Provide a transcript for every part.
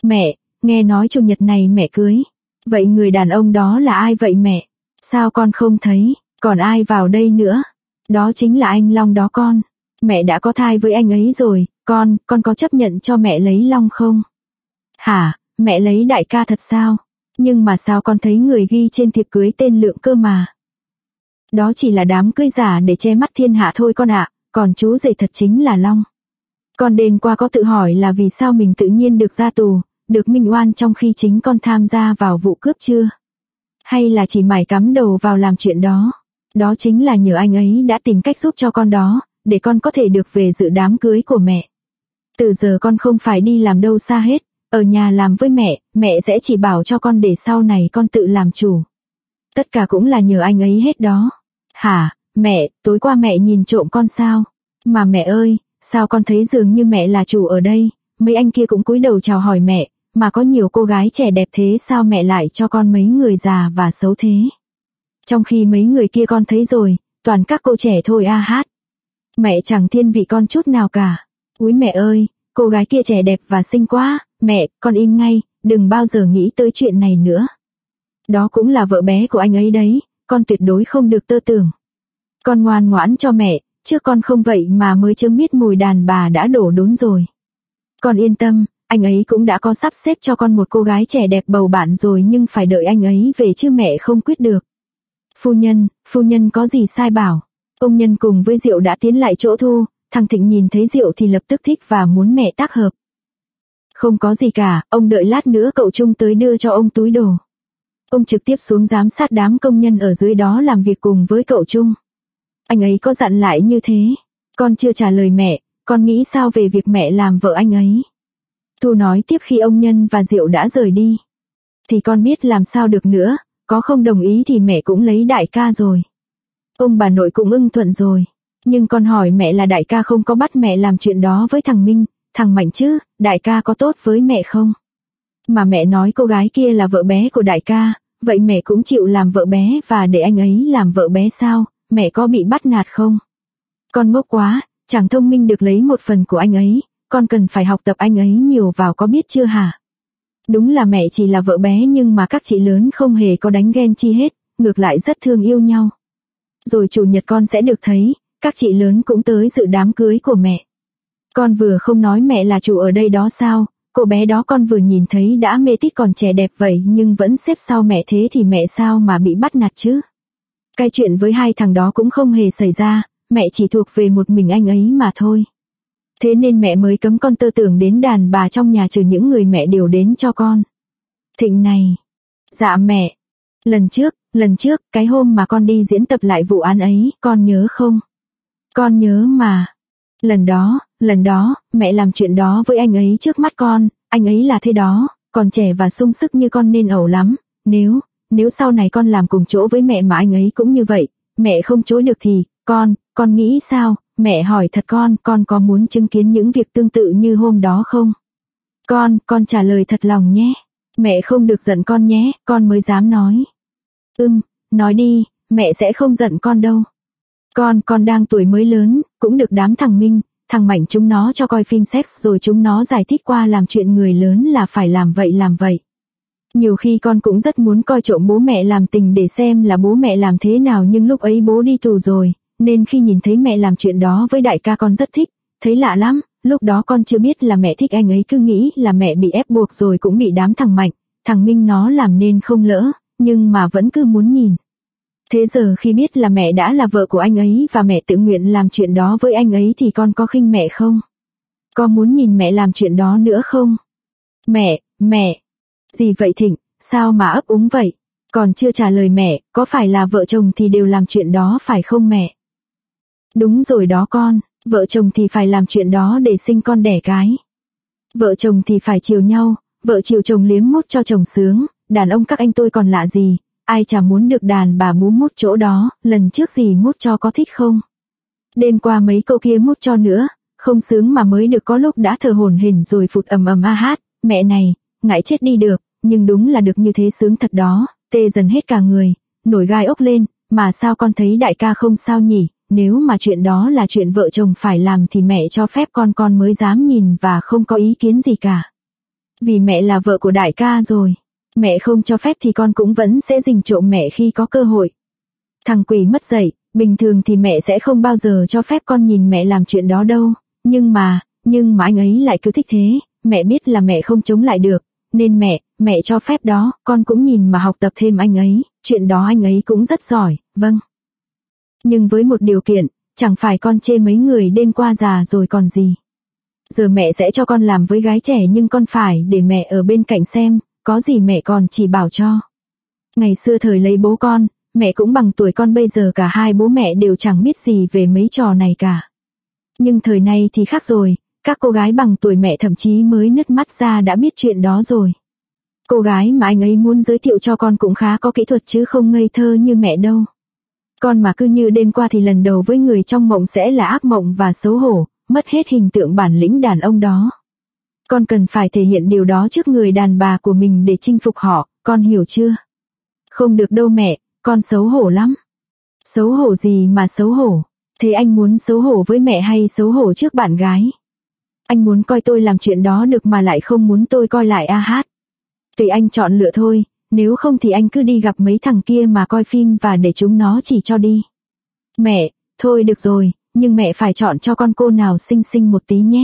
Mẹ, nghe nói chủ nhật này mẹ cưới. Vậy người đàn ông đó là ai vậy mẹ? Sao con không thấy, còn ai vào đây nữa? Đó chính là anh Long đó con. Mẹ đã có thai với anh ấy rồi, con có chấp nhận cho mẹ lấy Long không? Hả, mẹ lấy đại ca thật sao? Nhưng mà sao con thấy người ghi trên thiệp cưới tên Lượng cơ mà? Đó chỉ là đám cưới giả để che mắt thiên hạ thôi con ạ, còn chú rể thật chính là Long. Con đêm qua có tự hỏi là vì sao mình tự nhiên được ra tù, được minh oan trong khi chính con tham gia vào vụ cướp chưa? Hay là chỉ mải cắm đầu vào làm chuyện đó? Đó chính là nhờ anh ấy đã tìm cách giúp cho con đó, để con có thể được về dự đám cưới của mẹ. Từ giờ con không phải đi làm đâu xa hết, ở nhà làm với mẹ sẽ chỉ bảo cho con để sau này con tự làm chủ. Tất cả cũng là nhờ anh ấy hết đó. Hả, mẹ, tối qua mẹ nhìn trộm con sao? Mà mẹ ơi, sao con thấy dường như mẹ là chủ ở đây, mấy anh kia cũng cúi đầu chào hỏi mẹ, mà có nhiều cô gái trẻ đẹp thế sao mẹ lại cho con mấy người già và xấu thế? Trong khi mấy người kia con thấy rồi, toàn các cô trẻ thôi a hát. Mẹ chẳng thiên vị con chút nào cả. Úi mẹ ơi, cô gái kia trẻ đẹp và xinh quá, mẹ, con im ngay, đừng bao giờ nghĩ tới chuyện này nữa. Đó cũng là vợ bé của anh ấy đấy, con tuyệt đối không được tơ tưởng. Con ngoan ngoãn cho mẹ, chứ con không vậy mà mới chớm biết mùi đàn bà đã đổ đốn rồi. Con yên tâm, anh ấy cũng đã có sắp xếp cho con một cô gái trẻ đẹp bầu bạn rồi nhưng phải đợi anh ấy về chứ mẹ không quyết được. Phu nhân có gì sai bảo. Ông Nhân cùng với Diệu đã tiến lại chỗ Thu, thằng Thịnh nhìn thấy Diệu thì lập tức thích và muốn mẹ tác hợp. Không có gì cả, ông đợi lát nữa cậu Trung tới đưa cho ông túi đồ. Ông trực tiếp xuống giám sát đám công nhân ở dưới đó làm việc cùng với cậu Trung. Anh ấy có dặn lại như thế. Con chưa trả lời mẹ, con nghĩ sao về việc mẹ làm vợ anh ấy? Thu nói tiếp khi ông Nhân và Diệu đã rời đi. Thì con biết làm sao được nữa, có không đồng ý thì mẹ cũng lấy đại ca rồi. Ông bà nội cũng ưng thuận rồi. Nhưng con hỏi mẹ là đại ca không có bắt mẹ làm chuyện đó với thằng Minh, thằng Mạnh chứ, đại ca có tốt với mẹ không? Mà mẹ nói cô gái kia là vợ bé của đại ca, vậy mẹ cũng chịu làm vợ bé và để anh ấy làm vợ bé sao, mẹ có bị bắt nạt không? Con ngốc quá, chẳng thông minh được lấy một phần của anh ấy, con cần phải học tập anh ấy nhiều vào có biết chưa hả? Đúng là mẹ chỉ là vợ bé nhưng mà các chị lớn không hề có đánh ghen chi hết, ngược lại rất thương yêu nhau. Rồi chủ nhật con sẽ được thấy, các chị lớn cũng tới dự đám cưới của mẹ. Con vừa không nói mẹ là chủ ở đây đó sao, cô bé đó con vừa nhìn thấy đã mê tít còn trẻ đẹp vậy nhưng vẫn xếp sau mẹ thế thì mẹ sao mà bị bắt nạt chứ? Cái chuyện với hai thằng đó cũng không hề xảy ra, mẹ chỉ thuộc về một mình anh ấy mà thôi. Thế nên mẹ mới cấm con tơ tưởng đến đàn bà trong nhà trừ những người mẹ điều đến cho con. Thịnh này. Dạ mẹ. Lần trước, cái hôm mà con đi diễn tập lại vụ án ấy, con nhớ không? Con nhớ mà. Lần đó, mẹ làm chuyện đó với anh ấy trước mắt con, anh ấy là thế đó, còn trẻ và sung sức như con nên ẩu lắm. Nếu sau này con làm cùng chỗ với mẹ mà anh ấy cũng như vậy, mẹ không chối được thì, con nghĩ sao? Mẹ hỏi thật con có muốn chứng kiến những việc tương tự như hôm đó không? Con trả lời thật lòng nhé. Mẹ không được giận con nhé, con mới dám nói. Nói đi, mẹ sẽ không giận con đâu. Con đang tuổi mới lớn, cũng được đám thằng Minh, thằng Mạnh chúng nó cho coi phim sex rồi chúng nó giải thích qua làm chuyện người lớn là phải làm vậy. Nhiều khi con cũng rất muốn coi trộm bố mẹ làm tình để xem là bố mẹ làm thế nào nhưng lúc ấy bố đi tù rồi, nên khi nhìn thấy mẹ làm chuyện đó với đại ca con rất thích, thấy lạ lắm, lúc đó con chưa biết là mẹ thích anh ấy cứ nghĩ là mẹ bị ép buộc rồi cũng bị đám thằng Mạnh, thằng Minh nó làm nên không lỡ, nhưng mà vẫn cứ muốn nhìn. Thế giờ khi biết là mẹ đã là vợ của anh ấy và mẹ tự nguyện làm chuyện đó với anh ấy thì con có khinh mẹ không? Có muốn nhìn mẹ làm chuyện đó nữa không? Mẹ. Gì vậy Thịnh, sao mà ấp úng vậy? Còn chưa trả lời mẹ, có phải là vợ chồng thì đều làm chuyện đó phải không mẹ? Đúng rồi đó con, vợ chồng thì phải làm chuyện đó để sinh con đẻ cái. Vợ chồng thì phải chiều nhau, vợ chiều chồng liếm mút cho chồng sướng, đàn ông các anh tôi còn lạ gì, ai chả muốn được đàn bà bú mút chỗ đó, lần trước gì mút cho có thích không? Đêm qua mấy cô kia mút cho nữa, không sướng mà mới được có lúc đã thở hổn hển rồi phụt ầm a hát, mẹ này, ngại chết đi được, nhưng đúng là được như thế sướng thật đó, tê dần hết cả người, nổi gai ốc lên, mà sao con thấy đại ca không sao nhỉ, nếu mà chuyện đó là chuyện vợ chồng phải làm thì mẹ cho phép con mới dám nhìn và không có ý kiến gì cả. Vì mẹ là vợ của đại ca rồi. Mẹ không cho phép thì con cũng vẫn sẽ rình trộm mẹ khi có cơ hội. Thằng quỷ mất dạy, bình thường thì mẹ sẽ không bao giờ cho phép con nhìn mẹ làm chuyện đó đâu. Nhưng mà anh ấy lại cứ thích thế, mẹ biết là mẹ không chống lại được. Nên mẹ cho phép đó, con cũng nhìn mà học tập thêm anh ấy, chuyện đó anh ấy cũng rất giỏi, vâng. Nhưng với một điều kiện, chẳng phải con chê mấy người đêm qua già rồi còn gì. Giờ mẹ sẽ cho con làm với gái trẻ nhưng con phải để mẹ ở bên cạnh xem, có gì mẹ còn chỉ bảo cho. Ngày xưa thời lấy bố con, mẹ cũng bằng tuổi con bây giờ cả hai bố mẹ đều chẳng biết gì về mấy trò này cả. Nhưng thời nay thì khác rồi, các cô gái bằng tuổi mẹ thậm chí mới nứt mắt ra đã biết chuyện đó rồi. Cô gái mà anh ấy muốn giới thiệu cho con cũng khá có kỹ thuật chứ không ngây thơ như mẹ đâu. Con mà cứ như đêm qua thì lần đầu với người trong mộng sẽ là ác mộng và xấu hổ, mất hết hình tượng bản lĩnh đàn ông đó. Con cần phải thể hiện điều đó trước người đàn bà của mình để chinh phục họ, con hiểu chưa? Không được đâu mẹ, con xấu hổ lắm. Xấu hổ gì mà xấu hổ? Thế anh muốn xấu hổ với mẹ hay xấu hổ trước bạn gái? Anh muốn coi tôi làm chuyện đó được mà lại không muốn tôi coi lại hát. Tùy anh chọn lựa thôi, nếu không thì anh cứ đi gặp mấy thằng kia mà coi phim và để chúng nó chỉ cho đi. Mẹ, thôi được rồi, nhưng mẹ phải chọn cho con cô nào xinh xinh một tí nhé.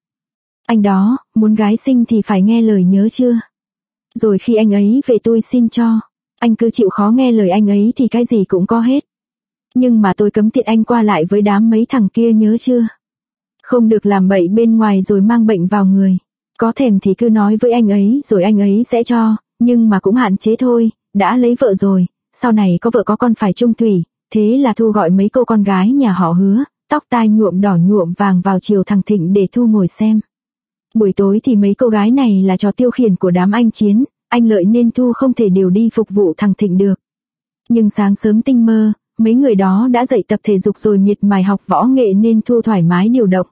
Anh đó, muốn gái xinh thì phải nghe lời nhớ chưa? Rồi khi anh ấy về tôi xin cho. Anh cứ chịu khó nghe lời anh ấy thì cái gì cũng có hết. Nhưng mà tôi cấm tiệt anh qua lại với đám mấy thằng kia nhớ chưa? Không được làm bậy bên ngoài rồi mang bệnh vào người. Có thèm thì cứ nói với anh ấy rồi anh ấy sẽ cho, nhưng mà cũng hạn chế thôi, đã lấy vợ rồi, sau này có vợ có con phải chung thủy. Thế là Thu gọi mấy cô con gái nhà họ Hứa, tóc tai nhuộm đỏ nhuộm vàng vào chiều thằng Thịnh để Thu ngồi xem. Buổi tối thì mấy cô gái này là trò tiêu khiển của đám anh Chiến, anh Lợi nên Thu không thể điều đi phục vụ thằng Thịnh được. Nhưng sáng sớm tinh mơ, mấy người đó đã dậy tập thể dục rồi miệt mài học võ nghệ nên Thu thoải mái điều động.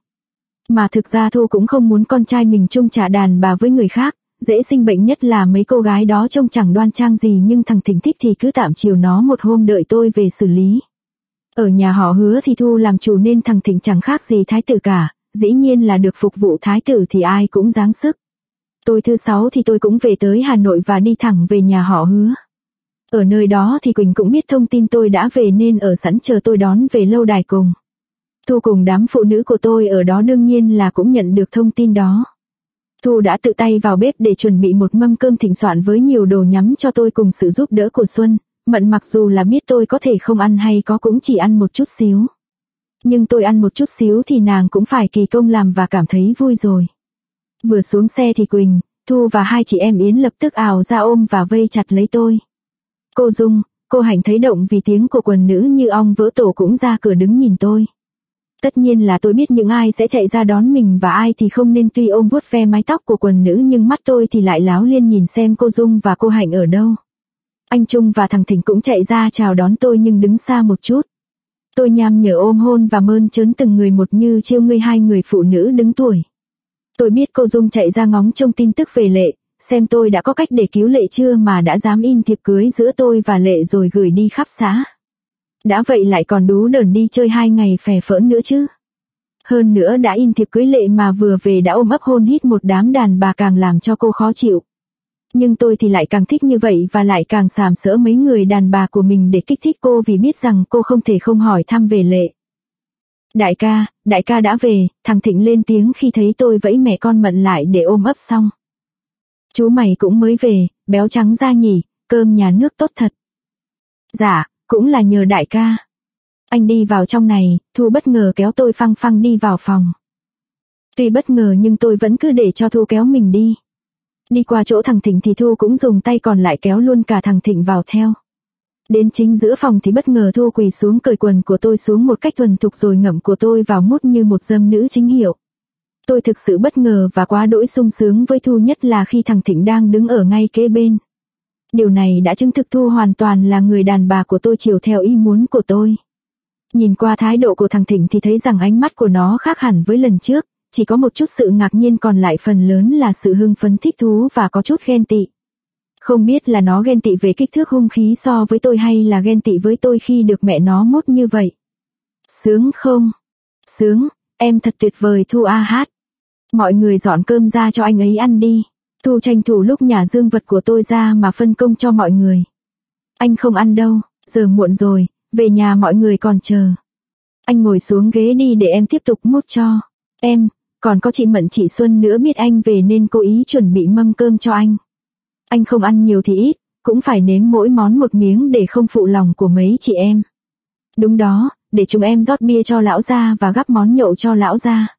Mà thực ra Thu cũng không muốn con trai mình chung trả đàn bà với người khác, dễ sinh bệnh nhất là mấy cô gái đó trông chẳng đoan trang gì nhưng thằng Thịnh thích thì cứ tạm chiều nó một hôm đợi tôi về xử lý. Ở nhà họ Hứa thì Thu làm chủ nên thằng Thịnh chẳng khác gì thái tử cả, dĩ nhiên là được phục vụ thái tử thì ai cũng dáng sức. Tôi thứ 6 thì tôi cũng về tới Hà Nội và đi thẳng về nhà họ Hứa. Ở nơi đó thì Quỳnh cũng biết thông tin tôi đã về nên ở sẵn chờ tôi đón về lâu đài cùng. Thu cùng đám phụ nữ của tôi ở đó đương nhiên là cũng nhận được thông tin đó. Thu đã tự tay vào bếp để chuẩn bị một mâm cơm thịnh soạn với nhiều đồ nhắm cho tôi cùng sự giúp đỡ của Xuân. Mận mặc dù là biết tôi có thể không ăn hay có cũng chỉ ăn một chút xíu. Nhưng tôi ăn một chút xíu thì nàng cũng phải kỳ công làm và cảm thấy vui rồi. Vừa xuống xe thì Quỳnh, Thu và hai chị em Yến lập tức ào ra ôm và vây chặt lấy tôi. Cô Dung, cô Hạnh thấy động vì tiếng của quần nữ như ong vỡ tổ cũng ra cửa đứng nhìn tôi. Tất nhiên là tôi biết những ai sẽ chạy ra đón mình và ai thì không nên, tuy ôm vuốt ve mái tóc của quần nữ nhưng mắt tôi thì lại láo liên nhìn xem cô Dung và cô Hạnh ở đâu. Anh Trung và thằng Thịnh cũng chạy ra chào đón tôi nhưng đứng xa một chút. Tôi nham nhở ôm hôn và mơn trớn từng người một như chiêu ngươi hai người phụ nữ đứng tuổi. Tôi biết cô Dung chạy ra ngóng trông tin tức về Lệ, xem tôi đã có cách để cứu Lệ chưa mà đã dám in thiệp cưới giữa tôi và Lệ rồi gửi đi khắp xã. Đã vậy lại còn đú đờn đi chơi 2 ngày phè phỡn nữa chứ. Hơn nữa đã in thiệp cưới Lệ mà vừa về đã ôm ấp hôn hít một đám đàn bà càng làm cho cô khó chịu. Nhưng tôi thì lại càng thích như vậy và lại càng sàm sỡ mấy người đàn bà của mình để kích thích cô vì biết rằng cô không thể không hỏi thăm về Lệ. Đại ca đã về, thằng Thịnh lên tiếng khi thấy tôi vẫy mẹ con Mận lại để ôm ấp xong. Chú mày cũng mới về, béo trắng ra nhỉ, cơm nhà nước tốt thật. Dạ, cũng là nhờ đại ca. Anh đi vào trong này, Thu bất ngờ kéo tôi phăng phăng đi vào phòng. Tuy bất ngờ nhưng tôi vẫn cứ để cho Thu kéo mình đi. Đi qua chỗ thằng Thịnh thì Thu cũng dùng tay còn lại kéo luôn cả thằng Thịnh vào theo. Đến chính giữa phòng thì bất ngờ Thu quỳ xuống cởi quần của tôi xuống một cách thuần thục rồi ngậm của tôi vào mút như một dâm nữ chính hiệu. Tôi thực sự bất ngờ và quá đỗi sung sướng với Thu, nhất là khi thằng Thịnh đang đứng ở ngay kế bên. Điều này đã chứng thực Thu hoàn toàn là người đàn bà của tôi, chiều theo ý muốn của tôi. Nhìn qua thái độ của thằng Thịnh thì thấy rằng ánh mắt của nó khác hẳn với lần trước, chỉ có một chút sự ngạc nhiên còn lại phần lớn là sự hưng phấn thích thú và có chút ghen tị. Không biết là nó ghen tị về kích thước hung khí so với tôi hay là ghen tị với tôi khi được mẹ nó mốt như vậy. Sướng không? Sướng, em thật tuyệt vời Thu a hát. Mọi người dọn cơm ra cho anh ấy ăn đi. Thu tranh thủ lúc nhà dương vật của tôi ra mà phân công cho mọi người. Anh không ăn đâu, giờ muộn rồi, về nhà mọi người còn chờ. Anh ngồi xuống ghế đi để em tiếp tục múc cho. Em, còn có chị Mận chị Xuân nữa biết anh về nên cố ý chuẩn bị mâm cơm cho anh. Anh không ăn nhiều thì ít, cũng phải nếm mỗi món một miếng để không phụ lòng của mấy chị em. Đúng đó, để chúng em rót bia cho lão gia và gắp món nhậu cho lão gia.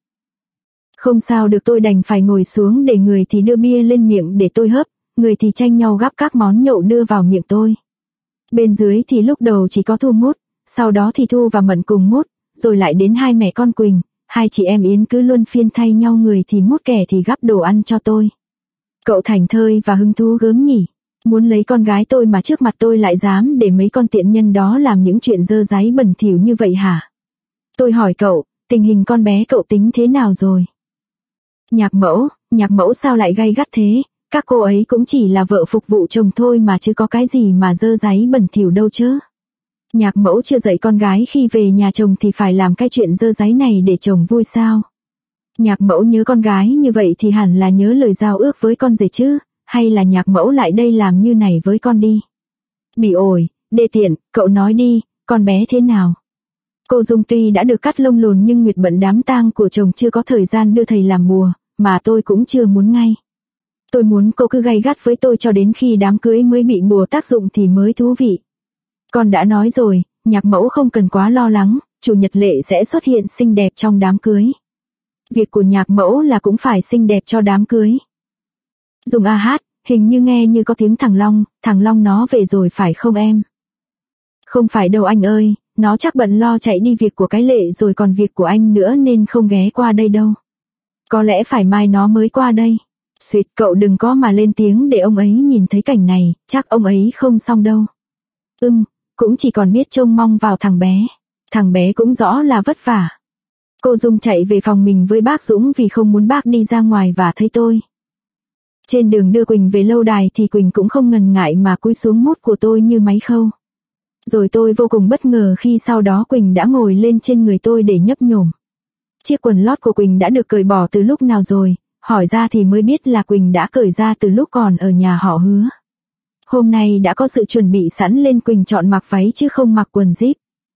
Không sao được, tôi đành phải ngồi xuống để người thì đưa bia lên miệng để tôi hớp, người thì tranh nhau gắp các món nhậu đưa vào miệng tôi. Bên dưới thì lúc đầu chỉ có Thu mút, sau đó thì Thu và Mận cùng mút, rồi lại đến hai mẹ con Quỳnh, hai chị em Yến cứ luân phiên thay nhau người thì mút kẻ thì gắp đồ ăn cho tôi. Cậu thảnh thơi và hứng thú gớm nhỉ, muốn lấy con gái tôi mà trước mặt tôi lại dám để mấy con tiện nhân đó làm những chuyện dơ dáy bẩn thỉu như vậy hả? Tôi hỏi cậu, tình hình con bé cậu tính thế nào rồi? Nhạc mẫu sao lại gay gắt thế, các cô ấy cũng chỉ là vợ phục vụ chồng thôi mà chứ có cái gì mà dơ dáy bẩn thỉu đâu chứ. Nhạc mẫu chưa dạy con gái khi về nhà chồng thì phải làm cái chuyện dơ dáy này để chồng vui sao? Nhạc mẫu nhớ con gái như vậy thì hẳn là nhớ lời giao ước với con rồi chứ, hay là nhạc mẫu lại đây làm như này với con đi? Bị ổi, đê tiện, cậu nói đi, con bé thế nào? Cô Dung tuy đã được cắt lông lồn nhưng Nguyệt bận đám tang của chồng chưa có thời gian đưa thầy làm bùa, mà tôi cũng chưa muốn ngay. Tôi muốn cô cứ gay gắt với tôi cho đến khi đám cưới mới bị bùa tác dụng thì mới thú vị. Con đã nói rồi, nhạc mẫu không cần quá lo lắng, chủ nhật Lệ sẽ xuất hiện xinh đẹp trong đám cưới. Việc của nhạc mẫu là cũng phải xinh đẹp cho đám cưới. Dung hát, hình như nghe như có tiếng thằng Long nó về rồi phải không em? Không phải đâu anh ơi, nó chắc bận lo chạy đi việc của cái Lệ rồi còn việc của anh nữa nên không ghé qua đây đâu. Có lẽ phải mai nó mới qua đây. Xuyệt, cậu đừng có mà lên tiếng để ông ấy nhìn thấy cảnh này, chắc ông ấy không xong đâu. Cũng chỉ còn biết trông mong vào thằng bé cũng rõ là vất vả. Cô Dung chạy về phòng mình với bác Dũng vì không muốn bác đi ra ngoài và thấy tôi. Trên đường đưa Quỳnh về lâu đài thì Quỳnh cũng không ngần ngại mà cúi xuống mút của tôi như máy khâu. Rồi tôi vô cùng bất ngờ khi sau đó Quỳnh đã ngồi lên trên người tôi để nhấp nhổm. Chiếc quần lót của Quỳnh đã được cởi bỏ từ lúc nào rồi, hỏi ra thì mới biết là Quỳnh đã cởi ra từ lúc còn ở nhà họ Hứa. Hôm nay đã có sự chuẩn bị sẵn lên Quỳnh chọn mặc váy chứ không mặc quần jean.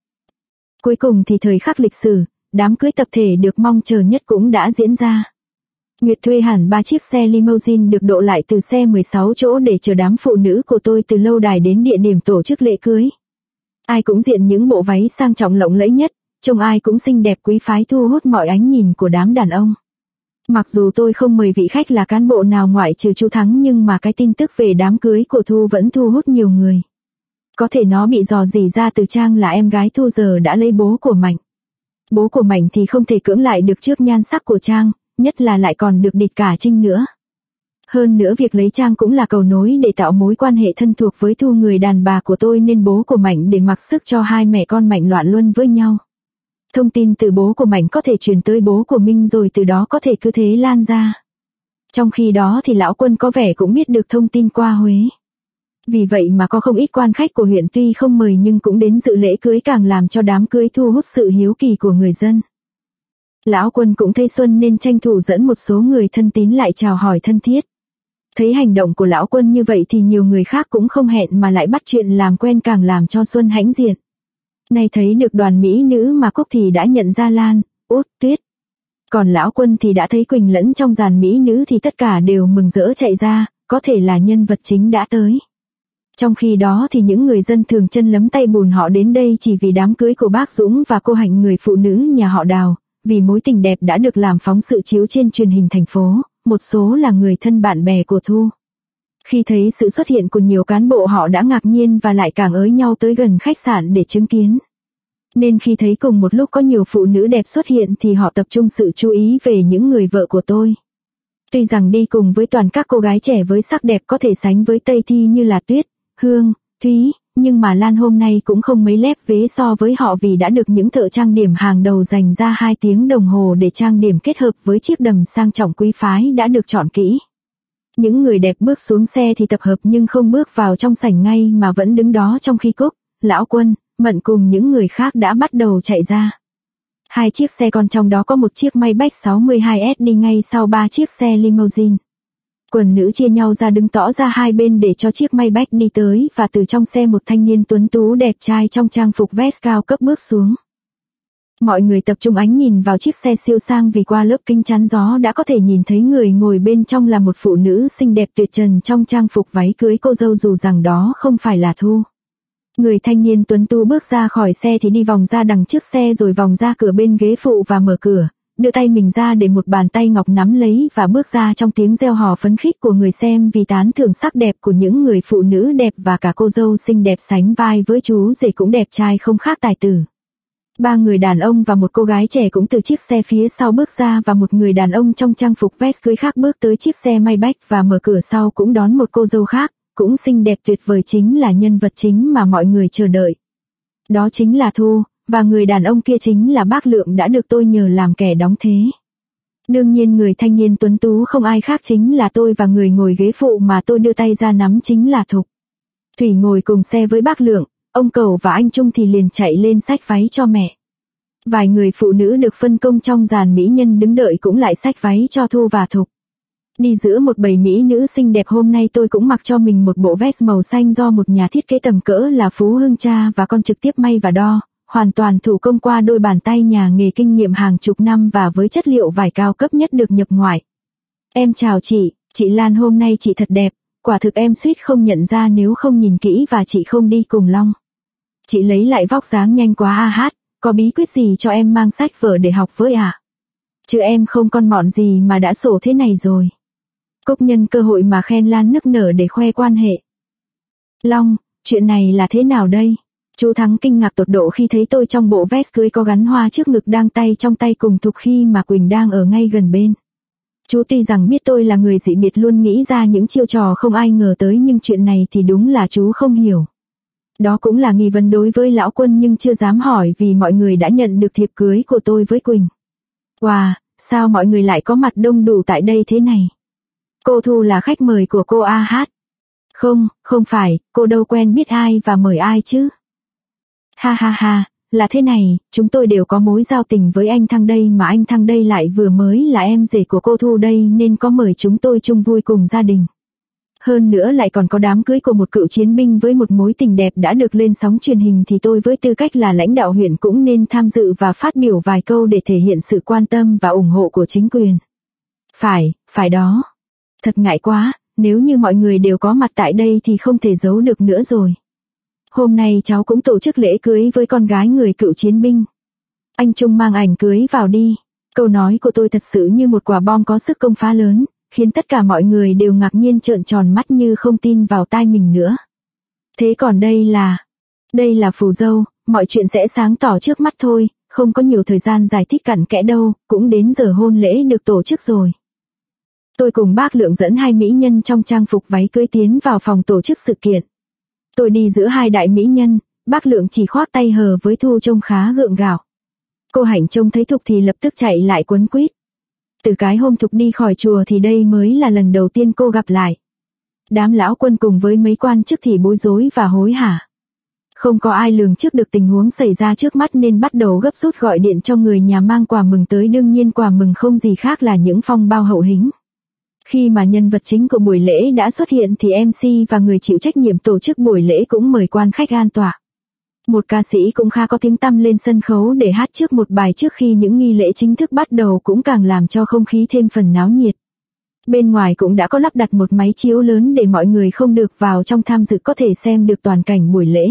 Cuối cùng thì thời khắc lịch sử, đám cưới tập thể được mong chờ nhất cũng đã diễn ra. Nguyệt thuê hẳn 3 chiếc xe limousine được độ lại từ xe 16 chỗ để chờ đám phụ nữ của tôi từ lâu đài đến địa điểm tổ chức lễ cưới. Ai cũng diện những bộ váy sang trọng lộng lẫy nhất, trông ai cũng xinh đẹp quý phái thu hút mọi ánh nhìn của đám đàn ông. Mặc dù tôi không mời vị khách là cán bộ nào ngoại trừ chú Thắng nhưng mà cái tin tức về đám cưới của Thu vẫn thu hút nhiều người. Có thể nó bị dò dỉ ra từ Trang là em gái Thu giờ đã lấy bố của Mạnh. Bố của Mạnh thì không thể cưỡng lại được trước nhan sắc của Trang, nhất là lại còn được địt cả Trinh nữa. Hơn nữa việc lấy Trang cũng là cầu nối để tạo mối quan hệ thân thuộc với Thu người đàn bà của tôi nên bố của Mạnh để mặc sức cho hai mẹ con Mạnh loạn luân với nhau. Thông tin từ bố của Mạnh có thể truyền tới bố của Minh rồi từ đó có thể cứ thế lan ra. Trong khi đó thì lão Quân có vẻ cũng biết được thông tin qua Huế. Vì vậy mà có không ít quan khách của huyện tuy không mời nhưng cũng đến dự lễ cưới càng làm cho đám cưới thu hút sự hiếu kỳ của người dân. Lão Quân cũng thấy xuân nên tranh thủ dẫn một số người thân tín lại chào hỏi thân thiết. Thấy hành động của lão Quân như vậy thì nhiều người khác cũng không hẹn mà lại bắt chuyện làm quen càng làm cho Xuân hãnh diện. Nay thấy được đoàn mỹ nữ mà Cúc thì đã nhận ra Lan, Út, Tuyết. Còn lão Quân thì đã thấy Quỳnh lẫn trong dàn mỹ nữ thì tất cả đều mừng rỡ chạy ra, có thể là nhân vật chính đã tới. Trong khi đó thì những người dân thường chân lấm tay bùn họ đến đây chỉ vì đám cưới của bác Dũng và cô Hạnh người phụ nữ nhà họ Đào, vì mối tình đẹp đã được làm phóng sự chiếu trên truyền hình thành phố, một số là người thân bạn bè của Thu. Khi thấy sự xuất hiện của nhiều cán bộ họ đã ngạc nhiên và lại càng ới nhau tới gần khách sạn để chứng kiến. Nên khi thấy cùng một lúc có nhiều phụ nữ đẹp xuất hiện thì họ tập trung sự chú ý về những người vợ của tôi. Tuy rằng đi cùng với toàn các cô gái trẻ với sắc đẹp có thể sánh với Tây Thi như là Tuyết, Hương, Thúy, nhưng mà Lan hôm nay cũng không mấy lép vế so với họ vì đã được những thợ trang điểm hàng đầu dành ra 2 tiếng đồng hồ để trang điểm kết hợp với chiếc đầm sang trọng quý phái đã được chọn kỹ. Những người đẹp bước xuống xe thì tập hợp nhưng không bước vào trong sảnh ngay mà vẫn đứng đó trong khi Cúc, lão Quân, Mận cùng những người khác đã bắt đầu chạy ra. 2 chiếc xe con trong đó có một chiếc Maybach 62S đi ngay sau 3 chiếc xe limousine. Quần nữ chia nhau ra đứng tỏ ra hai bên để cho chiếc Maybach đi tới và từ trong xe một thanh niên tuấn tú đẹp trai trong trang phục vest cao cấp bước xuống. Mọi người tập trung ánh nhìn vào chiếc xe siêu sang vì qua lớp kính chắn gió đã có thể nhìn thấy người ngồi bên trong là một phụ nữ xinh đẹp tuyệt trần trong trang phục váy cưới cô dâu dù rằng đó không phải là Thu. Người thanh niên tuấn tú bước ra khỏi xe thì đi vòng ra đằng trước xe rồi vòng ra cửa bên ghế phụ và mở cửa, đưa tay mình ra để một bàn tay ngọc nắm lấy và bước ra trong tiếng reo hò phấn khích của người xem vì tán thưởng sắc đẹp của những người phụ nữ đẹp và cả cô dâu xinh đẹp sánh vai với chú rể cũng đẹp trai không khác tài tử. 3 người đàn ông và một cô gái trẻ cũng từ chiếc xe phía sau bước ra và một người đàn ông trong trang phục vest cưới khác bước tới chiếc xe Maybach và mở cửa sau cũng đón một cô dâu khác, cũng xinh đẹp tuyệt vời chính là nhân vật chính mà mọi người chờ đợi. Đó chính là Thu, và người đàn ông kia chính là bác Lượng đã được tôi nhờ làm kẻ đóng thế. Đương nhiên người thanh niên tuấn tú không ai khác chính là tôi và người ngồi ghế phụ mà tôi đưa tay ra nắm chính là Thục. Thủy ngồi cùng xe với bác Lượng, ông Cầu và anh Trung thì liền chạy lên xách váy cho mẹ. Vài người phụ nữ được phân công trong dàn mỹ nhân đứng đợi cũng lại xách váy cho Thu và Thục. Đi giữa một bầy mỹ nữ xinh đẹp hôm nay tôi cũng mặc cho mình một bộ vest màu xanh do một nhà thiết kế tầm cỡ là Phú Hưng cha và con trực tiếp may và đo, hoàn toàn thủ công qua đôi bàn tay nhà nghề kinh nghiệm hàng chục năm và với chất liệu vải cao cấp nhất được nhập ngoại. Em chào chị Lan hôm nay chị thật đẹp, quả thực em suýt không nhận ra nếu không nhìn kỹ và chị không đi cùng Long. Chị lấy lại vóc dáng nhanh quá a hát, có bí quyết gì cho em mang sách vở để học với à? Chứ em không con mọn gì mà đã sổ thế này rồi. Cốc nhân cơ hội mà khen Lan nức nở để khoe quan hệ. Long, chuyện này là thế nào đây? Chú Thắng kinh ngạc tột độ khi thấy tôi trong bộ vest cưới có gắn hoa trước ngực đang tay trong tay cùng Thục khi mà Quỳnh đang ở ngay gần bên. Chú tuy rằng biết tôi là người dị biệt luôn nghĩ ra những chiêu trò không ai ngờ tới nhưng chuyện này thì đúng là chú không hiểu. Đó cũng là nghi vấn đối với lão Quân nhưng chưa dám hỏi vì mọi người đã nhận được thiệp cưới của tôi với Quỳnh. Wow, sao mọi người lại có mặt đông đủ tại đây thế này? Cô Thu là khách mời của cô A Hát. Không phải, cô đâu quen biết ai và mời ai chứ. Ha, là thế này, chúng tôi đều có mối giao tình với anh Thăng đây mà anh Thăng đây lại vừa mới là em rể của cô Thu đây nên có mời chúng tôi chung vui cùng gia đình. Hơn nữa lại còn có đám cưới của một cựu chiến binh với một mối tình đẹp đã được lên sóng truyền hình thì tôi với tư cách là lãnh đạo huyện cũng nên tham dự và phát biểu vài câu để thể hiện sự quan tâm và ủng hộ của chính quyền. Phải đó. Thật ngại quá, nếu như mọi người đều có mặt tại đây thì không thể giấu được nữa rồi. Hôm nay cháu cũng tổ chức lễ cưới với con gái người cựu chiến binh. Anh Trung mang ảnh cưới vào đi. Câu nói của tôi thật sự như một quả bom có sức công phá lớn, khiến tất cả mọi người đều ngạc nhiên trợn tròn mắt như không tin vào tai mình nữa. Thế còn đây là phù dâu, mọi chuyện sẽ sáng tỏ trước mắt thôi, không có nhiều thời gian giải thích cặn kẽ đâu, cũng đến giờ hôn lễ được tổ chức rồi. Tôi cùng bác Lượng dẫn hai mỹ nhân trong trang phục váy cưới tiến vào phòng tổ chức sự kiện. Tôi đi giữa hai đại mỹ nhân, bác Lượng chỉ khoác tay hờ với Thu trông khá gượng gạo. Cô Hạnh trông thấy Thục thì lập tức chạy lại quấn quýt. Từ cái hôm Thục đi khỏi chùa thì đây mới là lần đầu tiên cô gặp lại. Đám lão Quân cùng với mấy quan chức thì bối rối và hối hả. Không có ai lường trước được tình huống xảy ra trước mắt nên bắt đầu gấp rút gọi điện cho người nhà mang quà mừng tới, đương nhiên quà mừng không gì khác là những phong bao hậu hĩnh. Khi mà nhân vật chính của buổi lễ đã xuất hiện thì MC và người chịu trách nhiệm tổ chức buổi lễ cũng mời quan khách an tọa. Một ca sĩ cũng khá có tiếng tăm lên sân khấu để hát trước một bài trước khi những nghi lễ chính thức bắt đầu cũng càng làm cho không khí thêm phần náo nhiệt. Bên ngoài cũng đã có lắp đặt một máy chiếu lớn để mọi người không được vào trong tham dự có thể xem được toàn cảnh buổi lễ.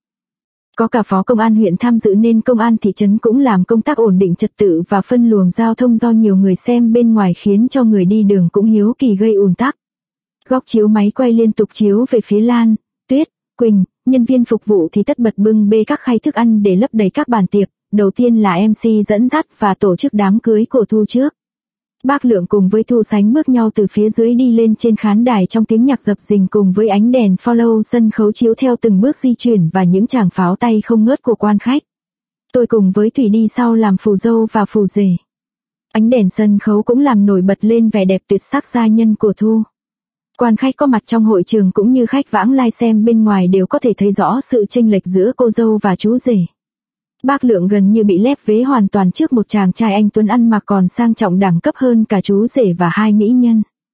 Có cả phó công an huyện tham dự nên công an thị trấn cũng làm công tác ổn định trật tự và phân luồng giao thông do nhiều người xem bên ngoài khiến cho người đi đường cũng hiếu kỳ gây ùn tắc. Góc chiếu máy quay liên tục chiếu về phía Lan, Tuyết, Quỳnh, nhân viên phục vụ thì tất bật bưng bê các khay thức ăn để lấp đầy các bàn tiệc. Đầu tiên là MC dẫn dắt và tổ chức đám cưới của Thu trước. Bác Lượng cùng với Thu sánh bước nhau từ phía dưới đi lên trên khán đài trong tiếng nhạc dập dình cùng với ánh đèn follow sân khấu chiếu theo từng bước di chuyển và những tràng pháo tay không ngớt của quan khách. Tôi cùng với Thủy đi sau làm phù dâu và phù rể. Ánh đèn sân khấu cũng làm nổi bật lên vẻ đẹp tuyệt sắc gia nhân của Thu. Quan khách có mặt trong hội trường cũng như khách vãng lai xem bên ngoài đều có thể thấy rõ sự chênh lệch giữa cô dâu và chú rể. Bác Lượng gần như bị lép vế hoàn toàn trước một chàng trai anh tuấn ăn mặc còn sang trọng đẳng cấp hơn cả chú rể và hai mỹ nhân.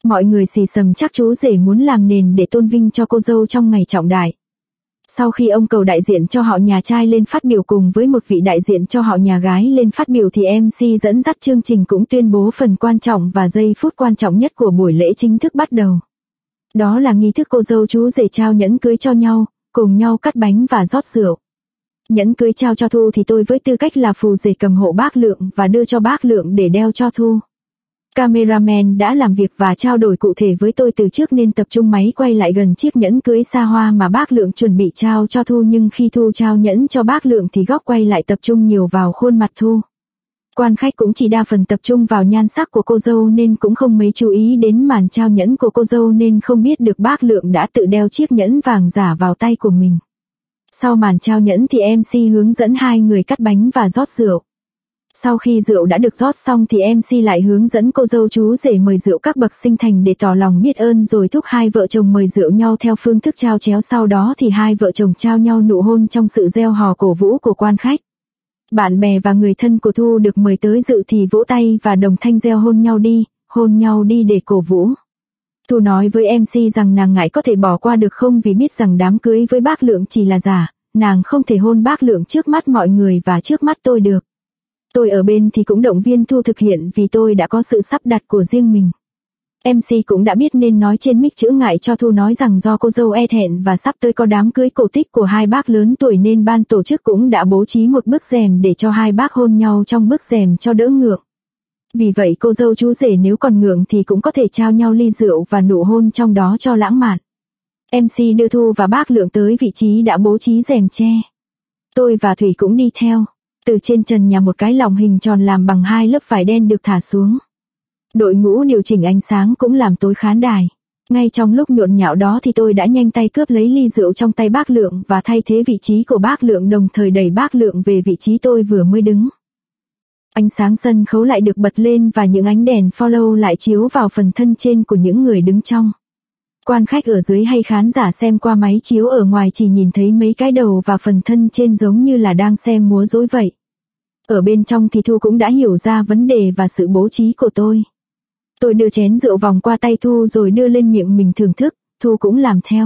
Mọi người xì xầm chắc chú rể muốn làm nền để tôn vinh cho cô dâu trong ngày trọng đại. Sau khi ông Cầu đại diện cho họ nhà trai lên phát biểu cùng với một vị đại diện cho họ nhà gái lên phát biểu thì MC dẫn dắt chương trình cũng tuyên bố phần quan trọng và giây phút quan trọng nhất của buổi lễ chính thức bắt đầu. Đó là nghi thức cô dâu chú rể trao nhẫn cưới cho nhau, cùng nhau cắt bánh và rót rượu. Nhẫn cưới trao cho Thu thì tôi với tư cách là phù rể cầm hộ bác Lượng và đưa cho bác Lượng để đeo cho Thu. Cameraman đã làm việc và trao đổi cụ thể với tôi từ trước nên tập trung máy quay lại gần chiếc nhẫn cưới xa hoa mà bác Lượng chuẩn bị trao cho Thu, nhưng khi Thu trao nhẫn cho bác Lượng thì góc quay lại tập trung nhiều vào khuôn mặt Thu. Quan khách cũng chỉ đa phần tập trung vào nhan sắc của cô dâu nên cũng không mấy chú ý đến màn trao nhẫn của cô dâu nên không biết được bác Lượng đã tự đeo chiếc nhẫn vàng giả vào tay của mình. Sau màn trao nhẫn thì MC hướng dẫn hai người cắt bánh và rót rượu. Sau khi rượu đã được rót xong thì MC lại hướng dẫn cô dâu chú rể mời rượu các bậc sinh thành để tỏ lòng biết ơn, rồi thúc hai vợ chồng mời rượu nhau theo phương thức trao chéo. Sau đó thì hai vợ chồng trao nhau nụ hôn trong sự reo hò cổ vũ của quan khách. Bạn bè và người thân của Thu được mời tới dự thì vỗ tay và đồng thanh reo hôn nhau đi để cổ vũ. Thu nói với MC rằng nàng ngại có thể bỏ qua được không, vì biết rằng đám cưới với bác Lượng chỉ là giả, nàng không thể hôn bác Lượng trước mắt mọi người và trước mắt tôi được. Tôi ở bên thì cũng động viên Thu thực hiện vì tôi đã có sự sắp đặt của riêng mình. MC cũng đã biết nên nói trên mic chữa ngại cho Thu, nói rằng do cô dâu e thẹn và sắp tới có đám cưới cổ tích của hai bác lớn tuổi nên ban tổ chức cũng đã bố trí một bức rèm để cho hai bác hôn nhau trong bức rèm cho đỡ ngượng. Vì vậy cô dâu chú rể nếu còn ngượng thì cũng có thể trao nhau ly rượu và nụ hôn trong đó cho lãng mạn. MC đưa Thu và bác Lượng tới vị trí đã bố trí rèm che. Tôi và Thủy cũng đi theo. Từ trên trần nhà một cái lồng hình tròn làm bằng hai lớp vải đen được thả xuống. Đội ngũ điều chỉnh ánh sáng cũng làm tối khán đài. Ngay trong lúc nhộn nhạo đó thì tôi đã nhanh tay cướp lấy ly rượu trong tay bác Lượng và thay thế vị trí của bác Lượng, đồng thời đẩy bác Lượng về vị trí tôi vừa mới đứng. Ánh sáng sân khấu lại được bật lên và những ánh đèn follow lại chiếu vào phần thân trên của những người đứng trong. Quan khách ở dưới hay khán giả xem qua máy chiếu ở ngoài chỉ nhìn thấy mấy cái đầu và phần thân trên giống như là đang xem múa rối vậy. Ở bên trong thì Thu cũng đã hiểu ra vấn đề và sự bố trí của tôi. Tôi đưa chén rượu vòng qua tay Thu rồi đưa lên miệng mình thưởng thức, Thu cũng làm theo.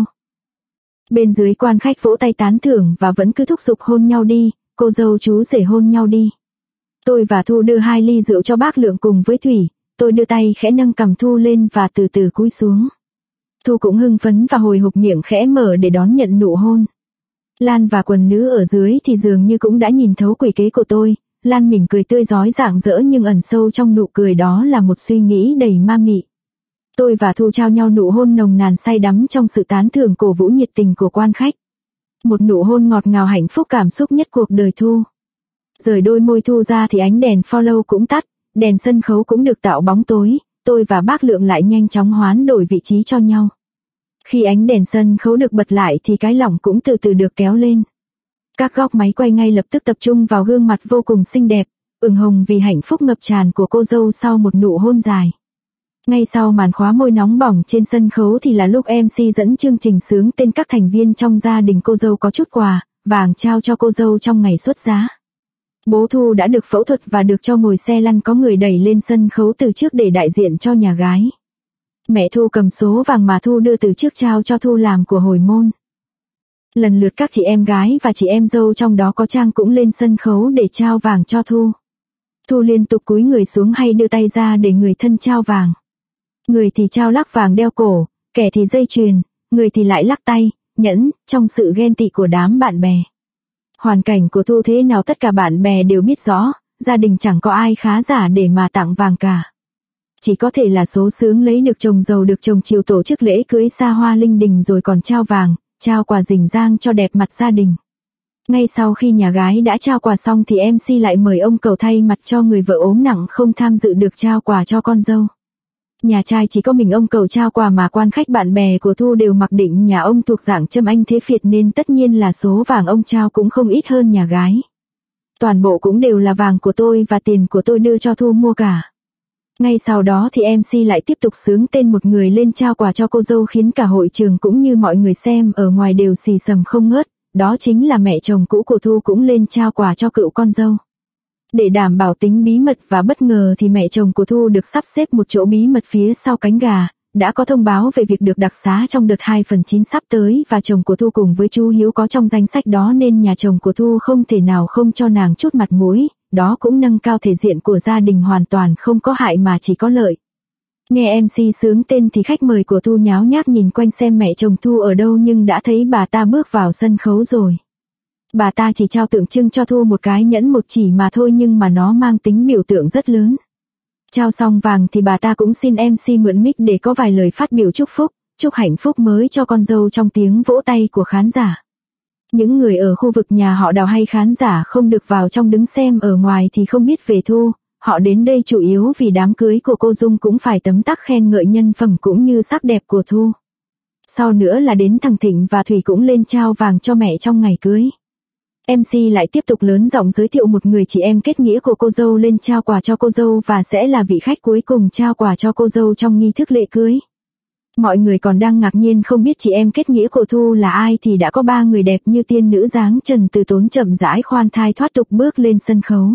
Bên dưới quan khách vỗ tay tán thưởng và vẫn cứ thúc giục hôn nhau đi, cô dâu chú rể hôn nhau đi. Tôi và Thu đưa 2 ly rượu cho bác Lượng cùng với Thủy, tôi đưa tay khẽ nâng cằm Thu lên và từ từ cúi xuống. Thu cũng hưng phấn và hồi hộp miệng khẽ mở để đón nhận nụ hôn. Lan và quần nữ ở dưới thì dường như cũng đã nhìn thấu quỷ kế của tôi. Lan mỉm cười tươi rói rạng rỡ nhưng ẩn sâu trong nụ cười đó là một suy nghĩ đầy ma mị. Tôi và Thu trao nhau nụ hôn nồng nàn say đắm trong sự tán thưởng cổ vũ nhiệt tình của quan khách. Một nụ hôn ngọt ngào hạnh phúc cảm xúc nhất cuộc đời Thu. Rời đôi môi Thu ra thì ánh đèn follow cũng tắt, đèn sân khấu cũng được tạo bóng tối, tôi và bác Lượng lại nhanh chóng hoán đổi vị trí cho nhau. Khi ánh đèn sân khấu được bật lại thì cái lọng cũng từ từ được kéo lên. Các góc máy quay ngay lập tức tập trung vào gương mặt vô cùng xinh đẹp, ửng hồng vì hạnh phúc ngập tràn của cô dâu sau một nụ hôn dài. Ngay sau màn khóa môi nóng bỏng trên sân khấu thì là lúc MC dẫn chương trình xướng tên các thành viên trong gia đình cô dâu có chút quà vàng trao cho cô dâu trong ngày xuất giá. Bố Thu đã được phẫu thuật và được cho ngồi xe lăn có người đẩy lên sân khấu từ trước để đại diện cho nhà gái. Mẹ Thu cầm số vàng mà Thu đưa từ trước trao cho Thu làm của hồi môn. Lần lượt các chị em gái và chị em dâu trong đó có Trang cũng lên sân khấu để trao vàng cho Thu. Thu liên tục cúi người xuống hay đưa tay ra để người thân trao vàng. Người thì trao lắc vàng đeo cổ, kẻ thì dây chuyền, người thì lại lắc tay, nhẫn, trong sự ghen tị của đám bạn bè. Hoàn cảnh của Thu thế nào tất cả bạn bè đều biết rõ, gia đình chẳng có ai khá giả để mà tặng vàng cả. Chỉ có thể là số xướng lấy được chồng giàu được chồng chiều tổ chức lễ cưới xa hoa linh đình rồi còn trao vàng, trao quà rình rang cho đẹp mặt gia đình. Ngay sau khi nhà gái đã trao quà xong thì MC lại mời ông Cầu thay mặt cho người vợ ốm nặng không tham dự được trao quà cho con dâu. Nhà trai chỉ có mình ông Cầu trao quà mà quan khách bạn bè của Thu đều mặc định nhà ông thuộc dạng Trâm Anh thế Việt nên tất nhiên là số vàng ông trao cũng không ít hơn nhà gái. Toàn bộ cũng đều là vàng của tôi và tiền của tôi đưa cho Thu mua cả. Ngay sau đó thì MC lại tiếp tục xướng tên một người lên trao quà cho cô dâu khiến cả hội trường cũng như mọi người xem ở ngoài đều xì xầm không ngớt, đó chính là mẹ chồng cũ của Thu cũng lên trao quà cho cựu con dâu. Để đảm bảo tính bí mật và bất ngờ thì mẹ chồng của Thu được sắp xếp một chỗ bí mật phía sau cánh gà, đã có thông báo về việc được đặc xá trong đợt 2/9 sắp tới và chồng của Thu cùng với chú Hiếu có trong danh sách đó nên nhà chồng của Thu không thể nào không cho nàng chút mặt mũi, đó cũng nâng cao thể diện của gia đình, hoàn toàn không có hại mà chỉ có lợi. Nghe MC sướng tên thì khách mời của Thu nháo nhác nhìn quanh xem mẹ chồng Thu ở đâu nhưng đã thấy bà ta bước vào sân khấu rồi. Bà ta chỉ trao tượng trưng cho Thu một cái nhẫn một chỉ mà thôi nhưng mà nó mang tính biểu tượng rất lớn. Trao xong vàng thì bà ta cũng xin MC mượn mic để có vài lời phát biểu chúc phúc, chúc hạnh phúc mới cho con dâu trong tiếng vỗ tay của khán giả. Những người ở khu vực nhà họ Đào hay khán giả không được vào trong đứng xem ở ngoài thì không biết về Thu, họ đến đây chủ yếu vì đám cưới của cô Dung cũng phải tấm tắc khen ngợi nhân phẩm cũng như sắc đẹp của Thu. Sau nữa là đến thằng Thịnh và Thủy cũng lên trao vàng cho mẹ trong ngày cưới. MC lại tiếp tục lớn giọng giới thiệu một người chị em kết nghĩa của cô dâu lên trao quà cho cô dâu và sẽ là vị khách cuối cùng trao quà cho cô dâu trong nghi thức lễ cưới. Mọi người còn đang ngạc nhiên không biết chị em kết nghĩa của Thu là ai thì đã có 3 người đẹp như tiên nữ dáng Trần Từ Tốn chậm rãi khoan thai thoát tục bước lên sân khấu.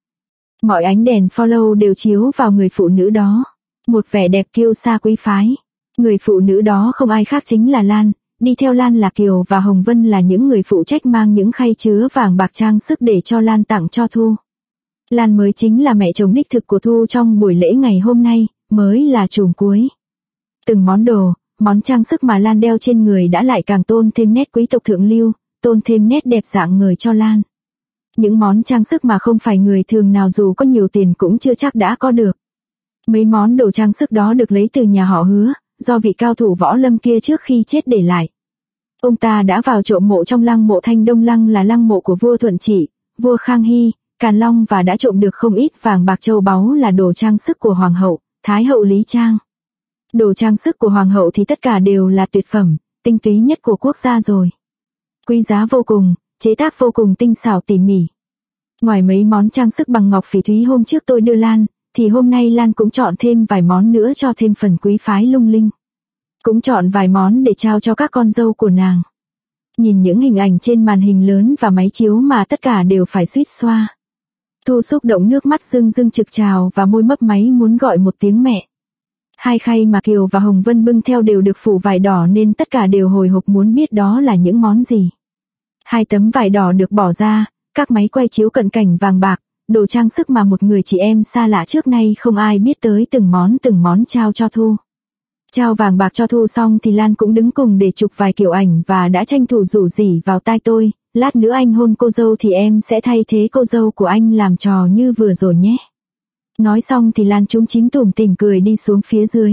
Mọi ánh đèn follow đều chiếu vào người phụ nữ đó. Một vẻ đẹp kiêu sa quý phái. Người phụ nữ đó không ai khác chính là Lan. Đi theo Lan là Kiều và Hồng Vân là những người phụ trách mang những khay chứa vàng bạc trang sức để cho Lan tặng cho Thu. Lan mới chính là mẹ chồng đích thực của Thu trong buổi lễ ngày hôm nay, mới là chùm cuối. Từng món đồ, món trang sức mà Lan đeo trên người đã lại càng tôn thêm nét quý tộc thượng lưu, tôn thêm nét đẹp dạng người cho Lan. Những món trang sức mà không phải người thường nào dù có nhiều tiền cũng chưa chắc đã có được. Mấy món đồ trang sức đó được lấy từ nhà họ Hứa, do vị cao thủ võ lâm kia trước khi chết để lại. Ông ta đã vào trộm mộ trong lăng mộ Thanh Đông Lăng là lăng mộ của vua Thuận Trị, vua Khang Hy, Càn Long và đã trộm được không ít vàng bạc châu báu là đồ trang sức của Hoàng hậu, Thái hậu Lý Trang. Đồ trang sức của Hoàng hậu thì tất cả đều là tuyệt phẩm, tinh túy nhất của quốc gia rồi. Quý giá vô cùng, chế tác vô cùng tinh xảo tỉ mỉ. Ngoài mấy món trang sức bằng ngọc phỉ thúy hôm trước tôi đưa Lan, thì hôm nay Lan cũng chọn thêm vài món nữa cho thêm phần quý phái lung linh. Cũng chọn vài món để trao cho các con dâu của nàng. Nhìn những hình ảnh trên màn hình lớn và máy chiếu mà tất cả đều phải suýt xoa. Thu xúc động nước mắt rưng rưng trực trào và môi mấp máy muốn gọi một tiếng mẹ. Hai khay mà Kiều và Hồng Vân bưng theo đều được phủ vải đỏ nên tất cả đều hồi hộp muốn biết đó là những món gì. 2 tấm vải đỏ được bỏ ra, các máy quay chiếu cận cảnh vàng bạc, đồ trang sức mà một người chị em xa lạ trước nay không ai biết tới từng món trao cho Thu. Trao vàng bạc cho Thu xong thì Lan cũng đứng cùng để chụp vài kiểu ảnh và đã tranh thủ rủ rỉ vào tai tôi, lát nữa anh hôn cô dâu thì em sẽ thay thế cô dâu của anh làm trò như vừa rồi nhé. Nói xong thì Lan chúm chím tủm tỉm cười đi xuống phía dưới.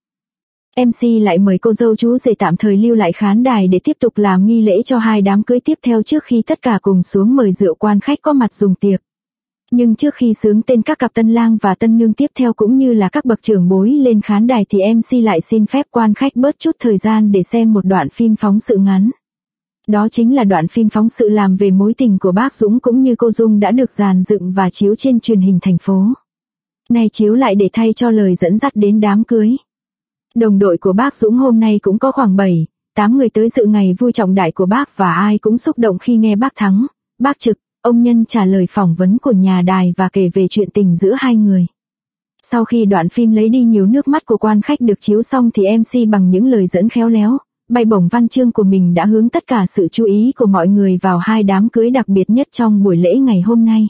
MC lại mời cô dâu chú rể tạm thời lưu lại khán đài để tiếp tục làm nghi lễ cho 2 đám cưới tiếp theo trước khi tất cả cùng xuống mời rượu quan khách có mặt dùng tiệc. Nhưng trước khi xướng tên các cặp tân lang và tân nương tiếp theo cũng như là các bậc trưởng bối lên khán đài thì MC lại xin phép quan khách bớt chút thời gian để xem một đoạn phim phóng sự ngắn. Đó chính là đoạn phim phóng sự làm về mối tình của bác Dũng cũng như cô Dung đã được dàn dựng và chiếu trên truyền hình thành phố. Nay chiếu lại để thay cho lời dẫn dắt đến đám cưới. Đồng đội của bác Dũng hôm nay cũng có khoảng 7-8 người tới dự ngày vui trọng đại của bác và ai cũng xúc động khi nghe bác Thắng, bác Trực, ông Nhân trả lời phỏng vấn của nhà đài và kể về chuyện tình giữa hai người. Sau khi đoạn phim lấy đi nhiều nước mắt của quan khách được chiếu xong thì MC bằng những lời dẫn khéo léo, bay bổng văn chương của mình đã hướng tất cả sự chú ý của mọi người vào 2 đám cưới đặc biệt nhất trong buổi lễ ngày hôm nay.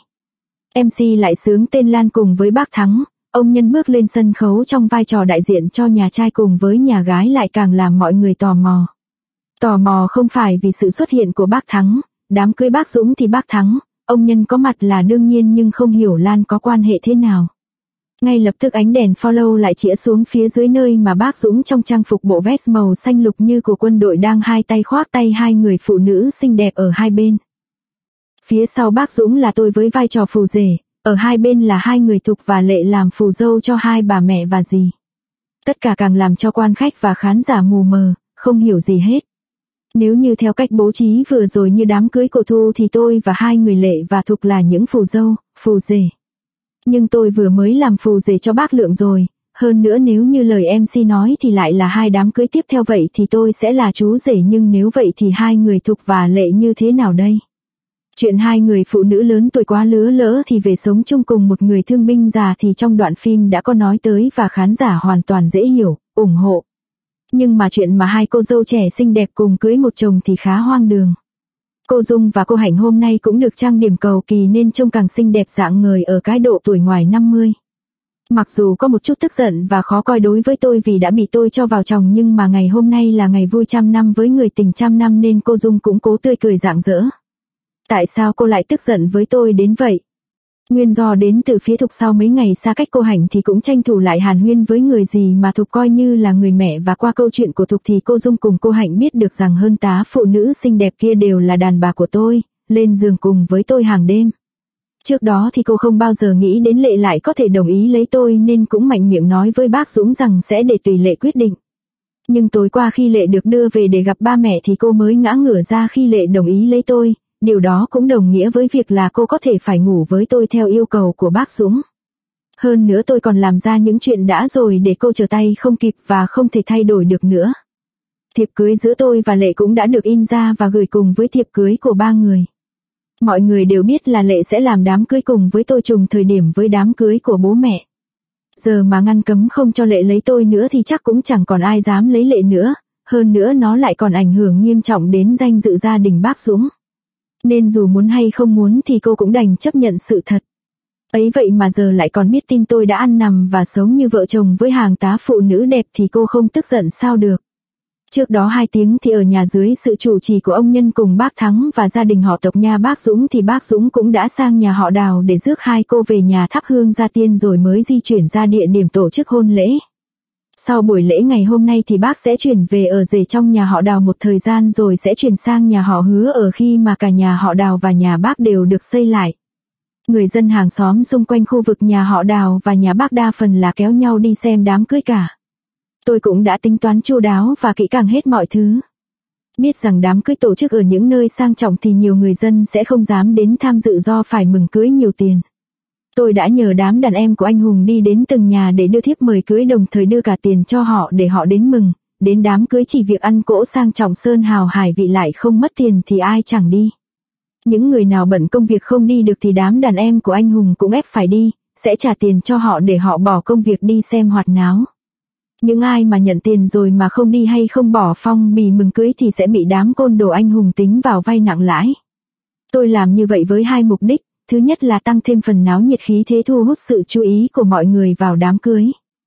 MC lại xướng tên Lan cùng với bác Thắng, ông Nhân bước lên sân khấu trong vai trò đại diện cho nhà trai cùng với nhà gái lại càng làm mọi người tò mò. Tò mò không phải vì sự xuất hiện của bác Thắng, đám cưới bác Dũng thì bác Thắng, ông Nhân có mặt là đương nhiên nhưng không hiểu Lan có quan hệ thế nào. Ngay lập tức ánh đèn follow lại chĩa xuống phía dưới nơi mà bác Dũng trong trang phục bộ vest màu xanh lục như của quân đội đang hai tay khoác tay 2 người phụ nữ xinh đẹp ở hai bên. Phía sau bác Dũng là tôi với vai trò phù rể, ở hai bên là 2 người Thục và Lệ làm phù dâu cho 2 bà mẹ và dì. Tất cả càng làm cho quan khách và khán giả mù mờ, không hiểu gì hết. Nếu như theo cách bố trí vừa rồi như đám cưới của Thu thì tôi và 2 người Lệ và Thục là những phù dâu, phù rể. Nhưng tôi vừa mới làm phù rể cho bác Lượng rồi, hơn nữa nếu như lời MC nói thì lại là 2 đám cưới tiếp theo vậy thì tôi sẽ là chú rể nhưng nếu vậy thì 2 người Thục và Lệ như thế nào đây? Chuyện 2 người phụ nữ lớn tuổi quá lứa lỡ thì về sống chung cùng một người thương binh già thì trong đoạn phim đã có nói tới và khán giả hoàn toàn dễ hiểu, ủng hộ. Nhưng mà chuyện mà hai cô dâu trẻ xinh đẹp cùng cưới một chồng thì khá hoang đường. Cô Dung và cô Hạnh hôm nay cũng được trang điểm cầu kỳ nên trông càng xinh đẹp rạng ngời ở cái độ tuổi ngoài 50. Mặc dù có một chút tức giận và khó coi đối với tôi vì đã bị tôi cho vào chồng, nhưng mà ngày hôm nay là ngày vui trăm năm với người tình trăm năm nên cô Dung cũng cố tươi cười rạng rỡ. Tại sao cô lại tức giận với tôi đến vậy? Nguyên do đến từ phía Thục. Sau mấy ngày xa cách cô Hạnh thì cũng tranh thủ lại hàn huyên với người gì mà Thục coi như là người mẹ, và qua câu chuyện của Thục thì cô Dung cùng cô Hạnh biết được rằng hơn tá phụ nữ xinh đẹp kia đều là đàn bà của tôi, lên giường cùng với tôi hàng đêm. Trước đó thì cô không bao giờ nghĩ đến Lệ lại có thể đồng ý lấy tôi nên cũng mạnh miệng nói với bác Dũng rằng sẽ để tùy Lệ quyết định. Nhưng tối qua khi Lệ được đưa về để gặp ba mẹ thì cô mới ngã ngửa ra khi Lệ đồng ý lấy tôi. Điều đó cũng đồng nghĩa với việc là cô có thể phải ngủ với tôi theo yêu cầu của bác Dũng. Hơn nữa tôi còn làm ra những chuyện đã rồi để cô trở tay không kịp và không thể thay đổi được nữa. Thiệp cưới giữa tôi và Lệ cũng đã được in ra và gửi cùng với thiệp cưới của ba người. Mọi người đều biết là Lệ sẽ làm đám cưới cùng với tôi trùng thời điểm với đám cưới của bố mẹ. Giờ mà ngăn cấm không cho Lệ lấy tôi nữa thì chắc cũng chẳng còn ai dám lấy Lệ nữa. Hơn nữa nó lại còn ảnh hưởng nghiêm trọng đến danh dự gia đình bác Dũng. Nên dù muốn hay không muốn thì cô cũng đành chấp nhận sự thật. Ấy vậy mà giờ lại còn biết tin tôi đã ăn nằm và sống như vợ chồng với hàng tá phụ nữ đẹp thì cô không tức giận sao được. Trước đó 2 tiếng thì ở nhà dưới sự chủ trì của ông Nhân cùng bác Thắng và gia đình họ Tộc nhà bác Dũng thì bác Dũng cũng đã sang nhà họ Đào để rước hai cô về nhà thắp hương gia tiên rồi mới di chuyển ra địa điểm tổ chức hôn lễ. Sau buổi lễ ngày hôm nay thì bác sẽ chuyển về ở rể trong nhà họ Đào một thời gian rồi sẽ chuyển sang nhà họ Hứa ở khi mà cả nhà họ Đào và nhà bác đều được xây lại. Người dân hàng xóm xung quanh khu vực nhà họ Đào và nhà bác đa phần là kéo nhau đi xem đám cưới cả. Tôi cũng đã tính toán chu đáo và kỹ càng hết mọi thứ. Biết rằng đám cưới tổ chức ở những nơi sang trọng thì nhiều người dân sẽ không dám đến tham dự do phải mừng cưới nhiều tiền. Tôi đã nhờ đám đàn em của anh Hùng đi đến từng nhà để đưa thiếp mời cưới, đồng thời đưa cả tiền cho họ để họ đến mừng. Đến đám cưới chỉ việc ăn cỗ sang trọng sơn hào hải vị lại không mất tiền thì ai chẳng đi. Những người nào bận công việc không đi được thì đám đàn em của anh Hùng cũng ép phải đi, sẽ trả tiền cho họ để họ bỏ công việc đi xem hoạt náo. Những ai mà nhận tiền rồi mà không đi hay không bỏ phong bì mừng cưới thì sẽ bị đám côn đồ anh Hùng tính vào vay nặng lãi. Tôi làm như vậy với 2 mục đích. Thứ nhất là tăng thêm phần náo nhiệt khí thế thu hút sự chú ý của mọi người vào đám cưới.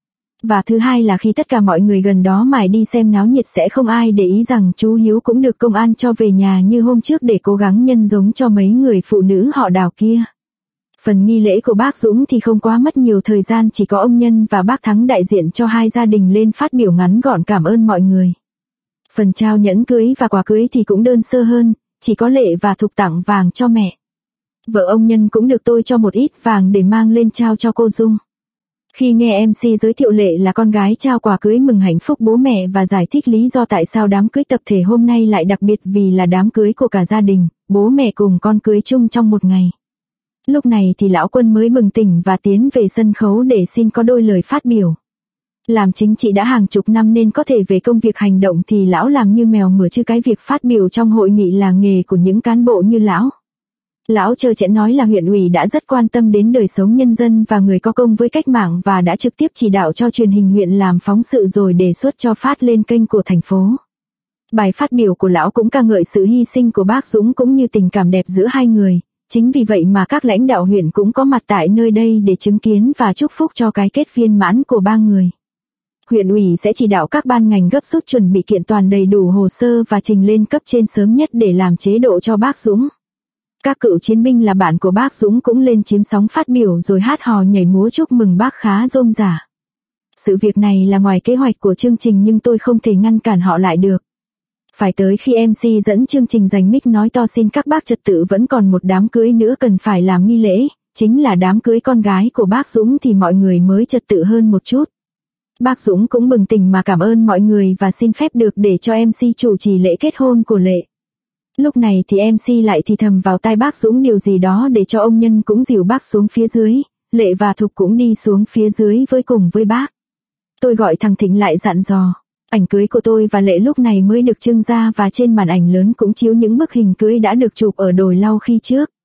Và thứ hai là khi tất cả mọi người gần đó mải đi xem náo nhiệt sẽ không ai để ý rằng chú Hiếu cũng được công an cho về nhà như hôm trước để cố gắng nhân giống cho mấy người phụ nữ họ Đào kia. Phần nghi lễ của bác Dũng thì không quá mất nhiều thời gian, chỉ có ông Nhân và bác Thắng đại diện cho hai gia đình lên phát biểu ngắn gọn cảm ơn mọi người. Phần trao nhẫn cưới và quà cưới thì cũng đơn sơ hơn, chỉ có Lệ và Thục tặng vàng cho mẹ. Vợ ông Nhân cũng được tôi cho một ít vàng để mang lên trao cho cô Dung. Khi nghe MC giới thiệu Lệ là con gái trao quà cưới mừng hạnh phúc bố mẹ và giải thích lý do tại sao đám cưới tập thể hôm nay lại đặc biệt vì là đám cưới của cả gia đình, bố mẹ cùng con cưới chung trong một ngày. Lúc này thì lão Quân mới bừng tỉnh và tiến về sân khấu để xin có đôi lời phát biểu. Làm chính trị đã hàng chục năm nên có thể về công việc hành động thì lão làm như mèo mửa, chứ cái việc phát biểu trong hội nghị là nghề của những cán bộ như lão. Lão trơ trẽn nói là huyện ủy đã rất quan tâm đến đời sống nhân dân và người có công với cách mạng và đã trực tiếp chỉ đạo cho truyền hình huyện làm phóng sự rồi đề xuất cho phát lên kênh của thành phố. Bài phát biểu của lão cũng ca ngợi sự hy sinh của bác Dũng cũng như tình cảm đẹp giữa hai người. Chính vì vậy mà các lãnh đạo huyện cũng có mặt tại nơi đây để chứng kiến và chúc phúc cho cái kết viên mãn của ba người. Huyện ủy sẽ chỉ đạo các ban ngành gấp rút chuẩn bị kiện toàn đầy đủ hồ sơ và trình lên cấp trên sớm nhất để làm chế độ cho bác Dũng. Các cựu chiến binh là bạn của bác Dũng cũng lên chiếm sóng phát biểu rồi hát hò nhảy múa chúc mừng bác khá rôm rả. Sự việc này là ngoài kế hoạch của chương trình nhưng tôi không thể ngăn cản họ lại được. Phải tới khi MC dẫn chương trình giành mic nói to xin các bác trật tự, vẫn còn một đám cưới nữa cần phải làm nghi lễ, chính là đám cưới con gái của bác Dũng thì mọi người mới trật tự hơn một chút. Bác Dũng cũng bừng tỉnh mà cảm ơn mọi người và xin phép được để cho MC chủ trì lễ kết hôn của Lệ. Lúc này thì MC lại thì thầm vào tai bác Dũng điều gì đó để cho ông Nhân cũng dìu bác xuống phía dưới, Lệ và Thục cũng đi xuống phía dưới cùng với bác. Tôi gọi thằng Thịnh lại dặn dò. Ảnh cưới của tôi và Lệ lúc này mới được trưng ra và trên màn ảnh lớn cũng chiếu những bức hình cưới đã được chụp ở đồi lau khi trước.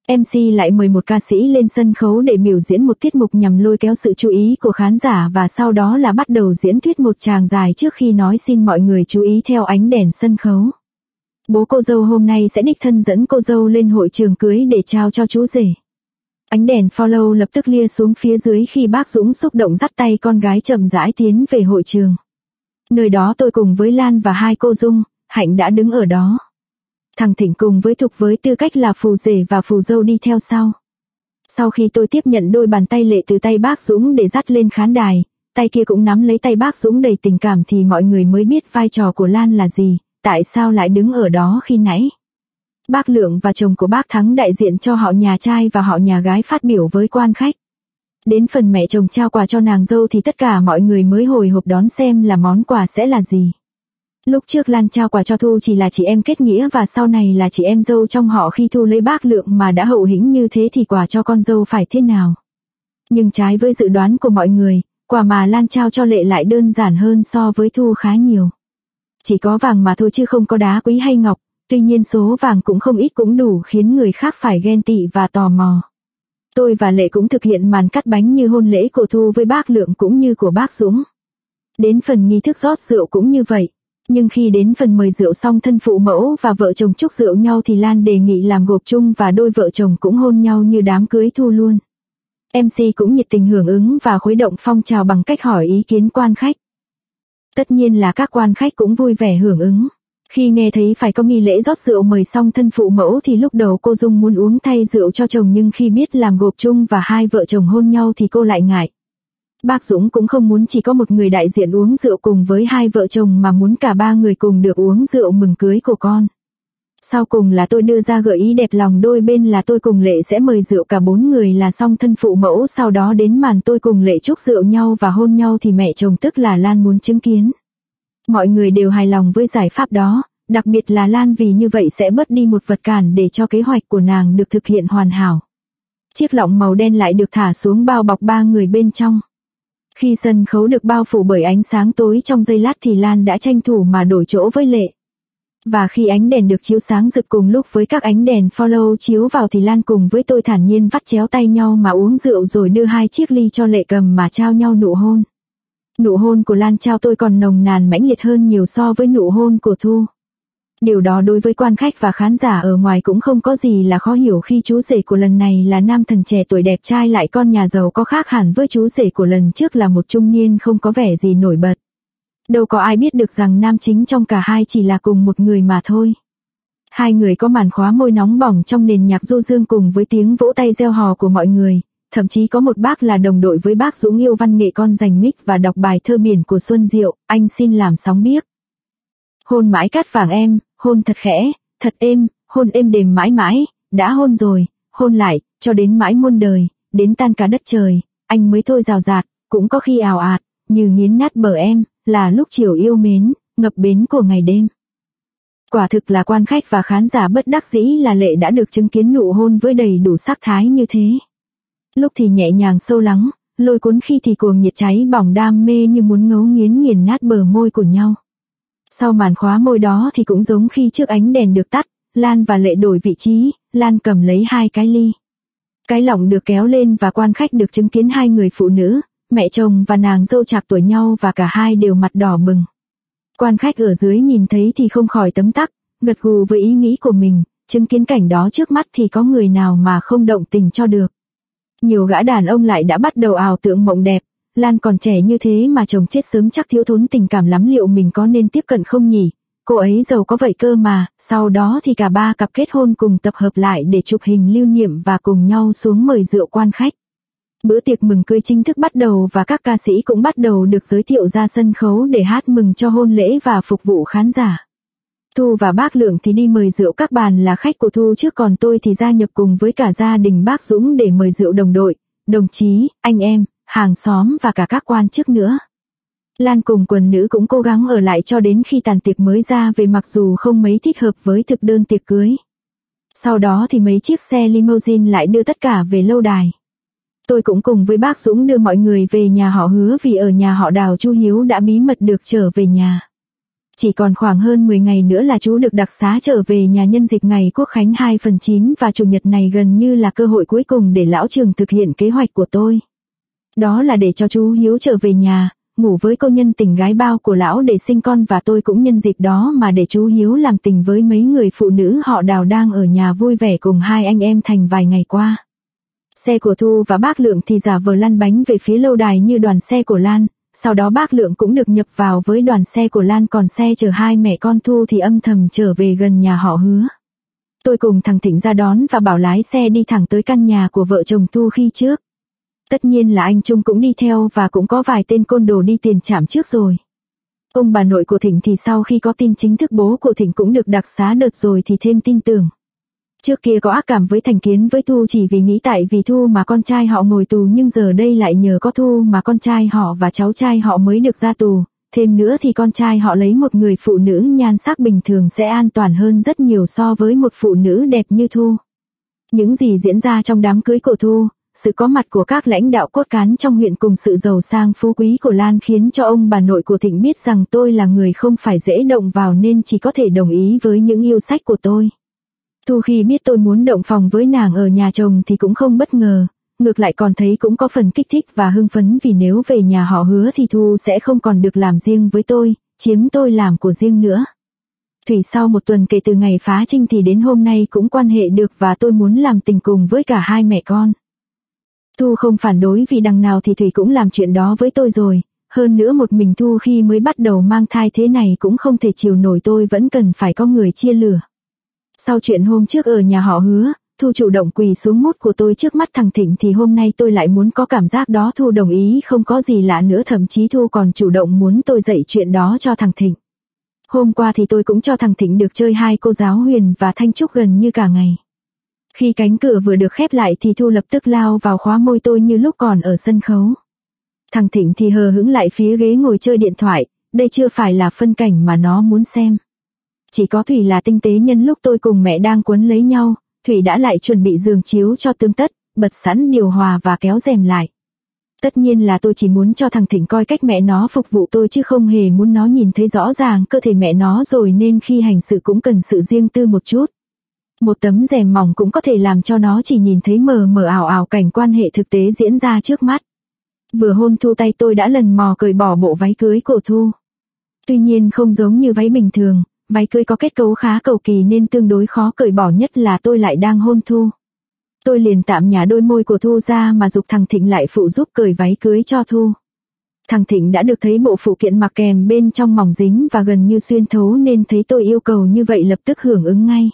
MC lại mời một ca sĩ lên sân khấu để biểu diễn một tiết mục nhằm lôi kéo sự chú ý của khán giả và sau đó là bắt đầu diễn thuyết một tràng dài trước khi nói xin mọi người chú ý theo ánh đèn sân khấu. Bố cô dâu hôm nay sẽ đích thân dẫn cô dâu lên hội trường cưới để trao cho chú rể. Ánh đèn follow lập tức lia xuống phía dưới khi bác Dũng xúc động dắt tay con gái chậm rãi tiến về hội trường. Nơi đó tôi cùng với Lan và hai cô Dung, Hạnh đã đứng ở đó. Thằng Thịnh cùng với Thục với tư cách là phù rể và phù dâu đi theo sau. Sau khi tôi tiếp nhận đôi bàn tay Lệ từ tay bác Dũng để dắt lên khán đài, tay kia cũng nắm lấy tay bác Dũng đầy tình cảm thì mọi người mới biết vai trò của Lan là gì, tại sao lại đứng ở đó khi nãy. Bác Lượng và chồng của bác Thắng đại diện cho họ nhà trai và họ nhà gái phát biểu với quan khách. Đến phần mẹ chồng trao quà cho nàng dâu thì tất cả mọi người mới hồi hộp đón xem là món quà sẽ là gì. Lúc trước Lan trao quà cho Thu chỉ là chị em kết nghĩa và sau này là chị em dâu trong họ, khi Thu lấy bác Lượng mà đã hậu hĩnh như thế thì quà cho con dâu phải thế nào. Nhưng trái với dự đoán của mọi người, quà mà Lan trao cho Lệ lại đơn giản hơn so với Thu khá nhiều. Chỉ có vàng mà thôi chứ không có đá quý hay ngọc, tuy nhiên số vàng cũng không ít, cũng đủ khiến người khác phải ghen tị và tò mò. Tôi và Lệ cũng thực hiện màn cắt bánh như hôn lễ của Thu với bác Lượng cũng như của bác Dũng. Đến phần nghi thức rót rượu cũng như vậy. Nhưng khi đến phần mời rượu xong thân phụ mẫu và vợ chồng chúc rượu nhau thì Lan đề nghị làm gộp chung và đôi vợ chồng cũng hôn nhau như đám cưới Thu luôn. MC cũng nhiệt tình hưởng ứng và khuấy động phong trào bằng cách hỏi ý kiến quan khách. Tất nhiên là các quan khách cũng vui vẻ hưởng ứng. Khi nghe thấy phải có nghi lễ rót rượu mời xong thân phụ mẫu thì lúc đầu cô Dung muốn uống thay rượu cho chồng, nhưng khi biết làm gộp chung và hai vợ chồng hôn nhau thì cô lại ngại. Bác Dũng cũng không muốn chỉ có một người đại diện uống rượu cùng với hai vợ chồng mà muốn cả ba người cùng được uống rượu mừng cưới của con. Sau cùng là tôi đưa ra gợi ý đẹp lòng đôi bên là tôi cùng Lệ sẽ mời rượu cả 4 người là xong thân phụ mẫu, sau đó đến màn tôi cùng Lệ chúc rượu nhau và hôn nhau thì mẹ chồng tức là Lan muốn chứng kiến. Mọi người đều hài lòng với giải pháp đó, đặc biệt là Lan vì như vậy sẽ bớt đi một vật cản để cho kế hoạch của nàng được thực hiện hoàn hảo. Chiếc lọng màu đen lại được thả xuống bao bọc ba người bên trong. Khi sân khấu được bao phủ bởi ánh sáng tối trong giây lát thì Lan đã tranh thủ mà đổi chỗ với Lệ. Và khi ánh đèn được chiếu sáng rực cùng lúc với các ánh đèn follow chiếu vào thì Lan cùng với tôi thản nhiên vắt chéo tay nhau mà uống rượu rồi đưa hai chiếc ly cho Lệ cầm mà trao nhau nụ hôn. Nụ hôn của Lan trao tôi còn nồng nàn mãnh liệt hơn nhiều so với nụ hôn của Thu. Điều đó đối với quan khách và khán giả ở ngoài cũng không có gì là khó hiểu khi chú rể của lần này là nam thần trẻ tuổi đẹp trai lại con nhà giàu có, khác hẳn với chú rể của lần trước là một trung niên không có vẻ gì nổi bật. Đâu có ai biết được rằng nam chính trong cả hai chỉ là cùng một người mà thôi. Hai người có màn khóa môi nóng bỏng trong nền nhạc du dương cùng với tiếng vỗ tay reo hò của mọi người. Thậm chí có một bác là đồng đội với bác Dũng yêu văn nghệ con giành mic và đọc bài thơ biển của Xuân Diệu, anh xin làm sóng biếc. Hôn mãi cát vàng em, hôn thật khẽ, thật êm, hôn êm đềm mãi mãi, đã hôn rồi, hôn lại, cho đến mãi muôn đời, đến tan cả đất trời, anh mới thôi rào rạt, cũng có khi ào ạt, như nghiến nát bờ em, là lúc chiều yêu mến, ngập bến của ngày đêm. Quả thực là quan khách và khán giả bất đắc dĩ là Lệ đã được chứng kiến nụ hôn với đầy đủ sắc thái như thế. Lúc thì nhẹ nhàng sâu lắng, lôi cuốn, khi thì cuồng nhiệt cháy bỏng đam mê như muốn ngấu nghiến nghiền nát bờ môi của nhau. Sau màn khóa môi đó thì cũng giống khi trước ánh đèn được tắt, Lan và Lệ đổi vị trí, Lan cầm lấy hai cái ly. Cái lọng được kéo lên và quan khách được chứng kiến hai người phụ nữ, mẹ chồng và nàng dâu chạc tuổi nhau và cả hai đều mặt đỏ bừng. Quan khách ở dưới nhìn thấy thì không khỏi tấm tắc, gật gù với ý nghĩ của mình, chứng kiến cảnh đó trước mắt thì có người nào mà không động tình cho được. Nhiều gã đàn ông lại đã bắt đầu ảo tưởng mộng đẹp, Lan còn trẻ như thế mà chồng chết sớm chắc thiếu thốn tình cảm lắm, liệu mình có nên tiếp cận không nhỉ? Cô ấy giàu có vậy cơ mà. Sau đó thì cả ba cặp kết hôn cùng tập hợp lại để chụp hình lưu niệm và cùng nhau xuống mời rượu quan khách. Bữa tiệc mừng cưới chính thức bắt đầu và các ca sĩ cũng bắt đầu được giới thiệu ra sân khấu để hát mừng cho hôn lễ và phục vụ khán giả. Thu và bác Lượng thì đi mời rượu các bàn là khách của Thu trước, còn tôi thì gia nhập cùng với cả gia đình bác Dũng để mời rượu đồng đội, đồng chí, anh em, hàng xóm và cả các quan chức nữa. Lan cùng quần nữ cũng cố gắng ở lại cho đến khi tàn tiệc mới ra về, mặc dù không mấy thích hợp với thực đơn tiệc cưới. Sau đó thì mấy chiếc xe limousine lại đưa tất cả về lâu đài. Tôi cũng cùng với bác Dũng đưa mọi người về nhà họ Hứa vì ở nhà họ Đào Chu Hiếu đã bí mật được trở về nhà. Chỉ còn khoảng hơn 10 ngày nữa là chú được đặc xá trở về nhà nhân dịp ngày Quốc khánh 2/9 và chủ nhật này gần như là cơ hội cuối cùng để lão Trường thực hiện kế hoạch của tôi. Đó là để cho chú Hiếu trở về nhà, ngủ với cô nhân tình gái bao của lão để sinh con, và tôi cũng nhân dịp đó mà để chú Hiếu làm tình với mấy người phụ nữ họ Đào đang ở nhà vui vẻ cùng hai anh em Thành vài ngày qua. Xe của Thu và bác Lượng thì giả vờ lăn bánh về phía lâu đài như đoàn xe của Lan, sau đó bác Lượng cũng được nhập vào với đoàn xe của Lan, còn xe chở hai mẹ con Thu thì âm thầm trở về gần nhà họ Hứa. Tôi cùng thằng Thịnh ra đón và bảo lái xe đi thẳng tới căn nhà của vợ chồng Thu khi trước. Tất nhiên là anh Trung cũng đi theo và cũng có vài tên côn đồ đi tiền trảm trước rồi. Ông bà nội của Thịnh thì sau khi có tin chính thức bố của Thịnh cũng được đặc xá đợt rồi thì thêm tin tưởng. Trước kia có ác cảm với thành kiến với Thu chỉ vì nghĩ tại vì Thu mà con trai họ ngồi tù, nhưng giờ đây lại nhờ có Thu mà con trai họ và cháu trai họ mới được ra tù. Thêm nữa thì con trai họ lấy một người phụ nữ nhan sắc bình thường sẽ an toàn hơn rất nhiều so với một phụ nữ đẹp như Thu. Những gì diễn ra trong đám cưới của Thu, sự có mặt của các lãnh đạo cốt cán trong huyện cùng sự giàu sang phú quý của Lan khiến cho ông bà nội của Thịnh biết rằng tôi là người không phải dễ động vào nên chỉ có thể đồng ý với những yêu sách của tôi. Thu khi biết tôi muốn động phòng với nàng ở nhà chồng thì cũng không bất ngờ, ngược lại còn thấy cũng có phần kích thích và hưng phấn, vì nếu về nhà họ Hứa thì Thu sẽ không còn được làm riêng với tôi, chiếm tôi làm của riêng nữa. Thủy sau một tuần kể từ ngày phá trinh thì đến hôm nay cũng quan hệ được và tôi muốn làm tình cùng với cả hai mẹ con. Thu không phản đối vì đằng nào thì Thủy cũng làm chuyện đó với tôi rồi, hơn nữa một mình Thu khi mới bắt đầu mang thai thế này cũng không thể chịu nổi, tôi vẫn cần phải có người chia lửa. Sau chuyện hôm trước ở nhà họ Hứa, Thu chủ động quỳ xuống mút của tôi trước mắt thằng Thịnh thì hôm nay tôi lại muốn có cảm giác đó. Thu đồng ý không có gì lạ nữa, thậm chí Thu còn chủ động muốn tôi dạy chuyện đó cho thằng Thịnh. Hôm qua thì tôi cũng cho thằng Thịnh được chơi hai cô giáo Huyền và Thanh Trúc gần như cả ngày. Khi cánh cửa vừa được khép lại thì Thu lập tức lao vào khóa môi tôi như lúc còn ở sân khấu. Thằng Thịnh thì hờ hững lại phía ghế ngồi chơi điện thoại, đây chưa phải là phân cảnh mà nó muốn xem. Chỉ có Thủy là tinh tế, nhân lúc tôi cùng mẹ đang quấn lấy nhau, Thủy đã lại chuẩn bị giường chiếu cho tươm tất, bật sẵn điều hòa và kéo rèm lại. Tất nhiên là tôi chỉ muốn cho thằng Thịnh coi cách mẹ nó phục vụ tôi chứ không hề muốn nó nhìn thấy rõ ràng cơ thể mẹ nó rồi, nên khi hành sự cũng cần sự riêng tư một chút. Một tấm rèm mỏng cũng có thể làm cho nó chỉ nhìn thấy mờ mờ ảo ảo cảnh quan hệ thực tế diễn ra trước mắt. Vừa hôn Thu tay tôi đã lần mò cởi bỏ bộ váy cưới của Thu. Tuy nhiên không giống như váy bình thường, váy cưới có kết cấu khá cầu kỳ nên tương đối khó cởi bỏ, nhất là tôi lại đang hôn Thu. Tôi liền tạm nhả đôi môi của Thu ra mà giục thằng Thịnh lại phụ giúp cởi váy cưới cho Thu. Thằng Thịnh đã được thấy bộ phụ kiện mặc kèm bên trong mỏng dính và gần như xuyên thấu nên thấy tôi yêu cầu như vậy lập tức hưởng ứng ngay.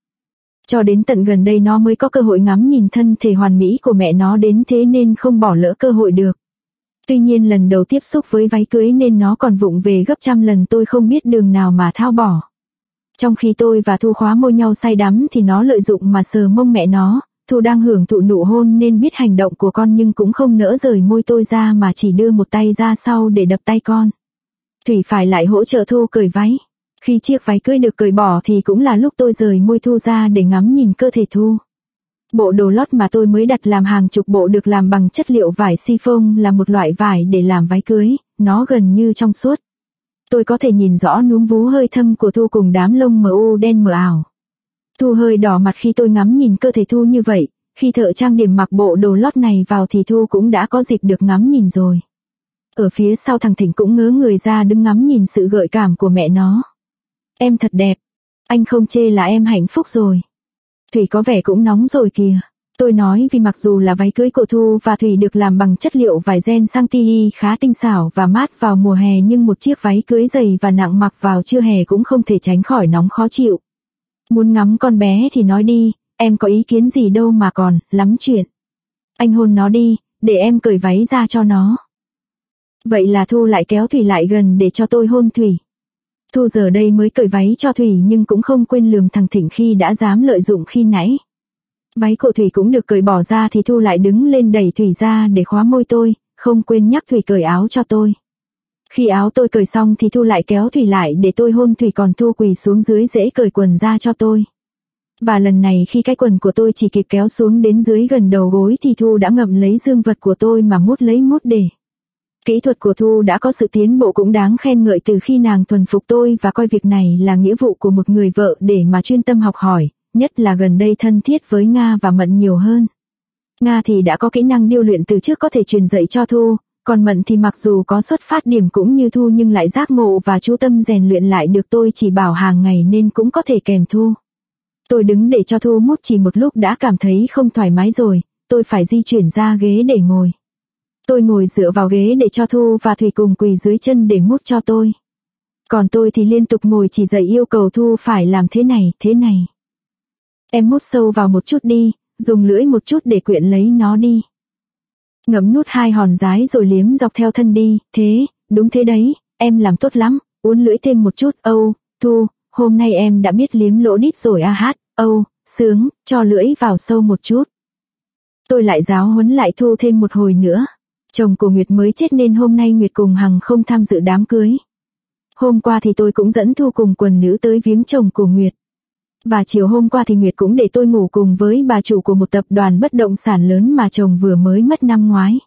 Cho đến tận gần đây nó mới có cơ hội ngắm nhìn thân thể hoàn mỹ của mẹ nó đến thế nên không bỏ lỡ cơ hội được. Tuy nhiên lần đầu tiếp xúc với váy cưới nên nó còn vụng về gấp trăm lần, tôi không biết đường nào mà thao bỏ. Trong khi tôi và Thu khóa môi nhau say đắm thì nó lợi dụng mà sờ mông mẹ nó. Thu đang hưởng thụ nụ hôn nên biết hành động của con nhưng cũng không nỡ rời môi tôi ra mà chỉ đưa một tay ra sau để đập tay con. Thủy phải lại hỗ trợ Thu cởi váy. Khi chiếc váy cưới được cởi bỏ thì cũng là lúc tôi rời môi Thu ra để ngắm nhìn cơ thể Thu. Bộ đồ lót mà tôi mới đặt làm hàng chục bộ được làm bằng chất liệu vải siphon, là một loại vải để làm váy cưới, nó gần như trong suốt. Tôi có thể nhìn rõ núm vú hơi thâm của Thu cùng đám lông mờ u đen mờ ảo. Thu hơi đỏ mặt khi tôi ngắm nhìn cơ thể Thu như vậy, khi thợ trang điểm mặc bộ đồ lót này vào thì Thu cũng đã có dịp được ngắm nhìn rồi. Ở phía sau thằng Thịnh cũng ngớ người ra đứng ngắm nhìn sự gợi cảm của mẹ nó. Em thật đẹp, anh không chê là em hạnh phúc rồi. Thủy có vẻ cũng nóng rồi kìa. Tôi nói vì mặc dù là váy cưới của Thu và Thủy được làm bằng chất liệu vải ren Santii khá tinh xảo và mát vào mùa hè, nhưng một chiếc váy cưới dày và nặng mặc vào trưa hè cũng không thể tránh khỏi nóng khó chịu. Muốn ngắm con bé thì nói đi, em có ý kiến gì đâu mà còn, lắm chuyện. Anh hôn nó đi, để em cởi váy ra cho nó. Vậy là Thu lại kéo Thủy lại gần để cho tôi hôn Thủy. Thu giờ đây mới cởi váy cho Thủy nhưng cũng không quên lườm thằng Thịnh khi đã dám lợi dụng khi nãy. Váy của Thủy cũng được cởi bỏ ra thì Thu lại đứng lên đẩy Thủy ra để khóa môi tôi, không quên nhắc Thủy cởi áo cho tôi. Khi áo tôi cởi xong thì Thu lại kéo Thủy lại để tôi hôn Thủy, còn Thu quỳ xuống dưới dễ cởi quần ra cho tôi. Và lần này khi cái quần của tôi chỉ kịp kéo xuống đến dưới gần đầu gối thì Thu đã ngậm lấy dương vật của tôi mà mút lấy mút để. Kỹ thuật của Thu đã có sự tiến bộ cũng đáng khen ngợi từ khi nàng thuần phục tôi và coi việc này là nghĩa vụ của một người vợ để mà chuyên tâm học hỏi, nhất là gần đây thân thiết với Nga và Mận nhiều hơn. Nga thì đã có kỹ năng điêu luyện từ trước có thể truyền dạy cho Thu, còn Mận thì mặc dù có xuất phát điểm cũng như Thu nhưng lại giác ngộ và chú tâm rèn luyện lại được tôi chỉ bảo hàng ngày nên cũng có thể kèm Thu. Tôi đứng để cho Thu mút chỉ một lúc đã cảm thấy không thoải mái rồi, tôi phải di chuyển ra ghế để ngồi. Tôi ngồi dựa vào ghế để cho Thu và Thủy cùng quỳ dưới chân để mút cho tôi. Còn tôi thì liên tục ngồi chỉ dạy yêu cầu Thu phải làm thế này, thế này. Em mút sâu vào một chút đi, dùng lưỡi một chút để quyện lấy nó đi. Ngậm nút 2 hòn dái rồi liếm dọc theo thân đi, thế, đúng thế đấy, em làm tốt lắm, uốn lưỡi thêm một chút, Thu, hôm nay em đã biết liếm lỗ đít rồi sướng, cho lưỡi vào sâu một chút. Tôi lại giáo huấn lại Thu thêm một hồi nữa. Chồng của Nguyệt mới chết nên hôm nay Nguyệt cùng Hằng không tham dự đám cưới. Hôm qua thì tôi cũng dẫn Thu cùng quần nữ tới viếng chồng của Nguyệt. Và chiều hôm qua thì Nguyệt cũng để tôi ngủ cùng với bà chủ của một tập đoàn bất động sản lớn mà chồng vừa mới mất năm ngoái.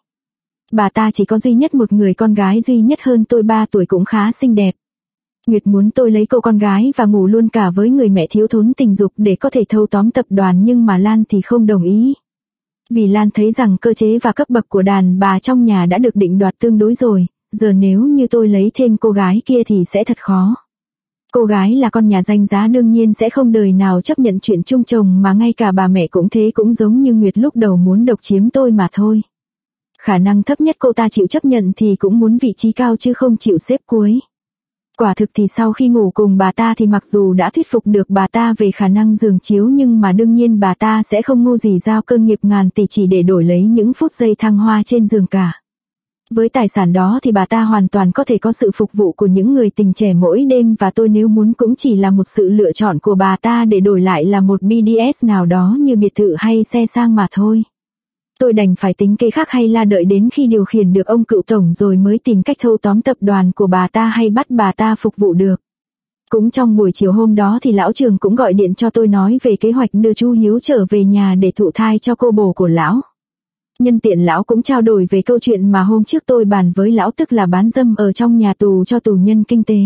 Bà ta chỉ có duy nhất một người con gái duy nhất hơn tôi 3 tuổi cũng khá xinh đẹp. Nguyệt muốn tôi lấy cô con gái và ngủ luôn cả với người mẹ thiếu thốn tình dục để có thể thâu tóm tập đoàn nhưng mà Lan thì không đồng ý. Vì Lan thấy rằng cơ chế và cấp bậc của đàn bà trong nhà đã được định đoạt tương đối rồi, giờ nếu như tôi lấy thêm cô gái kia thì sẽ thật khó. Cô gái là con nhà danh giá đương nhiên sẽ không đời nào chấp nhận chuyện chung chồng mà ngay cả bà mẹ cũng thế, cũng giống như Nguyệt lúc đầu muốn độc chiếm tôi mà thôi. Khả năng thấp nhất cô ta chịu chấp nhận thì cũng muốn vị trí cao chứ không chịu xếp cuối. Quả thực thì sau khi ngủ cùng bà ta thì mặc dù đã thuyết phục được bà ta về khả năng giường chiếu nhưng mà đương nhiên bà ta sẽ không ngu gì giao cơ nghiệp ngàn tỷ chỉ để đổi lấy những phút giây thăng hoa trên giường cả. Với tài sản đó thì bà ta hoàn toàn có thể có sự phục vụ của những người tình trẻ mỗi đêm và tôi nếu muốn cũng chỉ là một sự lựa chọn của bà ta để đổi lại là một BDS nào đó như biệt thự hay xe sang mà thôi. Tôi đành phải tính kế khác hay là đợi đến khi điều khiển được ông cựu tổng rồi mới tìm cách thâu tóm tập đoàn của bà ta hay bắt bà ta phục vụ được. Cũng trong buổi chiều hôm đó thì lão Trường cũng gọi điện cho tôi nói về kế hoạch đưa chú Hiếu trở về nhà để thụ thai cho cô bồ của lão. Nhân tiện lão cũng trao đổi về câu chuyện mà hôm trước tôi bàn với lão, tức là bán dâm ở trong nhà tù cho tù nhân kinh tế.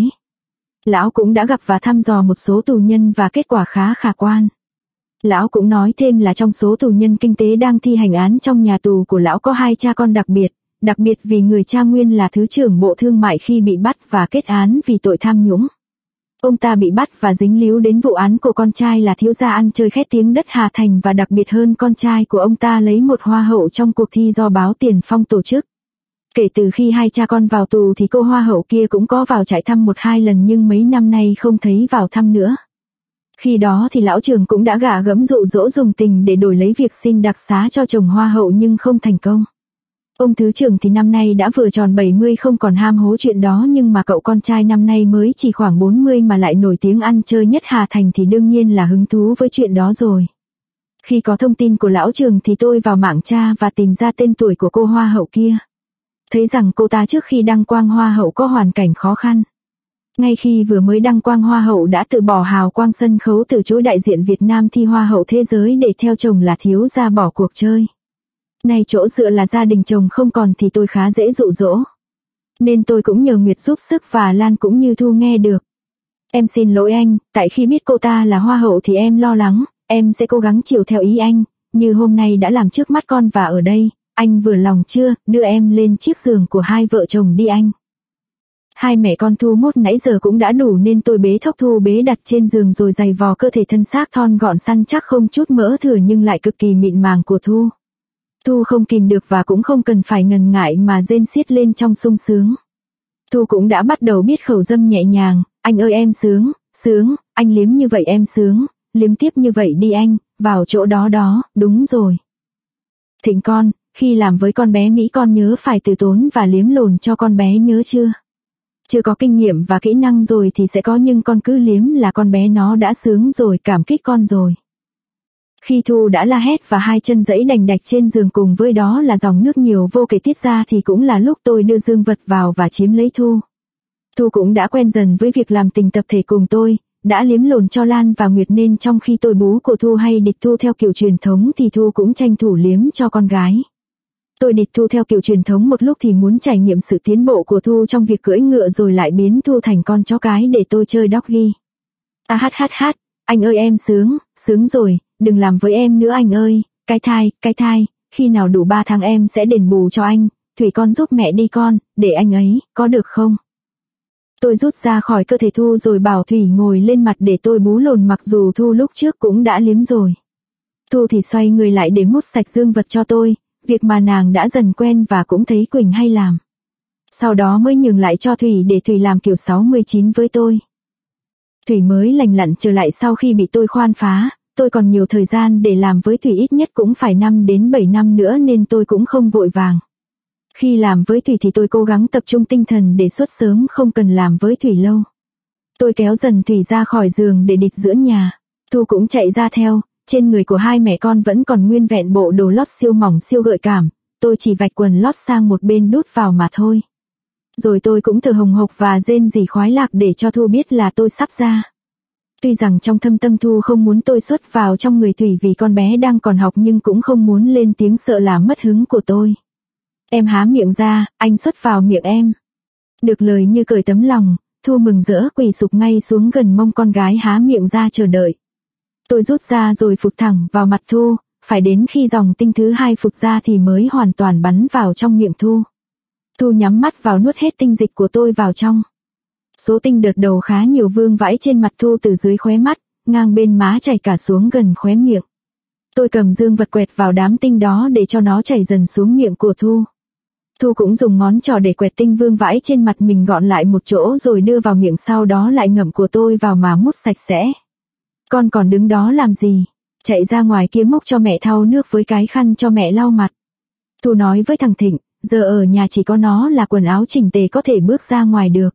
Lão cũng đã gặp và thăm dò một số tù nhân và kết quả khá khả quan. Lão cũng nói thêm là trong số tù nhân kinh tế đang thi hành án trong nhà tù của lão có 2 cha con đặc biệt vì người cha nguyên là Thứ trưởng Bộ Thương mại khi bị bắt và kết án vì tội tham nhũng. Ông ta bị bắt và dính líu đến vụ án của con trai là thiếu gia ăn chơi khét tiếng đất Hà Thành, và đặc biệt hơn con trai của ông ta lấy một hoa hậu trong cuộc thi do báo Tiền Phong tổ chức. Kể từ khi 2 cha con vào tù thì cô hoa hậu kia cũng có vào trại thăm 1-2 lần nhưng mấy năm nay không thấy vào thăm nữa. Khi đó thì lão Trường cũng đã gạ gẫm dụ dỗ dùng tình để đổi lấy việc xin đặc xá cho chồng hoa hậu nhưng không thành công. Ông Thứ trưởng thì năm nay đã vừa tròn 70 không còn ham hố chuyện đó, nhưng mà cậu con trai năm nay mới chỉ khoảng 40 mà lại nổi tiếng ăn chơi nhất Hà Thành thì đương nhiên là hứng thú với chuyện đó rồi. Khi có thông tin của lão Trường thì tôi vào mạng tra và tìm ra tên tuổi của cô hoa hậu kia. Thấy rằng cô ta trước khi đăng quang hoa hậu có hoàn cảnh khó khăn. Ngay khi vừa mới đăng quang hoa hậu đã tự bỏ hào quang sân khấu, từ chối đại diện Việt Nam thi hoa hậu thế giới để theo chồng là thiếu gia bỏ cuộc chơi. Nay chỗ dựa là gia đình chồng không còn thì tôi khá dễ dụ dỗ. Nên tôi cũng nhờ Nguyệt giúp sức và Lan cũng như Thu nghe được. Em xin lỗi anh, tại khi biết cô ta là hoa hậu thì em lo lắng, em sẽ cố gắng chiều theo ý anh, như hôm nay đã làm trước mắt con và ở đây, anh vừa lòng chưa, đưa em lên chiếc giường của 2 vợ chồng đi anh. 2 mẹ con Thu mốt nãy giờ cũng đã đủ nên tôi bế thốc Thu bế đặt trên giường rồi giày vò cơ thể thân xác thon gọn săn chắc không chút mỡ thừa nhưng lại cực kỳ mịn màng của Thu. Thu không kìm được và cũng không cần phải ngần ngại mà rên xiết lên trong sung sướng. Thu cũng đã bắt đầu biết khẩu dâm nhẹ nhàng, anh ơi em sướng, anh liếm như vậy em sướng, liếm tiếp như vậy đi anh, vào chỗ đó đó, đúng rồi. Thịnh con, khi làm với con bé Mỹ con nhớ phải từ tốn và liếm lồn cho con bé nhớ chưa? Chưa có kinh nghiệm và kỹ năng rồi thì sẽ có, nhưng con cứ liếm là con bé nó đã sướng rồi, cảm kích con rồi. Khi Thu đã la hét và 2 chân giẫy đành đạch trên giường cùng với đó là dòng nước nhiều vô kể tiết ra thì cũng là lúc tôi đưa dương vật vào và chiếm lấy Thu. Thu cũng đã quen dần với việc làm tình tập thể cùng tôi, đã liếm lồn cho Lan và Nguyệt nên trong khi tôi bú của Thu hay địch Thu theo kiểu truyền thống thì Thu cũng tranh thủ liếm cho con gái. Tôi địt Thu theo kiểu truyền thống một lúc thì muốn trải nghiệm sự tiến bộ của Thu trong việc cưỡi ngựa rồi lại biến Thu thành con chó cái để tôi chơi doggy. Anh ơi em sướng rồi, đừng làm với em nữa anh ơi, cái thai, khi nào đủ 3 tháng em sẽ đền bù cho anh, Thủy con giúp mẹ đi con, để anh ấy, có được không? Tôi rút ra khỏi cơ thể Thu rồi bảo Thủy ngồi lên mặt để tôi bú lồn mặc dù Thu lúc trước cũng đã liếm rồi. Thu thì xoay người lại để mút sạch dương vật cho tôi, việc mà nàng đã dần quen và cũng thấy Quỳnh hay làm. Sau đó mới nhường lại cho Thủy để Thủy làm kiểu 69 với tôi. Thủy mới lành lặn trở lại sau khi bị tôi khoan phá, tôi còn nhiều thời gian để làm với Thủy ít nhất cũng phải 5 đến 7 năm nữa nên tôi cũng không vội vàng. Khi làm với Thủy thì tôi cố gắng tập trung tinh thần để xuất sớm không cần làm với Thủy lâu. Tôi kéo dần Thủy ra khỏi giường để địt giữa nhà. Thu cũng chạy ra theo, trên người của hai mẹ con vẫn còn nguyên vẹn bộ đồ lót siêu mỏng siêu gợi cảm, tôi chỉ vạch quần lót sang một bên đút vào mà thôi. Rồi tôi cũng thở hồng hộc và rên rỉ khoái lạc để cho Thu biết là tôi sắp ra. Tuy rằng trong thâm tâm Thu không muốn tôi xuất vào trong người Thủy vì con bé đang còn học nhưng cũng không muốn lên tiếng sợ làm mất hứng của tôi. Em há miệng ra, anh xuất vào miệng em. Được lời như cởi tấm lòng, Thu mừng rỡ quỳ sụp ngay xuống gần mông con gái há miệng ra chờ đợi. Tôi rút ra rồi phụt thẳng vào mặt Thu, phải đến khi dòng tinh thứ 2 phụt ra thì mới hoàn toàn bắn vào trong miệng Thu. Thu nhắm mắt vào nuốt hết tinh dịch của tôi vào trong. Số tinh đợt đầu khá nhiều vương vãi trên mặt Thu từ dưới khóe mắt, ngang bên má chảy cả xuống gần khóe miệng. Tôi cầm dương vật quẹt vào đám tinh đó để cho nó chảy dần xuống miệng của Thu. Thu cũng dùng ngón trỏ để quẹt tinh vương vãi trên mặt mình gọn lại một chỗ rồi đưa vào miệng sau đó lại ngậm của tôi vào mà mút sạch sẽ. Con còn đứng đó làm gì? Chạy ra ngoài kia múc cho mẹ thau nước với cái khăn cho mẹ lau mặt. Thu nói với thằng Thịnh, giờ ở nhà chỉ có nó là quần áo chỉnh tề có thể bước ra ngoài được.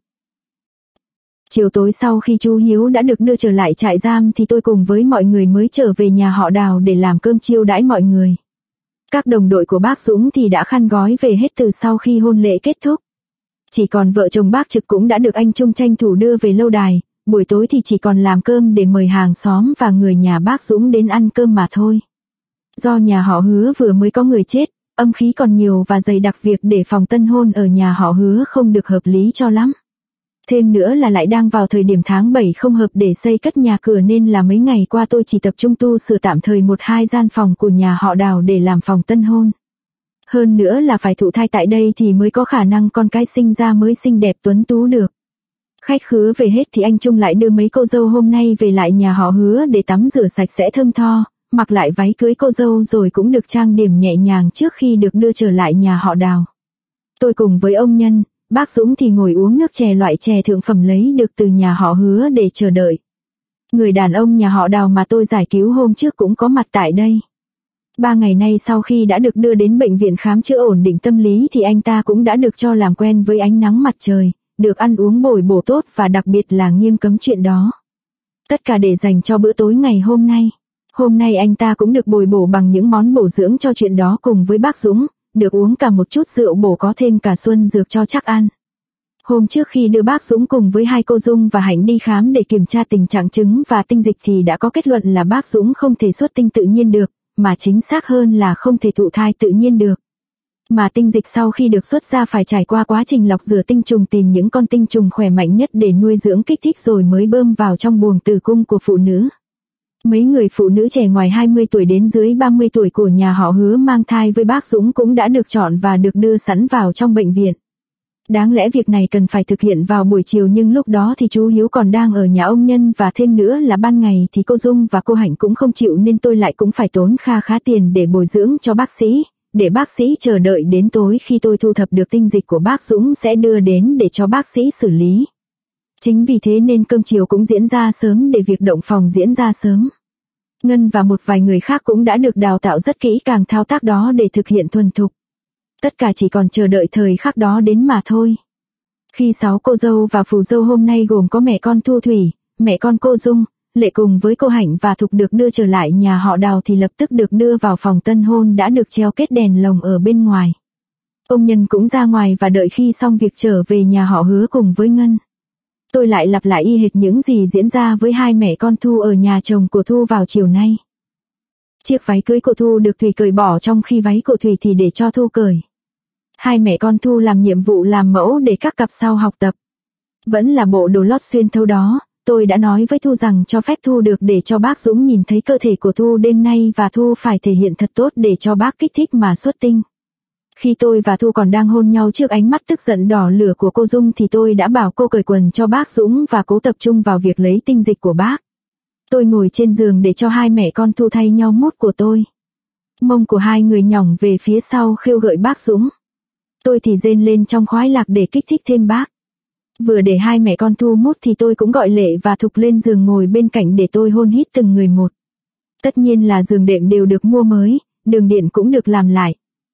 Chiều tối sau khi chú Hiếu đã được đưa trở lại trại giam thì tôi cùng với mọi người mới trở về nhà họ Đào để làm cơm chiêu đãi mọi người. Các đồng đội của bác Dũng thì đã khăn gói về hết từ sau khi hôn lễ kết thúc. Chỉ còn vợ chồng bác Trực cũng đã được anh Trung tranh thủ đưa về lâu đài, buổi tối thì chỉ còn làm cơm để mời hàng xóm và người nhà bác Dũng đến ăn cơm mà thôi. Do nhà họ Hứa vừa mới có người chết, âm khí còn nhiều và dày đặc việc để phòng tân hôn ở nhà họ Hứa không được hợp lý cho lắm. Thêm nữa là lại đang vào thời điểm tháng 7 không hợp để xây cất nhà cửa nên là mấy ngày qua tôi chỉ tập trung tu sửa tạm thời 1-2 gian phòng của nhà họ Đào để làm phòng tân hôn. Hơn nữa là phải thụ thai tại đây thì mới có khả năng con cái sinh ra mới xinh đẹp tuấn tú được. Khách khứa về hết thì anh Trung lại đưa mấy cô dâu hôm nay về lại nhà họ Hứa để tắm rửa sạch sẽ thơm tho, mặc lại váy cưới cô dâu rồi cũng được trang điểm nhẹ nhàng trước khi được đưa trở lại nhà họ Đào. Tôi cùng với ông Nhân, bác Dũng thì ngồi uống nước chè loại chè thượng phẩm lấy được từ nhà họ Hứa để chờ đợi. Người đàn ông nhà họ Đào mà tôi giải cứu hôm trước cũng có mặt tại đây. 3 ngày nay sau khi đã được đưa đến bệnh viện khám chữa ổn định tâm lý thì anh ta cũng đã được cho làm quen với ánh nắng mặt trời, được ăn uống bồi bổ tốt và đặc biệt là nghiêm cấm chuyện đó. Tất cả để dành cho bữa tối ngày hôm nay. Hôm nay anh ta cũng được bồi bổ bằng những món bổ dưỡng cho chuyện đó cùng với bác Dũng, được uống cả một chút rượu bổ có thêm cả xuân dược cho chắc ăn. Hôm trước khi đưa bác Dũng cùng với hai cô Dung và Hạnh đi khám để kiểm tra tình trạng trứng và tinh dịch thì đã có kết luận là bác Dũng không thể xuất tinh tự nhiên được, mà chính xác hơn là không thể thụ thai tự nhiên được. Mà tinh dịch sau khi được xuất ra phải trải qua quá trình lọc rửa tinh trùng tìm những con tinh trùng khỏe mạnh nhất để nuôi dưỡng kích thích rồi mới bơm vào trong buồng tử cung của phụ nữ. Mấy người phụ nữ trẻ ngoài 20 tuổi đến dưới 30 tuổi của nhà họ Hứa mang thai với bác Dũng cũng đã được chọn và được đưa sẵn vào trong bệnh viện. Đáng lẽ việc này cần phải thực hiện vào buổi chiều nhưng lúc đó thì chú Hiếu còn đang ở nhà ông Nhân và thêm nữa là ban ngày thì cô Dung và cô Hạnh cũng không chịu nên tôi lại cũng phải tốn khá tiền để bồi dưỡng cho bác sĩ, để bác sĩ chờ đợi đến tối khi tôi thu thập được tinh dịch của bác Dũng sẽ đưa đến để cho bác sĩ xử lý. Chính vì thế nên cơm chiều cũng diễn ra sớm để việc động phòng diễn ra sớm. Ngân và một vài người khác cũng đã được đào tạo rất kỹ càng thao tác đó để thực hiện thuần thục. Tất cả chỉ còn chờ đợi thời khắc đó đến mà thôi. Khi 6 cô dâu và phù dâu hôm nay gồm có mẹ con Thu Thủy, mẹ con cô Dung, Lệ cùng với cô Hạnh và Thục được đưa trở lại nhà họ Đào thì lập tức được đưa vào phòng tân hôn đã được treo kết đèn lồng ở bên ngoài. Ông Nhân cũng ra ngoài và đợi khi xong việc trở về nhà họ Hứa cùng với Ngân. Tôi lại lặp lại y hệt những gì diễn ra với hai mẹ con Thu ở nhà chồng của Thu vào chiều nay. Chiếc váy cưới của Thu được Thủy cởi bỏ, trong khi váy của Thủy thì để cho Thu cởi. Hai mẹ con Thu làm nhiệm vụ làm mẫu để các cặp sau học tập. Vẫn là bộ đồ lót xuyên thấu đó, tôi đã nói với Thu rằng cho phép Thu được để cho bác Dũng nhìn thấy cơ thể của Thu đêm nay và Thu phải thể hiện thật tốt để cho bác kích thích mà xuất tinh. Khi tôi và Thu còn đang hôn nhau trước ánh mắt tức giận đỏ lửa của cô Dung thì tôi đã bảo cô cởi quần cho bác Dũng và cố tập trung vào việc lấy tinh dịch của bác. Tôi ngồi trên giường để cho hai mẹ con Thu thay nhau mút của tôi. Mông của hai người nhỏng về phía sau khêu gợi bác Dũng. Tôi thì rên lên trong khoái lạc để kích thích thêm bác. Vừa để hai mẹ con Thu mút thì tôi cũng gọi Lệ và Thục lên giường ngồi bên cạnh để tôi hôn hít từng người một. Tất nhiên là giường đệm đều được mua mới, đường điện cũng được làm lại.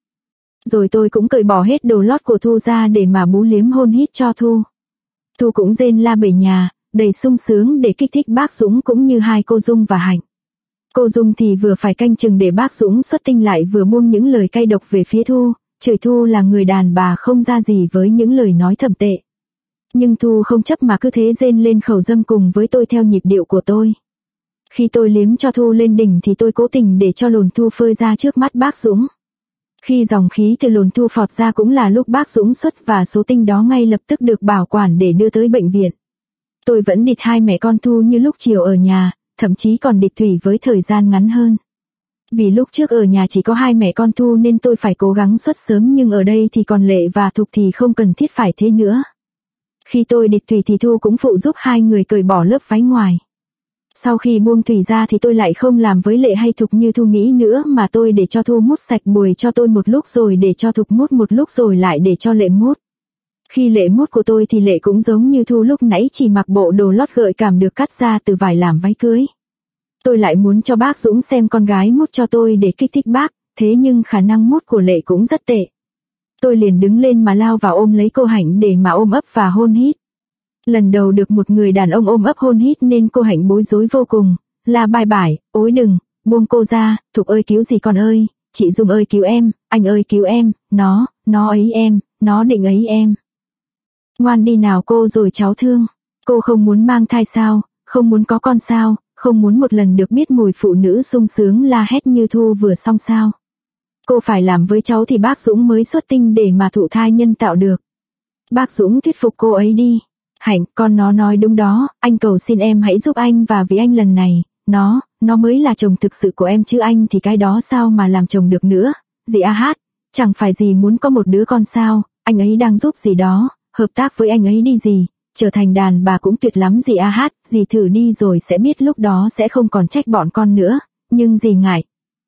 Rồi tôi cũng cởi bỏ hết đồ lót của Thu ra để mà bú liếm hôn hít cho Thu. Thu cũng rên la bể nhà, đầy sung sướng để kích thích bác Dũng cũng như hai cô Dung và Hạnh. Cô Dung thì vừa phải canh chừng để bác Dũng xuất tinh lại vừa buông những lời cay độc về phía Thu, chửi Thu là người đàn bà không ra gì với những lời nói thậm tệ. Nhưng Thu không chấp mà cứ thế rên lên khẩu dâm cùng với tôi theo nhịp điệu của tôi. Khi tôi liếm cho Thu lên đỉnh thì tôi cố tình để cho lồn Thu phơi ra trước mắt bác Dũng. Khi dòng khí từ lồn Thu phọt ra cũng là lúc bác Dũng xuất và số tinh đó ngay lập tức được bảo quản để đưa tới bệnh viện. Tôi vẫn địt hai mẹ con Thu như lúc chiều ở nhà, thậm chí còn địt Thủy với thời gian ngắn hơn. Vì lúc trước ở nhà chỉ có hai mẹ con Thu nên tôi phải cố gắng xuất sớm, nhưng ở đây thì còn Lệ và Thục thì không cần thiết phải thế nữa. Khi tôi địt Thủy thì Thu cũng phụ giúp hai người cởi bỏ lớp váy ngoài. Sau khi buông Thủy ra thì tôi lại không làm với Lệ hay Thục như Thu nghĩ nữa, mà tôi để cho Thu mút sạch bùi cho tôi một lúc, rồi để cho Thục mút một lúc, rồi lại để cho Lệ mút. Khi Lệ mút của tôi thì Lệ cũng giống như Thu lúc nãy, chỉ mặc bộ đồ lót gợi cảm được cắt ra từ vải làm váy cưới. Tôi lại muốn cho bác Dũng xem con gái mút cho tôi để kích thích bác, thế nhưng khả năng mút của Lệ cũng rất tệ. Tôi liền đứng lên mà lao vào ôm lấy cô Hạnh để mà ôm ấp và hôn hít. Lần đầu được một người đàn ông ôm ấp hôn hít nên cô Hạnh bối rối vô cùng, la bai bải, ối đừng, buông cô ra, Thục ơi cứu gì con ơi, chị Dung ơi cứu em, anh ơi cứu em, nó ấy em, nó định ấy em. Ngoan đi nào cô rồi cháu thương, cô không muốn mang thai sao, không muốn có con sao, không muốn một lần được biết mùi phụ nữ sung sướng la hét như Thu vừa xong sao. Cô phải làm với cháu thì bác Dũng mới xuất tinh để mà thụ thai nhân tạo được. Bác Dũng thuyết phục cô ấy đi. Hạnh, con nó nói đúng đó, anh cầu xin em hãy giúp anh, và vì anh lần này, nó mới là chồng thực sự của em chứ anh thì cái đó sao mà làm chồng được nữa. Dì A Hát, chẳng phải dì muốn có một đứa con sao, anh ấy đang giúp dì đó, hợp tác với anh ấy đi dì, trở thành đàn bà cũng tuyệt lắm dì A Hát, dì thử đi rồi sẽ biết, lúc đó sẽ không còn trách bọn con nữa, nhưng dì ngại.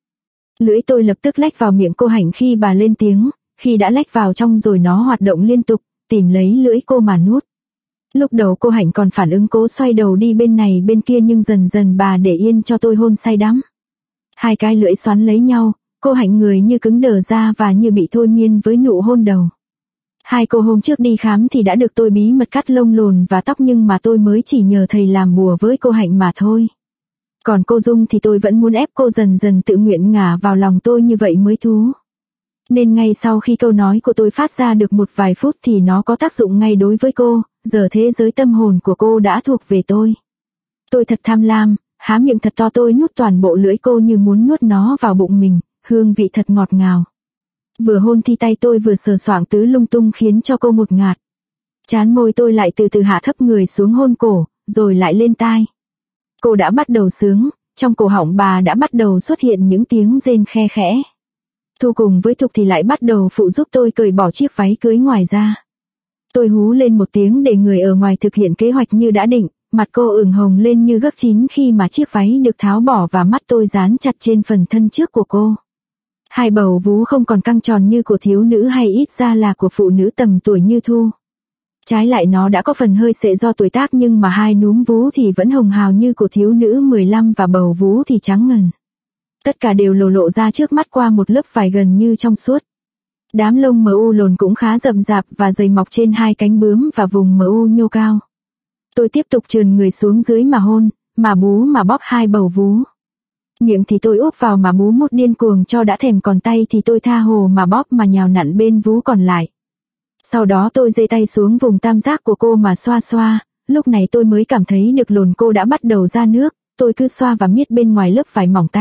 Lưỡi tôi lập tức lách vào miệng cô Hạnh khi bà lên tiếng, khi đã lách vào trong rồi nó hoạt động liên tục, tìm lấy lưỡi cô mà nuốt. Lúc đầu cô Hạnh còn phản ứng cố xoay đầu đi bên này bên kia, nhưng dần dần bà để yên cho tôi hôn say đắm. Hai cái lưỡi xoắn lấy nhau, cô Hạnh người như cứng đờ ra và như bị thôi miên với nụ hôn đầu. Hai cô hôm trước đi khám thì đã được tôi bí mật cắt lông lồn và tóc, nhưng mà tôi mới chỉ nhờ thầy làm bùa với cô Hạnh mà thôi. Còn cô Dung thì tôi vẫn muốn ép cô dần dần tự nguyện ngả vào lòng tôi, như vậy mới thú. Nên ngay sau khi câu nói của tôi phát ra được một vài phút thì nó có tác dụng ngay đối với cô, giờ thế giới tâm hồn của cô đã thuộc về tôi. Tôi thật tham lam, há miệng thật to, tôi nuốt toàn bộ lưỡi cô như muốn nuốt nó vào bụng mình, hương vị thật ngọt ngào. Vừa hôn thì tay tôi vừa sờ soạng tứ lung tung khiến cho cô một ngạt. Trán môi tôi lại từ từ hạ thấp người xuống hôn cổ, rồi lại lên tai. Cô đã bắt đầu sướng, trong cổ họng bà đã bắt đầu xuất hiện những tiếng rên khe khẽ. Thu cùng với Thục thì lại bắt đầu phụ giúp tôi cởi bỏ chiếc váy cưới ngoài ra. Tôi hú lên một tiếng để người ở ngoài thực hiện kế hoạch như đã định, mặt cô ửng hồng lên như gấc chín khi mà chiếc váy được tháo bỏ và mắt tôi dán chặt trên phần thân trước của cô. Hai bầu vú không còn căng tròn như của thiếu nữ, hay ít ra là của phụ nữ tầm tuổi như Thu. Trái lại nó đã có phần hơi sệ do tuổi tác, nhưng mà hai núm vú thì vẫn hồng hào như của thiếu nữ 15 và bầu vú thì trắng ngần. Tất cả đều lộ ra trước mắt qua một lớp vải gần như trong suốt. Đám lông mờ u lồn cũng khá rậm rạp và dày mọc trên hai cánh bướm và vùng mờ u nhô cao. Tôi tiếp tục trườn người xuống dưới mà hôn, mà bú mà bóp hai bầu vú. Miệng thì tôi úp vào mà bú một điên cuồng cho đã thèm, còn tay thì tôi tha hồ mà bóp mà nhào nặn bên vú còn lại. Sau đó tôi giơ tay xuống vùng tam giác của cô mà xoa xoa, lúc này tôi mới cảm thấy được lồn cô đã bắt đầu ra nước, tôi cứ xoa và miết bên ngoài lớp vải mỏng tanh,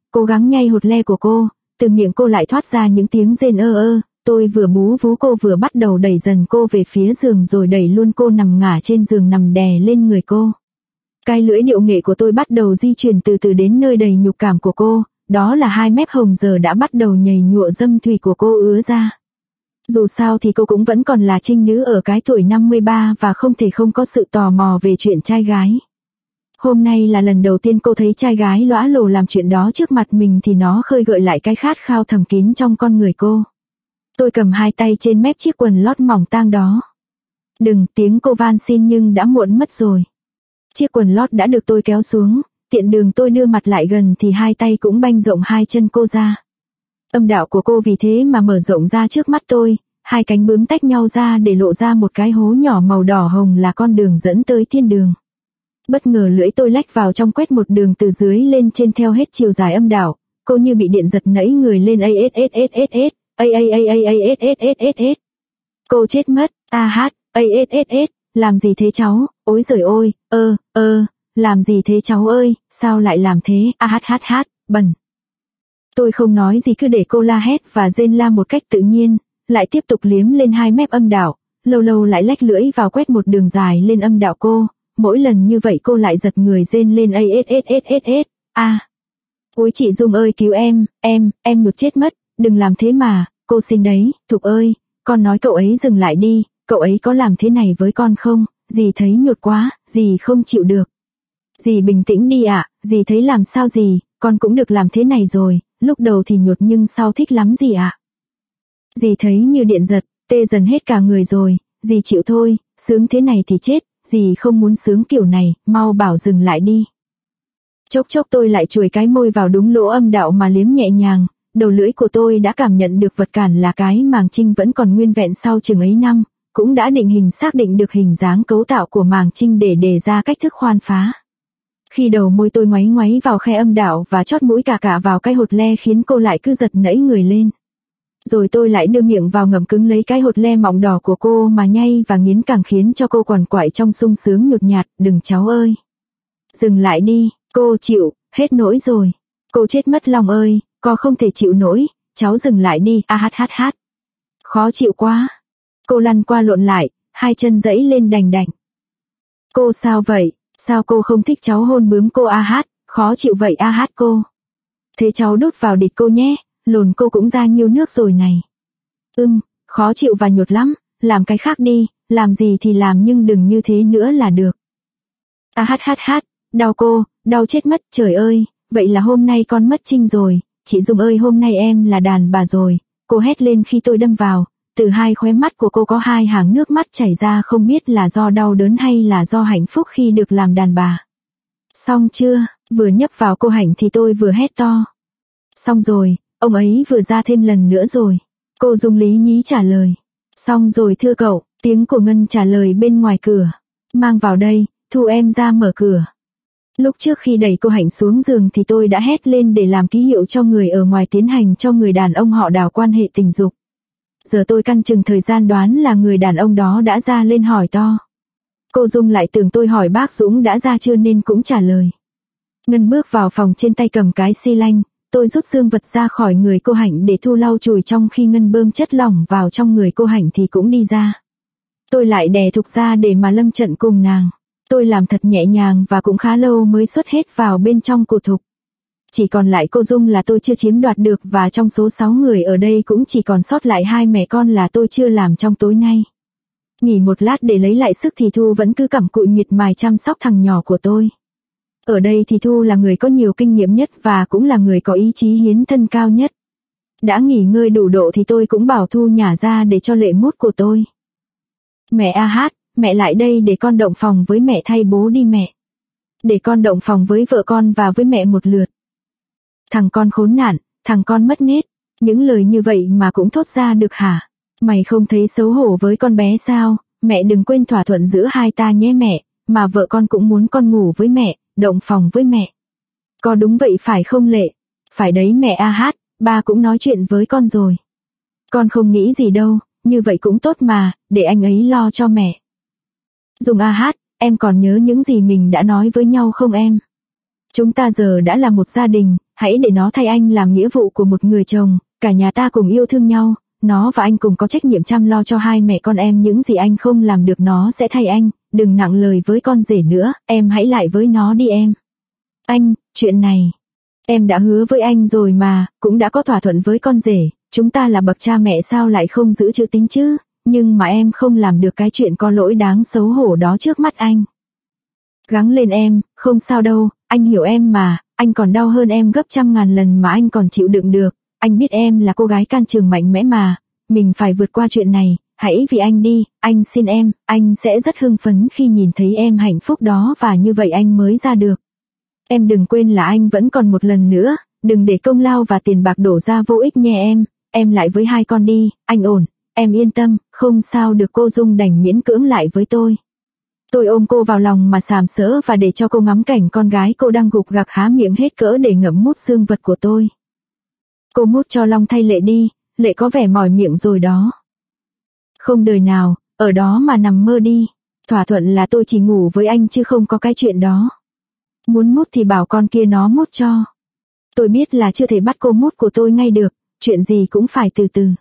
cố gắng nhay hột le của cô, từ miệng cô lại thoát ra những tiếng rên ơ ơ, tôi vừa bú vú cô vừa bắt đầu đẩy dần cô về phía giường rồi đẩy luôn cô nằm ngả trên giường nằm đè lên người cô. Cái lưỡi điệu nghệ của tôi bắt đầu di chuyển từ từ đến nơi đầy nhục cảm của cô, đó là hai mép hồng giờ đã bắt đầu nhầy nhụa dâm thủy của cô ứa ra. Dù sao thì cô cũng vẫn còn là trinh nữ ở cái tuổi 53 và không thể không có sự tò mò về chuyện trai gái. Hôm nay là lần đầu tiên cô thấy trai gái lõa lồ làm chuyện đó trước mặt mình thì nó khơi gợi lại cái khát khao thầm kín trong con người cô. Tôi cầm hai tay trên mép chiếc quần lót mỏng tang đó. Đừng, tiếng cô van xin nhưng đã muộn mất rồi. Chiếc quần lót đã được tôi kéo xuống, tiện đường tôi đưa mặt lại gần thì hai tay cũng banh rộng hai chân cô ra. Âm đạo của cô vì thế mà mở rộng ra trước mắt tôi, hai cánh bướm tách nhau ra để lộ ra một cái hố nhỏ màu đỏ hồng là con đường dẫn tới thiên đường. Bất ngờ lưỡi tôi lách vào trong quét một đường từ dưới lên trên theo hết chiều dài âm đạo, cô như bị điện giật nẫy người lên Cô chết mất, làm gì thế cháu, ối giời ôi, làm gì thế cháu ơi, sao lại làm thế, bẩn. Tôi không nói gì cứ để cô la hét và rên la một cách tự nhiên, lại tiếp tục liếm lên hai mép âm đạo, lâu lâu lại lách lưỡi vào quét một đường dài lên âm đạo cô, mỗi lần như vậy cô lại giật người rên lên Ôi chị Dung ơi cứu em nhột chết mất, đừng làm thế mà, cô xin đấy, Thục ơi, con nói cậu ấy dừng lại đi, cậu ấy có làm thế này với con không, dì thấy nhột quá, dì không chịu được. Dì bình tĩnh đi ạ, dì thấy làm sao dì, con cũng được làm thế này rồi, lúc đầu thì nhột nhưng sau thích lắm dì ạ. Dì thấy như điện giật, tê dần hết cả người rồi, dì chịu thôi, sướng thế này thì chết, dì không muốn sướng kiểu này, mau bảo dừng lại đi. Chốc chốc tôi lại chùi cái môi vào đúng lỗ âm đạo mà liếm nhẹ nhàng, đầu lưỡi của tôi đã cảm nhận được vật cản là cái màng trinh vẫn còn nguyên vẹn sau chừng ấy năm, cũng đã định hình xác định được hình dáng cấu tạo của màng trinh để đề ra cách thức khoan phá. Khi đầu môi tôi ngoáy ngoáy vào khe âm đạo và chót mũi cả vào cái hột le khiến cô lại cứ giật nẫy người lên. Rồi tôi lại đưa miệng vào ngậm cứng lấy cái hột le mọng đỏ của cô mà nhay và nghiến càng khiến cho cô quằn quại trong sung sướng nhột nhạt, đừng cháu ơi. Dừng lại đi, cô chịu, hết nỗi rồi. Cô chết mất lòng ơi, con không thể chịu nổi, cháu dừng lại đi, Khó chịu quá. Cô lăn qua lộn lại, hai chân giãy lên đành đành. Cô sao vậy, sao cô không thích cháu hôn bướm cô khó chịu vậy cô. Thế cháu đút vào đít cô nhé, lồn cô cũng ra nhiêu nước rồi này. Khó chịu và nhột lắm, làm cái khác đi, làm gì thì làm nhưng đừng như thế nữa là được. Đau cô, đau chết mất, trời ơi, vậy là hôm nay con mất trinh rồi, chị Dung ơi hôm nay em là đàn bà rồi, cô hét lên khi tôi đâm vào, từ hai khóe mắt của cô có hai hàng nước mắt chảy ra không biết là do đau đớn hay là do hạnh phúc khi được làm đàn bà. Xong chưa, vừa nhấp vào cô Hạnh thì tôi vừa hét to. Xong rồi, ông ấy vừa ra thêm lần nữa rồi. Cô Dung lý nhí trả lời. Xong rồi thưa cậu, tiếng của Ngân trả lời bên ngoài cửa. Mang vào đây, Thu em ra mở cửa. Lúc trước khi đẩy cô Hạnh xuống giường thì tôi đã hét lên để làm ký hiệu cho người ở ngoài tiến hành cho người đàn ông họ Đào quan hệ tình dục. Giờ tôi căn chừng thời gian đoán là người đàn ông đó đã ra lên hỏi to. Cô Dung lại tưởng tôi hỏi bác Dũng đã ra chưa nên cũng trả lời. Ngân bước vào phòng trên tay cầm cái xi lanh, tôi rút dương vật ra khỏi người cô Hạnh để Thu lau chùi trong khi Ngân bơm chất lỏng vào trong người cô Hạnh thì cũng đi ra. Tôi lại đè Thục ra để mà lâm trận cùng nàng. Tôi làm thật nhẹ nhàng và cũng khá lâu mới xuất hết vào bên trong của Thục. Chỉ còn lại cô Dung là tôi chưa chiếm đoạt được và trong số 6 người ở đây cũng chỉ còn sót lại 2 mẹ con là tôi chưa làm trong tối nay. Nghỉ một lát để lấy lại sức thì Thu vẫn cứ cặm cụi miệt mài chăm sóc thằng nhỏ của tôi. Ở đây thì Thu là người có nhiều kinh nghiệm nhất và cũng là người có ý chí hiến thân cao nhất. Đã nghỉ ngơi đủ độ thì tôi cũng bảo Thu nhả ra để cho lệ mút của tôi. Mẹ mẹ lại đây để con động phòng với mẹ thay bố đi mẹ. Để con động phòng với vợ con và với mẹ một lượt. Thằng con khốn nạn, thằng con mất nết, những lời như vậy mà cũng thốt ra được hả? Mày không thấy xấu hổ với con bé sao? Mẹ đừng quên thỏa thuận giữa hai ta nhé mẹ, mà vợ con cũng muốn con ngủ với mẹ, động phòng với mẹ. Có đúng vậy phải không Lệ? Phải đấy mẹ ba cũng nói chuyện với con rồi. Con không nghĩ gì đâu, như vậy cũng tốt mà, để anh ấy lo cho mẹ. Dung em còn nhớ những gì mình đã nói với nhau không em? Chúng ta giờ đã là một gia đình, hãy để nó thay anh làm nghĩa vụ của một người chồng, cả nhà ta cùng yêu thương nhau, nó và anh cùng có trách nhiệm chăm lo cho hai mẹ con em, những gì anh không làm được nó sẽ thay anh, đừng nặng lời với con rể nữa, em hãy lại với nó đi em. Anh, chuyện này, em đã hứa với anh rồi mà, cũng đã có thỏa thuận với con rể, chúng ta là bậc cha mẹ sao lại không giữ chữ tín chứ, nhưng mà em không làm được cái chuyện có lỗi đáng xấu hổ đó trước mắt anh. Gắng lên em, không sao đâu, anh hiểu em mà, anh còn đau hơn em gấp 100.000 lần mà anh còn chịu đựng được, anh biết em là cô gái can trường mạnh mẽ mà, mình phải vượt qua chuyện này, hãy vì anh đi, anh xin em, anh sẽ rất hưng phấn khi nhìn thấy em hạnh phúc đó và như vậy anh mới ra được. Em đừng quên là anh vẫn còn một lần nữa, đừng để công lao và tiền bạc đổ ra vô ích nhé em lại với hai con đi, anh ổn, em yên tâm, không sao được. Cô Dung đành miễn cưỡng lại với tôi. Tôi ôm cô vào lòng mà sàm sỡ và để cho cô ngắm cảnh con gái cô đang gục gặc há miệng hết cỡ để ngậm mút dương vật của tôi. Cô mút cho Long thay Lệ đi, Lệ có vẻ mỏi miệng rồi đó. Không đời nào, ở đó mà nằm mơ đi, thỏa thuận là tôi chỉ ngủ với anh chứ không có cái chuyện đó. Muốn mút thì bảo con kia nó mút cho. Tôi biết là chưa thể bắt cô mút của tôi ngay được, chuyện gì cũng phải từ từ.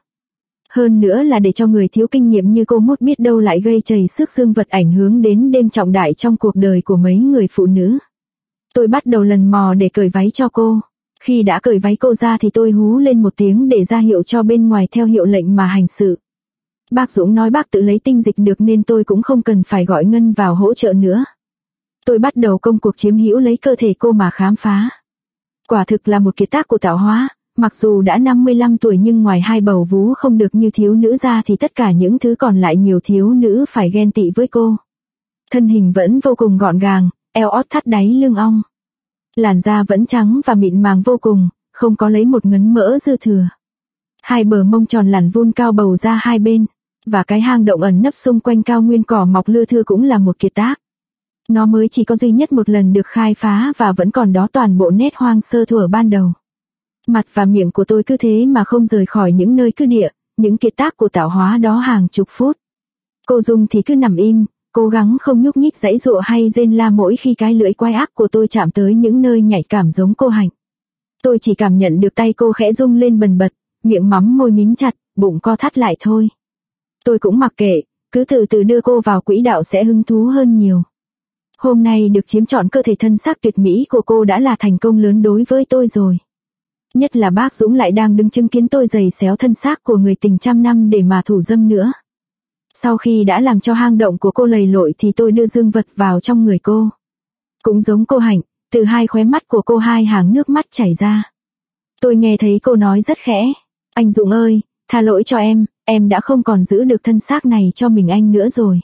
Hơn nữa là để cho người thiếu kinh nghiệm như cô mút biết đâu lại gây trầy xước dương vật ảnh hưởng đến đêm trọng đại trong cuộc đời của mấy người phụ nữ. Tôi bắt đầu lần mò để cởi váy cho cô. Khi đã cởi váy cô ra thì tôi hú lên một tiếng để ra hiệu cho bên ngoài theo hiệu lệnh mà hành sự. Bác Dũng nói bác tự lấy tinh dịch được nên tôi cũng không cần phải gọi Ngân vào hỗ trợ nữa. Tôi bắt đầu công cuộc chiếm hữu lấy cơ thể cô mà khám phá. Quả thực là một kiệt tác của tạo hóa, mặc dù đã 55 tuổi nhưng ngoài hai bầu vú không được như thiếu nữ ra thì tất cả những thứ còn lại nhiều thiếu nữ phải ghen tị với cô. Thân hình vẫn vô cùng gọn gàng, eo ót thắt đáy lưng ong. Làn da vẫn trắng và mịn màng vô cùng, không có lấy một ngấn mỡ dư thừa. Hai bờ mông tròn lẳn vun cao bầu ra hai bên, và cái hang động ẩn nấp xung quanh cao nguyên cỏ mọc lưa thưa cũng là một kiệt tác. Nó mới chỉ có duy nhất một lần được khai phá và vẫn còn đó toàn bộ nét hoang sơ thuở ban đầu. Mặt và miệng của tôi cứ thế mà không rời khỏi những nơi cứ địa, những kiệt tác của tạo hóa đó hàng chục phút. Cô Dung thì cứ nằm im, cố gắng không nhúc nhích giãy giụa hay rên la mỗi khi cái lưỡi quái ác của tôi chạm tới những nơi nhạy cảm giống cô Hạnh. Tôi chỉ cảm nhận được tay cô khẽ rung lên bần bật, miệng mắm môi mím chặt, bụng co thắt lại thôi. Tôi cũng mặc kệ, cứ từ từ đưa cô vào quỹ đạo sẽ hứng thú hơn nhiều. Hôm nay được chiếm trọn cơ thể thân xác tuyệt mỹ của cô đã là thành công lớn đối với tôi rồi. Nhất là bác Dũng lại đang đứng chứng kiến tôi giày xéo thân xác của người tình trăm năm để mà thủ dâm nữa. Sau khi đã làm cho hang động của cô lầy lội thì tôi đưa dương vật vào trong người cô. Cũng giống cô Hạnh, từ hai khóe mắt của cô hai hàng nước mắt chảy ra. Tôi nghe thấy cô nói rất khẽ, anh Dũng ơi, tha lỗi cho em đã không còn giữ được thân xác này cho mình anh nữa rồi.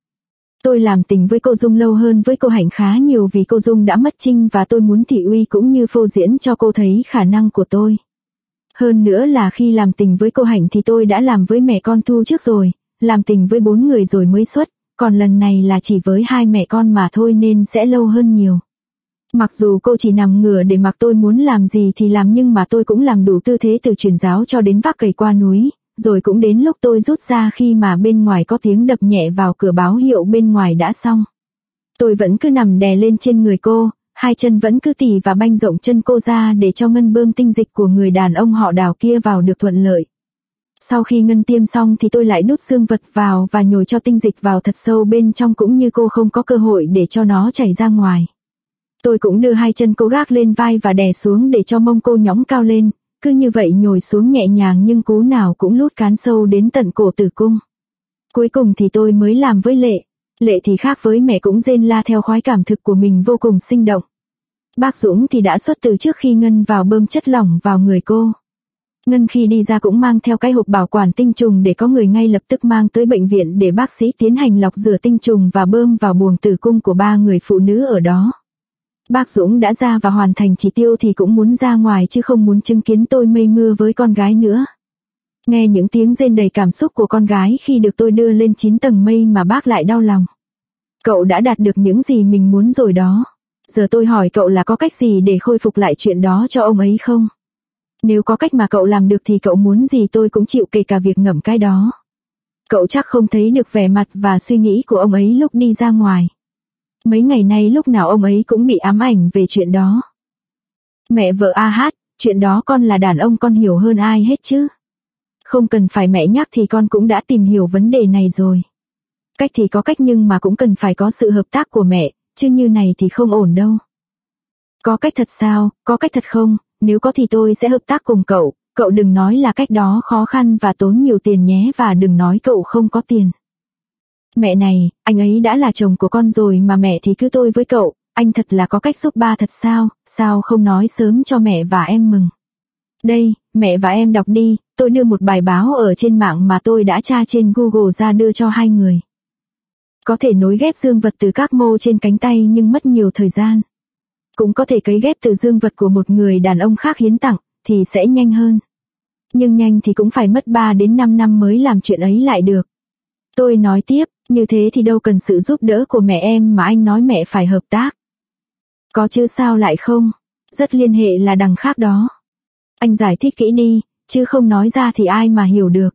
Tôi làm tình với cô Dung lâu hơn với cô Hạnh khá nhiều vì cô Dung đã mất trinh và tôi muốn thị uy cũng như phô diễn cho cô thấy khả năng của tôi. Hơn nữa là khi làm tình với cô Hạnh thì tôi đã làm với mẹ con Thu trước rồi, làm tình với 4 người rồi mới xuất, còn lần này là chỉ với hai mẹ con mà thôi nên sẽ lâu hơn nhiều. Mặc dù cô chỉ nằm ngửa để mặc tôi muốn làm gì thì làm nhưng mà tôi cũng làm đủ tư thế từ truyền giáo cho đến vác cày qua núi. Rồi cũng đến lúc tôi rút ra khi mà bên ngoài có tiếng đập nhẹ vào cửa báo hiệu bên ngoài đã xong. Tôi vẫn cứ nằm đè lên trên người cô, hai chân vẫn cứ tì và banh rộng chân cô ra để cho Ngân bơm tinh dịch của người đàn ông họ Đào kia vào được thuận lợi. Sau khi Ngân tiêm xong thì tôi lại đút dương vật vào và nhồi cho tinh dịch vào thật sâu bên trong cũng như cô không có cơ hội để cho nó chảy ra ngoài. Tôi cũng đưa hai chân cô gác lên vai và đè xuống để cho mông cô nhõng cao lên. Cứ như vậy nhồi xuống nhẹ nhàng nhưng cú nào cũng lút cán sâu đến tận cổ tử cung. Cuối cùng thì tôi mới làm với Lệ. Lệ thì khác với mẹ cũng rên la theo khoái cảm thực của mình vô cùng sinh động. Bác Dũng thì đã xuất từ trước khi Ngân vào bơm chất lỏng vào người cô. Ngân khi đi ra cũng mang theo cái hộp bảo quản tinh trùng để có người ngay lập tức mang tới bệnh viện để bác sĩ tiến hành lọc rửa tinh trùng và bơm vào buồng tử cung của 3 người phụ nữ ở đó. Bác Dũng đã ra và hoàn thành chỉ tiêu thì cũng muốn ra ngoài chứ không muốn chứng kiến tôi mây mưa với con gái nữa. Nghe những tiếng rên đầy cảm xúc của con gái khi được tôi đưa lên 9 tầng mây mà bác lại đau lòng. Cậu đã đạt được những gì mình muốn rồi đó. Giờ tôi hỏi cậu là có cách gì để khôi phục lại chuyện đó cho ông ấy không? Nếu có cách mà cậu làm được thì cậu muốn gì tôi cũng chịu kể cả việc ngậm cái đó. Cậu chắc không thấy được vẻ mặt và suy nghĩ của ông ấy lúc đi ra ngoài. Mấy ngày nay lúc nào ông ấy cũng bị ám ảnh về chuyện đó. Mẹ vợ a hát, chuyện đó con là đàn ông con hiểu hơn ai hết chứ. Không cần phải mẹ nhắc thì con cũng đã tìm hiểu vấn đề này rồi. Cách thì có cách nhưng mà cũng cần phải có sự hợp tác của mẹ, chứ như này thì không ổn đâu. Có cách thật sao, có cách thật không, nếu có thì tôi sẽ hợp tác cùng cậu, cậu đừng nói là cách đó khó khăn và tốn nhiều tiền nhé và đừng nói cậu không có tiền. Mẹ này, anh ấy đã là chồng của con rồi mà mẹ thì cứ tôi với cậu, anh thật là có cách giúp ba thật sao không nói sớm cho mẹ và em mừng. Đây, mẹ và em đọc đi, tôi đưa một bài báo ở trên mạng mà tôi đã tra trên Google ra đưa cho hai người. Có thể nối ghép dương vật từ các mô trên cánh tay nhưng mất nhiều thời gian. Cũng có thể cấy ghép từ dương vật của một người đàn ông khác hiến tặng, thì sẽ nhanh hơn. Nhưng nhanh thì cũng phải mất 3 đến 5 năm mới làm chuyện ấy lại được. Tôi nói tiếp, như thế thì đâu cần sự giúp đỡ của mẹ em mà anh nói mẹ phải hợp tác. Có chứ sao lại không, rất liên hệ là đằng khác đó. Anh giải thích kỹ đi, chứ không nói ra thì ai mà hiểu được.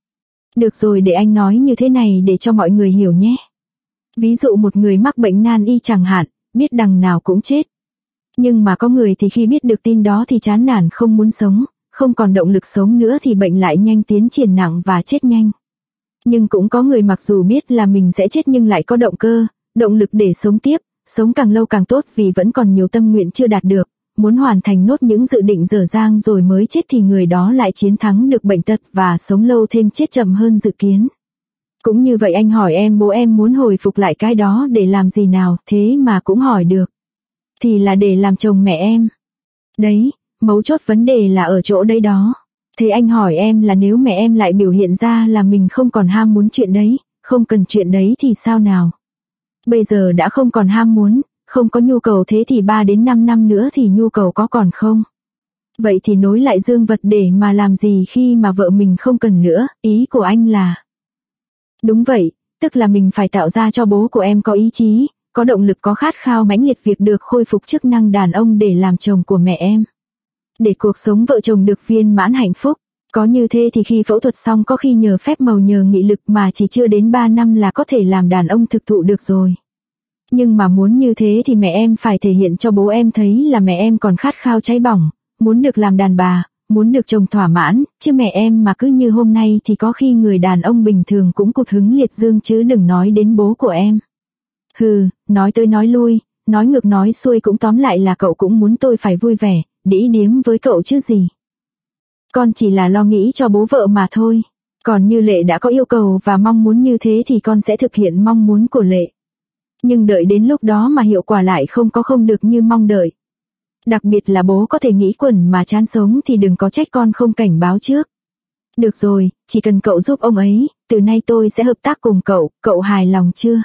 Được rồi để anh nói như thế này để cho mọi người hiểu nhé. Ví dụ một người mắc bệnh nan y chẳng hạn, biết đằng nào cũng chết. Nhưng mà có người thì khi biết được tin đó thì chán nản không muốn sống, không còn động lực sống nữa thì bệnh lại nhanh tiến triển nặng và chết nhanh. Nhưng cũng có người mặc dù biết là mình sẽ chết nhưng lại có động cơ, động lực để sống tiếp, sống càng lâu càng tốt vì vẫn còn nhiều tâm nguyện chưa đạt được, muốn hoàn thành nốt những dự định dở dang rồi mới chết thì người đó lại chiến thắng được bệnh tật và sống lâu thêm chết chậm hơn dự kiến. Cũng như vậy anh hỏi em bố em muốn hồi phục lại cái đó để làm gì nào, thế mà cũng hỏi được. Thì là để làm chồng mẹ em. Đấy, mấu chốt vấn đề là ở chỗ đấy đó. Thế anh hỏi em là nếu mẹ em lại biểu hiện ra là mình không còn ham muốn chuyện đấy, không cần chuyện đấy thì sao nào? Bây giờ đã không còn ham muốn, không có nhu cầu thế thì 3 đến 5 năm nữa thì nhu cầu có còn không? Vậy thì nối lại dương vật để mà làm gì khi mà vợ mình không cần nữa, ý của anh là... Đúng vậy, tức là mình phải tạo ra cho bố của em có ý chí, có động lực có khát khao mãnh liệt việc được khôi phục chức năng đàn ông để làm chồng của mẹ em. Để cuộc sống vợ chồng được viên mãn hạnh phúc. Có như thế thì khi phẫu thuật xong có khi nhờ phép màu nhờ nghị lực mà chỉ chưa đến 3 năm là có thể làm đàn ông thực thụ được rồi. Nhưng mà muốn như thế thì mẹ em phải thể hiện cho bố em thấy là mẹ em còn khát khao cháy bỏng, muốn được làm đàn bà, muốn được chồng thỏa mãn, chứ mẹ em mà cứ như hôm nay thì có khi người đàn ông bình thường cũng cụt hứng liệt dương chứ đừng nói đến bố của em. Hừ, nói tới nói lui, nói ngược nói xuôi cũng tóm lại là cậu cũng muốn tôi phải vui vẻ, đĩ điếm với cậu chứ gì. Con chỉ là lo nghĩ cho bố vợ mà thôi. Còn như Lệ đã có yêu cầu và mong muốn như thế thì con sẽ thực hiện mong muốn của Lệ. Nhưng đợi đến lúc đó mà hiệu quả lại không được như mong đợi. Đặc biệt là bố có thể nghĩ quẩn mà chán sống thì đừng có trách con không cảnh báo trước. Được rồi, chỉ cần cậu giúp ông ấy, từ nay tôi sẽ hợp tác cùng cậu hài lòng chưa?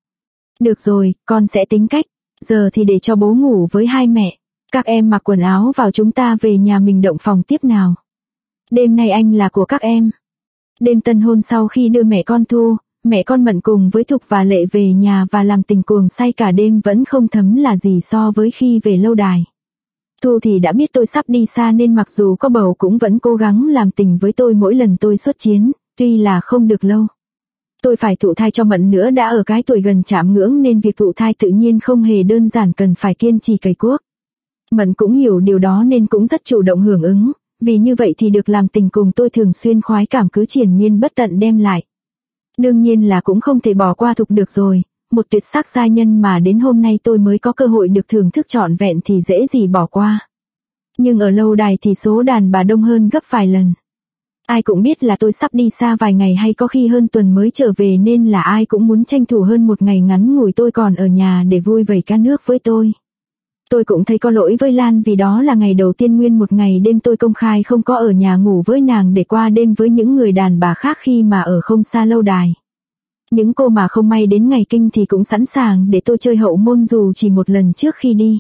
Được rồi, con sẽ tính cách. Giờ thì để cho bố ngủ với hai mẹ. Các em mặc quần áo vào chúng ta về nhà mình động phòng tiếp nào. Đêm nay anh là của các em. Đêm tân hôn sau khi đưa mẹ con Thu, mẹ con Mận cùng với Thục và Lệ về nhà và làm tình cuồng say cả đêm vẫn không thấm là gì so với khi về lâu đài. Thu thì đã biết tôi sắp đi xa nên mặc dù có bầu cũng vẫn cố gắng làm tình với tôi mỗi lần tôi xuất chiến, tuy là không được lâu. Tôi phải thụ thai cho Mận nữa đã ở cái tuổi gần chạm ngưỡng nên việc thụ thai tự nhiên không hề đơn giản cần phải kiên trì cày cuốc. Mận cũng hiểu điều đó nên cũng rất chủ động hưởng ứng, vì như vậy thì được làm tình cùng tôi thường xuyên khoái cảm cứ triền miên bất tận đem lại. Đương nhiên là cũng không thể bỏ qua Thục được rồi, một tuyệt sắc giai nhân mà đến hôm nay tôi mới có cơ hội được thưởng thức trọn vẹn thì dễ gì bỏ qua. Nhưng ở lâu đài thì số đàn bà đông hơn gấp vài lần. Ai cũng biết là tôi sắp đi xa vài ngày hay có khi hơn tuần mới trở về nên là ai cũng muốn tranh thủ hơn một ngày ngắn ngủi tôi còn ở nhà để vui vầy cá nước với tôi. Tôi cũng thấy có lỗi với Lan vì đó là ngày đầu tiên nguyên một ngày đêm tôi công khai không có ở nhà ngủ với nàng để qua đêm với những người đàn bà khác khi mà ở không xa lâu đài. Những cô mà không may đến ngày kinh thì cũng sẵn sàng để tôi chơi hậu môn dù chỉ một lần trước khi đi.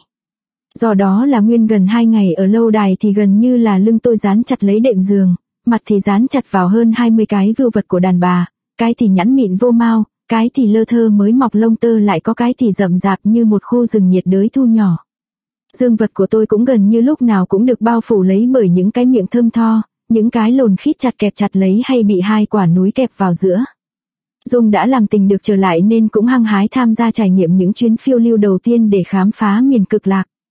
Do đó là nguyên gần 2 ngày ở lâu đài thì gần như là lưng tôi dán chặt lấy đệm giường, mặt thì dán chặt vào hơn 20 cái vưu vật của đàn bà, cái thì nhẵn mịn vô mau, cái thì lơ thơ mới mọc lông tơ lại có cái thì rậm rạp như một khu rừng nhiệt đới thu nhỏ. Dương vật của tôi cũng gần như lúc nào cũng được bao phủ lấy bởi những cái miệng thơm tho, những cái lồn khít chặt kẹp chặt lấy hay bị hai quả núi kẹp vào giữa. Dung đã làm tình được trở lại nên cũng hăng hái tham gia trải nghiệm những chuyến phiêu lưu đầu tiên để khám phá miền cực lạc.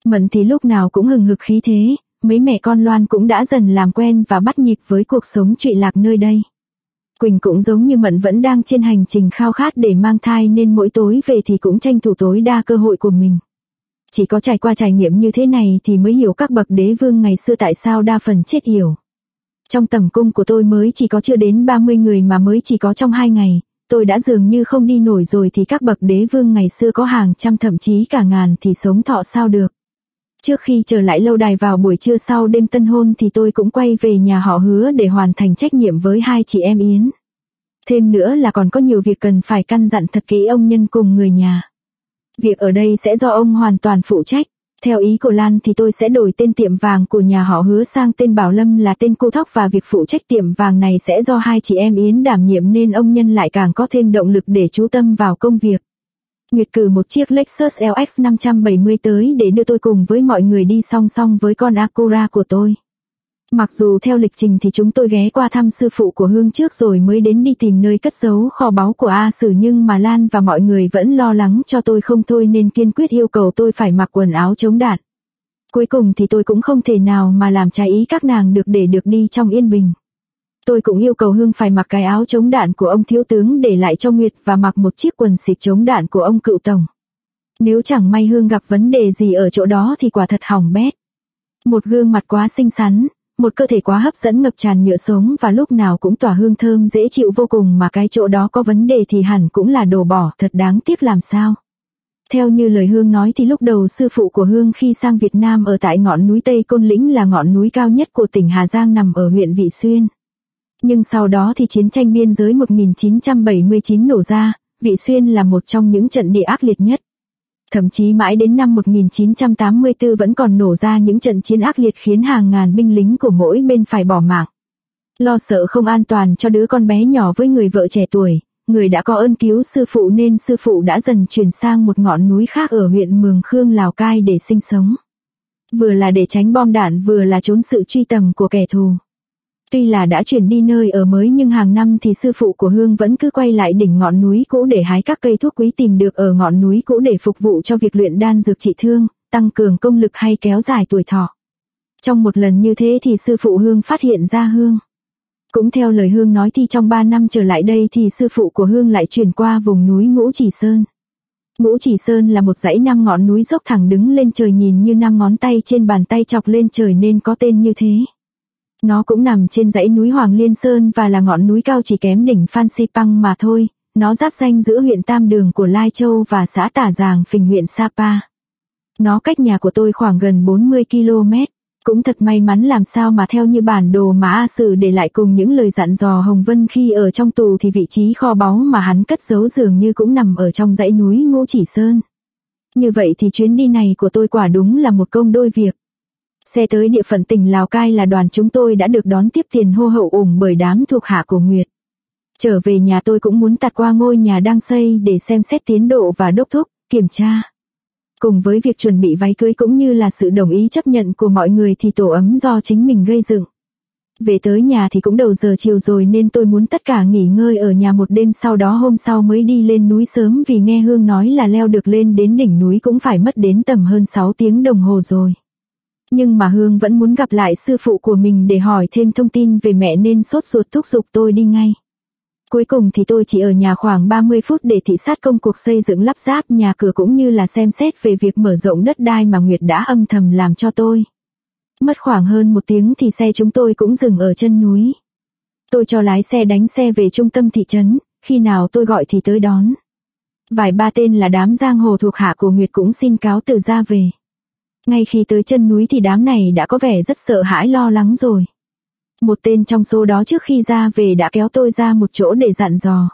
Mận thì lúc nào cũng hừng hực khí thế, mấy mẹ con Loan cũng đã dần làm quen và bắt nhịp với cuộc sống trụy lạc nơi đây. Quỳnh cũng giống như Mận vẫn đang trên hành trình khao khát để mang thai nên mỗi tối về thì cũng tranh thủ tối đa cơ hội của mình. Chỉ có trải qua trải nghiệm như thế này thì mới hiểu các bậc đế vương ngày xưa tại sao đa phần chết yểu. Trong tầm cung của tôi mới chỉ có chưa đến 30 người mà mới chỉ có trong 2 ngày, tôi đã dường như không đi nổi rồi thì các bậc đế vương ngày xưa có hàng trăm thậm chí cả ngàn thì sống thọ sao được. Trước khi trở lại lâu đài vào buổi trưa sau đêm tân hôn thì tôi cũng quay về nhà họ Hứa để hoàn thành trách nhiệm với hai chị em Yến. Thêm nữa là còn có nhiều việc cần phải căn dặn thật kỹ ông Nhân cùng người nhà. Việc ở đây sẽ do ông hoàn toàn phụ trách. Theo ý của Lan thì tôi sẽ đổi tên tiệm vàng của nhà họ Hứa sang tên Bảo Lâm là tên cô Thóc và việc phụ trách tiệm vàng này sẽ do hai chị em Yến đảm nhiệm nên ông Nhân lại càng có thêm động lực để chú tâm vào công việc. Nguyệt cử một chiếc Lexus LX 570 tới để đưa tôi cùng với mọi người đi song song với con Acura của tôi. Mặc dù theo lịch trình thì chúng tôi ghé qua thăm sư phụ của Hương trước rồi mới đến đi tìm nơi cất giấu kho báu của A Sử nhưng mà Lan và mọi người vẫn lo lắng cho tôi không thôi nên kiên quyết yêu cầu tôi phải mặc quần áo chống đạn. Cuối cùng thì tôi cũng không thể nào mà làm trái ý các nàng được để được đi trong yên bình. Tôi cũng yêu cầu Hương phải mặc cái áo chống đạn của ông thiếu tướng để lại cho Nguyệt và mặc một chiếc quần xịt chống đạn của ông cựu tổng. Nếu chẳng may Hương gặp vấn đề gì ở chỗ đó thì quả thật hỏng bét. Một gương mặt quá xinh xắn, một cơ thể quá hấp dẫn ngập tràn nhựa sống và lúc nào cũng tỏa hương thơm dễ chịu vô cùng mà cái chỗ đó có vấn đề thì hẳn cũng là đồ bỏ, thật đáng tiếc làm sao. Theo như lời Hương nói thì lúc đầu sư phụ của Hương khi sang Việt Nam ở tại ngọn núi Tây Côn Lĩnh là ngọn núi cao nhất của tỉnh Hà Giang nằm ở huyện Vị Xuyên. Nhưng sau đó thì chiến tranh biên giới 1979 nổ ra, Vị Xuyên là một trong những trận địa ác liệt nhất. Thậm chí mãi đến năm 1984 vẫn còn nổ ra những trận chiến ác liệt khiến hàng ngàn binh lính của mỗi bên phải bỏ mạng. Lo sợ không an toàn cho đứa con bé nhỏ với người vợ trẻ tuổi, người đã có ơn cứu sư phụ nên sư phụ đã dần chuyển sang một ngọn núi khác ở huyện Mường Khương Lào Cai để sinh sống. Vừa là để tránh bom đạn vừa là trốn sự truy tầm của kẻ thù. Tuy là đã chuyển đi nơi ở mới nhưng hàng năm thì sư phụ của Hương vẫn cứ quay lại đỉnh ngọn núi cũ để hái các cây thuốc quý tìm được ở ngọn núi cũ để phục vụ cho việc luyện đan dược trị thương, tăng cường công lực hay kéo dài tuổi thọ. Trong một lần như thế thì sư phụ Hương phát hiện ra Hương. Cũng theo lời Hương nói thì trong 3 năm trở lại đây thì sư phụ của Hương lại chuyển qua vùng núi Ngũ Chỉ Sơn. Ngũ Chỉ Sơn là một dãy 5 ngọn núi dốc thẳng đứng lên trời nhìn như 5 ngón tay trên bàn tay chọc lên trời nên có tên như thế. Nó cũng nằm trên dãy núi Hoàng Liên Sơn và là ngọn núi cao chỉ kém đỉnh Phan Xipang mà thôi, nó giáp ranh giữa huyện Tam Đường của Lai Châu và xã Tả Giàng Phình huyện Sapa. Nó cách nhà của tôi khoảng gần 40 km, cũng thật may mắn làm sao mà theo như bản đồ mà A Sử để lại cùng những lời dặn dò Hồng Vân khi ở trong tù thì vị trí kho báu mà hắn cất giấu dường như cũng nằm ở trong dãy núi Ngũ Chỉ Sơn. Như vậy thì chuyến đi này của tôi quả đúng là một công đôi việc. Xe tới địa phận tỉnh Lào Cai là đoàn chúng tôi đã được đón tiếp tiền hô hậu ủng bởi đám thuộc hạ của Nguyệt. Trở về nhà tôi cũng muốn tạt qua ngôi nhà đang xây để xem xét tiến độ và đốc thúc, kiểm tra. Cùng với việc chuẩn bị váy cưới cũng như là sự đồng ý chấp nhận của mọi người thì tổ ấm do chính mình gây dựng. Về tới nhà thì cũng đầu giờ chiều rồi nên tôi muốn tất cả nghỉ ngơi ở nhà một đêm sau đó hôm sau mới đi lên núi sớm vì nghe Hương nói là leo được lên đến đỉnh núi cũng phải mất đến tầm hơn 6 tiếng đồng hồ rồi. Nhưng mà Hương vẫn muốn gặp lại sư phụ của mình để hỏi thêm thông tin về mẹ nên sốt ruột thúc giục tôi đi ngay. Cuối cùng thì tôi chỉ ở nhà khoảng 30 phút để thị sát công cuộc xây dựng lắp ráp nhà cửa cũng như là xem xét về việc mở rộng đất đai mà Nguyệt đã âm thầm làm cho tôi. Mất khoảng hơn 1 tiếng thì xe chúng tôi cũng dừng ở chân núi. Tôi cho lái xe đánh xe về trung tâm thị trấn, khi nào tôi gọi thì tới đón. Vài ba tên là đám giang hồ thuộc hạ của Nguyệt cũng xin cáo từ ra về. Ngay khi tới chân núi thì đám này đã có vẻ rất sợ hãi lo lắng rồi. Một tên trong số đó trước khi ra về đã kéo tôi ra một chỗ để dặn dò.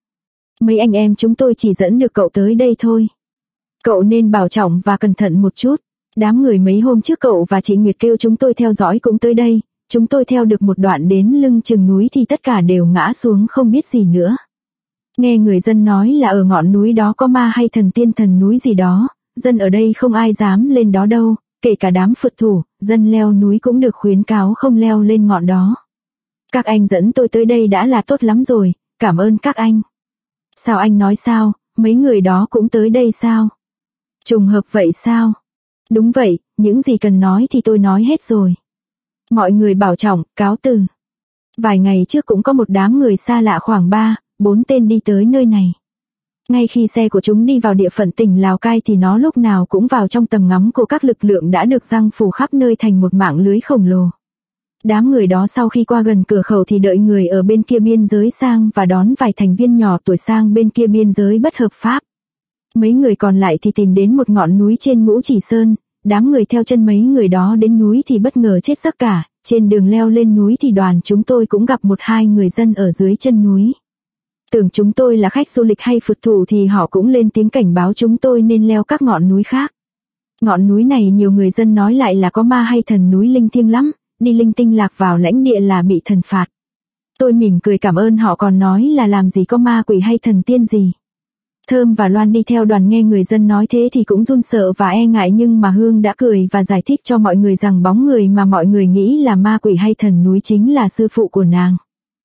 Mấy anh em chúng tôi chỉ dẫn được cậu tới đây thôi. Cậu nên bảo trọng và cẩn thận một chút. Đám người mấy hôm trước cậu và chị Nguyệt kêu chúng tôi theo dõi cũng tới đây. Chúng tôi theo được một đoạn đến lưng chừng núi thì tất cả đều ngã xuống không biết gì nữa. Nghe người dân nói là ở ngọn núi đó có ma hay thần tiên thần núi gì đó. Dân ở đây không ai dám lên đó đâu, kể cả đám phượt thủ, dân leo núi cũng được khuyến cáo không leo lên ngọn đó. Các anh dẫn tôi tới đây đã là tốt lắm rồi, cảm ơn các anh. Sao anh nói sao, mấy người đó cũng tới đây sao? Trùng hợp vậy sao? Đúng vậy, những gì cần nói thì tôi nói hết rồi. Mọi người bảo trọng, cáo từ. Vài ngày trước cũng có một đám người xa lạ khoảng 3-4 tên đi tới nơi này. Ngay khi xe của chúng đi vào địa phận tỉnh Lào Cai thì nó lúc nào cũng vào trong tầm ngắm của các lực lượng đã được giăng phủ khắp nơi thành một mạng lưới khổng lồ. Đám người đó sau khi qua gần cửa khẩu thì đợi người ở bên kia biên giới sang và đón vài thành viên nhỏ tuổi sang bên kia biên giới bất hợp pháp. Mấy người còn lại thì tìm đến một ngọn núi trên Ngũ Chỉ Sơn, đám người theo chân mấy người đó đến núi thì bất ngờ chết giấc cả, trên đường leo lên núi thì đoàn chúng tôi cũng gặp 1-2 người dân ở dưới chân núi. Tưởng chúng tôi là khách du lịch hay phượt thủ thì họ cũng lên tiếng cảnh báo chúng tôi nên leo các ngọn núi khác. Ngọn núi này nhiều người dân nói lại là có ma hay thần núi linh thiêng lắm, đi linh tinh lạc vào lãnh địa là bị thần phạt. Tôi mỉm cười cảm ơn họ còn nói là làm gì có ma quỷ hay thần tiên gì. Thơm và Loan đi theo đoàn nghe người dân nói thế thì cũng run sợ và e ngại, nhưng mà Hương đã cười và giải thích cho mọi người rằng bóng người mà mọi người nghĩ là ma quỷ hay thần núi chính là sư phụ của nàng.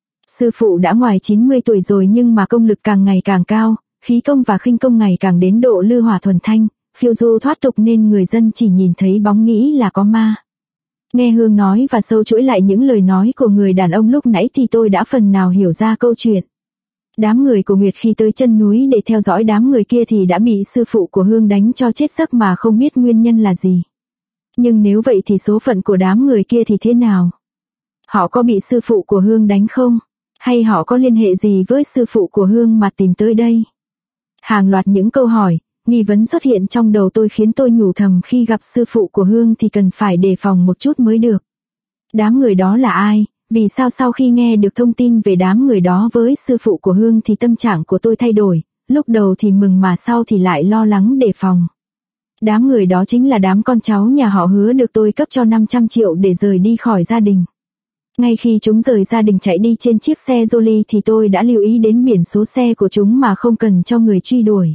Sư phụ đã ngoài 90 tuổi rồi nhưng mà công lực càng ngày càng cao, khí công và khinh công ngày càng đến độ lư hỏa thuần thanh, phiêu du thoát tục nên người dân chỉ nhìn thấy bóng nghĩ là có ma. Nghe Hương nói và sâu chuỗi lại những lời nói của người đàn ông lúc nãy thì tôi đã phần nào hiểu ra câu chuyện. Đám người của Nguyệt khi tới chân núi để theo dõi đám người kia thì đã bị sư phụ của Hương đánh cho chết giấc mà không biết nguyên nhân là gì. Nhưng nếu vậy thì số phận của đám người kia thì thế nào? Họ có bị sư phụ của Hương đánh không? Hay họ có liên hệ gì với sư phụ của Hương mà tìm tới đây? Hàng loạt những câu hỏi, nghi vấn xuất hiện trong đầu tôi khiến tôi nhủ thầm khi gặp sư phụ của Hương thì cần phải đề phòng một chút mới được. Đám người đó là ai? Vì sao sau khi nghe được thông tin về đám người đó với sư phụ của Hương thì tâm trạng của tôi thay đổi, lúc đầu thì mừng mà sau thì lại lo lắng đề phòng. Đám người đó chính là đám con cháu nhà họ Hứa được tôi cấp cho 500 triệu để rời đi khỏi gia đình. Ngay khi chúng rời gia đình chạy đi trên chiếc xe Jolie thì tôi đã lưu ý đến biển số xe của chúng mà không cần cho người truy đuổi.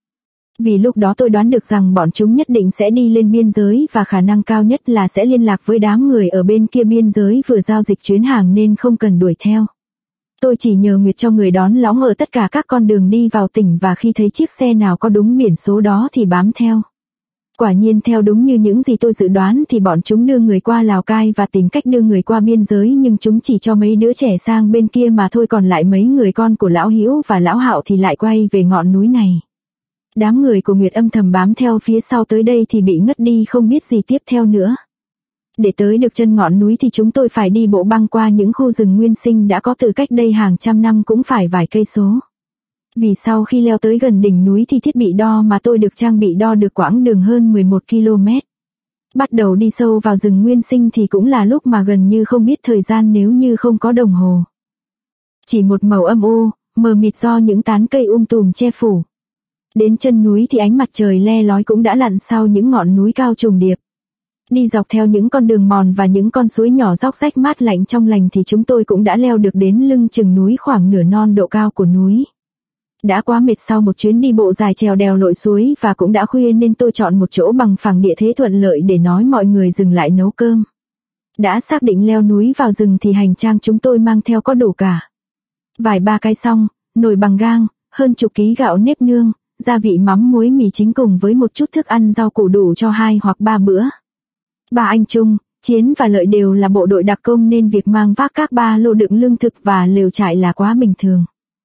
Vì lúc đó tôi đoán được rằng bọn chúng nhất định sẽ đi lên biên giới và khả năng cao nhất là sẽ liên lạc với đám người ở bên kia biên giới vừa giao dịch chuyến hàng nên không cần đuổi theo. Tôi chỉ nhờ Nguyệt cho người đón lõng ở tất cả các con đường đi vào tỉnh và khi thấy chiếc xe nào có đúng biển số đó thì bám theo. Quả nhiên theo đúng như những gì tôi dự đoán thì bọn chúng đưa người qua Lào Cai và tìm cách đưa người qua biên giới, nhưng chúng chỉ cho mấy đứa trẻ sang bên kia mà thôi, còn lại mấy người con của Lão Hữu và Lão Hạo thì lại quay về ngọn núi này. Đám người của Nguyệt âm thầm bám theo phía sau tới đây thì bị ngất đi không biết gì tiếp theo nữa. Để tới được chân ngọn núi thì chúng tôi phải đi bộ băng qua những khu rừng nguyên sinh đã có từ cách đây hàng trăm năm, cũng phải vài cây số. Vì sau khi leo tới gần đỉnh núi thì thiết bị đo mà tôi được trang bị đo được quãng đường hơn 11 km. Bắt đầu đi sâu vào rừng nguyên sinh thì cũng là lúc mà gần như không biết thời gian nếu như không có đồng hồ. Chỉ một màu âm u, mờ mịt do những tán cây tùm che phủ. Đến chân núi thì ánh mặt trời le lói cũng đã lặn sau những ngọn núi cao trùng điệp. Đi dọc theo những con đường mòn và những con suối nhỏ róc rách mát lạnh trong lành thì chúng tôi cũng đã leo được đến lưng chừng núi khoảng nửa non độ cao của núi. Đã quá mệt sau một chuyến đi bộ dài trèo đèo lội suối và cũng đã khuya nên tôi chọn một chỗ bằng phẳng địa thế thuận lợi để nói mọi người dừng lại nấu cơm. Đã xác định leo núi vào rừng thì hành trang chúng tôi mang theo có đủ cả. Vài ba cái xong, nồi bằng gang, hơn chục ký gạo nếp nương, gia vị mắm muối mì chính cùng với một chút thức ăn rau củ đủ cho 2 hoặc 3 bữa. Ba anh Trung, Chiến và Lợi đều là bộ đội đặc công nên việc mang vác các ba lô đựng lương thực và lều trại là quá bình thường.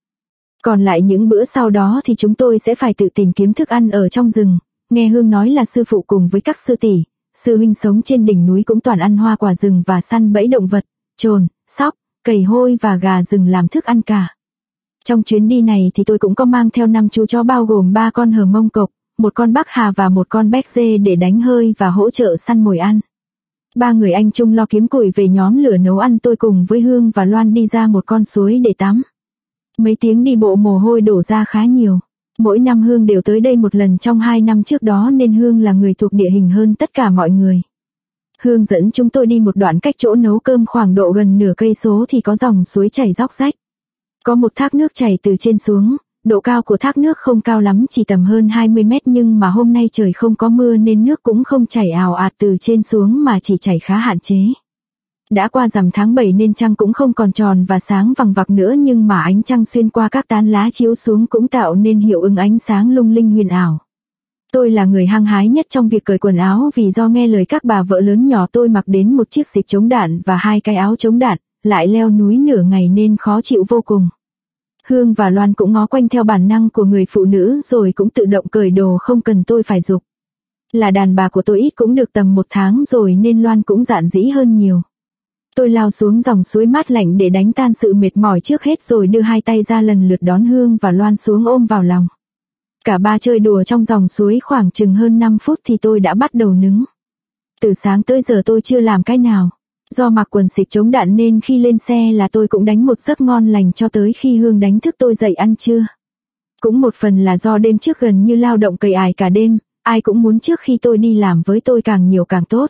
Còn lại những bữa sau đó thì chúng tôi sẽ phải tự tìm kiếm thức ăn ở trong rừng. Nghe Hương nói là sư phụ cùng với các sư tỷ, sư huynh sống trên đỉnh núi cũng toàn ăn hoa quả rừng và săn bẫy động vật, trồn, sóc, cầy hôi và gà rừng làm thức ăn cả. Trong chuyến đi này thì tôi cũng có mang theo 5 chú chó bao gồm 3 con hờ mông cộc, 1 con bắc hà và 1 con béc dê để đánh hơi và hỗ trợ săn mồi ăn. 3 người anh Trung lo kiếm củi về nhóm lửa nấu ăn, tôi cùng với Hương và Loan đi ra một con suối để tắm. Mấy tiếng đi bộ mồ hôi đổ ra khá nhiều. Mỗi năm Hương đều tới đây một lần trong 2 năm trước đó nên Hương là người thuộc địa hình hơn tất cả mọi người. Hương dẫn chúng tôi đi một đoạn cách chỗ nấu cơm khoảng độ gần nửa cây số thì có dòng suối chảy róc rách. Có một thác nước chảy từ trên xuống, độ cao của thác nước không cao lắm, chỉ tầm hơn 20 mét, nhưng mà hôm nay trời không có mưa nên nước cũng không chảy ào ạt từ trên xuống mà chỉ chảy khá hạn chế. Đã qua rằm tháng 7 nên trăng cũng không còn tròn và sáng vằng vặc nữa, nhưng mà ánh trăng xuyên qua các tán lá chiếu xuống cũng tạo nên hiệu ứng ánh sáng lung linh huyền ảo. Tôi là người hăng hái nhất trong việc cởi quần áo vì do nghe lời các bà vợ lớn nhỏ tôi mặc đến một chiếc xịp chống đạn và 2 cái áo chống đạn, lại leo núi nửa ngày nên khó chịu vô cùng. Hương và Loan cũng ngó quanh theo bản năng của người phụ nữ rồi cũng tự động cởi đồ không cần tôi phải giục. Là đàn bà của tôi ít cũng được tầm 1 tháng rồi nên Loan cũng dạn dĩ hơn nhiều. Tôi lao xuống dòng suối mát lạnh để đánh tan sự mệt mỏi trước hết rồi đưa 2 tay ra lần lượt đón Hương và Loan xuống ôm vào lòng. Cả ba chơi đùa trong dòng suối khoảng chừng hơn 5 phút thì tôi đã bắt đầu nứng. Từ sáng tới giờ tôi chưa làm cái nào. Do mặc quần xịp chống đạn nên khi lên xe là tôi cũng đánh một giấc ngon lành cho tới khi Hương đánh thức tôi dậy ăn trưa. Cũng một phần là do đêm trước gần như lao động cày ải cả đêm, ai cũng muốn trước khi tôi đi làm với tôi càng nhiều càng tốt.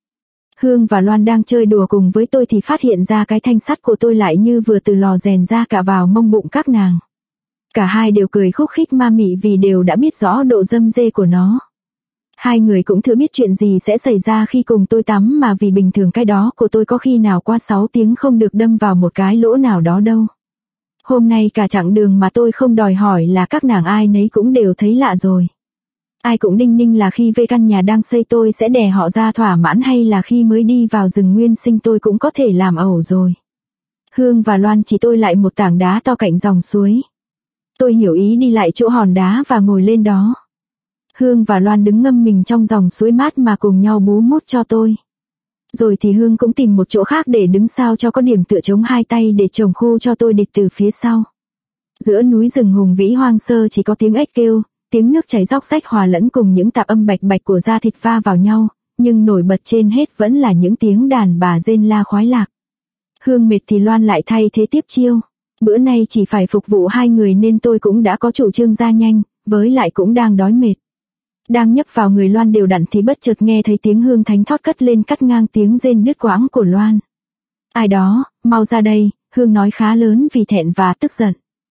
Hương và Loan đang chơi đùa cùng với tôi thì phát hiện ra cái thanh sắt của tôi lại như vừa từ lò rèn ra cả vào mông bụng các nàng. Cả hai đều cười khúc khích ma mị vì đều đã biết rõ độ dâm dê của nó. Hai người cũng thừa biết chuyện gì sẽ xảy ra khi cùng tôi tắm mà vì bình thường cái đó của tôi có khi nào qua 6 tiếng không được đâm vào một cái lỗ nào đó đâu. Hôm nay cả chặng đường mà tôi không đòi hỏi là các nàng ai nấy cũng đều thấy lạ rồi. Ai cũng đinh ninh là khi về căn nhà đang xây tôi sẽ đè họ ra thỏa mãn hay là khi mới đi vào rừng nguyên sinh tôi cũng có thể làm ẩu rồi. Hương và Loan chỉ tôi lại một tảng đá to cạnh dòng suối. Tôi hiểu ý đi lại chỗ hòn đá và ngồi lên đó. Hương và Loan đứng ngâm mình trong dòng suối mát mà cùng nhau bú mút cho tôi. Rồi thì Hương cũng tìm một chỗ khác để đứng sao cho có điểm tựa chống 2 tay để chồng khu cho tôi địch từ phía sau. Giữa núi rừng hùng vĩ hoang sơ chỉ có tiếng ếch kêu, tiếng nước chảy róc rách hòa lẫn cùng những tạp âm bạch bạch của da thịt va vào nhau, nhưng nổi bật trên hết vẫn là những tiếng đàn bà rên la khoái lạc. Hương mệt thì Loan lại thay thế tiếp chiêu. Bữa nay chỉ phải phục vụ 2 người nên tôi cũng đã có chủ trương ra nhanh, với lại cũng đang đói mệt. Đang nhấp vào người Loan đều đặn thì bất chợt nghe thấy tiếng Hương thánh thót cất lên cắt ngang tiếng rên đứt quãng của Loan. Ai đó, mau ra đây, Hương nói khá lớn vì thẹn và tức giận.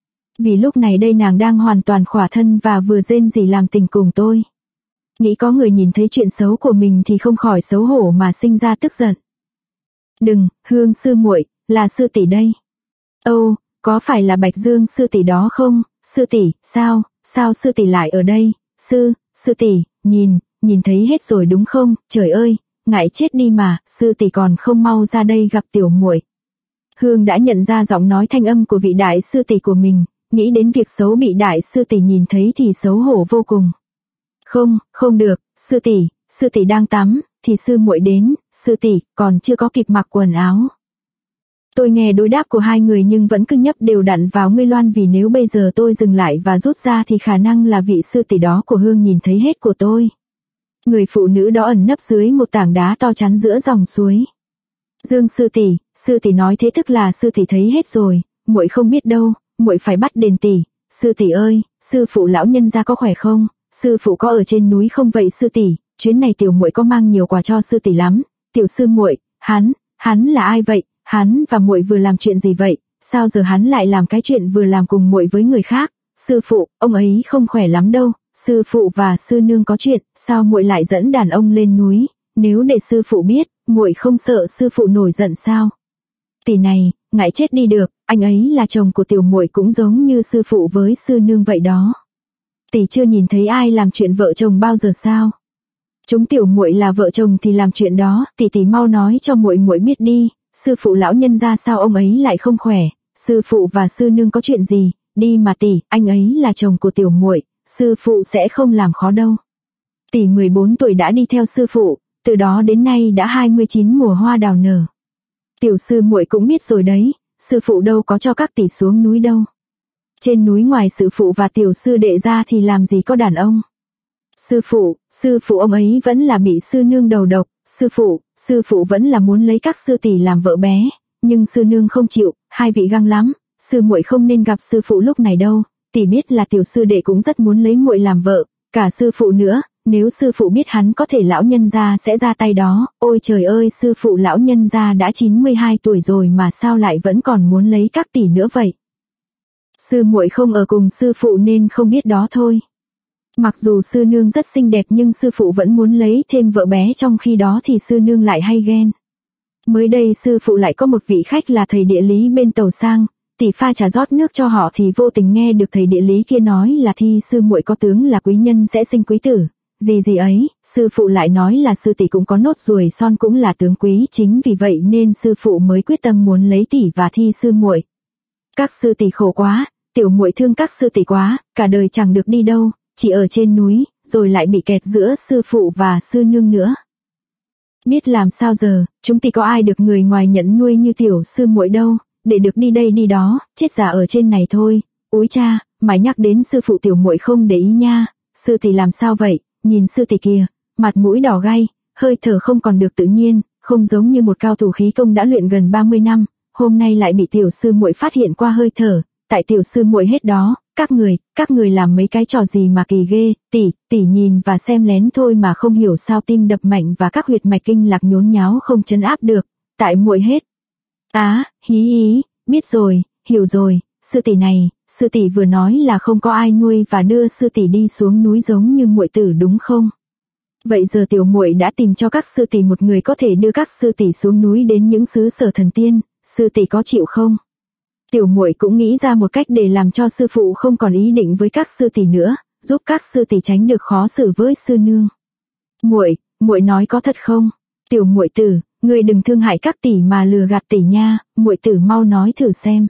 Vì lúc này đây nàng đang hoàn toàn khỏa thân và vừa rên rỉ làm tình cùng tôi. Nghĩ có người nhìn thấy chuyện xấu của mình thì không khỏi xấu hổ mà sinh ra tức giận. Đừng, Hương sư muội, là sư tỷ đây. Âu, có phải là Bạch Dương sư tỷ đó không? Sư tỷ, sao sư tỷ lại ở đây? Sư tỷ, nhìn thấy hết rồi đúng không? Trời ơi, ngại chết đi mà, sư tỷ còn không mau ra đây gặp tiểu muội. Hương đã nhận ra giọng nói thanh âm của vị đại sư tỷ của mình, nghĩ đến việc xấu bị đại sư tỷ nhìn thấy thì xấu hổ vô cùng. Không được, sư tỷ đang tắm, thì sư muội đến, sư tỷ còn chưa có kịp mặc quần áo. Tôi nghe đối đáp của 2 người nhưng vẫn cứ nhấp đều đặn vào ngươi Loan vì nếu bây giờ tôi dừng lại và rút ra thì khả năng là vị sư tỷ đó của Hương nhìn thấy hết của tôi. Người phụ nữ đó ẩn nấp dưới một tảng đá to chắn giữa dòng suối. Dương sư tỷ nói thế tức là sư tỷ thấy hết rồi, muội không biết đâu, muội phải bắt đền tỷ. Sư tỷ ơi, sư phụ lão nhân gia có khỏe không? Sư phụ có ở trên núi không vậy sư tỷ? Chuyến này tiểu muội có mang nhiều quà cho sư tỷ lắm. Tiểu sư muội, hắn là ai vậy? Hắn và muội vừa làm chuyện gì vậy? Sao giờ hắn lại làm cái chuyện vừa làm cùng muội với người khác? Sư phụ, ông ấy không khỏe lắm đâu. Sư phụ và sư nương có chuyện, sao muội lại dẫn đàn ông lên núi? Nếu để sư phụ biết, muội không sợ sư phụ nổi giận sao? Tỷ này, ngại chết đi được, anh ấy là chồng của tiểu muội cũng giống như sư phụ với sư nương vậy đó. Tỷ chưa nhìn thấy ai làm chuyện vợ chồng bao giờ sao? Chúng tiểu muội là vợ chồng thì làm chuyện đó, tỷ mau nói cho muội biết đi. Sư phụ lão nhân ra sao ông ấy lại không khỏe? Sư phụ và sư nương có chuyện gì? Đi mà tỷ, anh ấy là chồng của tiểu muội, sư phụ sẽ không làm khó đâu. Tỷ 14 tuổi đã đi theo sư phụ, từ đó đến nay đã 29 mùa hoa đào nở. Tiểu sư muội cũng biết rồi đấy, sư phụ đâu có cho các tỷ xuống núi đâu. Trên núi ngoài sư phụ và tiểu sư đệ ra thì làm gì có đàn ông. Sư phụ ông ấy vẫn là bị sư nương đầu độc, sư phụ vẫn là muốn lấy các sư tỷ làm vợ bé, nhưng sư nương không chịu, 2 vị găng lắm, sư muội không nên gặp sư phụ lúc này đâu, tỷ biết là tiểu sư đệ cũng rất muốn lấy muội làm vợ, cả sư phụ nữa, nếu sư phụ biết hắn có thể lão nhân gia sẽ ra tay đó, ôi trời ơi sư phụ lão nhân gia đã 92 tuổi rồi mà sao lại vẫn còn muốn lấy các tỷ nữa vậy. Sư muội không ở cùng sư phụ nên không biết đó thôi. Mặc dù sư nương rất xinh đẹp nhưng sư phụ vẫn muốn lấy thêm vợ bé trong khi đó thì sư nương lại hay ghen. Mới đây sư phụ lại có một vị khách là thầy địa lý bên tàu sang, tỷ pha trà rót nước cho họ thì vô tình nghe được thầy địa lý kia nói là thi sư muội có tướng là quý nhân sẽ sinh quý tử, gì ấy, sư phụ lại nói là sư tỷ cũng có nốt ruồi son cũng là tướng quý, chính vì vậy nên sư phụ mới quyết tâm muốn lấy tỷ và thi sư muội. Các sư tỷ khổ quá, tiểu muội thương các sư tỷ quá, cả đời chẳng được đi đâu, chỉ ở trên núi, rồi lại bị kẹt giữa sư phụ và sư nương nữa. Biết làm sao giờ, chúng tỷ có ai được người ngoài nhận nuôi như tiểu sư muội đâu, để được đi đây đi đó, chết già ở trên này thôi. Úi cha, mãi nhắc đến sư phụ tiểu muội không để ý nha. Sư tỷ làm sao vậy, nhìn sư tỷ kìa, mặt mũi đỏ gay, hơi thở không còn được tự nhiên, không giống như một cao thủ khí công đã luyện gần 30 năm, hôm nay lại bị tiểu sư muội phát hiện qua hơi thở, tại tiểu sư muội hết đó, các người làm mấy cái trò gì mà kỳ ghê, tỷ nhìn và xem lén thôi mà không hiểu sao tim đập mạnh và các huyệt mạch kinh lạc nhốn nháo không trấn áp được, tại muội hết. Hí, biết rồi, hiểu rồi, sư tỷ này, sư tỷ vừa nói là không có ai nuôi và đưa sư tỷ đi xuống núi giống như muội tử đúng không? Vậy giờ tiểu muội đã tìm cho các sư tỷ một người có thể đưa các sư tỷ xuống núi đến những xứ sở thần tiên, sư tỷ có chịu không? Tiểu muội cũng nghĩ ra một cách để làm cho sư phụ không còn ý định với các sư tỷ nữa, giúp các sư tỷ tránh được khó xử với sư nương. Muội nói có thật không? Tiểu muội tử, ngươi đừng thương hại các tỷ mà lừa gạt tỷ nha, muội tử mau nói thử xem.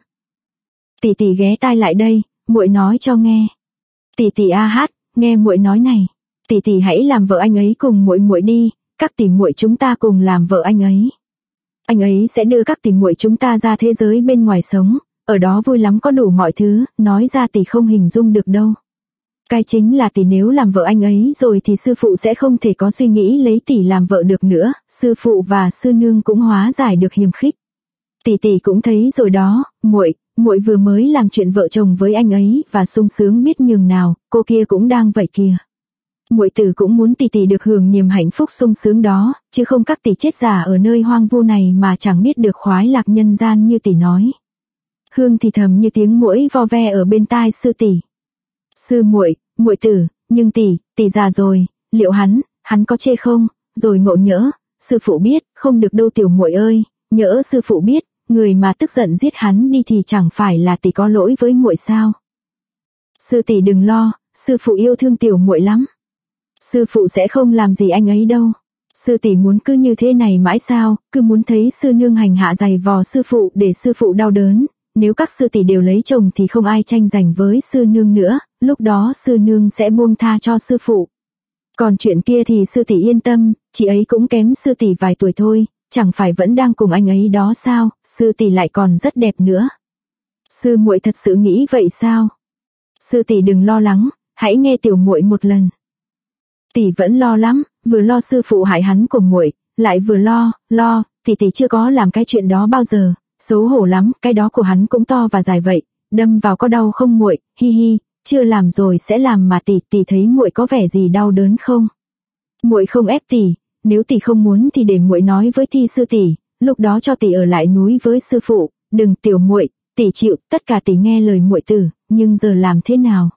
Tỷ ghé tai lại đây, muội nói cho nghe. Tỷ nghe muội nói này. Tỷ hãy làm vợ anh ấy cùng muội đi, các tỷ muội chúng ta cùng làm vợ anh ấy. Anh ấy sẽ đưa các tỷ muội chúng ta ra thế giới bên ngoài sống, ở đó vui lắm có đủ mọi thứ, nói ra tỷ không hình dung được đâu. Cái chính là tỷ nếu làm vợ anh ấy rồi thì sư phụ sẽ không thể có suy nghĩ lấy tỷ làm vợ được nữa, sư phụ và sư nương cũng hóa giải được hiềm khích. Tỷ cũng thấy rồi đó, muội vừa mới làm chuyện vợ chồng với anh ấy và sung sướng biết nhường nào, cô kia cũng đang vậy kìa. Muội tử cũng muốn tỷ được hưởng niềm hạnh phúc sung sướng đó, chứ không các tỷ chết già ở nơi hoang vu này mà chẳng biết được khoái lạc nhân gian như tỷ nói. Hương thì thầm như tiếng muỗi vo ve ở bên tai sư tỷ. Sư muội tử, nhưng tỷ già rồi, liệu hắn có chê không? Rồi ngộ nhỡ, sư phụ biết, không được đâu tiểu muội ơi, nhỡ sư phụ biết, người mà tức giận giết hắn đi thì chẳng phải là tỷ có lỗi với muội sao? Sư tỷ đừng lo, sư phụ yêu thương tiểu muội lắm. Sư phụ sẽ không làm gì anh ấy đâu. Sư tỷ muốn cứ như thế này mãi sao, cứ muốn thấy sư nương hành hạ giày vò sư phụ để sư phụ đau đớn. Nếu các sư tỷ đều lấy chồng thì không ai tranh giành với sư nương nữa, lúc đó sư nương sẽ buông tha cho sư phụ. Còn chuyện kia thì sư tỷ yên tâm, chị ấy cũng kém sư tỷ vài tuổi thôi, chẳng phải vẫn đang cùng anh ấy đó sao, sư tỷ lại còn rất đẹp nữa. Sư muội thật sự nghĩ vậy sao? Sư tỷ đừng lo lắng, hãy nghe tiểu muội một lần. Tỷ vẫn lo lắm, vừa lo sư phụ hại hắn của muội, lại vừa lo, tỷ chưa có làm cái chuyện đó bao giờ, xấu hổ lắm, cái đó của hắn cũng to và dài vậy, đâm vào có đau không muội? Hi, chưa làm rồi sẽ làm mà tỷ thấy muội có vẻ gì đau đớn không? Muội không ép tỷ, nếu tỷ không muốn thì để muội nói với thi sư tỷ, lúc đó cho tỷ ở lại núi với sư phụ, đừng tiểu muội, tỷ chịu, tất cả tỷ nghe lời muội tử, nhưng giờ làm thế nào?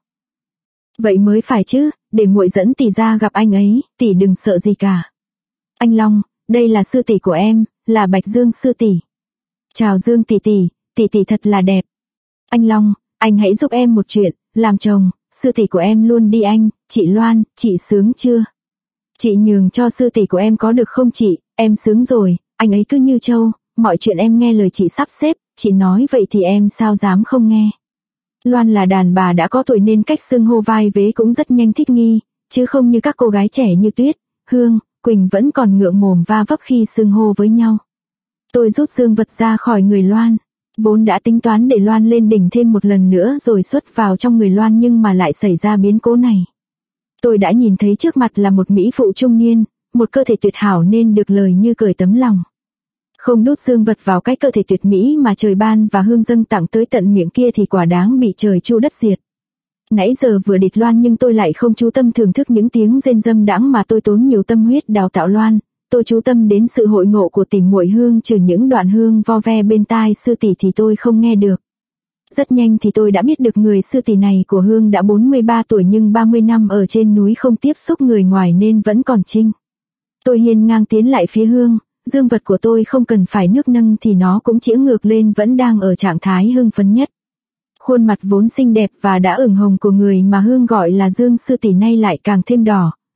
Vậy mới phải chứ, để muội dẫn tỷ ra gặp anh ấy, tỷ đừng sợ gì cả. Anh Long, đây là sư tỷ của em, là Bạch Dương sư tỷ. Chào Dương tỷ thật là đẹp. Anh Long, anh hãy giúp em một chuyện, làm chồng, sư tỷ của em luôn đi anh, chị Loan, chị sướng chưa? Chị nhường cho sư tỷ của em có được không chị, em sướng rồi, anh ấy cứ như trâu, mọi chuyện em nghe lời chị sắp xếp, chị nói vậy thì em sao dám không nghe. Loan là đàn bà đã có tuổi nên cách xưng hô vai vế cũng rất nhanh thích nghi, chứ không như các cô gái trẻ như Tuyết, Hương, Quỳnh vẫn còn ngượng mồm va vấp khi xưng hô với nhau. Tôi rút dương vật ra khỏi người Loan, vốn đã tính toán để Loan lên đỉnh thêm một lần nữa rồi xuất vào trong người Loan nhưng mà lại xảy ra biến cố này. Tôi đã nhìn thấy trước mặt là một mỹ phụ trung niên, một cơ thể tuyệt hảo nên được lời như cởi tấm lòng. Không đút dương vật vào cái cơ thể tuyệt mỹ mà trời ban và hương dâng tặng tới tận miệng kia thì quả đáng bị trời chu đất diệt. Nãy giờ vừa địt Loan nhưng tôi lại không chú tâm thưởng thức những tiếng rên dâm đãng mà tôi tốn nhiều tâm huyết đào tạo Loan. Tôi chú tâm đến sự hội ngộ của tỷ muội Hương, trừ những đoạn hương vo ve bên tai sư tỷ thì tôi không nghe được. Rất nhanh thì tôi đã biết được người sư tỷ này của Hương đã 43 tuổi nhưng 30 năm ở trên núi không tiếp xúc người ngoài nên vẫn còn trinh. Tôi hiên ngang tiến lại phía Hương, dương vật của tôi không cần phải nước nâng thì nó cũng chĩa ngược lên vẫn đang ở trạng thái hưng phấn nhất. Khuôn mặt vốn xinh đẹp và đã ửng hồng của người mà Hương gọi là Dương sư tỷ nay lại càng thêm đỏ,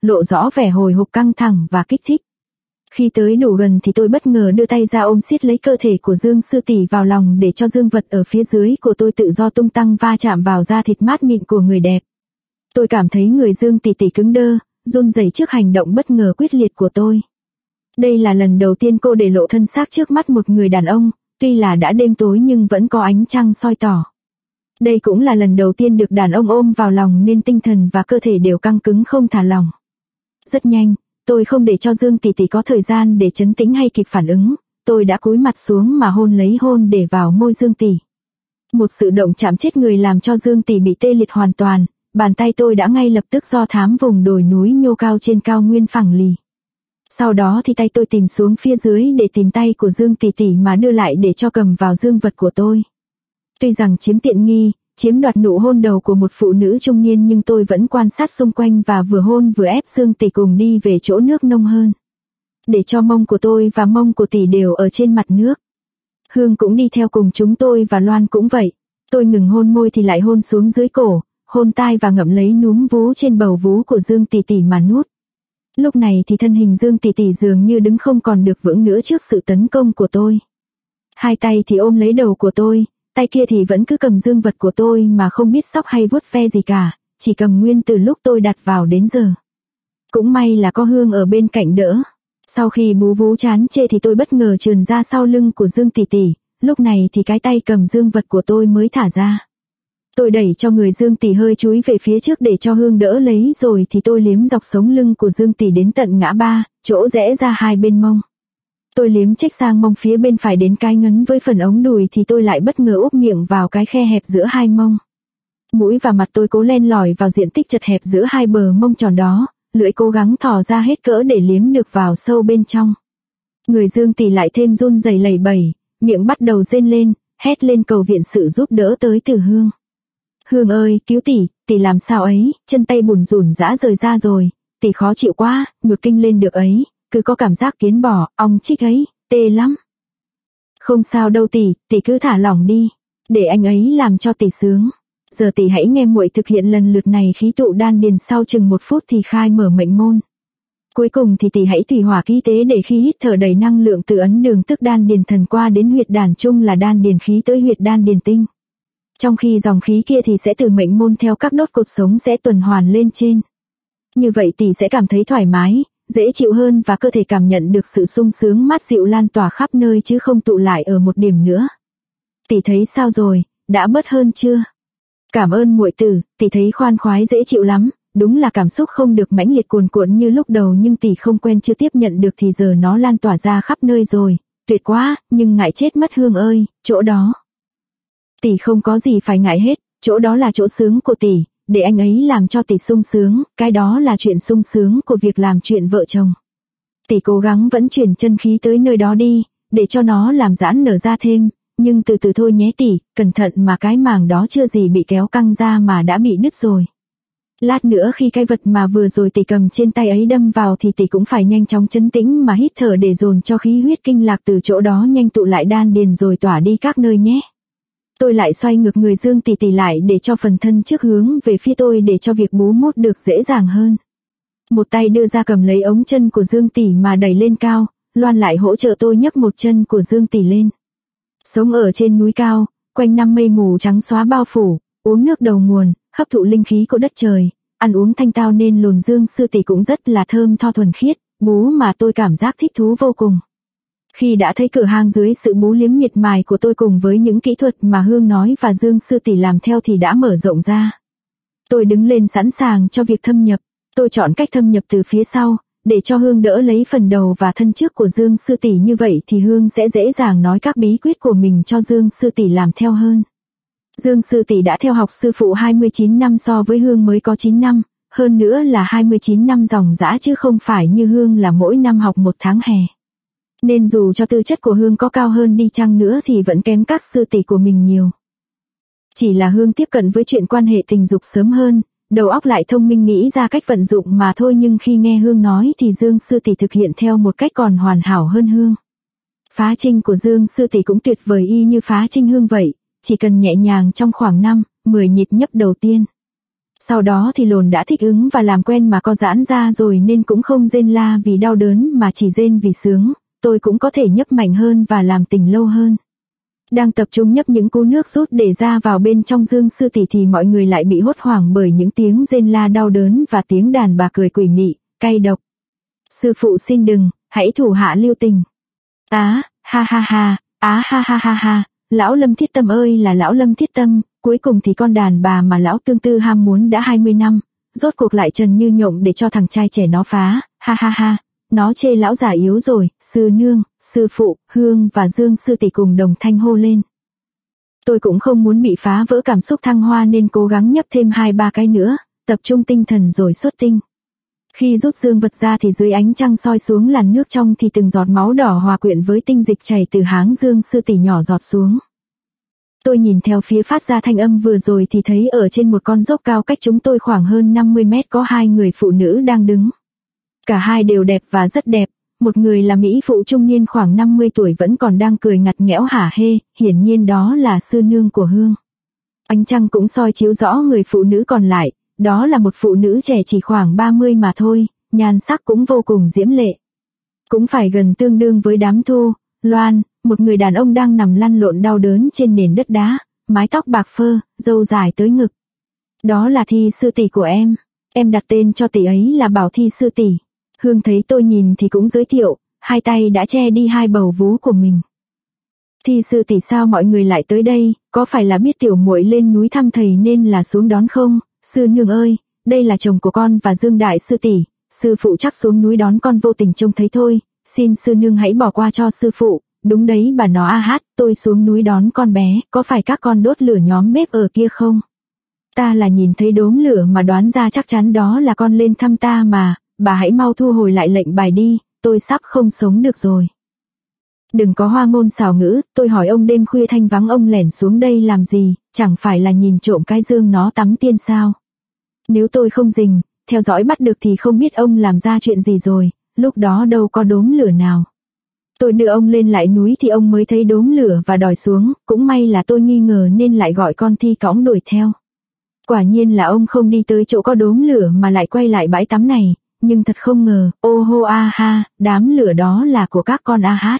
lộ rõ vẻ hồi hộp căng thẳng và kích thích. Khi tới đủ gần thì tôi bất ngờ đưa tay ra ôm siết lấy cơ thể của Dương sư tỷ vào lòng để cho dương vật ở phía dưới của tôi tự do tung tăng va chạm vào da thịt mát mịn của người đẹp. Tôi cảm thấy người Dương tỷ tỷ cứng đơ, run rẩy trước hành động bất ngờ quyết liệt của tôi. Đây là lần đầu tiên cô để lộ thân xác trước mắt một người đàn ông, tuy là đã đêm tối nhưng vẫn có ánh trăng soi tỏ. Đây cũng là lần đầu tiên được đàn ông ôm vào lòng nên tinh thần và cơ thể đều căng cứng không thả lỏng. Rất nhanh, tôi không để cho Dương tỷ tỷ có thời gian để trấn tĩnh hay kịp phản ứng, tôi đã cúi mặt xuống mà hôn để vào môi Dương tỷ. Một sự động chạm chết người làm cho Dương tỷ bị tê liệt hoàn toàn, bàn tay tôi đã ngay lập tức do thám vùng đồi núi nhô cao trên cao nguyên phẳng lì. Sau đó thì tay tôi tìm xuống phía dưới để tìm tay của Dương tỷ tỷ mà đưa lại để cho cầm vào dương vật của tôi. Tuy rằng chiếm tiện nghi, chiếm đoạt nụ hôn đầu của một phụ nữ trung niên nhưng tôi vẫn quan sát xung quanh và vừa hôn vừa ép Dương tỷ cùng đi về chỗ nước nông hơn. Để cho mông của tôi và mông của tỷ đều ở trên mặt nước. Hương cũng đi theo cùng chúng tôi và Loan cũng vậy. Tôi ngừng hôn môi thì lại hôn xuống dưới cổ, hôn tai và ngậm lấy núm vú trên bầu vú của Dương tỷ tỷ mà nuốt. Lúc này thì thân hình Dương tỷ tỷ dường như đứng không còn được vững nữa trước sự tấn công của tôi. Hai tay thì ôm lấy đầu của tôi, tay kia thì vẫn cứ cầm dương vật của tôi mà không biết xóc hay vuốt ve gì cả, chỉ cầm nguyên từ lúc tôi đặt vào đến giờ. Cũng may là có Hương ở bên cạnh đỡ. Sau khi bú vú chán chê thì tôi bất ngờ trườn ra sau lưng của Dương tỷ tỷ, lúc này thì cái tay cầm dương vật của tôi mới thả ra. Tôi đẩy cho người Dương tỷ hơi chúi về phía trước để cho Hương đỡ lấy rồi thì tôi liếm dọc sống lưng của Dương tỷ đến tận ngã ba, chỗ rẽ ra hai bên mông. Tôi liếm chếch sang mông phía bên phải đến cái ngấn với phần ống đùi thì tôi lại bất ngờ úp miệng vào cái khe hẹp giữa hai mông. Mũi và mặt tôi cố len lỏi vào diện tích chật hẹp giữa hai bờ mông tròn đó, lưỡi cố gắng thò ra hết cỡ để liếm được vào sâu bên trong. Người Dương tỷ lại thêm run rẩy lẩy bẩy, miệng bắt đầu rên lên, hét lên cầu viện sự giúp đỡ tới từ Hương. Hương ơi, cứu tỷ làm sao ấy, chân tay bùn rủn rã rời ra rồi, tỷ khó chịu quá, nhột kinh lên được ấy, cứ có cảm giác kiến bò, ong chích ấy, tê lắm. Không sao đâu tỷ cứ thả lỏng đi, để anh ấy làm cho tỷ sướng. Giờ tỷ hãy nghe muội thực hiện lần lượt này khí tụ đan điền sau chừng 1 phút thì khai mở mệnh môn. Cuối cùng thì tỷ hãy thủy hỏa khí tế để khi hít thở đầy năng lượng từ ấn đường tức đan điền thần qua đến huyệt đàn trung là đan điền khí tới huyệt đan điền tinh. Trong khi dòng khí kia thì sẽ từ mệnh môn theo các đốt cột sống sẽ tuần hoàn lên trên. Như vậy tỷ sẽ cảm thấy thoải mái, dễ chịu hơn và cơ thể cảm nhận được sự sung sướng mát dịu lan tỏa khắp nơi chứ không tụ lại ở một điểm nữa. Tỷ thấy sao rồi, đã bớt hơn chưa? Cảm ơn muội tử, tỷ thấy khoan khoái dễ chịu lắm, đúng là cảm xúc không được mãnh liệt cuồn cuộn như lúc đầu nhưng tỷ không quen chưa tiếp nhận được thì giờ nó lan tỏa ra khắp nơi rồi, tuyệt quá, nhưng ngại chết mất Hương ơi, chỗ đó. Tỷ không có gì phải ngại hết, chỗ đó là chỗ sướng của tỷ, để anh ấy làm cho tỷ sung sướng, cái đó là chuyện sung sướng của việc làm chuyện vợ chồng. Tỷ cố gắng vẫn chuyển chân khí tới nơi đó đi, để cho nó làm giãn nở ra thêm, nhưng từ từ thôi nhé tỷ, cẩn thận mà cái màng đó chưa gì bị kéo căng ra mà đã bị nứt rồi. Lát nữa khi cái vật mà vừa rồi tỷ cầm trên tay ấy đâm vào thì tỷ cũng phải nhanh chóng trấn tĩnh mà hít thở để dồn cho khí huyết kinh lạc từ chỗ đó nhanh tụ lại đan điền rồi tỏa đi các nơi nhé. Tôi lại xoay ngược người Dương tỷ lại để cho phần thân trước hướng về phía tôi để cho việc bú mút được dễ dàng hơn. Một tay đưa ra cầm lấy ống chân của Dương tỷ mà đẩy lên cao, Loan lại hỗ trợ tôi nhấc một chân của Dương tỷ lên. Sống ở trên núi cao, quanh năm mây mù trắng xóa bao phủ, uống nước đầu nguồn, hấp thụ linh khí của đất trời, ăn uống thanh tao nên lồn Dương sư tỷ cũng rất là thơm tho thuần khiết, bú mà tôi cảm giác thích thú vô cùng. Khi đã thấy cửa hang dưới sự bú liếm miệt mài của tôi cùng với những kỹ thuật mà Hương nói và Dương sư tỷ làm theo thì đã mở rộng ra. Tôi đứng lên sẵn sàng cho việc thâm nhập, tôi chọn cách thâm nhập từ phía sau, để cho Hương đỡ lấy phần đầu và thân trước của Dương sư tỷ như vậy thì Hương sẽ dễ dàng nói các bí quyết của mình cho Dương sư tỷ làm theo hơn. Dương sư tỷ đã theo học sư phụ 29 năm so với Hương mới có 9 năm, hơn nữa là 29 năm dòng dã chứ không phải như Hương là mỗi năm học 1 tháng hè. Nên dù cho tư chất của Hương có cao hơn đi chăng nữa thì vẫn kém các sư tỷ của mình nhiều. Chỉ là Hương tiếp cận với chuyện quan hệ tình dục sớm hơn, đầu óc lại thông minh nghĩ ra cách vận dụng mà thôi nhưng khi nghe Hương nói thì Dương sư tỷ thực hiện theo một cách còn hoàn hảo hơn Hương. Phá trinh của Dương sư tỷ cũng tuyệt vời y như phá trinh Hương vậy, chỉ cần nhẹ nhàng trong khoảng 5, 10 nhịp nhấp đầu tiên. Sau đó thì lồn đã thích ứng và làm quen mà co giãn ra rồi nên cũng không rên la vì đau đớn mà chỉ rên vì sướng, tôi cũng có thể nhấp mạnh hơn và làm tình lâu hơn. Đang tập trung nhấp những cú nước rút để ra vào bên trong Dương Sư Tỷ thì mọi người lại bị hốt hoảng bởi những tiếng rên la đau đớn và tiếng đàn bà cười quỷ mị, cay độc. Sư phụ xin đừng, hãy thủ hạ lưu tình. Ha ha ha, ha ha ha ha, lão Lâm Thiết Tâm ơi là lão Lâm Thiết Tâm, cuối cùng thì con đàn bà mà lão tương tư ham muốn đã 20 năm, rốt cuộc lại trần như nhộng để cho thằng trai trẻ nó phá, ha ha ha. Nó chê lão già yếu rồi, sư nương, sư phụ, Hương và Dương Sư Tỷ cùng đồng thanh hô lên. Tôi cũng không muốn bị phá vỡ cảm xúc thăng hoa nên cố gắng nhấp thêm 2-3 cái nữa, tập trung tinh thần rồi xuất tinh. Khi rút dương vật ra thì dưới ánh trăng soi xuống làn nước trong thì từng giọt máu đỏ hòa quyện với tinh dịch chảy từ háng Dương Sư Tỷ nhỏ giọt xuống. Tôi nhìn theo phía phát ra thanh âm vừa rồi thì thấy ở trên một con dốc cao cách chúng tôi khoảng hơn 50 mét có 2 người phụ nữ đang đứng. Cả hai đều đẹp và rất đẹp, một người là mỹ phụ trung niên khoảng 50 tuổi vẫn còn đang cười ngặt nghẽo hả hê, hiển nhiên đó là sư nương của Hương. Ánh trăng cũng soi chiếu rõ người phụ nữ còn lại, đó là một phụ nữ trẻ chỉ khoảng 30 mà thôi, nhan sắc cũng vô cùng diễm lệ. Cũng phải gần tương đương với đám Thu, Loan, một người đàn ông đang nằm lăn lộn đau đớn trên nền đất đá, mái tóc bạc phơ, râu dài tới ngực. Đó là Thi sư tỷ của em đặt tên cho tỷ ấy là Bảo Thi sư tỷ. Hương thấy tôi nhìn thì cũng giới thiệu, hai tay đã che đi hai bầu vú của mình. Thi sư tỷ sao mọi người lại tới đây, có phải là biết tiểu muội lên núi thăm thầy nên là xuống đón không? Sư nương ơi, đây là chồng của con và Dương đại sư tỷ, sư phụ chắc xuống núi đón con vô tình trông thấy thôi, xin sư nương hãy bỏ qua cho sư phụ. Đúng đấy bà nó tôi xuống núi đón con bé, có phải các con đốt lửa nhóm bếp ở kia không? Ta là nhìn thấy đốm lửa mà đoán ra chắc chắn đó là con lên thăm ta mà, bà hãy mau thu hồi lại lệnh bài đi, tôi sắp không sống được rồi. Đừng có hoa ngôn xảo ngữ, tôi hỏi ông đêm khuya thanh vắng ông lẻn xuống đây làm gì, chẳng phải là nhìn trộm cái Dương nó tắm tiên sao? Nếu tôi không rình, theo dõi bắt được thì không biết ông làm ra chuyện gì rồi, lúc đó đâu có đốm lửa nào. Tôi đưa ông lên lại núi thì ông mới thấy đốm lửa và đòi xuống, cũng may là tôi nghi ngờ nên lại gọi con Thi cõng đuổi theo. Quả nhiên là ông không đi tới chỗ có đốm lửa mà lại quay lại bãi tắm này, nhưng thật không ngờ, ô hô a ha, đám lửa đó là của các con a.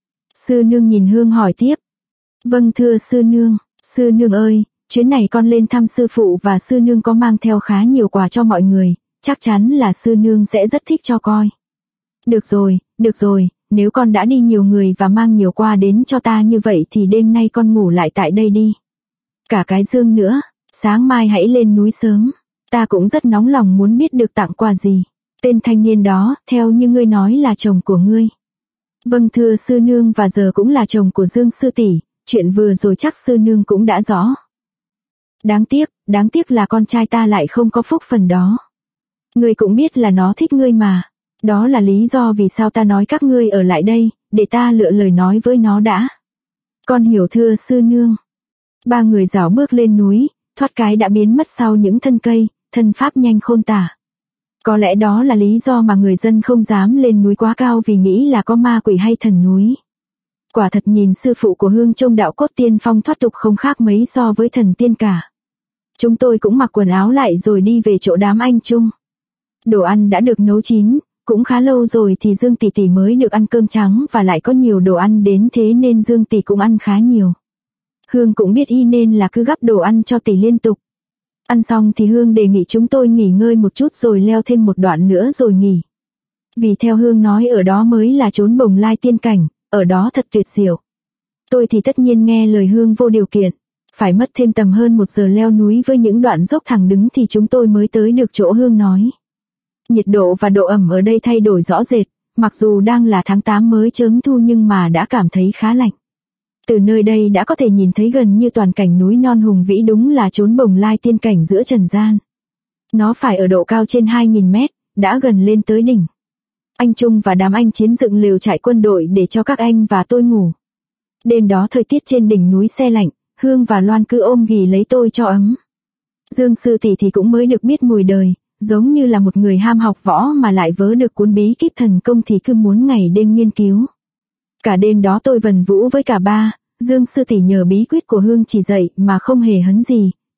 Sư nương nhìn Hương hỏi tiếp. Vâng thưa sư nương ơi, chuyến này con lên thăm sư phụ và sư nương có mang theo khá nhiều quà cho mọi người, chắc chắn là sư nương sẽ rất thích cho coi. Được rồi, nếu con đã đi nhiều người và mang nhiều quà đến cho ta như vậy thì đêm nay con ngủ lại tại đây đi. Cả cái Dương nữa, sáng mai hãy lên núi sớm, ta cũng rất nóng lòng muốn biết được tặng quà gì. Tên thanh niên đó, theo như ngươi nói là chồng của ngươi. Vâng thưa sư nương và giờ cũng là chồng của Dương sư tỷ, chuyện vừa rồi chắc sư nương cũng đã rõ. Đáng tiếc là con trai ta lại không có phúc phần đó. Ngươi cũng biết là nó thích ngươi mà. Đó là lý do vì sao ta nói các ngươi ở lại đây, để ta lựa lời nói với nó đã. Con hiểu thưa sư nương. Ba người rảo bước lên núi, thoát cái đã biến mất sau những thân cây, thân pháp nhanh khôn tả. Có lẽ đó là lý do mà người dân không dám lên núi quá cao vì nghĩ là có ma quỷ hay thần núi. Quả thật nhìn sư phụ của Hương trông đạo cốt tiên phong thoát tục không khác mấy so với thần tiên cả. Chúng tôi cũng mặc quần áo lại rồi đi về chỗ đám anh Trung. Đồ ăn đã được nấu chín, cũng khá lâu rồi thì Dương tỷ tỷ mới được ăn cơm trắng và lại có nhiều đồ ăn đến thế nên Dương tỷ cũng ăn khá nhiều. Hương cũng biết y nên là cứ gắp đồ ăn cho tỷ liên tục. Ăn xong thì Hương đề nghị chúng tôi nghỉ ngơi một chút rồi leo thêm một đoạn nữa rồi nghỉ. Vì theo Hương nói ở đó mới là chốn Bồng Lai tiên cảnh, ở đó thật tuyệt diệu. Tôi thì tất nhiên nghe lời Hương vô điều kiện. Phải mất thêm tầm hơn 1 giờ leo núi với những đoạn dốc thẳng đứng thì chúng tôi mới tới được chỗ Hương nói. Nhiệt độ và độ ẩm ở đây thay đổi rõ rệt, mặc dù đang là tháng 8 mới chớm thu nhưng mà đã cảm thấy khá lạnh. Từ nơi đây đã có thể nhìn thấy gần như toàn cảnh núi non hùng vĩ, đúng là chốn Bồng Lai tiên cảnh giữa trần gian. Nó phải ở độ cao trên 2.000 mét, đã gần lên tới đỉnh. Anh Trung và đám anh Chiến dựng lều trại quân đội để cho các anh và tôi ngủ. Đêm đó thời tiết trên đỉnh núi se lạnh, Hương và Loan cứ ôm ghì lấy tôi cho ấm. Dương sư tỷ thì cũng mới được biết mùi đời, giống như là một người ham học võ mà lại vớ được cuốn bí kíp thần công thì cứ muốn ngày đêm nghiên cứu. Cả đêm đó tôi vần vũ với cả ba, Dương sư tỷ nhờ bí quyết của Hương chỉ dạy mà không hề hấn gì,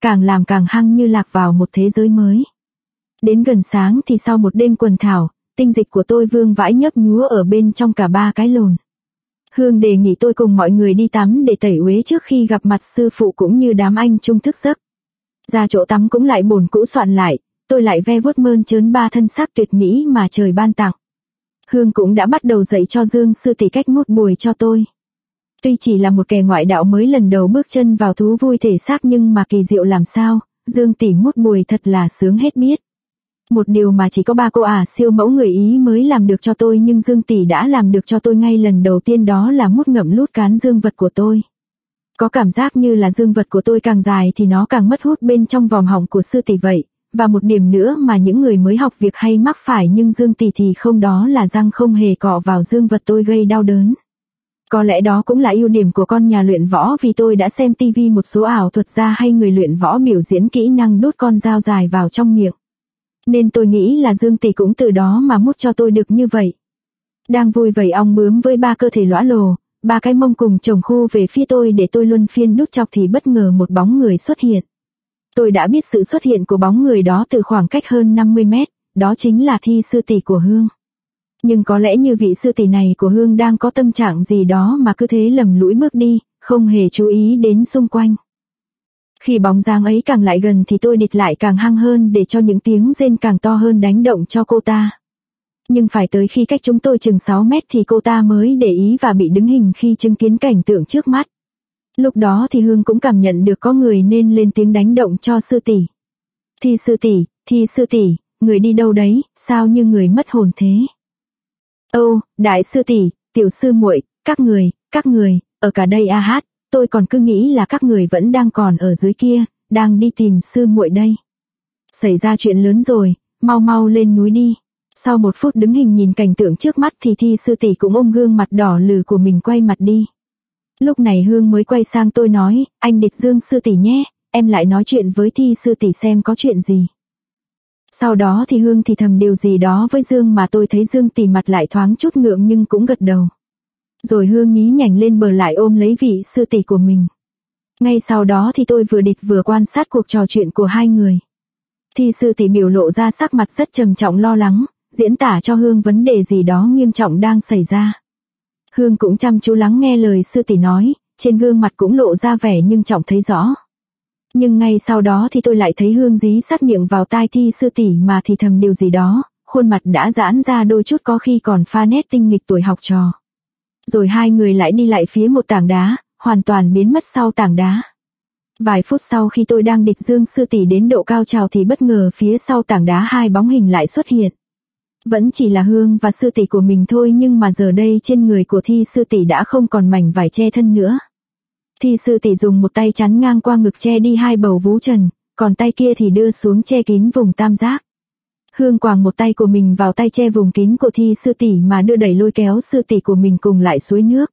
càng làm càng hăng như lạc vào một thế giới mới. Đến gần sáng thì sau một đêm quần thảo, tinh dịch của tôi vương vãi nhấp nhúa ở bên trong cả 3 cái lồn. Hương đề nghị tôi cùng mọi người đi tắm để tẩy uế trước khi gặp mặt sư phụ cũng như đám anh chung thức giấc. Ra chỗ tắm cũng lại bồn cũ soạn lại, tôi lại ve vuốt mơn trớn 3 thân xác tuyệt mỹ mà trời ban tặng. Hương cũng đã bắt đầu dạy cho Dương sư tỷ cách mút bùi cho tôi. Tuy chỉ là một kẻ ngoại đạo mới lần đầu bước chân vào thú vui thể xác nhưng mà kỳ diệu làm sao, Dương tỷ mút bùi thật là sướng hết biết. Một điều mà chỉ có 3 cô siêu mẫu người Ý mới làm được cho tôi nhưng Dương tỷ đã làm được cho tôi ngay lần đầu tiên, đó là mút ngậm lút cán dương vật của tôi. Có cảm giác như là dương vật của tôi càng dài thì nó càng mất hút bên trong vòm họng của sư tỷ vậy. Và một điểm nữa mà những người mới học việc hay mắc phải nhưng Dương tỷ thì không, đó là răng không hề cọ vào dương vật tôi gây đau đớn. Có lẽ đó cũng là ưu điểm của con nhà luyện võ, vì tôi đã xem tivi một số ảo thuật gia hay người luyện võ biểu diễn kỹ năng đút con dao dài vào trong miệng. Nên tôi nghĩ là Dương tỷ cũng từ đó mà mút cho tôi được như vậy. Đang vui vẩy ong bướm với 3 cơ thể lõa lồ, 3 cái mông cùng chồng khu về phía tôi để tôi luân phiên đút chọc thì bất ngờ một bóng người xuất hiện. Tôi đã biết sự xuất hiện của bóng người đó từ khoảng cách hơn 50 mét, đó chính là Thi sư tỷ của Hương. Nhưng có lẽ như vị sư tỷ này của Hương đang có tâm trạng gì đó mà cứ thế lầm lũi bước đi, không hề chú ý đến xung quanh. Khi bóng dáng ấy càng lại gần thì tôi địch lại càng hăng hơn để cho những tiếng rên càng to hơn đánh động cho cô ta. Nhưng phải tới khi cách chúng tôi chừng 6 mét thì cô ta mới để ý và bị đứng hình khi chứng kiến cảnh tượng trước mắt. Lúc đó thì Hương cũng cảm nhận được có người nên lên tiếng đánh động cho sư tỷ. Thi sư tỷ, người đi đâu đấy, sao như người mất hồn thế? Âu, đại sư tỷ, tiểu sư muội, các người, ở cả đây hát, tôi còn cứ nghĩ là các người vẫn đang còn ở dưới kia, đang đi tìm sư muội đây. Xảy ra chuyện lớn rồi, mau lên núi đi. Sau 1 phút đứng hình nhìn cảnh tượng trước mắt thì Thi sư tỷ cũng ôm gương mặt đỏ lừ của mình quay mặt đi. Lúc này Hương mới quay sang tôi nói, anh địch Dương sư tỷ nhé, em lại nói chuyện với Thi sư tỷ xem có chuyện gì. Sau đó thì Hương thì thầm điều gì đó với Dương mà tôi thấy Dương tỷ mặt lại thoáng chút ngượng nhưng cũng gật đầu. Rồi Hương nhí nhảnh lên bờ lại ôm lấy vị sư tỷ của mình. Ngay sau đó thì tôi vừa địch vừa quan sát cuộc trò chuyện của hai người. Thi sư tỷ biểu lộ ra sắc mặt rất trầm trọng lo lắng, diễn tả cho Hương vấn đề gì đó nghiêm trọng đang xảy ra. Hương cũng chăm chú lắng nghe lời sư tỷ nói, trên gương mặt cũng lộ ra vẻ nhưng trọng thấy rõ. Nhưng ngay sau đó thì tôi lại thấy Hương dí sát miệng vào tai Thi sư tỷ mà thì thầm điều gì đó, khuôn mặt đã giãn ra đôi chút có khi còn pha nét tinh nghịch tuổi học trò. Rồi hai người lại đi lại phía một tảng đá, hoàn toàn biến mất sau tảng đá. Vài phút sau khi tôi đang địch Dương sư tỷ đến độ cao trào thì bất ngờ phía sau tảng đá 2 bóng hình lại xuất hiện. Vẫn chỉ là Hương và sư tỷ của mình thôi nhưng mà giờ đây trên người của Thi sư tỷ đã không còn mảnh vải che thân nữa. Thi sư tỷ dùng một tay chắn ngang qua ngực che đi 2 bầu vú trần, còn tay kia thì đưa xuống che kín vùng tam giác. Hương quàng một tay của mình vào tay che vùng kín của Thi sư tỷ mà đưa đẩy lôi kéo sư tỷ của mình cùng lại suối nước.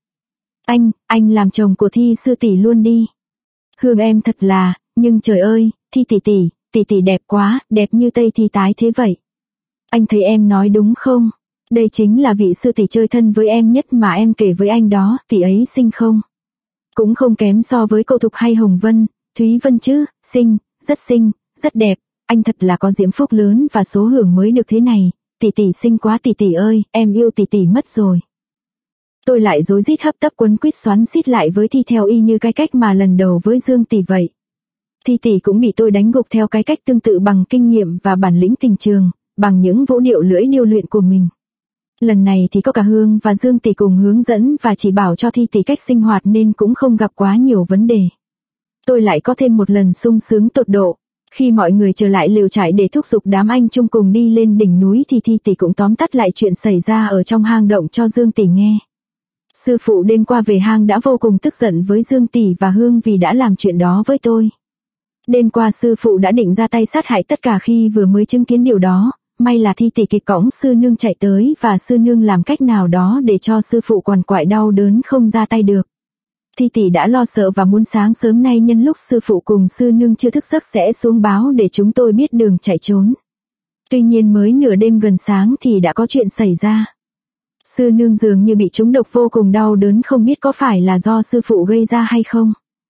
Anh làm chồng của Thi sư tỷ luôn đi. Hương em thật là, nhưng trời ơi, Thi tỷ đẹp quá, đẹp như Tây Thi tái thế vậy. Anh thấy em nói đúng không? Đây chính là vị sư tỷ chơi thân với em nhất mà em kể với anh đó, tỷ ấy xinh không? Cũng không kém so với cô Thục hay Hồng Vân, Thúy Vân chứ, xinh, rất đẹp, anh thật là có diễm phúc lớn và số hưởng mới được thế này, tỷ xinh quá tỷ ơi, em yêu tỷ mất rồi. Tôi lại rối rít hấp tấp quấn quýt xoắn xít lại với Thi theo y như cái cách mà lần đầu với Dương tỷ vậy. Thi tỷ cũng bị tôi đánh gục theo cái cách tương tự bằng kinh nghiệm và bản lĩnh tình trường, bằng những vũ điệu lưỡi điêu luyện của mình. Lần này thì có cả Hương và Dương tỷ cùng hướng dẫn và chỉ bảo cho Thi tỷ cách sinh hoạt nên cũng không gặp quá nhiều vấn đề. Tôi lại có thêm một lần sung sướng tột độ. Khi mọi người trở lại lều trại để thúc giục đám anh chung cùng đi lên đỉnh núi thì Thi tỷ cũng tóm tắt lại chuyện xảy ra ở trong hang động cho Dương tỷ nghe. Sư phụ đêm qua về hang đã vô cùng tức giận với Dương tỷ và Hương vì đã làm chuyện đó với tôi. Đêm qua sư phụ đã định ra tay sát hại tất cả khi vừa mới chứng kiến điều đó, may là Thi tỷ kịp cõng sư nương chạy tới và sư nương làm cách nào đó để cho sư phụ quằn quại đau đớn không ra tay được. Thi tỷ đã lo sợ và muốn sáng sớm nay nhân lúc sư phụ cùng sư nương chưa thức giấc sẽ xuống báo để chúng tôi biết đường chạy trốn. Tuy nhiên mới nửa đêm gần sáng thì đã có chuyện xảy ra. Sư nương dường như bị trúng độc vô cùng đau đớn, không biết có phải là do sư phụ gây ra hay không.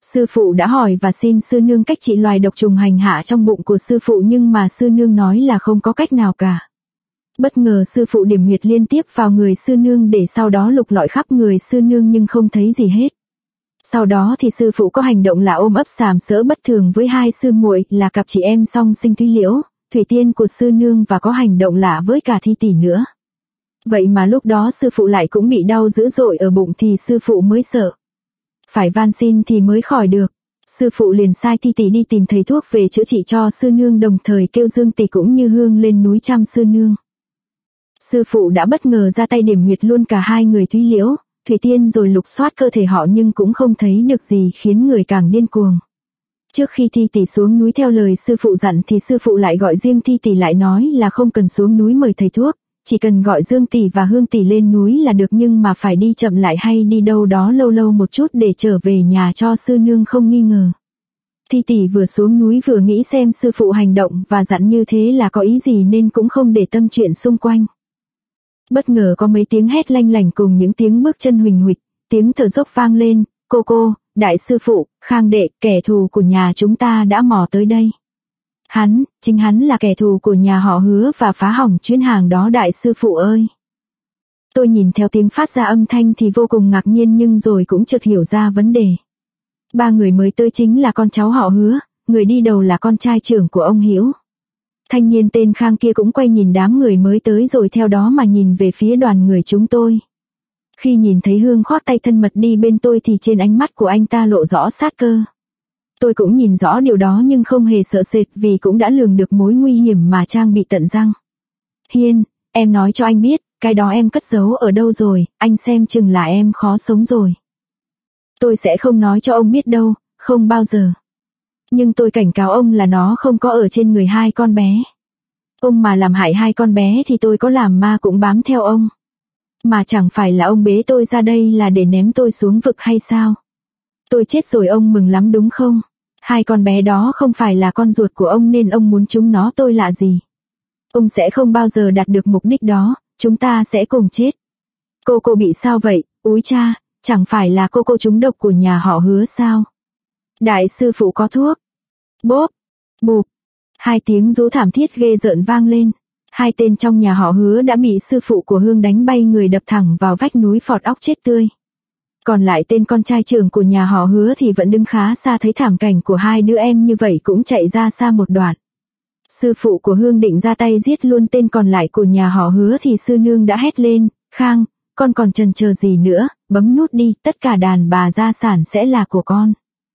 Sư phụ đã hỏi và xin sư nương cách trị loài độc trùng hành hạ trong bụng của sư phụ nhưng mà sư nương nói là không có cách nào cả. Bất ngờ sư phụ điểm huyệt liên tiếp vào người sư nương để sau đó lục lọi khắp người sư nương nhưng không thấy gì hết. Sau đó thì sư phụ có hành động là ôm ấp sàm sỡ bất thường với hai sư muội là cặp chị em song sinh Thúy Liễu, Thủy Tiên của sư nương và có hành động lạ với cả Thi tỷ nữa. Vậy mà lúc đó sư phụ lại cũng bị đau dữ dội ở bụng thì sư phụ mới sợ. Phải van xin thì mới khỏi được. Sư phụ liền sai Thi tỷ đi tìm thầy thuốc về chữa trị cho sư nương đồng thời kêu Dương tỷ cũng như Hương lên núi chăm sư nương. Sư phụ đã bất ngờ ra tay điểm huyệt luôn cả hai người Thúy Liễu, Thủy Tiên rồi lục soát cơ thể họ nhưng cũng không thấy được gì khiến người càng điên cuồng. Trước khi Thi tỷ xuống núi theo lời sư phụ dặn thì sư phụ lại gọi riêng Thi tỷ lại nói là không cần xuống núi mời thầy thuốc, chỉ cần gọi Dương tỷ và Hương tỷ lên núi là được nhưng mà phải đi chậm lại hay đi đâu đó lâu lâu một chút để trở về nhà cho sư nương không nghi ngờ. Thi tỷ vừa xuống núi vừa nghĩ xem sư phụ hành động và dặn như thế là có ý gì nên cũng không để tâm chuyện xung quanh. Bất ngờ có mấy tiếng hét lanh lảnh cùng những tiếng bước chân huỳnh huỵch, tiếng thở dốc vang lên, cô, đại sư phụ, Khang đệ, kẻ thù của nhà chúng ta đã mò tới đây. Chính hắn là kẻ thù của nhà họ Hứa và phá hỏng chuyến hàng đó đại sư phụ ơi. Tôi nhìn theo tiếng phát ra âm thanh thì vô cùng ngạc nhiên nhưng rồi cũng chợt hiểu ra vấn đề. Ba người mới tới chính là con cháu họ Hứa, người đi đầu là con trai trưởng của ông Hữu. Thanh niên tên Khang kia cũng quay nhìn đám người mới tới rồi theo đó mà nhìn về phía đoàn người chúng tôi. Khi nhìn thấy Hương khoác tay thân mật đi bên tôi thì trên ánh mắt của anh ta lộ rõ sát cơ. Tôi cũng nhìn rõ điều đó nhưng không hề sợ sệt vì cũng đã lường được mối nguy hiểm mà trang bị tận răng. Hiên, em nói cho anh biết, cái đó em cất giấu ở đâu rồi, anh xem chừng là em khó sống rồi. Tôi sẽ không nói cho ông biết đâu, không bao giờ. Nhưng tôi cảnh cáo ông là nó không có ở trên người hai con bé. Ông mà làm hại hai con bé thì tôi có làm ma cũng bám theo ông. Mà chẳng phải là ông bế tôi ra đây là để ném tôi xuống vực hay sao? Tôi chết rồi ông mừng lắm đúng không? Hai con bé đó không phải là con ruột của ông nên ông muốn chúng nó tôi lạ gì. Ông sẽ không bao giờ đạt được mục đích đó, chúng ta sẽ cùng chết. Cô bị sao vậy, úi cha, chẳng phải là cô trúng độc của nhà họ Hứa sao? Đại sư phụ có thuốc. Bốp, bụp. Hai tiếng rú thảm thiết ghê rợn vang lên. Hai tên trong nhà họ Hứa đã bị sư phụ của Hương đánh bay người đập thẳng vào vách núi phọt óc chết tươi. Còn lại tên con trai trưởng của nhà họ Hứa thì vẫn đứng khá xa thấy thảm cảnh của hai đứa em như vậy cũng chạy ra xa một đoạn. Sư phụ của Hương định ra tay giết luôn tên còn lại của nhà họ Hứa thì sư nương đã hét lên, Khang, con còn chần chờ gì nữa, bấm nút đi, tất cả đàn bà gia sản sẽ là của con.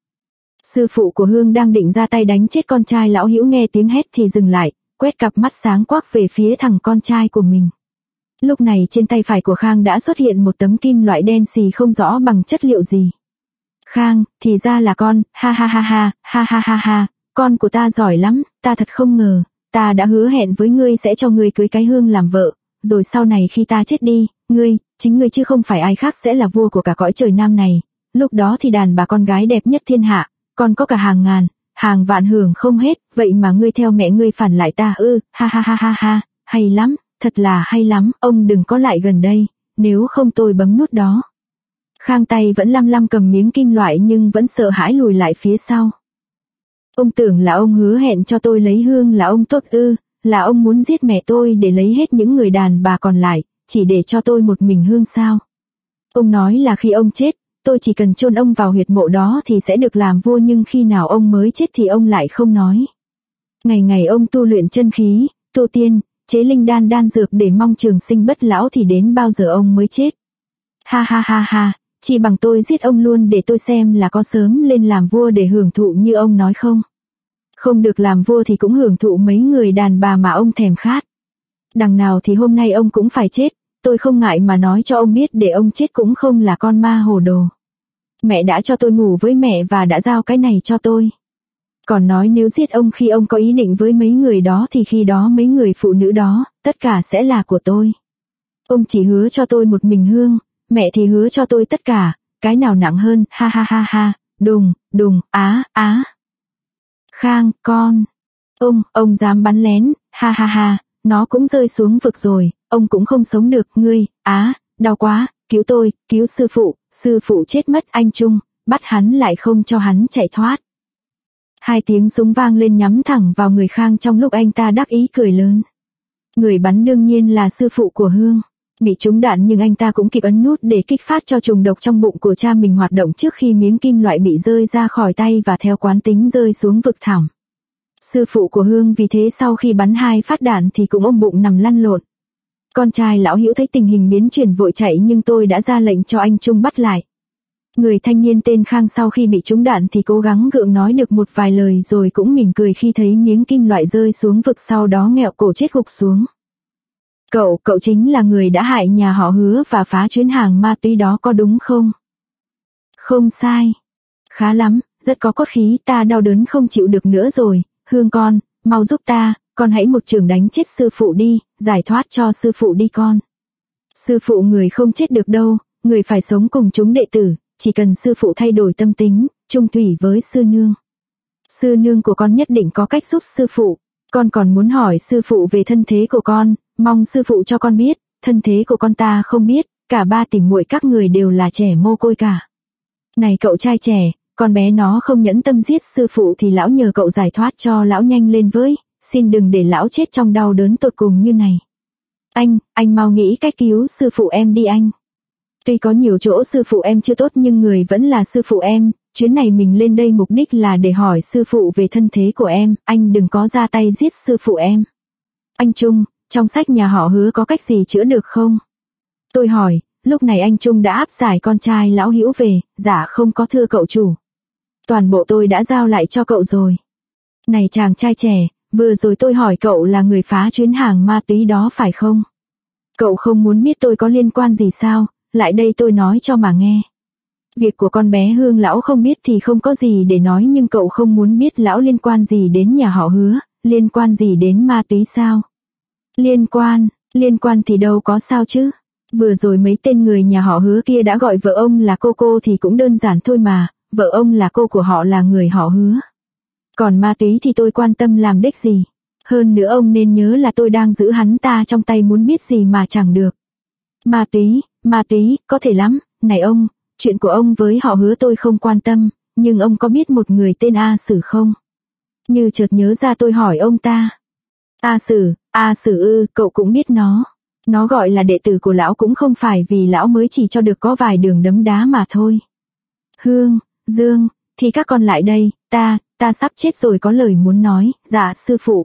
Sư phụ của Hương đang định ra tay đánh chết con trai lão Hữu nghe tiếng hét thì dừng lại, quét cặp mắt sáng quắc về phía thằng con trai của mình. Lúc này trên tay phải của Khang đã xuất hiện một tấm kim loại đen xì không rõ bằng chất liệu gì. Khang, thì ra là con, ha ha ha ha, ha ha ha ha, con của ta giỏi lắm, ta thật không ngờ, ta đã hứa hẹn với ngươi sẽ cho ngươi cưới cái Hương làm vợ, rồi sau này khi ta chết đi, ngươi, chính ngươi chứ không phải ai khác sẽ là vua của cả cõi trời Nam này, lúc đó thì đàn bà con gái đẹp nhất thiên hạ, còn có cả hàng ngàn, hàng vạn hưởng không hết, vậy mà ngươi theo mẹ ngươi phản lại ta ha ha ha ha ha, hay lắm. Thật là hay lắm, ông đừng có lại gần đây, nếu không tôi bấm nút đó. Khang tay vẫn lăm lăm cầm miếng kim loại nhưng vẫn sợ hãi lùi lại phía sau. Ông tưởng là ông hứa hẹn cho tôi lấy Hương là ông tốt là ông muốn giết mẹ tôi để lấy hết những người đàn bà còn lại, chỉ để cho tôi một mình Hương sao? Ông nói là khi ông chết, tôi chỉ cần chôn ông vào huyệt mộ đó thì sẽ được làm vua nhưng khi nào ông mới chết thì ông lại không nói. Ngày ngày ông tu luyện chân khí, tu tiên, chế linh đan dược để mong trường sinh bất lão thì đến bao giờ ông mới chết. Ha ha ha ha, chỉ bằng tôi giết ông luôn để tôi xem là có sớm lên làm vua để hưởng thụ như ông nói không. Không được làm vua thì cũng hưởng thụ mấy người đàn bà mà ông thèm khát. Đằng nào thì hôm nay ông cũng phải chết, tôi không ngại mà nói cho ông biết để ông chết cũng không là con ma hồ đồ. Mẹ đã cho tôi ngủ với mẹ và đã giao cái này cho tôi. Còn nói nếu giết ông khi ông có ý định với mấy người đó thì khi đó mấy người phụ nữ đó, tất cả sẽ là của tôi. Ông chỉ hứa cho tôi một mình Hương, mẹ thì hứa cho tôi tất cả, cái nào nặng hơn, ha ha ha ha, đùng, đùng, á, á. Khang, con. Ông dám bắn lén, ha ha ha, nó cũng rơi xuống vực rồi, ông cũng không sống được, ngươi, á, đau quá, cứu tôi, cứu sư phụ chết mất anh Trung, bắt hắn lại không cho hắn chạy thoát. 2 tiếng súng vang lên nhắm thẳng vào người Khang trong lúc anh ta đắc ý cười lớn. Người bắn đương nhiên là sư phụ của Hương. Bị trúng đạn nhưng anh ta cũng kịp ấn nút để kích phát cho trùng độc trong bụng của cha mình hoạt động trước khi miếng kim loại bị rơi ra khỏi tay và theo quán tính rơi xuống vực thẳm. Sư phụ của Hương vì thế sau khi bắn 2 phát đạn thì cũng ôm bụng nằm lăn lộn. Con trai lão Hữu thấy tình hình biến chuyển vội chạy nhưng tôi đã ra lệnh cho anh Trung bắt lại. Người thanh niên tên Khang sau khi bị trúng đạn thì cố gắng gượng nói được một vài lời rồi cũng mỉm cười khi thấy miếng kim loại rơi xuống vực, sau đó nghẹo cổ chết gục xuống. Cậu chính là người đã hại nhà họ Hứa và phá chuyến hàng ma túy đó có đúng không? Không sai. Khá lắm, rất có cốt khí, ta đau đớn không chịu được nữa rồi. Hương con, mau giúp ta, con hãy một chưởng đánh chết sư phụ đi, giải thoát cho sư phụ đi con. Sư phụ người không chết được đâu, người phải sống cùng chúng đệ tử, chỉ cần sư phụ thay đổi tâm tính, trung thủy với sư nương. Sư nương của con nhất định có cách giúp sư phụ. Con còn muốn hỏi sư phụ về thân thế của con, mong sư phụ cho con biết, thân thế của con ta không biết, cả 3 tỷ muội các người đều là trẻ mồ côi cả. Này cậu trai trẻ, con bé nó không nhẫn tâm giết sư phụ thì lão nhờ cậu giải thoát cho lão nhanh lên với, xin đừng để lão chết trong đau đớn tột cùng như này. Anh mau nghĩ cách cứu sư phụ em đi anh. Tuy có nhiều chỗ sư phụ em chưa tốt nhưng người vẫn là sư phụ em, chuyến này mình lên đây mục đích là để hỏi sư phụ về thân thế của em, anh đừng có ra tay giết sư phụ em. Anh Trung, trong sách nhà họ Hứa có cách gì chữa được không? Tôi hỏi, lúc này anh Trung đã áp giải con trai lão Hữu về, dạ không có thưa cậu chủ. Toàn bộ tôi đã giao lại cho cậu rồi. Này chàng trai trẻ, vừa rồi tôi hỏi cậu là người phá chuyến hàng ma túy đó phải không? Cậu không muốn biết tôi có liên quan gì sao, lại đây tôi nói cho mà nghe. Việc của con bé Hương lão không biết thì không có gì để nói, nhưng cậu không muốn biết lão liên quan gì đến nhà họ Hứa, liên quan gì đến ma túy sao? Liên quan thì đâu có sao chứ. Vừa rồi mấy tên người nhà họ Hứa kia đã gọi vợ ông là cô thì cũng đơn giản thôi mà, vợ ông là cô của họ là người họ Hứa. Còn ma túy thì tôi quan tâm làm đếch gì. Hơn nữa ông nên nhớ là tôi đang giữ hắn ta trong tay, muốn biết gì mà chẳng được. Ma túy, có thể lắm, này ông, chuyện của ông với họ Hứa tôi không quan tâm, nhưng ông có biết một người tên A Sử không? Như chợt nhớ ra tôi hỏi ông ta. A Sử ư, cậu cũng biết nó. Nó gọi là đệ tử của lão cũng không phải vì lão mới chỉ cho được có vài đường đấm đá mà thôi. Hương, Dương, thì các con lại đây, ta sắp chết rồi có lời muốn nói, dạ sư phụ.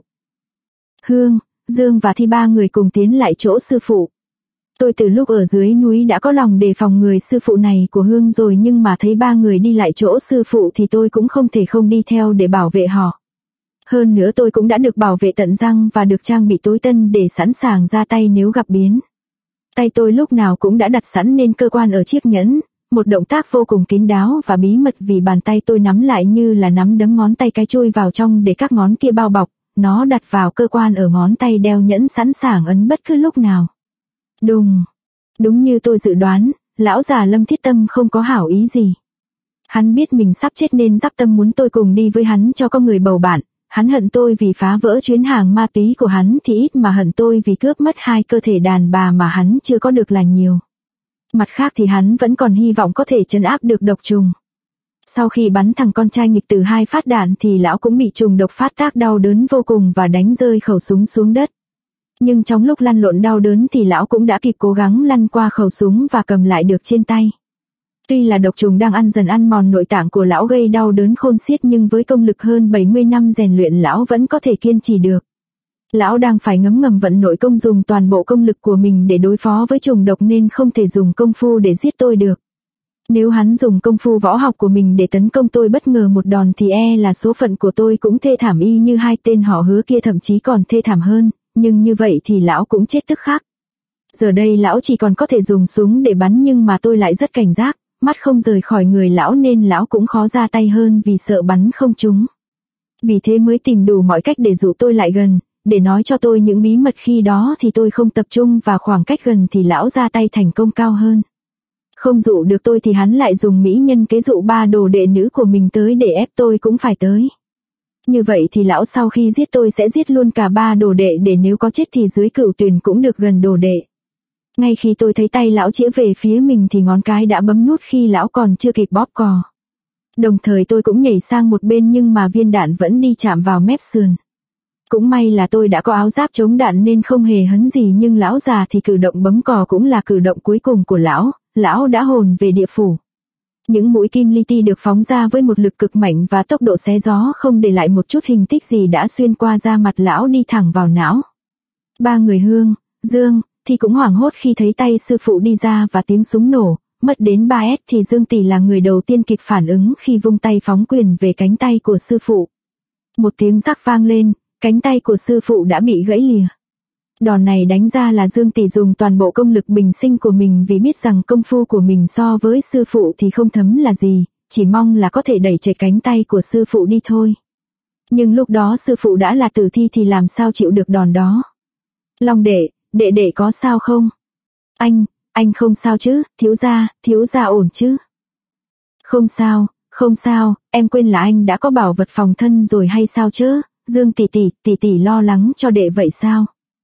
Hương, Dương và Thi 3 người cùng tiến lại chỗ sư phụ. Tôi từ lúc ở dưới núi đã có lòng đề phòng người sư phụ này của Hương rồi, nhưng mà thấy 3 người đi lại chỗ sư phụ thì tôi cũng không thể không đi theo để bảo vệ họ. Hơn nữa tôi cũng đã được bảo vệ tận răng và được trang bị tối tân để sẵn sàng ra tay nếu gặp biến. Tay tôi lúc nào cũng đã đặt sẵn nên cơ quan ở chiếc nhẫn, một động tác vô cùng kín đáo và bí mật vì bàn tay tôi nắm lại như là nắm đấm ngón tay cái chui vào trong để các ngón kia bao bọc, nó đặt vào cơ quan ở ngón tay đeo nhẫn sẵn sàng ấn bất cứ lúc nào. Đùng. Đúng như tôi dự đoán, lão già Lâm Thiết Tâm không có hảo ý gì. Hắn biết mình sắp chết nên dắp tâm muốn tôi cùng đi với hắn cho có người bầu bạn. Hắn hận tôi vì phá vỡ chuyến hàng ma túy của hắn thì ít mà hận tôi vì cướp mất 2 cơ thể đàn bà mà hắn chưa có được là nhiều. Mặt khác thì hắn vẫn còn hy vọng có thể trấn áp được độc trùng. Sau khi bắn thằng con trai nghịch từ 2 phát đạn thì lão cũng bị trùng độc phát tác đau đớn vô cùng và đánh rơi khẩu súng xuống đất. Nhưng trong lúc lăn lộn đau đớn thì lão cũng đã kịp cố gắng lăn qua khẩu súng và cầm lại được trên tay. Tuy là độc trùng đang ăn dần ăn mòn nội tạng của lão gây đau đớn khôn xiết, nhưng với công lực hơn 70 năm rèn luyện lão vẫn có thể kiên trì được. Lão đang phải ngấm vận nội công dùng toàn bộ công lực của mình để đối phó với trùng độc nên không thể dùng công phu để giết tôi được. Nếu hắn dùng công phu võ học của mình để tấn công tôi bất ngờ một đòn thì là số phận của tôi cũng thê thảm y như 2 tên họ Hứa kia, thậm chí còn thê thảm hơn, nhưng như vậy thì lão cũng chết tức khắc. Giờ đây lão chỉ còn có thể dùng súng để bắn, nhưng mà tôi lại rất cảnh giác, mắt không rời khỏi người lão nên lão cũng khó ra tay hơn vì sợ bắn không trúng. Vì thế mới tìm đủ mọi cách để dụ tôi lại gần, để nói cho tôi những bí mật khi đó thì tôi không tập trung và khoảng cách gần thì lão ra tay thành công cao hơn. Không dụ được tôi thì hắn lại dùng mỹ nhân kế dụ 3 đồ đệ nữ của mình tới để ép tôi cũng phải tới. Như vậy thì lão sau khi giết tôi sẽ giết luôn cả 3 đồ đệ để nếu có chết thì dưới cửu tuyển cũng được gần đồ đệ. Ngay khi tôi thấy tay lão chĩa về phía mình thì ngón cái đã bấm nút khi lão còn chưa kịp bóp cò. Đồng thời tôi cũng nhảy sang một bên nhưng mà viên đạn vẫn đi chạm vào mép sườn. Cũng may là tôi đã có áo giáp chống đạn nên không hề hấn gì, nhưng lão già thì cử động bấm cò cũng là cử động cuối cùng của lão đã hồn về địa phủ. Những mũi kim li ti được phóng ra với một lực cực mạnh và tốc độ xé gió không để lại một chút hình tích gì đã xuyên qua da mặt lão đi thẳng vào não. Ba người Hương, Dương thì cũng hoảng hốt khi thấy tay sư phụ đi ra và tiếng súng nổ. Mất đến 3S thì Dương Tỷ là người đầu tiên kịp phản ứng khi vung tay phóng quyền về cánh tay của sư phụ. Một tiếng rắc vang lên, cánh tay của sư phụ đã bị gãy lìa. Đòn này đánh ra là Dương Tỷ dùng toàn bộ công lực bình sinh của mình, vì biết rằng công phu của mình so với sư phụ thì không thấm là gì, chỉ mong là có thể đẩy chạy cánh tay của sư phụ đi thôi. Nhưng lúc đó sư phụ đã là tử thi thì làm sao chịu được đòn đó. Long đệ có sao không? Anh không sao chứ, thiếu gia ổn chứ? Không sao, em quên là anh đã có bảo vật phòng thân rồi hay sao chứ? Dương tỷ lo lắng cho đệ vậy sao?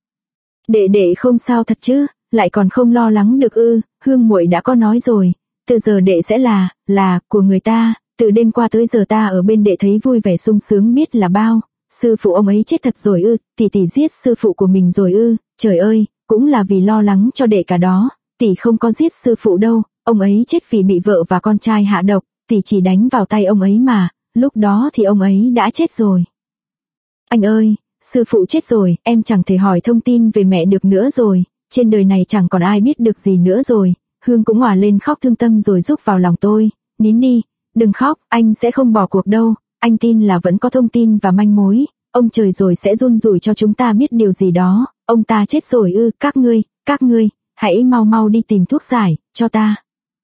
Đệ không sao thật chứ, lại còn không lo lắng được ư? Hương muội đã có nói rồi, từ giờ đệ sẽ là của người ta, từ đêm qua tới giờ ta ở bên đệ thấy vui vẻ sung sướng biết là bao. Sư phụ ông ấy chết thật rồi ư? Tỷ giết sư phụ của mình rồi ư? Trời ơi, cũng là vì lo lắng cho đệ cả đó. Tỷ không có giết sư phụ đâu, ông ấy chết vì bị vợ và con trai hạ độc, tỷ chỉ đánh vào tay ông ấy mà, lúc đó thì ông ấy đã chết rồi. Anh ơi, sư phụ chết rồi, em chẳng thể hỏi thông tin về mẹ được nữa rồi, trên đời này chẳng còn ai biết được gì nữa rồi. Hương cũng òa lên khóc thương tâm rồi rúc vào lòng tôi. Nín đi, đừng khóc, anh sẽ không bỏ cuộc đâu, anh tin là vẫn có thông tin và manh mối, ông trời rồi sẽ run rủi cho chúng ta biết điều gì đó. Ông ta chết rồi ư? Các ngươi, hãy mau đi tìm thuốc giải, cho ta.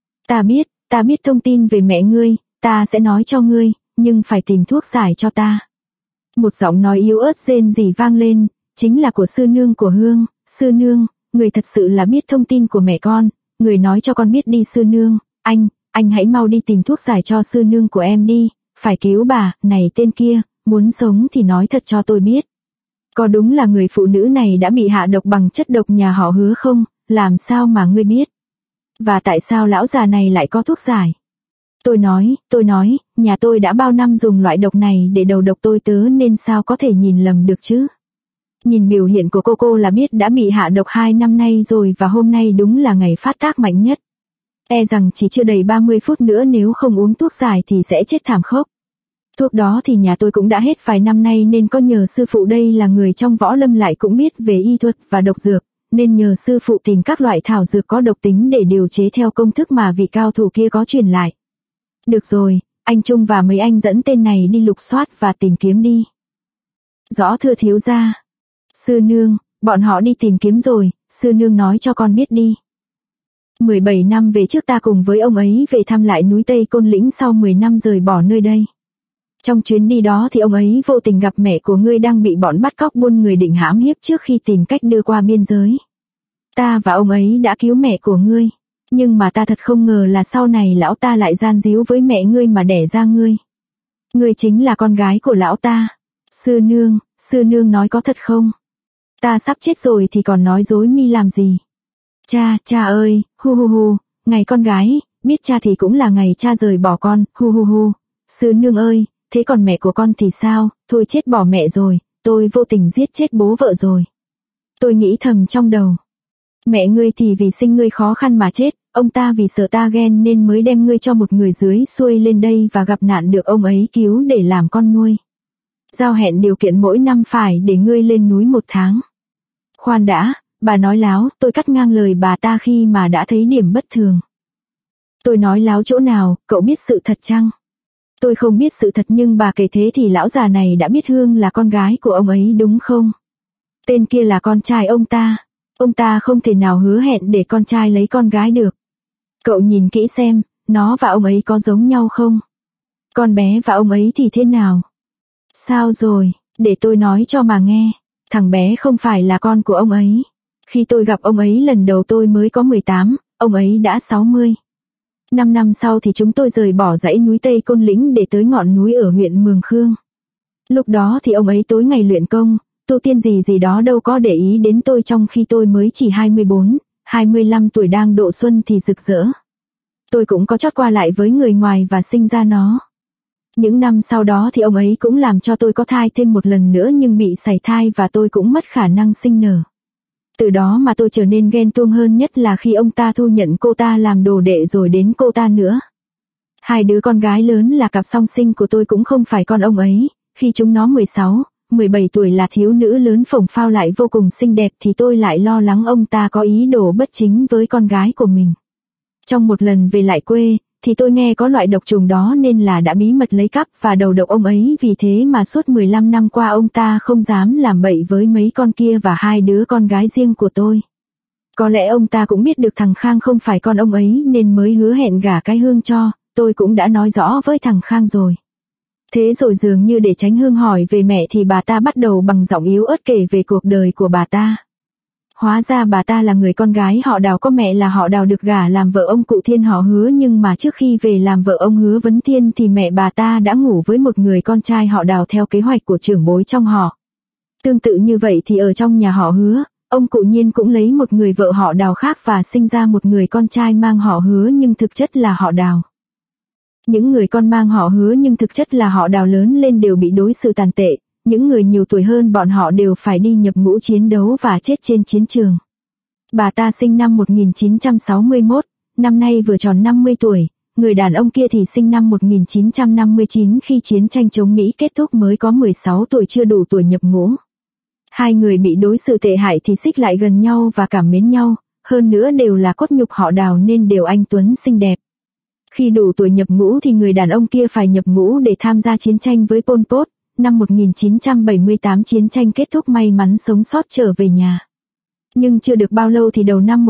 Ta biết thông tin về mẹ ngươi, ta sẽ nói cho ngươi, nhưng phải tìm thuốc giải cho ta. Một giọng nói yếu ớt rên rỉ vang lên, chính là của sư nương của Hương. Sư nương, người thật sự là biết thông tin của mẹ con, người nói cho con biết đi sư nương. Anh hãy mau đi tìm thuốc giải cho sư nương của em đi, phải cứu bà. Này tên kia, muốn sống thì nói thật cho tôi biết. Có đúng là người phụ nữ này đã bị hạ độc bằng chất độc nhà họ Hứa không? Làm sao mà ngươi biết? Và tại sao lão già này lại có thuốc giải? Tôi nói, nhà tôi đã bao năm dùng loại độc này để đầu độc tôi tớ nên sao có thể nhìn lầm được chứ? Nhìn biểu hiện của cô là biết đã bị hạ độc 2 năm nay rồi, và hôm nay đúng là ngày phát tác mạnh nhất. E rằng chỉ chưa đầy 30 phút nữa nếu không uống thuốc giải thì sẽ chết thảm khốc. Thuốc đó thì nhà tôi cũng đã hết vài năm nay nên có nhờ sư phụ đây là người trong võ lâm lại cũng biết về y thuật và độc dược, nên nhờ sư phụ tìm các loại thảo dược có độc tính để điều chế theo công thức mà vị cao thủ kia có truyền lại. Được rồi, anh Trung và mấy anh dẫn tên này đi lục soát và tìm kiếm đi. Rõ thưa thiếu gia. Sư nương, bọn họ đi tìm kiếm rồi, sư nương nói cho con biết đi. 17 năm về trước ta cùng với ông ấy về thăm lại núi Tây Côn Lĩnh sau 10 năm rời bỏ nơi đây. Trong chuyến đi đó thì ông ấy vô tình gặp mẹ của ngươi đang bị bọn bắt cóc buôn người định hãm hiếp trước khi tìm cách đưa qua biên giới. Ta và ông ấy đã cứu mẹ của ngươi, nhưng mà ta thật không ngờ là sau này lão ta lại gian díu với mẹ ngươi mà đẻ ra ngươi. Ngươi chính là con gái của lão ta. Sư nương nói có thật không? Ta sắp chết rồi thì còn nói dối mi làm gì? Cha ơi, hu, ngày con gái, biết cha thì cũng là ngày cha rời bỏ con, hu. Sư nương ơi, thế còn mẹ của con thì sao? Thôi chết bỏ mẹ rồi, tôi vô tình giết chết bố vợ rồi. Tôi nghĩ thầm trong đầu. Mẹ ngươi thì vì sinh ngươi khó khăn mà chết, ông ta vì sợ ta ghen nên mới đem ngươi cho một người dưới xuôi lên đây và gặp nạn được ông ấy cứu để làm con nuôi. Giao hẹn điều kiện mỗi năm phải để ngươi lên núi 1 tháng. Khoan đã, bà nói láo, tôi cắt ngang lời bà ta khi mà đã thấy điểm bất thường. Tôi nói láo chỗ nào, cậu biết sự thật chăng? Tôi không biết sự thật nhưng bà kể thế thì lão già này đã biết Hương là con gái của ông ấy đúng không? Tên kia là con trai ông ta không thể nào hứa hẹn để con trai lấy con gái được. Cậu nhìn kỹ xem, nó và ông ấy có giống nhau không? Con bé và ông ấy thì thế nào? Sao rồi, để tôi nói cho mà nghe. Thằng bé không phải là con của ông ấy. Khi tôi gặp ông ấy lần đầu tôi mới có 18, ông ấy đã 60. 5 năm sau thì chúng tôi rời bỏ dãy núi Tây Côn Lĩnh để tới ngọn núi ở huyện Mường Khương. Lúc đó thì ông ấy tối ngày luyện công, tu tiên gì đó đâu có để ý đến tôi, trong khi tôi mới chỉ 24, 25 tuổi đang độ xuân thì rực rỡ. Tôi cũng có chót qua lại với người ngoài và sinh ra nó. Những năm sau đó thì ông ấy cũng làm cho tôi có thai thêm một lần nữa nhưng bị sảy thai và tôi cũng mất khả năng sinh nở. Từ đó mà tôi trở nên ghen tuông hơn, nhất là khi ông ta thu nhận cô ta làm đồ đệ rồi đến cô ta nữa. Hai đứa con gái lớn là cặp song sinh của tôi cũng không phải con ông ấy, khi chúng nó 16, 17 tuổi là thiếu nữ lớn phồng phao lại vô cùng xinh đẹp thì tôi lại lo lắng ông ta có ý đồ bất chính với con gái của mình. Trong một lần về lại quê, thì tôi nghe có loại độc trùng đó nên là đã bí mật lấy cắp và đầu độc ông ấy, vì thế mà suốt 15 năm qua ông ta không dám làm bậy với mấy con kia và hai đứa con gái riêng của tôi. Có lẽ ông ta cũng biết được thằng Khang không phải con ông ấy nên mới hứa hẹn gả cái Hương cho, tôi cũng đã nói rõ với thằng Khang rồi. Thế rồi dường như để tránh Hương hỏi về mẹ thì bà ta bắt đầu bằng giọng yếu ớt kể về cuộc đời của bà ta. Hóa ra bà ta là người con gái họ Đào, có mẹ là họ Đào được gả làm vợ ông cụ Thiên họ Hứa, nhưng mà trước khi về làm vợ ông Hứa Vấn Thiên thì mẹ bà ta đã ngủ với một người con trai họ Đào theo kế hoạch của trưởng bối trong họ. Tương tự như vậy thì ở trong nhà họ Hứa, ông cụ Nhiên cũng lấy một người vợ họ Đào khác và sinh ra một người con trai mang họ Hứa nhưng thực chất là họ Đào. Những người con mang họ Hứa nhưng thực chất là họ Đào lớn lên đều bị đối xử tàn tệ, những người nhiều tuổi hơn bọn họ đều phải đi nhập ngũ chiến đấu và chết trên chiến trường. Bà ta sinh năm 1961, năm nay vừa tròn 50 tuổi, người đàn ông kia thì sinh năm 1959 khi chiến tranh chống Mỹ kết thúc mới có 16 tuổi, chưa đủ tuổi nhập ngũ. Hai người bị đối xử tệ hại thì xích lại gần nhau và cảm mến nhau, hơn nữa đều là cốt nhục họ Đào nên đều anh tuấn xinh đẹp. Khi đủ tuổi nhập ngũ thì người đàn ông kia phải nhập ngũ để tham gia chiến tranh với Pol Pot. Năm 1978 chiến tranh kết thúc, may mắn sống sót trở về nhà. Nhưng chưa được bao lâu thì đầu năm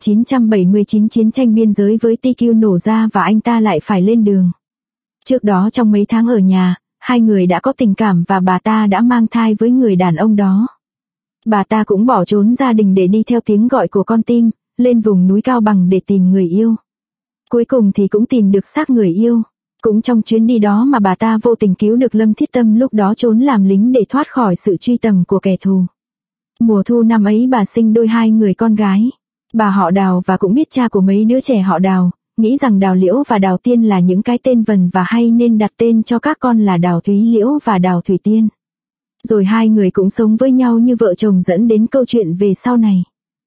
1979 chiến tranh biên giới với TQ nổ ra và anh ta lại phải lên đường. Trước đó trong mấy tháng ở nhà, hai người đã có tình cảm và bà ta đã mang thai với người đàn ông đó. Bà ta cũng bỏ trốn gia đình để đi theo tiếng gọi của con tim, lên vùng núi Cao Bằng để tìm người yêu. Cuối cùng thì cũng tìm được xác người yêu. Cũng trong chuyến đi đó mà bà ta vô tình cứu được Lâm Thiết Tâm lúc đó trốn làm lính để thoát khỏi sự truy tầm của kẻ thù. Mùa thu năm ấy bà sinh đôi hai người con gái. Bà họ Đào và cũng biết cha của mấy đứa trẻ họ Đào, nghĩ rằng Đào Liễu và Đào Tiên là những cái tên vần và hay nên đặt tên cho các con là Đào Thúy Liễu và Đào Thủy Tiên. Rồi hai người cũng sống với nhau như vợ chồng, dẫn đến câu chuyện về sau này.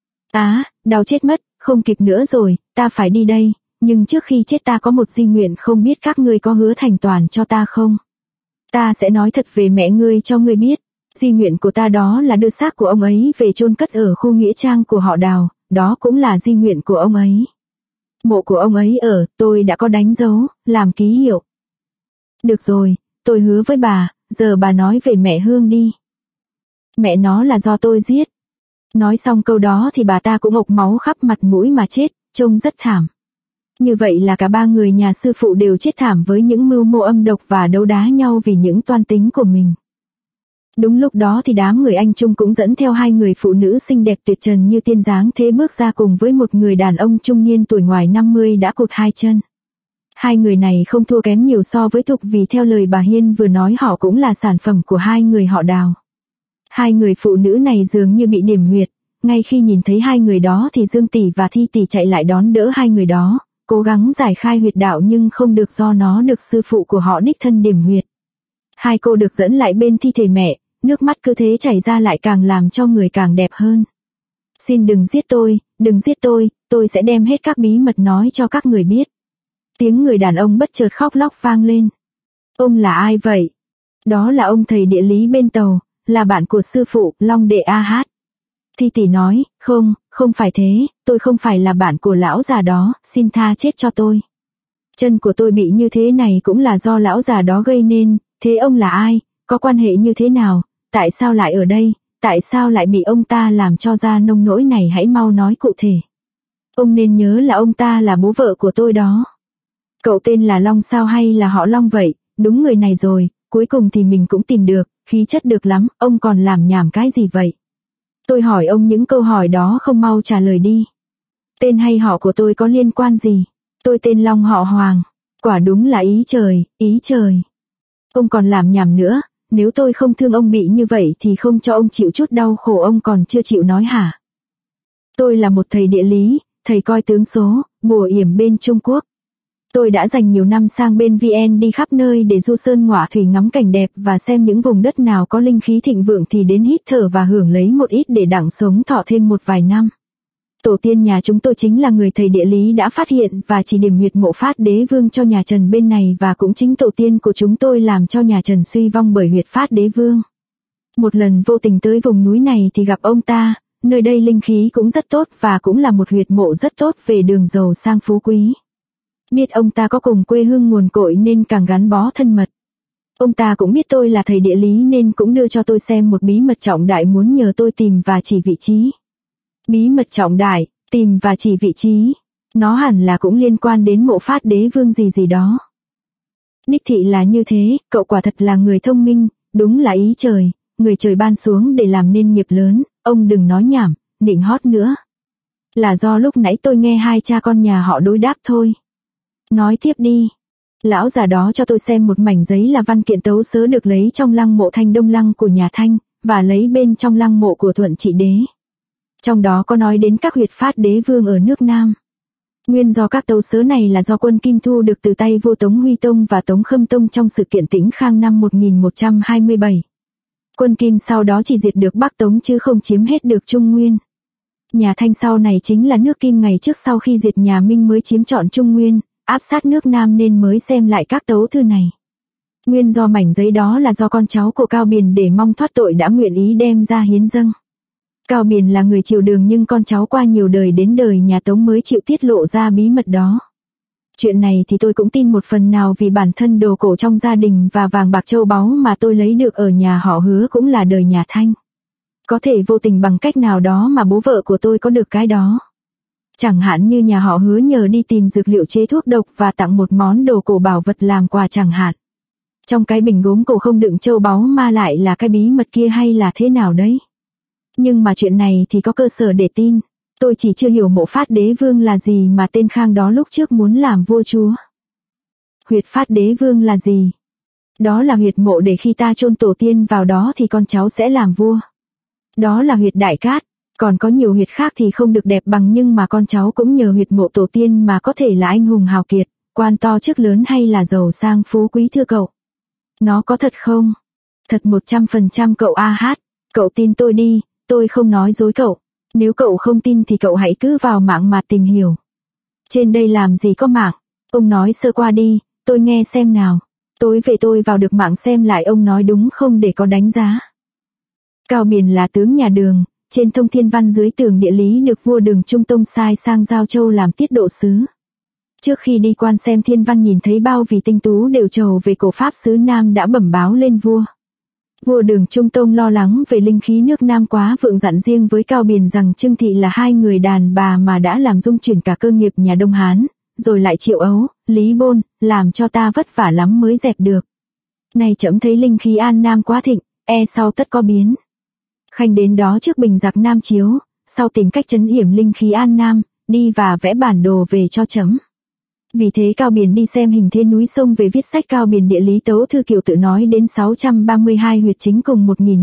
Đào chết mất, không kịp nữa rồi, ta phải đi đây. Nhưng trước khi chết ta có một di nguyện, không biết các ngươi có hứa thành toàn cho ta không? Ta sẽ nói thật về mẹ ngươi cho ngươi biết. Di nguyện của ta đó là đưa xác của ông ấy về chôn cất ở khu nghĩa trang của họ Đào, đó cũng là di nguyện của ông ấy. Mộ của ông ấy tôi đã có đánh dấu, làm ký hiệu. Được rồi, tôi hứa với bà, giờ bà nói về mẹ Hương đi. Mẹ nó là do tôi giết. Nói xong câu đó thì bà ta cũng ộc máu khắp mặt mũi mà chết, trông rất thảm. Như vậy là cả ba người nhà sư phụ đều chết thảm với những mưu mô âm độc và đấu đá nhau vì những toan tính của mình. Đúng lúc đó thì đám người anh Trung cũng dẫn theo hai người phụ nữ xinh đẹp tuyệt trần như tiên dáng thế bước ra cùng với một người đàn ông trung niên tuổi ngoài 50 đã cụt hai chân. Hai người này không thua kém nhiều so với Thục, vì theo lời bà Hiên vừa nói họ cũng là sản phẩm của hai người họ Đào. Hai người phụ nữ này dường như bị điểm huyệt, ngay khi nhìn thấy hai người đó thì Dương tỷ và Thi tỷ chạy lại đón đỡ hai người đó, cố gắng giải khai huyệt đạo nhưng không được, do nó được sư phụ của họ đích thân điểm huyệt. Hai cô được dẫn lại bên thi thể mẹ, nước mắt cứ thế chảy ra lại càng làm cho người càng đẹp hơn. Xin đừng giết tôi sẽ đem hết các bí mật nói cho các người biết. Tiếng người đàn ông bất chợt khóc lóc vang lên. Ông là ai vậy? Đó là ông thầy địa lý bên tàu, là bạn của sư phụ, Long Đệ A-Hát. Thi tỷ nói, không phải thế, tôi không phải là bạn của lão già đó, xin tha chết cho tôi. Chân của tôi bị như thế này cũng là do lão già đó gây nên, thế ông là ai, có quan hệ như thế nào, tại sao lại ở đây, tại sao lại bị ông ta làm cho ra nông nỗi này, hãy mau nói cụ thể. Ông nên nhớ là ông ta là bố vợ của tôi đó. Cậu tên là Long sao hay là họ Long vậy, đúng người này rồi, cuối cùng thì mình cũng tìm được, khí chất được lắm, ông còn làm nhảm cái gì vậy? Tôi hỏi ông những câu hỏi đó không mau trả lời đi. Tên hay họ của tôi có liên quan gì? Tôi tên Long họ Hoàng. Quả đúng là ý trời. Ông còn làm nhảm nữa, nếu tôi không thương ông bị như vậy thì không cho ông chịu chút đau khổ ông còn chưa chịu nói hả? Tôi là một thầy địa lý, thầy coi tướng số, bùa yểm bên Trung Quốc. Tôi đã dành nhiều năm sang bên VN đi khắp nơi để du sơn ngọa thủy ngắm cảnh đẹp và xem những vùng đất nào có linh khí thịnh vượng thì đến hít thở và hưởng lấy một ít để đặng sống thọ thêm một vài năm. Tổ tiên nhà chúng tôi chính là người thầy địa lý đã phát hiện và chỉ điểm huyệt mộ Phát Đế Vương cho nhà Trần bên này, và cũng chính tổ tiên của chúng tôi làm cho nhà Trần suy vong bởi huyệt Phát Đế Vương. Một lần vô tình tới vùng núi này thì gặp ông ta, nơi đây linh khí cũng rất tốt và cũng là một huyệt mộ rất tốt về đường giàu sang phú quý. Biết ông ta có cùng quê hương nguồn cội nên càng gắn bó thân mật. Ông ta cũng biết tôi là thầy địa lý nên cũng đưa cho tôi xem một bí mật trọng đại muốn nhờ tôi tìm và chỉ vị trí. Bí mật trọng đại, tìm và chỉ vị trí. Nó hẳn là cũng liên quan đến mộ Phát Đế Vương gì gì đó. Đích thị là như thế, cậu quả thật là người thông minh, đúng là ý trời, người trời ban xuống để làm nên nghiệp lớn, ông đừng nói nhảm, nịnh hót nữa. Là do lúc nãy tôi nghe hai cha con nhà họ đối đáp thôi. Nói tiếp đi. Lão già đó cho tôi xem một mảnh giấy là văn kiện tấu sớ được lấy trong lăng mộ Thanh Đông Lăng của nhà Thanh, và lấy bên trong lăng mộ của Thuận Trị Đế. Trong đó có nói đến các huyệt Phát Đế Vương ở nước Nam. Nguyên do các tấu sớ này là do quân Kim thu được từ tay vua Tống Huy Tông và Tống Khâm Tông trong sự kiện Tĩnh Khang năm 1127. Quân Kim sau đó chỉ diệt được Bắc Tống chứ không chiếm hết được Trung Nguyên. Nhà Thanh sau này chính là nước Kim ngày trước sau khi diệt nhà Minh mới chiếm trọn Trung Nguyên, áp sát nước Nam nên mới xem lại các tấu thư này. Nguyên do mảnh giấy đó là do con cháu của Cao Biền để mong thoát tội đã nguyện ý đem ra hiến dâng. Cao Biền là người Triều Đường nhưng con cháu qua nhiều đời đến đời nhà Tống mới chịu tiết lộ ra bí mật đó. Chuyện này thì tôi cũng tin một phần nào vì bản thân đồ cổ trong gia đình và vàng bạc châu báu mà tôi lấy được ở nhà họ Hứa cũng là đời nhà Thanh. Có thể vô tình bằng cách nào đó mà bố vợ của tôi có được cái đó. Chẳng hạn như nhà họ Hứa nhờ đi tìm dược liệu chế thuốc độc và tặng một món đồ cổ bảo vật làm quà chẳng hạn. Trong cái bình gốm cổ không đựng châu báu mà lại là cái bí mật kia hay là thế nào đấy. Nhưng mà chuyện này thì có cơ sở để tin. Tôi chỉ chưa hiểu mộ Phát Đế Vương là gì mà tên Khang đó lúc trước muốn làm vua chúa. Huyệt Phát Đế Vương là gì? Đó là huyệt mộ để khi ta chôn tổ tiên vào đó thì con cháu sẽ làm vua. Đó là huyệt Đại Cát. Còn có nhiều huyệt khác thì không được đẹp bằng nhưng mà con cháu cũng nhờ huyệt mộ tổ tiên mà có thể là anh hùng hào kiệt, quan to chức lớn hay là giàu sang phú quý thưa cậu. Nó có thật không? Thật 100% cậu AH. Cậu tin tôi đi, tôi không nói dối cậu. Nếu cậu không tin thì cậu hãy cứ vào mạng mà tìm hiểu. Trên đây làm gì có mạng. Ông nói sơ qua đi, tôi nghe xem nào. Tối về tôi vào được mạng xem lại ông nói đúng không để có đánh giá. Cao Biền là tướng nhà Đường. Trên thông thiên văn dưới tường địa lý được vua Đường Trung Tông sai sang Giao Châu làm tiết độ sứ. Trước khi đi quan xem thiên văn nhìn thấy bao vì tinh tú đều trầu về cổ pháp xứ Nam đã bẩm báo lên vua. Vua Đường Trung Tông lo lắng về linh khí nước Nam quá vượng dặn riêng với Cao Biền rằng Trương Thị là hai người đàn bà mà đã làm rung chuyển cả cơ nghiệp nhà Đông Hán, rồi lại Triệu Ấu, Lý Bôn, làm cho ta vất vả lắm mới dẹp được. Này trẫm thấy linh khí An Nam quá thịnh, sau tất có biến. Khanh đến đó trước bình giặc Nam Chiếu, sau tìm cách trấn yểm linh khí An Nam, đi và vẽ bản đồ về cho trẫm. Vì thế Cao Biền đi xem hình thế núi sông về viết sách Cao Biền địa lý tấu thư Kiều tự nói đến 632 huyệt chính cùng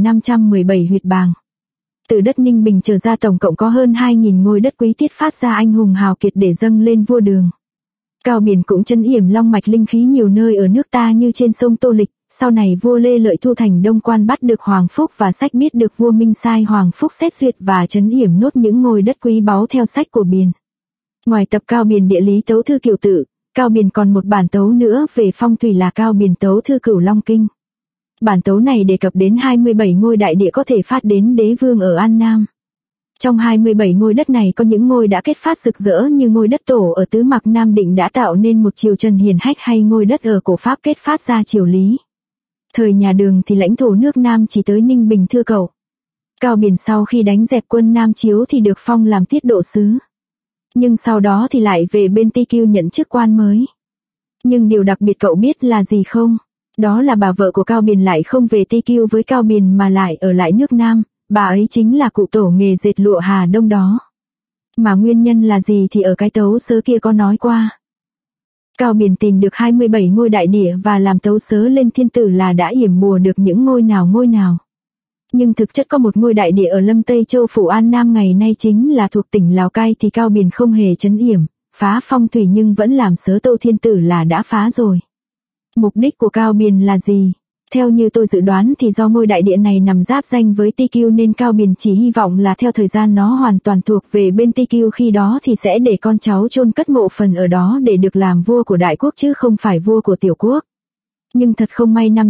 1517 huyệt bàng. Từ đất Ninh Bình trở ra tổng cộng có hơn 2.000 ngôi đất quý tiết phát ra anh hùng hào kiệt để dâng lên vua Đường. Cao Biền cũng trấn yểm long mạch linh khí nhiều nơi ở nước ta như trên sông Tô Lịch. Sau này vua Lê Lợi thu thành Đông Quan bắt được Hoàng Phúc và sách biết được vua Minh sai Hoàng Phúc xét duyệt và trấn yểm nốt những ngôi đất quý báu theo sách của Biền. Ngoài tập Cao Biền địa lý tấu thư Kiều tự, Cao Biền còn một bản tấu nữa về phong thủy là Cao Biền tấu thư Cửu Long Kinh. Bản tấu này đề cập đến 27 ngôi đại địa có thể phát đến đế vương ở An Nam. Trong 27 ngôi đất này có những ngôi đã kết phát rực rỡ như ngôi đất Tổ ở Tứ Mạc Nam Định đã tạo nên một triều Trần hiển hách hay ngôi đất ở cổ Pháp kết phát ra triều Lý. Thời nhà Đường thì lãnh thổ nước Nam chỉ tới Ninh Bình thưa cậu. Cao Biền sau khi đánh dẹp quân Nam Chiếu thì được phong làm tiết độ sứ. Nhưng sau đó thì lại về bên Ti Kiêu nhận chức quan mới. Nhưng điều đặc biệt cậu biết là gì không? Đó là bà vợ của Cao Biền lại không về Ti Kiêu với Cao Biền mà lại ở lại nước Nam. Bà ấy chính là cụ tổ nghề dệt lụa Hà Đông đó. Mà nguyên nhân là gì thì ở cái tấu sớ kia có nói qua. Cao Biền tìm được 27 ngôi đại địa và làm tấu sớ lên thiên tử là đã yểm bùa được những ngôi nào. Nhưng thực chất có một ngôi đại địa ở Lâm Tây Châu phủ An Nam ngày nay chính là thuộc tỉnh Lào Cai thì Cao Biền không hề trấn yểm, phá phong thủy nhưng vẫn làm sớ Tô Thiên Tử là đã phá rồi. Mục đích của Cao Biền là gì? Theo như tôi dự đoán thì do ngôi đại điện này nằm giáp danh với TQ nên Cao Biền chỉ hy vọng là theo thời gian nó hoàn toàn thuộc về bên TQ khi đó thì sẽ để con cháu chôn cất mộ phần ở đó để được làm vua của đại quốc chứ không phải vua của tiểu quốc. Nhưng thật không may năm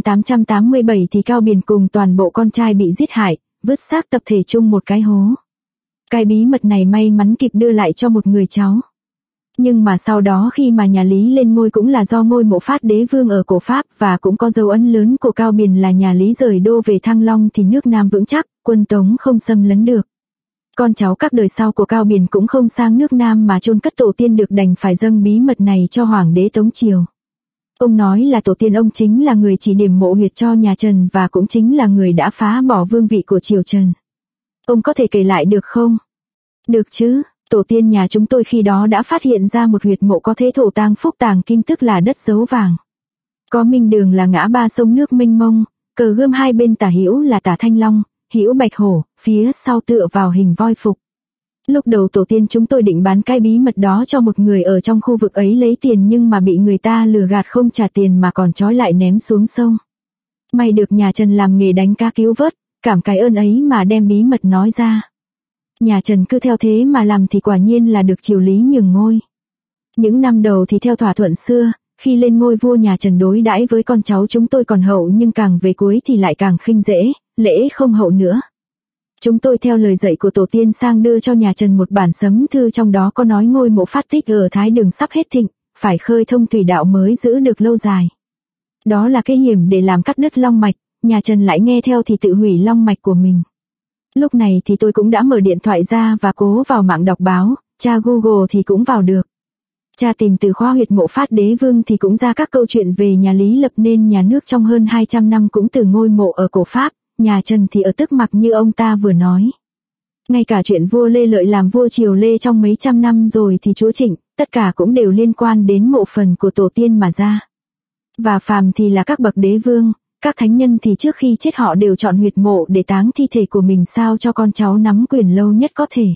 887 thì Cao Biền cùng toàn bộ con trai bị giết hại, vứt xác tập thể chung một cái hố. Cái bí mật này may mắn kịp đưa lại cho một người cháu. Nhưng mà sau đó khi mà nhà Lý lên ngôi cũng là do ngôi mộ Phát Đế Vương ở cổ Pháp và cũng có dấu ấn lớn của Cao Biền là nhà Lý rời đô về Thăng Long thì nước Nam vững chắc, quân Tống không xâm lấn được. Con cháu các đời sau của Cao Biền cũng không sang nước Nam mà chôn cất tổ tiên được đành phải dâng bí mật này cho Hoàng đế Tống Triều. Ông nói là tổ tiên ông chính là người chỉ điểm mộ huyệt cho nhà Trần và cũng chính là người đã phá bỏ vương vị của triều Trần. Ông có thể kể lại được không? Được chứ. Tổ tiên nhà chúng tôi khi đó đã phát hiện ra một huyệt mộ có thế thổ tàng phúc tàng kim tức là đất dấu vàng. Có minh đường là ngã ba sông nước mênh mông, cờ gươm hai bên tả hữu là tả thanh long, hữu bạch hổ, phía sau tựa vào hình voi phục. Lúc đầu tổ tiên chúng tôi định bán cái bí mật đó cho một người ở trong khu vực ấy lấy tiền nhưng mà bị người ta lừa gạt không trả tiền mà còn trói lại ném xuống sông. May được nhà Trần làm nghề đánh cá cứu vớt, cảm cái ơn ấy mà đem bí mật nói ra. Nhà Trần cứ theo thế mà làm thì quả nhiên là được triều Lý nhường ngôi. Những năm đầu thì theo thỏa thuận xưa, khi lên ngôi vua nhà Trần đối đãi với con cháu chúng tôi còn hậu nhưng càng về cuối thì lại càng khinh dễ, lễ không hậu nữa. Chúng tôi theo lời dạy của tổ tiên sang đưa cho nhà Trần một bản sấm thư trong đó có nói ngôi mộ Phát Tích ở Thái Đường sắp hết thịnh, phải khơi thông thủy đạo mới giữ được lâu dài. Đó là cái hiểm để làm cắt đứt long mạch, nhà Trần lại nghe theo thì tự hủy long mạch của mình. Lúc này thì tôi cũng đã mở điện thoại ra và cố vào mạng đọc báo, tra Google thì cũng vào được. Tra tìm từ khóa huyệt mộ Phát Đế Vương thì cũng ra các câu chuyện về nhà Lý lập nên nhà nước trong hơn 200 năm cũng từ ngôi mộ ở cổ Pháp, nhà Trần thì ở Tức Mặc như ông ta vừa nói. Ngay cả chuyện vua Lê Lợi làm vua triều Lê trong mấy trăm năm rồi thì chúa Trịnh, tất cả cũng đều liên quan đến mộ phần của tổ tiên mà ra. Và phàm thì là các bậc đế vương, các thánh nhân thì trước khi chết họ đều chọn huyệt mộ để táng thi thể của mình sao cho con cháu nắm quyền lâu nhất có thể.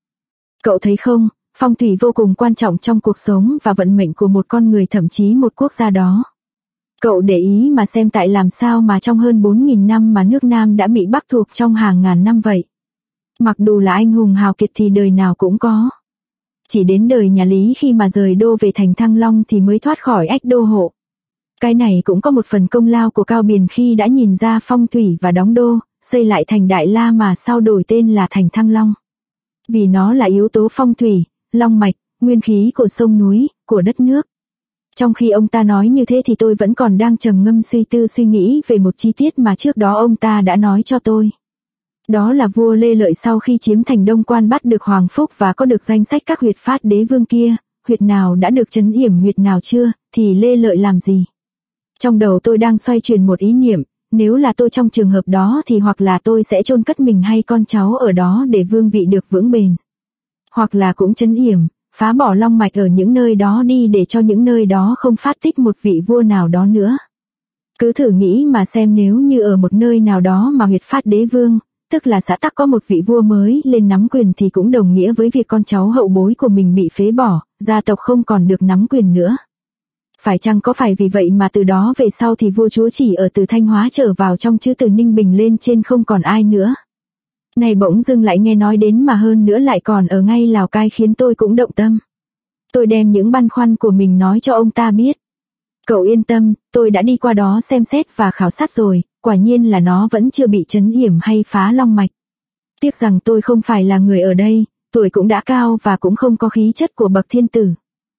Cậu thấy không, phong thủy vô cùng quan trọng trong cuộc sống và vận mệnh của một con người thậm chí một quốc gia đó. Cậu để ý mà xem tại làm sao mà trong hơn 4.000 năm mà nước Nam đã bị Bắc thuộc trong hàng ngàn năm vậy. Mặc dù là anh hùng hào kiệt thì đời nào cũng có. Chỉ đến đời nhà Lý khi mà rời đô về thành Thăng Long thì mới thoát khỏi ách đô hộ. Cái này cũng có một phần công lao của Cao Biền khi đã nhìn ra phong thủy và đóng đô, xây lại thành Đại La mà sau đổi tên là thành Thăng Long. Vì nó là yếu tố phong thủy, long mạch, nguyên khí của sông núi, của đất nước. Trong khi ông ta nói như thế thì tôi vẫn còn đang trầm ngâm suy tư suy nghĩ về một chi tiết mà trước đó ông ta đã nói cho tôi. Đó là vua Lê Lợi sau khi chiếm thành Đông Quan bắt được Hoàng Phúc và có được danh sách các huyệt Phát Đế Vương kia, huyệt nào đã được trấn yểm huyệt nào chưa, thì Lê Lợi làm gì? Trong đầu tôi đang xoay chuyển một ý niệm, nếu là tôi trong trường hợp đó thì hoặc là tôi sẽ chôn cất mình hay con cháu ở đó để vương vị được vững bền. Hoặc là cũng trấn yểm, phá bỏ long mạch ở những nơi đó đi để cho những nơi đó không phát tích một vị vua nào đó nữa. Cứ thử nghĩ mà xem nếu như ở một nơi nào đó mà huyệt Phát Đế Vương, tức là xã tắc có một vị vua mới lên nắm quyền thì cũng đồng nghĩa với việc con cháu hậu bối của mình bị phế bỏ, gia tộc không còn được nắm quyền nữa. Phải chăng có phải vì vậy mà từ đó về sau thì vua chúa chỉ ở từ Thanh Hóa trở vào trong chứ từ Ninh Bình lên trên không còn ai nữa. Này bỗng dưng lại nghe nói đến mà hơn nữa lại còn ở ngay Lào Cai khiến tôi cũng động tâm. Tôi đem những băn khoăn của mình nói cho ông ta biết. Cậu yên tâm, tôi đã đi qua đó xem xét và khảo sát rồi, quả nhiên là nó vẫn chưa bị trấn yểm hay phá long mạch. Tiếc rằng tôi không phải là người ở đây, tuổi cũng đã cao và cũng không có khí chất của bậc thiên tử.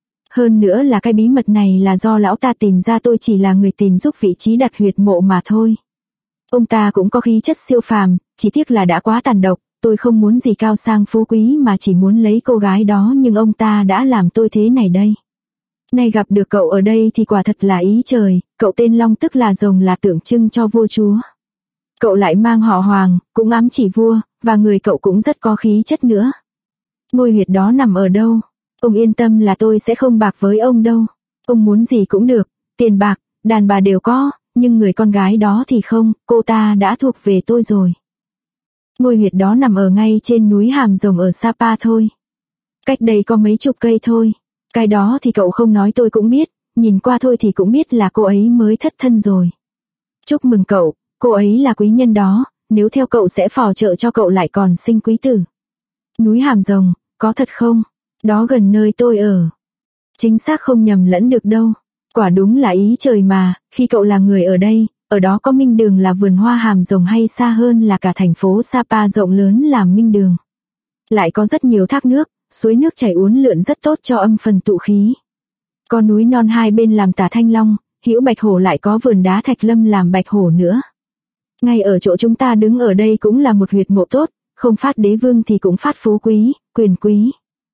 Hơn nữa là cái bí mật này là do lão ta tìm ra, tôi chỉ là người tìm giúp vị trí đặt huyệt mộ mà thôi. Ông ta cũng có khí chất siêu phàm, chỉ tiếc là đã quá tàn độc, tôi không muốn gì cao sang phú quý mà chỉ muốn lấy cô gái đó nhưng ông ta đã làm tôi thế này đây. Nay gặp được cậu ở đây thì quả thật là ý trời, cậu tên Long tức là rồng là tượng trưng cho vua chúa. Cậu lại mang họ Hoàng, cũng ám chỉ vua, và người cậu cũng rất có khí chất nữa. Ngôi huyệt đó nằm ở đâu? Ông yên tâm là tôi sẽ không bạc với ông đâu. Ông muốn gì cũng được, tiền bạc, đàn bà đều có, nhưng người con gái đó thì không, cô ta đã thuộc về tôi rồi. Ngôi huyệt đó nằm ở ngay trên núi Hàm Rồng ở Sapa thôi. Cách đây có mấy chục cây thôi. Cái đó thì cậu không nói tôi cũng biết, nhìn qua thôi thì cũng biết là cô ấy mới thất thân rồi. Chúc mừng cậu, cô ấy là quý nhân đó, nếu theo cậu sẽ phò trợ cho cậu lại còn sinh quý tử. Núi Hàm Rồng, có thật không? Đó gần nơi tôi ở. Chính xác không nhầm lẫn được đâu. Quả đúng là ý trời mà, khi cậu là người ở đây, ở đó có Minh Đường là vườn hoa Hàm Rồng hay xa hơn là cả thành phố Sapa rộng lớn là Minh Đường. Lại có rất nhiều thác nước, suối nước chảy uốn lượn rất tốt cho âm phần tụ khí. Có núi non hai bên làm tả Thanh Long, hữu Bạch Hổ lại có vườn đá Thạch Lâm làm Bạch Hổ nữa. Ngay ở chỗ chúng ta đứng ở đây cũng là một huyệt mộ tốt, không phát đế vương thì cũng phát phú quý, quyền quý.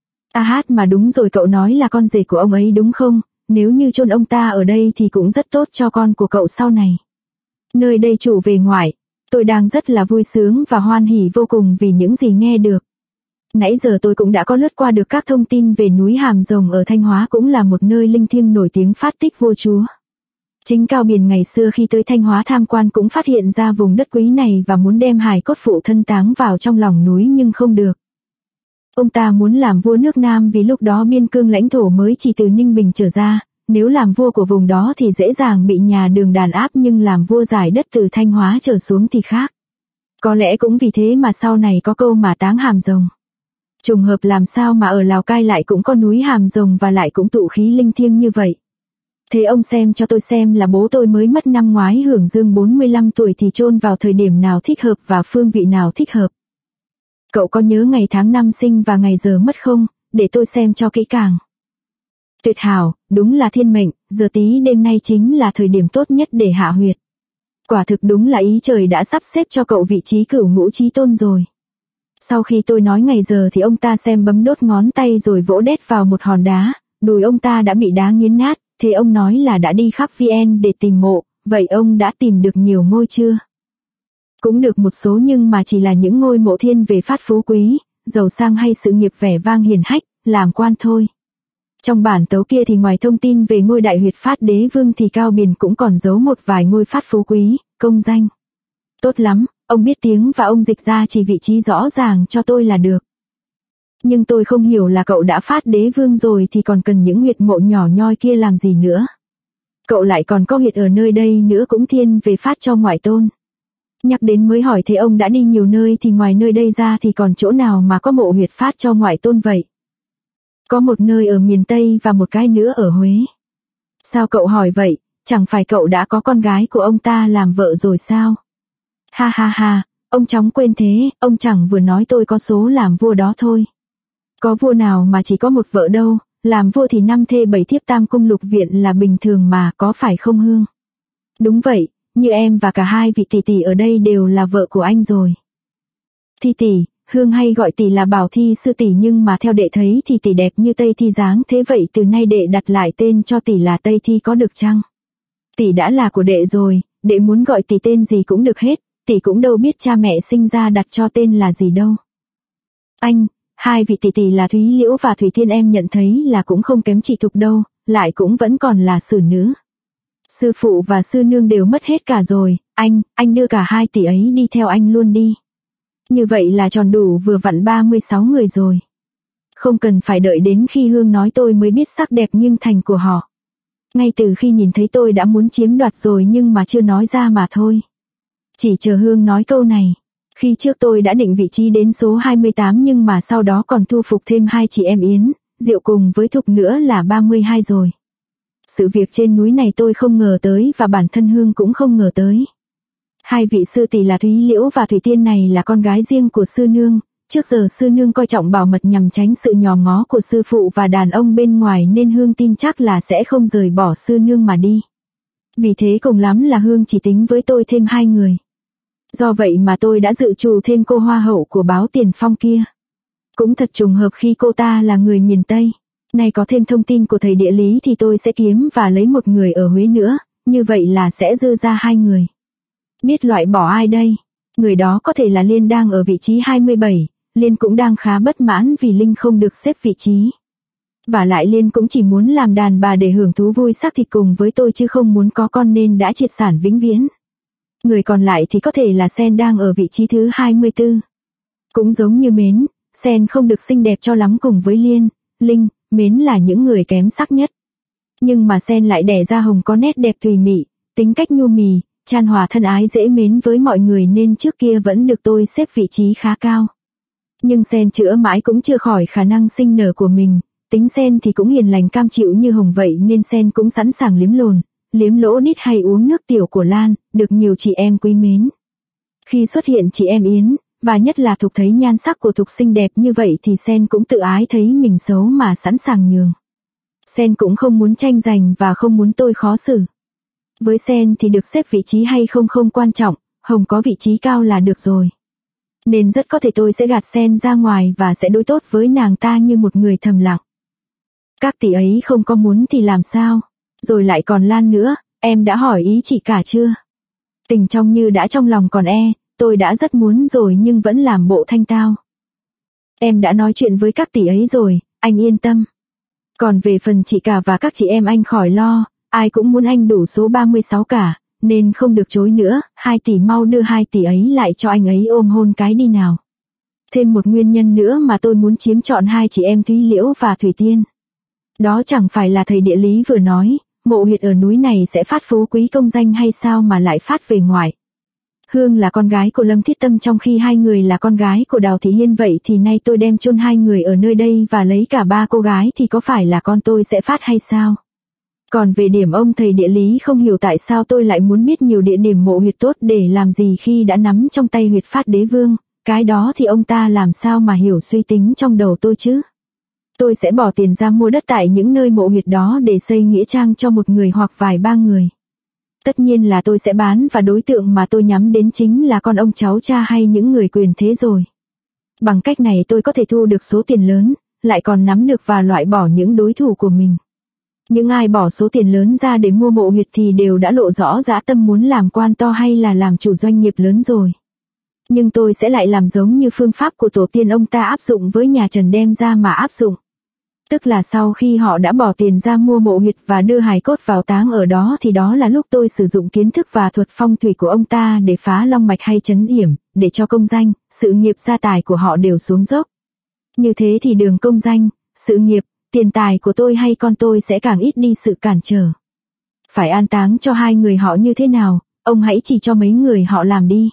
Mà đúng rồi, cậu nói là con rể của ông ấy đúng không? Nếu như chôn ông ta ở đây thì cũng rất tốt cho con của cậu sau này. Nơi đây chủ về ngoại, tôi đang rất là vui sướng và hoan hỉ vô cùng vì những gì nghe được. Nãy giờ tôi cũng đã có lướt qua được các thông tin về núi Hàm Rồng ở Thanh Hóa, cũng là một nơi linh thiêng nổi tiếng phát tích vua chúa. Chính Cao Biền ngày xưa khi tới Thanh Hóa tham quan cũng phát hiện ra vùng đất quý này và muốn đem hài cốt phụ thân táng vào trong lòng núi nhưng không được. Ông ta muốn làm vua nước Nam vì lúc đó biên cương lãnh thổ mới chỉ từ Ninh Bình trở ra, nếu làm vua của vùng đó thì dễ dàng bị nhà Đường đàn áp, nhưng làm vua giải đất từ Thanh Hóa trở xuống thì khác. Có lẽ cũng vì thế mà sau này có câu mà táng Hàm Rồng. Trùng hợp làm sao mà ở Lào Cai lại cũng có núi Hàm Rồng và lại cũng tụ khí linh thiêng như vậy. Thế ông xem cho tôi xem là bố tôi mới mất năm ngoái hưởng dương 45 tuổi thì chôn vào thời điểm nào thích hợp và phương vị nào thích hợp. Cậu có nhớ ngày tháng năm sinh và ngày giờ mất không, để tôi xem cho kỹ càng. Tuyệt hảo, đúng là thiên mệnh, giờ tí đêm nay chính là thời điểm tốt nhất để hạ huyệt. Quả thực đúng là ý trời đã sắp xếp cho cậu vị trí cửu ngũ chí tôn rồi. Sau khi tôi nói ngày giờ thì ông ta xem bấm đốt ngón tay rồi vỗ đét vào một hòn đá, đùi ông ta đã bị đá nghiến nát, thế ông nói là đã đi khắp VN để tìm mộ, vậy ông đã tìm được nhiều ngôi chưa? Cũng được một số nhưng mà chỉ là những ngôi mộ thiên về phát phú quý, giàu sang hay sự nghiệp vẻ vang hiển hách, làm quan thôi. Trong bản tấu kia thì ngoài thông tin về ngôi đại huyệt phát đế vương thì Cao Biền cũng còn giấu một vài ngôi phát phú quý, công danh. Tốt lắm, ông biết tiếng và ông dịch ra chỉ vị trí rõ ràng cho tôi là được. Nhưng tôi không hiểu là cậu đã phát đế vương rồi thì còn cần những huyệt mộ nhỏ nhoi kia làm gì nữa. Cậu lại còn có huyệt ở nơi đây nữa cũng thiên về phát cho ngoại tôn. Nhắc đến mới hỏi thế ông đã đi nhiều nơi thì ngoài nơi đây ra thì còn chỗ nào mà có mộ huyệt phát cho ngoại tôn vậy? Có một nơi ở miền Tây và một cái nữa ở Huế. Sao cậu hỏi vậy, chẳng phải cậu đã có con gái của ông ta làm vợ rồi sao? Ha ha ha, ông chóng quên thế, ông chẳng vừa nói tôi có số làm vua đó thôi. Có vua nào mà chỉ có một vợ đâu, làm vua thì 5 thê 7 thiếp tam cung lục viện là bình thường mà, có phải không Hương? Đúng vậy, như em và cả hai vị tỷ tỷ ở đây đều là vợ của anh rồi. Thi tỷ, Hương hay gọi tỷ là Bảo Thi sư tỷ nhưng mà theo đệ thấy thì tỷ đẹp như Tây Thi dáng thế, vậy từ nay đệ đặt lại tên cho tỷ là Tây Thi có được chăng? Tỷ đã là của đệ rồi, đệ muốn gọi tỷ tên gì cũng được hết, tỷ cũng đâu biết cha mẹ sinh ra đặt cho tên là gì đâu. Anh, hai vị tỷ tỷ là Thúy Liễu và Thủy Tiên em nhận thấy là cũng không kém chị Thục đâu, lại cũng vẫn còn là xử nữ. Sư phụ và sư nương đều mất hết cả rồi, anh đưa cả hai tỷ ấy đi theo anh luôn đi. Như vậy là tròn đủ vừa vặn 36 người rồi. Không cần phải đợi đến khi Hương nói tôi mới biết sắc đẹp nghiêng thành của họ. Ngay từ khi nhìn thấy tôi đã muốn chiếm đoạt rồi nhưng mà chưa nói ra mà thôi. Chỉ chờ Hương nói câu này. Khi trước tôi đã định vị trí đến số 28 nhưng mà sau đó còn thu phục thêm hai chị em Yến, Diệu cùng với Thục nữa là 32 rồi. Sự việc trên núi này tôi không ngờ tới và bản thân Hương cũng không ngờ tới. Hai vị sư tỷ là Thúy Liễu và Thủy Tiên này là con gái riêng của sư nương, trước giờ sư nương coi trọng bảo mật nhằm tránh sự nhòm ngó của sư phụ và đàn ông bên ngoài nên Hương tin chắc là sẽ không rời bỏ sư nương mà đi. Vì thế cùng lắm là Hương chỉ tính với tôi thêm 2 người. Do vậy mà tôi đã dự trù thêm cô hoa hậu của báo Tiền Phong kia. Cũng thật trùng hợp khi cô ta là người miền Tây. Nay có thêm thông tin của thầy địa lý thì tôi sẽ kiếm và lấy một người ở Huế nữa, như vậy là sẽ dư ra 2 người. Biết loại bỏ ai đây? Người đó có thể là Liên đang ở vị trí 27, Liên cũng đang khá bất mãn vì Linh không được xếp vị trí. Và lại Liên cũng chỉ muốn làm đàn bà để hưởng thú vui xác thịt cùng với tôi chứ không muốn có con nên đã triệt sản vĩnh viễn. Người còn lại thì có thể là Sen đang ở vị trí thứ 24. Cũng giống như Mến, Sen không được xinh đẹp cho lắm cùng với Liên, Linh, mến là những người kém sắc nhất. Nhưng mà Sen lại đẻ ra Hồng có nét đẹp thùy mị, tính cách nhu mì, chan hòa thân ái dễ mến với mọi người nên trước kia vẫn được tôi xếp vị trí khá cao. Nhưng Sen chữa mãi cũng chưa khỏi khả năng sinh nở của mình, tính Sen thì cũng hiền lành cam chịu như Hồng vậy nên Sen cũng sẵn sàng liếm lồn, liếm lỗ nít hay uống nước tiểu của Lan, được nhiều chị em quý mến. Khi xuất hiện chị em Yến, và nhất là Thục thấy nhan sắc của Thục xinh đẹp như vậy thì Sen cũng tự ái thấy mình xấu mà sẵn sàng nhường. Sen cũng không muốn tranh giành và không muốn tôi khó xử. Với Sen thì được xếp vị trí hay không không quan trọng, Hồng có vị trí cao là được rồi. Nên rất có thể tôi sẽ gạt Sen ra ngoài và sẽ đối tốt với nàng ta như một người thầm lặng. Các tỷ ấy không có muốn thì làm sao? Rồi lại còn Lan nữa, em đã hỏi ý chị cả chưa? Tình trong như đã trong lòng còn tôi đã rất muốn rồi nhưng vẫn làm bộ thanh tao. Em đã nói chuyện với các tỷ ấy rồi, anh yên tâm. Còn về phần chị cả và các chị em anh khỏi lo, ai cũng muốn anh đủ số 36 cả, nên không được chối nữa, 2 tỷ mau đưa 2 tỷ ấy lại cho anh ấy ôm hôn cái đi nào. Thêm một nguyên nhân nữa mà tôi muốn chiếm trọn 2 chị em Thúy Liễu và Thủy Tiên. Đó chẳng phải là thầy địa lý vừa nói, mộ huyệt ở núi này sẽ phát phú quý công danh hay sao mà lại phát về ngoại. Hương là con gái của Lâm Thiết Tâm trong khi 2 người là con gái của Đào Thị Hiên, vậy thì nay tôi đem chôn 2 người ở nơi đây và lấy cả 3 cô gái thì có phải là con tôi sẽ phát hay sao? Còn về điểm ông thầy địa lý không hiểu tại sao tôi lại muốn biết nhiều địa điểm mộ huyệt tốt để làm gì khi đã nắm trong tay huyệt phát đế vương, cái đó thì ông ta làm sao mà hiểu suy tính trong đầu tôi chứ? Tôi sẽ bỏ tiền ra mua đất tại những nơi mộ huyệt đó để xây nghĩa trang cho một người hoặc vài ba người. Tất nhiên là tôi sẽ bán và đối tượng mà tôi nhắm đến chính là con ông cháu cha hay những người quyền thế rồi. Bằng cách này tôi có thể thu được số tiền lớn, lại còn nắm được và loại bỏ những đối thủ của mình. Những ai bỏ số tiền lớn ra để mua mộ huyệt thì đều đã lộ rõ dã tâm muốn làm quan to hay là làm chủ doanh nghiệp lớn rồi. Nhưng tôi sẽ lại làm giống như phương pháp của tổ tiên ông ta áp dụng với nhà Trần đem ra mà áp dụng. Tức là sau khi họ đã bỏ tiền ra mua mộ huyệt và đưa hài cốt vào táng ở đó thì đó là lúc tôi sử dụng kiến thức và thuật phong thủy của ông ta để phá long mạch hay trấn yểm, để cho công danh, sự nghiệp gia tài của họ đều xuống dốc. Như thế thì đường công danh, sự nghiệp, tiền tài của tôi hay con tôi sẽ càng ít đi sự cản trở. Phải an táng cho 2 người họ như thế nào, ông hãy chỉ cho mấy người họ làm đi.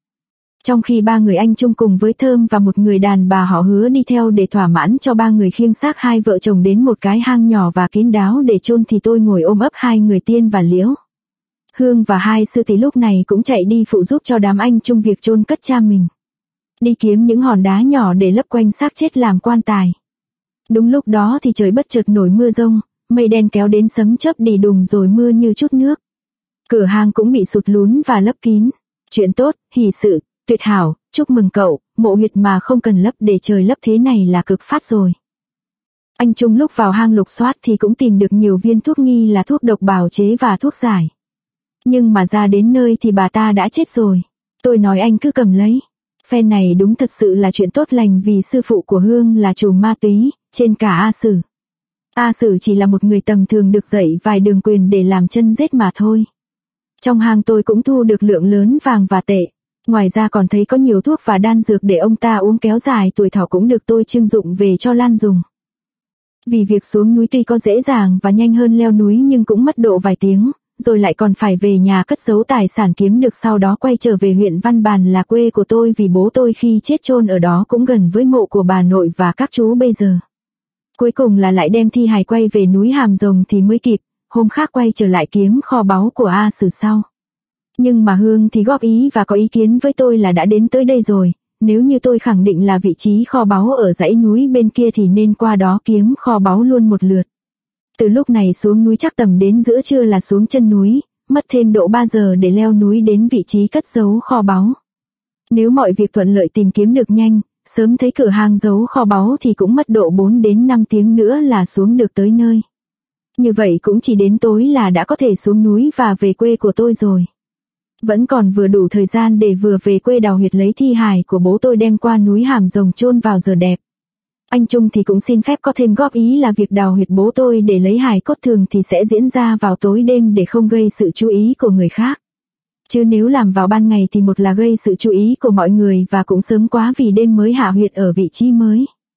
Trong khi 3 người anh chung cùng với Thơm và một người đàn bà họ hứa đi theo để thỏa mãn cho 3 người khiêng xác 2 vợ chồng đến một cái hang nhỏ và kín đáo để chôn thì tôi ngồi ôm ấp 2 người Tiên và Liễu. Hương và 2 sư tỷ lúc này cũng chạy đi phụ giúp cho đám anh chung việc chôn cất cha mình. Đi kiếm những hòn đá nhỏ để lấp quanh xác chết làm quan tài. Đúng lúc đó thì trời bất chợt nổi mưa rông, mây đen kéo đến sấm chớp đì đùng rồi mưa như chút nước. Cửa hang cũng bị sụt lún và lấp kín. Chuyện tốt, hỷ sự, tuyệt hảo, chúc mừng cậu, mộ huyệt mà không cần lấp để trời lấp thế này là cực phát rồi. Anh Trung lúc vào hang lục soát thì cũng tìm được nhiều viên thuốc nghi là thuốc độc bào chế và thuốc giải. Nhưng mà ra đến nơi thì bà ta đã chết rồi. Tôi nói anh cứ cầm lấy. Phen này đúng thật sự là chuyện tốt lành vì sư phụ của Hương là trùm ma túy, trên cả A Sử. A Sử chỉ là một người tầm thường được dạy vài đường quyền để làm chân rết mà thôi. Trong hang tôi cũng thu được lượng lớn vàng và tệ. Ngoài ra còn thấy có nhiều thuốc và đan dược để ông ta uống kéo dài tuổi thọ cũng được tôi trưng dụng về cho Lan dùng. Vì việc xuống núi tuy có dễ dàng và nhanh hơn leo núi nhưng cũng mất độ vài tiếng, rồi lại còn phải về nhà cất giấu tài sản kiếm được sau đó quay trở về huyện Văn Bàn là quê của tôi vì bố tôi khi chết chôn ở đó cũng gần với mộ của bà nội và các chú bây giờ. Cuối cùng là lại đem thi hài quay về núi Hàm Rồng thì mới kịp, hôm khác quay trở lại kiếm kho báu của A Sử sau. Nhưng mà Hương thì góp ý và có ý kiến với tôi là đã đến tới đây rồi, nếu như tôi khẳng định là vị trí kho báu ở dãy núi bên kia thì nên qua đó kiếm kho báu luôn một lượt. Từ lúc này xuống núi chắc tầm đến giữa trưa là xuống chân núi, mất thêm độ 3 giờ để leo núi đến vị trí cất giấu kho báu. Nếu mọi việc thuận lợi tìm kiếm được nhanh, sớm thấy cửa hang giấu kho báu thì cũng mất độ 4 đến 5 tiếng nữa là xuống được tới nơi. Như vậy cũng chỉ đến tối là đã có thể xuống núi và về quê của tôi rồi. Vẫn còn vừa đủ thời gian để vừa về quê đào huyệt lấy thi hài của bố tôi đem qua núi Hàm Rồng chôn vào giờ đẹp. Anh Trung thì cũng xin phép có thêm góp ý là việc đào huyệt bố tôi để lấy hài cốt thường thì sẽ diễn ra vào tối đêm để không gây sự chú ý của người khác. Chứ nếu làm vào ban ngày thì một là gây sự chú ý của mọi người và cũng sớm quá vì đêm mới hạ huyệt ở vị trí mới.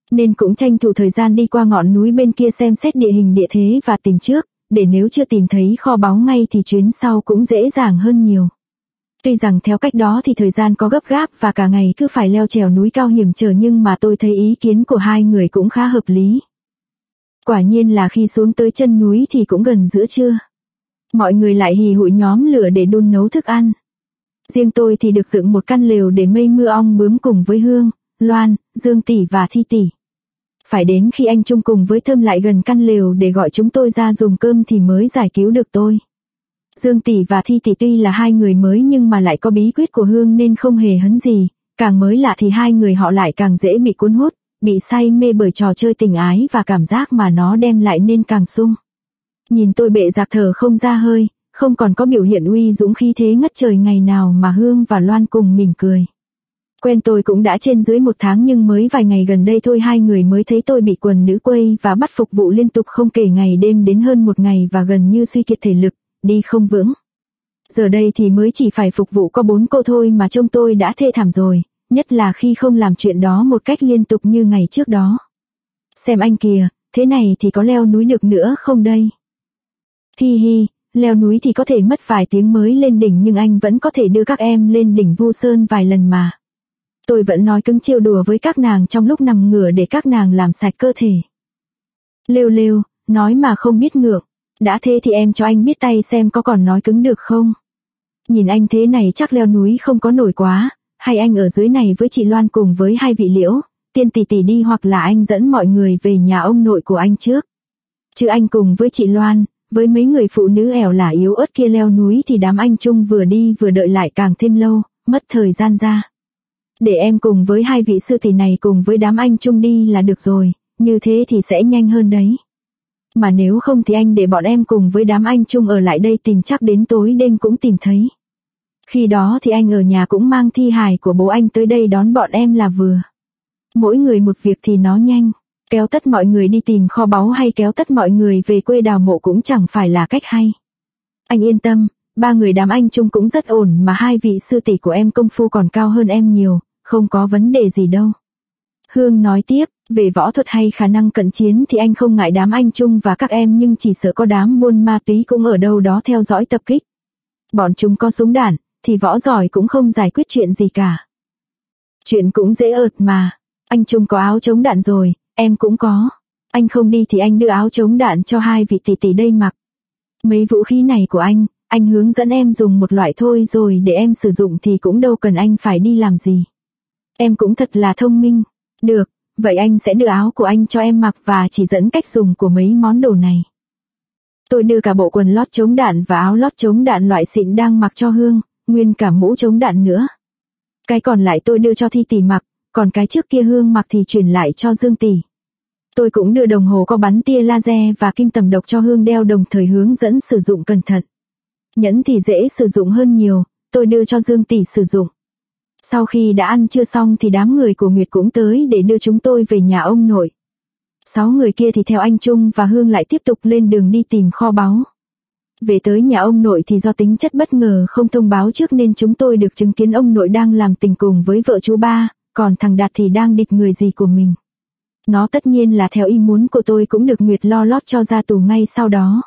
nên cũng tranh thủ thời gian đi qua ngọn núi bên kia xem xét địa hình địa thế và tìm trước, để nếu chưa tìm thấy kho báu ngay thì chuyến sau cũng dễ dàng hơn nhiều. Tuy rằng theo cách đó thì thời gian có gấp gáp và cả ngày cứ phải leo trèo núi cao hiểm trở, nhưng mà tôi thấy ý kiến của hai người cũng khá hợp lý. Quả nhiên là khi xuống tới chân núi thì cũng gần giữa trưa. Mọi người lại hì hụi nhóm lửa để đun nấu thức ăn. Riêng tôi thì được dựng một căn lều để mây mưa ong bướm cùng với Hương, Loan, Dương tỷ và Thi tỷ. Phải đến khi anh Trung cùng với Thơm lại gần căn lều để gọi chúng tôi ra dùng cơm thì mới giải cứu được tôi. Dương tỷ và Thi tỷ tuy là hai người mới nhưng mà lại có bí quyết của Hương nên không hề hấn gì, càng mới lạ thì hai người họ lại càng dễ bị cuốn hút, bị say mê bởi trò chơi tình ái và cảm giác mà nó đem lại nên càng sung. Nhìn tôi bệ rạc thở không ra hơi, không còn có biểu hiện uy dũng khí thế ngất trời ngày nào mà Hương và Loan cùng mỉm cười. Quen tôi cũng đã trên dưới 1 tháng nhưng mới vài ngày gần đây thôi hai người mới thấy tôi bị quần nữ quây và bắt phục vụ liên tục không kể ngày đêm đến hơn 1 ngày và gần như suy kiệt thể lực, đi không vững. Giờ đây thì mới chỉ phải phục vụ có 4 cô thôi mà trông tôi đã thê thảm rồi, nhất là khi không làm chuyện đó một cách liên tục như ngày trước đó. Xem anh kìa, thế này thì có leo núi được nữa không đây? Hi hi, leo núi thì có thể mất vài tiếng mới lên đỉnh nhưng anh vẫn có thể đưa các em lên đỉnh Vu Sơn vài lần mà. Tôi vẫn nói cứng trêu đùa với các nàng trong lúc nằm ngửa để các nàng làm sạch cơ thể. Lêu lêu, nói mà không biết ngượng. Đã thế thì em cho anh biết tay xem có còn nói cứng được không? Nhìn anh thế này chắc leo núi không có nổi quá, hay anh ở dưới này với chị Loan cùng với hai vị Liễu, Tiên tỷ tỷ đi hoặc là anh dẫn mọi người về nhà ông nội của anh trước. Chứ anh cùng với chị Loan, với mấy người phụ nữ ẻo lả yếu ớt kia leo núi thì đám anh Trung vừa đi vừa đợi lại càng thêm lâu, mất thời gian ra. Để em cùng với hai vị sư tỷ này cùng với đám anh Trung đi là được rồi, như thế thì sẽ nhanh hơn đấy. Mà nếu không thì anh để bọn em cùng với đám anh Trung ở lại đây tìm chắc đến tối đêm cũng tìm thấy. Khi đó thì anh ở nhà cũng mang thi hài của bố anh tới đây đón bọn em là vừa. Mỗi người một việc thì nó nhanh, kéo tất mọi người đi tìm kho báu hay kéo tất mọi người về quê đào mộ cũng chẳng phải là cách hay. Anh yên tâm, 3 người đám anh Trung cũng rất ổn mà hai vị sư tỷ của em công phu còn cao hơn em nhiều, không có vấn đề gì đâu. Hương nói tiếp, về võ thuật hay khả năng cận chiến thì anh không ngại đám anh Trung và các em nhưng chỉ sợ có đám buôn ma túy cũng ở đâu đó theo dõi tập kích. Bọn chúng có súng đạn, thì võ giỏi cũng không giải quyết chuyện gì cả. Chuyện cũng dễ ợt mà, anh Trung có áo chống đạn rồi, em cũng có. Anh không đi thì anh đưa áo chống đạn cho hai vị tỷ tỷ đây mặc. Mấy vũ khí này của anh hướng dẫn em dùng một loại thôi rồi để em sử dụng thì cũng đâu cần anh phải đi làm gì. Em cũng thật là thông minh. Được, vậy anh sẽ đưa áo của anh cho em mặc và chỉ dẫn cách dùng của mấy món đồ này. Tôi đưa cả bộ quần lót chống đạn và áo lót chống đạn loại xịn đang mặc cho Hương, nguyên cả mũ chống đạn nữa. Cái còn lại tôi đưa cho Thi tỷ mặc, còn cái trước kia Hương mặc thì chuyển lại cho Dương tỷ. Tôi cũng đưa đồng hồ có bắn tia laser và kim tầm độc cho Hương đeo đồng thời hướng dẫn sử dụng cẩn thận. Nhẫn thì dễ sử dụng hơn nhiều, tôi đưa cho Dương tỷ sử dụng. Sau khi đã ăn trưa xong thì đám người của Nguyệt cũng tới để đưa chúng tôi về nhà ông nội. 6 người kia thì theo anh Trung và Hương lại tiếp tục lên đường đi tìm kho báu. Về tới nhà ông nội thì do tính chất bất ngờ không thông báo trước nên chúng tôi được chứng kiến ông nội đang làm tình cùng với vợ chú ba, còn thằng Đạt thì đang địch người gì của mình. Nó tất nhiên là theo ý muốn của tôi cũng được Nguyệt lo lót cho ra tù ngay sau đó.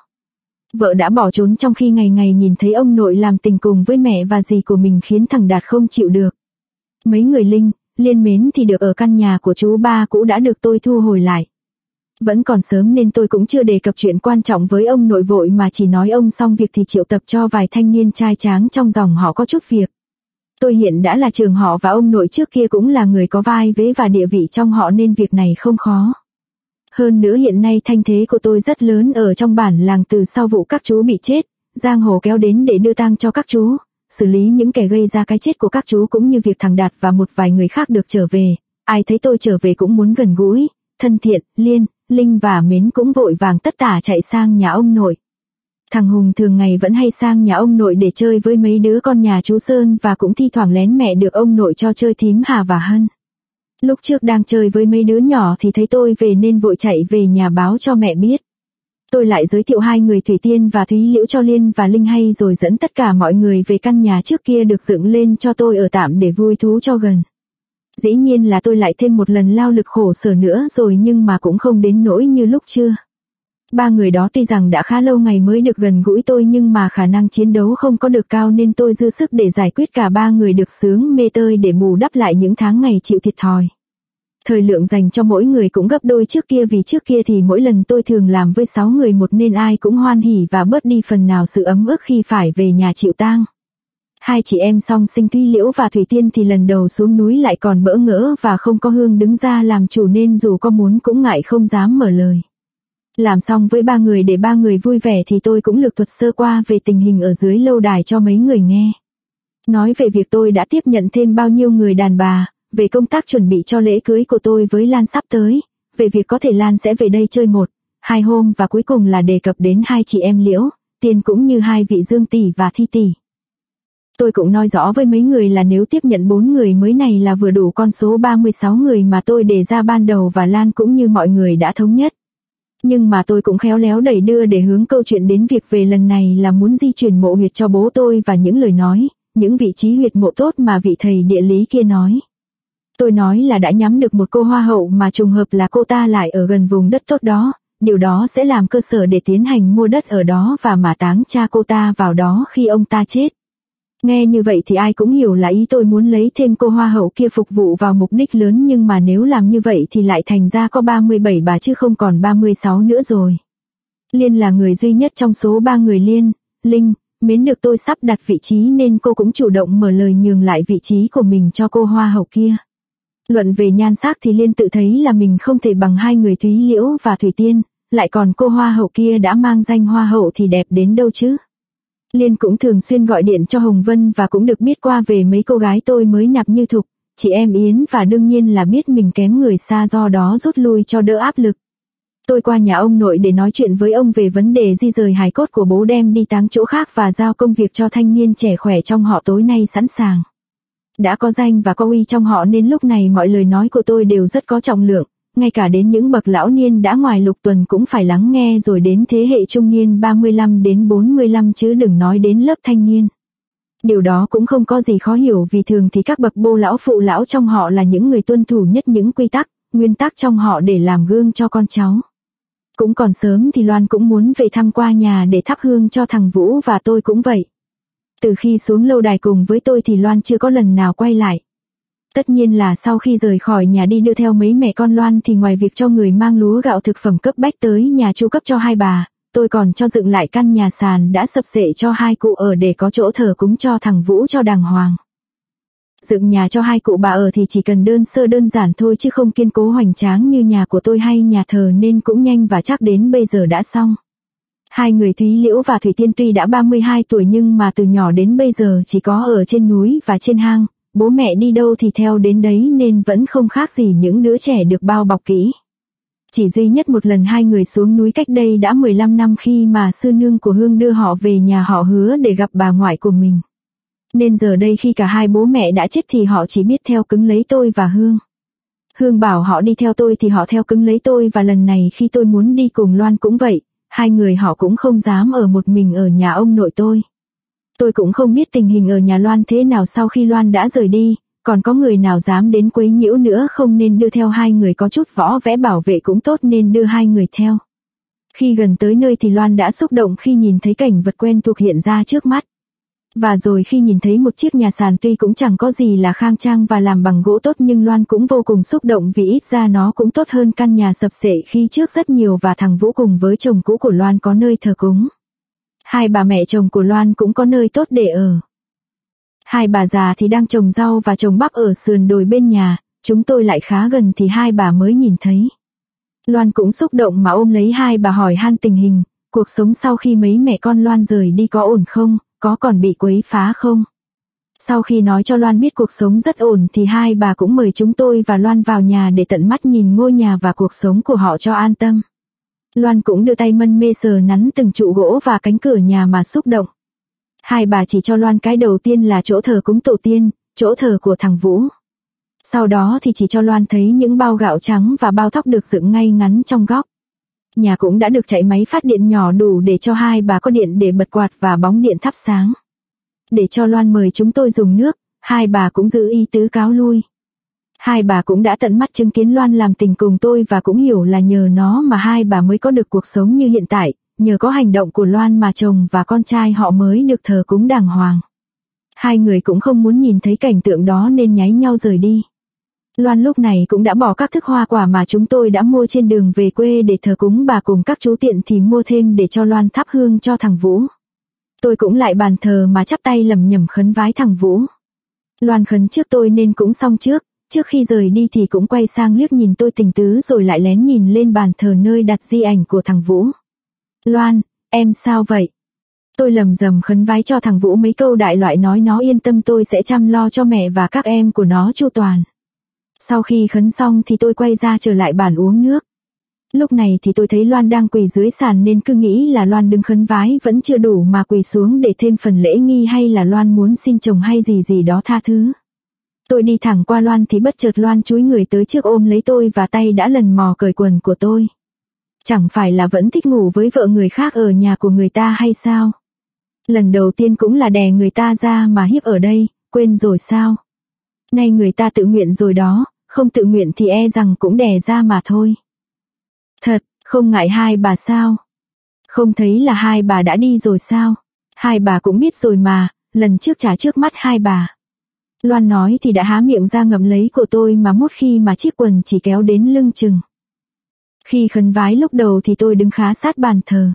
Vợ đã bỏ trốn trong khi ngày ngày nhìn thấy ông nội làm tình cùng với mẹ và dì của mình khiến thằng Đạt không chịu được. Mấy người liên mến thì được ở căn nhà của chú ba cũ đã được tôi thu hồi lại. Vẫn còn sớm nên tôi cũng chưa đề cập chuyện quan trọng với ông nội vội mà chỉ nói ông xong việc thì triệu tập cho vài thanh niên trai tráng trong dòng họ có chút việc. Tôi hiện đã là trưởng họ và ông nội trước kia cũng là người có vai vế và địa vị trong họ nên việc này không khó. Hơn nữa hiện nay thanh thế của tôi rất lớn ở trong bản làng từ sau vụ các chú bị chết, giang hồ kéo đến để đưa tang cho các chú, xử lý những kẻ gây ra cái chết của các chú cũng như việc thằng Đạt và một vài người khác được trở về. Ai thấy tôi trở về cũng muốn gần gũi, thân thiện, Linh và Mến cũng vội vàng tất tả chạy sang nhà ông nội. Thằng Hùng thường ngày vẫn hay sang nhà ông nội để chơi với mấy đứa con nhà chú Sơn và cũng thi thoảng lén mẹ được ông nội cho chơi thím Hà và Hân. Lúc trước đang chơi với mấy đứa nhỏ thì thấy tôi về nên vội chạy về nhà báo cho mẹ biết. Tôi lại giới thiệu 2 người Thủy Tiên và Thúy Liễu cho Liên và Linh hay rồi dẫn tất cả mọi người về căn nhà trước kia được dựng lên cho tôi ở tạm để vui thú cho gần. Dĩ nhiên là tôi lại thêm một lần lao lực khổ sở nữa rồi nhưng mà cũng không đến nỗi như lúc chưa. Ba người đó tuy rằng đã khá lâu ngày mới được gần gũi tôi nhưng mà khả năng chiến đấu không có được cao nên tôi dư sức để giải quyết cả ba người được sướng mê tơi để bù đắp lại những tháng ngày chịu thiệt thòi. Thời lượng dành cho mỗi người cũng gấp đôi trước kia vì trước kia thì mỗi lần tôi thường làm với 6 người một nên ai cũng hoan hỉ và bớt đi phần nào sự ấm ức khi phải về nhà chịu tang. Hai chị em song sinh Thúy Liễu và Thủy Tiên thì lần đầu xuống núi lại còn bỡ ngỡ và không có Hương đứng ra làm chủ nên dù có muốn cũng ngại không dám mở lời. Làm xong với ba người để ba người vui vẻ thì tôi cũng lược thuật sơ qua về tình hình ở dưới lâu đài cho mấy người nghe. Nói về việc tôi đã tiếp nhận thêm bao nhiêu người đàn bà, về công tác chuẩn bị cho lễ cưới của tôi với Lan sắp tới, về việc có thể Lan sẽ về đây chơi 1-2 hôm và cuối cùng là đề cập đến hai chị em Liễu, Tiên cũng như hai vị Dương tỷ và Thi tỷ. Tôi cũng nói rõ với mấy người là nếu tiếp nhận 4 người mới này là vừa đủ con số 36 người mà tôi đề ra ban đầu và Lan cũng như mọi người đã thống nhất. Nhưng mà tôi cũng khéo léo đẩy đưa để hướng câu chuyện đến việc về lần này là muốn di chuyển mộ huyệt cho bố tôi và những lời nói, những vị trí huyệt mộ tốt mà vị thầy địa lý kia nói. Tôi nói là đã nhắm được một cô hoa hậu mà trùng hợp là cô ta lại ở gần vùng đất tốt đó, điều đó sẽ làm cơ sở để tiến hành mua đất ở đó và mả táng cha cô ta vào đó khi ông ta chết. Nghe như vậy thì ai cũng hiểu là ý tôi muốn lấy thêm cô hoa hậu kia phục vụ vào mục đích lớn nhưng mà nếu làm như vậy thì lại thành ra có 37 bà chứ không còn 36 nữa rồi. Liên là người duy nhất trong số 3 người Liên, Linh, Mến được tôi sắp đặt vị trí nên cô cũng chủ động mở lời nhường lại vị trí của mình cho cô hoa hậu kia. Luận về nhan sắc thì Liên tự thấy là mình không thể bằng hai người Thúy Liễu và Thủy Tiên, lại còn cô hoa hậu kia đã mang danh hoa hậu thì đẹp đến đâu chứ. Liên cũng thường xuyên gọi điện cho Hồng Vân và cũng được biết qua về mấy cô gái tôi mới nạp như Thục, chị em Yến và đương nhiên là biết mình kém người xa do đó rút lui cho đỡ áp lực. Tôi qua nhà ông nội để nói chuyện với ông về vấn đề di rời hài cốt của bố đem đi táng chỗ khác và giao công việc cho thanh niên trẻ khỏe trong họ tối nay sẵn sàng. Đã có danh và có uy trong họ nên lúc này mọi lời nói của tôi đều rất có trọng lượng, ngay cả đến những bậc lão niên đã ngoài lục tuần cũng phải lắng nghe rồi đến thế hệ trung niên 35 đến 45 chứ đừng nói đến lớp thanh niên. Điều đó cũng không có gì khó hiểu vì thường thì các bậc bô lão phụ lão trong họ là những người tuân thủ nhất những quy tắc, nguyên tắc trong họ để làm gương cho con cháu. Cũng còn sớm thì Loan cũng muốn về thăm qua nhà để thắp hương cho thằng Vũ và tôi cũng vậy. Từ khi xuống lâu đài cùng với tôi thì Loan chưa có lần nào quay lại. Tất nhiên là sau khi rời khỏi nhà đi đưa theo mấy mẹ con Loan thì ngoài việc cho người mang lúa gạo thực phẩm cấp bách tới nhà chu cấp cho hai bà, tôi còn cho dựng lại căn nhà sàn đã sập xệ cho hai cụ ở để có chỗ thờ cúng cho thằng Vũ cho đàng hoàng. Dựng nhà cho hai cụ bà ở thì chỉ cần đơn sơ đơn giản thôi chứ không kiên cố hoành tráng như nhà của tôi hay nhà thờ nên cũng nhanh và chắc đến bây giờ đã xong. Hai người Thúy Liễu và Thủy Tiên tuy đã 32 tuổi nhưng mà từ nhỏ đến bây giờ chỉ có ở trên núi và trên hang, bố mẹ đi đâu thì theo đến đấy nên vẫn không khác gì những đứa trẻ được bao bọc kỹ. Chỉ duy nhất một lần hai người xuống núi cách đây đã 15 năm khi mà sư nương của Hương đưa họ về nhà họ Hứa để gặp bà ngoại của mình. Nên giờ đây khi cả hai bố mẹ đã chết thì họ chỉ biết theo cứng lấy tôi và Hương. Hương bảo họ đi theo tôi thì họ theo cứng lấy tôi và lần này khi tôi muốn đi cùng Loan cũng vậy, hai người họ cũng không dám ở một mình ở nhà ông nội tôi. Tôi cũng không biết tình hình ở nhà Loan thế nào sau khi Loan đã rời đi, còn có người nào dám đến quấy nhiễu nữa không nên đưa theo hai người có chút võ vẽ bảo vệ cũng tốt nên đưa hai người theo. Khi gần tới nơi thì Loan đã xúc động khi nhìn thấy cảnh vật quen thuộc hiện ra trước mắt. Và rồi khi nhìn thấy một chiếc nhà sàn tuy cũng chẳng có gì là khang trang và làm bằng gỗ tốt nhưng Loan cũng vô cùng xúc động vì ít ra nó cũng tốt hơn căn nhà sập xệ khi trước rất nhiều và thằng Vũ cùng với chồng cũ của Loan có nơi thờ cúng. Hai bà mẹ chồng của Loan cũng có nơi tốt để ở. Hai bà già thì đang trồng rau và trồng bắp ở sườn đồi bên nhà, chúng tôi lại khá gần thì hai bà mới nhìn thấy. Loan cũng xúc động mà ôm lấy hai bà hỏi han tình hình, cuộc sống sau khi mấy mẹ con Loan rời đi có ổn không, có còn bị quấy phá không. Sau khi nói cho Loan biết cuộc sống rất ổn thì hai bà cũng mời chúng tôi và Loan vào nhà để tận mắt nhìn ngôi nhà và cuộc sống của họ cho an tâm. Loan cũng đưa tay mân mê sờ nắn từng trụ gỗ và cánh cửa nhà mà xúc động. Hai bà chỉ cho Loan cái đầu tiên là chỗ thờ cúng tổ tiên, chỗ thờ của thằng Vũ. Sau đó thì chỉ cho Loan thấy những bao gạo trắng và bao thóc được dựng ngay ngắn trong góc. Nhà cũng đã được chạy máy phát điện nhỏ đủ để cho hai bà có điện để bật quạt và bóng điện thắp sáng. Để cho Loan mời chúng tôi dùng nước, hai bà cũng giữ ý tứ cáo lui. Hai bà cũng đã tận mắt chứng kiến Loan làm tình cùng tôi và cũng hiểu là nhờ nó mà hai bà mới có được cuộc sống như hiện tại, nhờ có hành động của Loan mà chồng và con trai họ mới được thờ cúng đàng hoàng. Hai người cũng không muốn nhìn thấy cảnh tượng đó nên nháy nhau rời đi. Loan lúc này cũng đã bỏ các thức hoa quả mà chúng tôi đã mua trên đường về quê để thờ cúng bà cùng các chú tiện thì mua thêm để cho Loan thắp hương cho thằng Vũ. Tôi cũng lại bàn thờ mà chắp tay lẩm nhẩm khấn vái thằng Vũ. Loan khấn trước tôi nên cũng xong trước khi rời đi thì cũng quay sang liếc nhìn tôi tình tứ rồi lại lén nhìn lên bàn thờ nơi đặt di ảnh của thằng Vũ. Loan, em sao vậy? Tôi lầm rầm khấn vái cho thằng Vũ mấy câu đại loại nói nó yên tâm tôi sẽ chăm lo cho mẹ và các em của nó chu toàn. Sau khi khấn xong thì tôi quay ra trở lại bàn uống nước. Lúc này thì tôi thấy Loan đang quỳ dưới sàn nên cứ nghĩ là Loan đứng khấn vái vẫn chưa đủ mà quỳ xuống để thêm phần lễ nghi hay là Loan muốn xin chồng hay gì đó tha thứ. Tôi đi thẳng qua Loan thì bất chợt Loan chúi người tới trước ôm lấy tôi và tay đã lần mò cởi quần của tôi. Chẳng phải là vẫn thích ngủ với vợ người khác ở nhà của người ta hay sao? Lần đầu tiên cũng là đè người ta ra mà hiếp ở đây, quên rồi sao? Nay người ta tự nguyện rồi đó, không tự nguyện thì e rằng cũng đè ra mà thôi. Thật, không ngại hai bà sao? Không thấy là hai bà đã đi rồi sao? Hai bà cũng biết rồi mà, lần trước trả trước mắt hai bà. Loan nói thì đã há miệng ra ngậm lấy của tôi mà mút khi mà chiếc quần chỉ kéo đến lưng chừng. Khi khấn vái lúc đầu thì tôi đứng khá sát bàn thờ.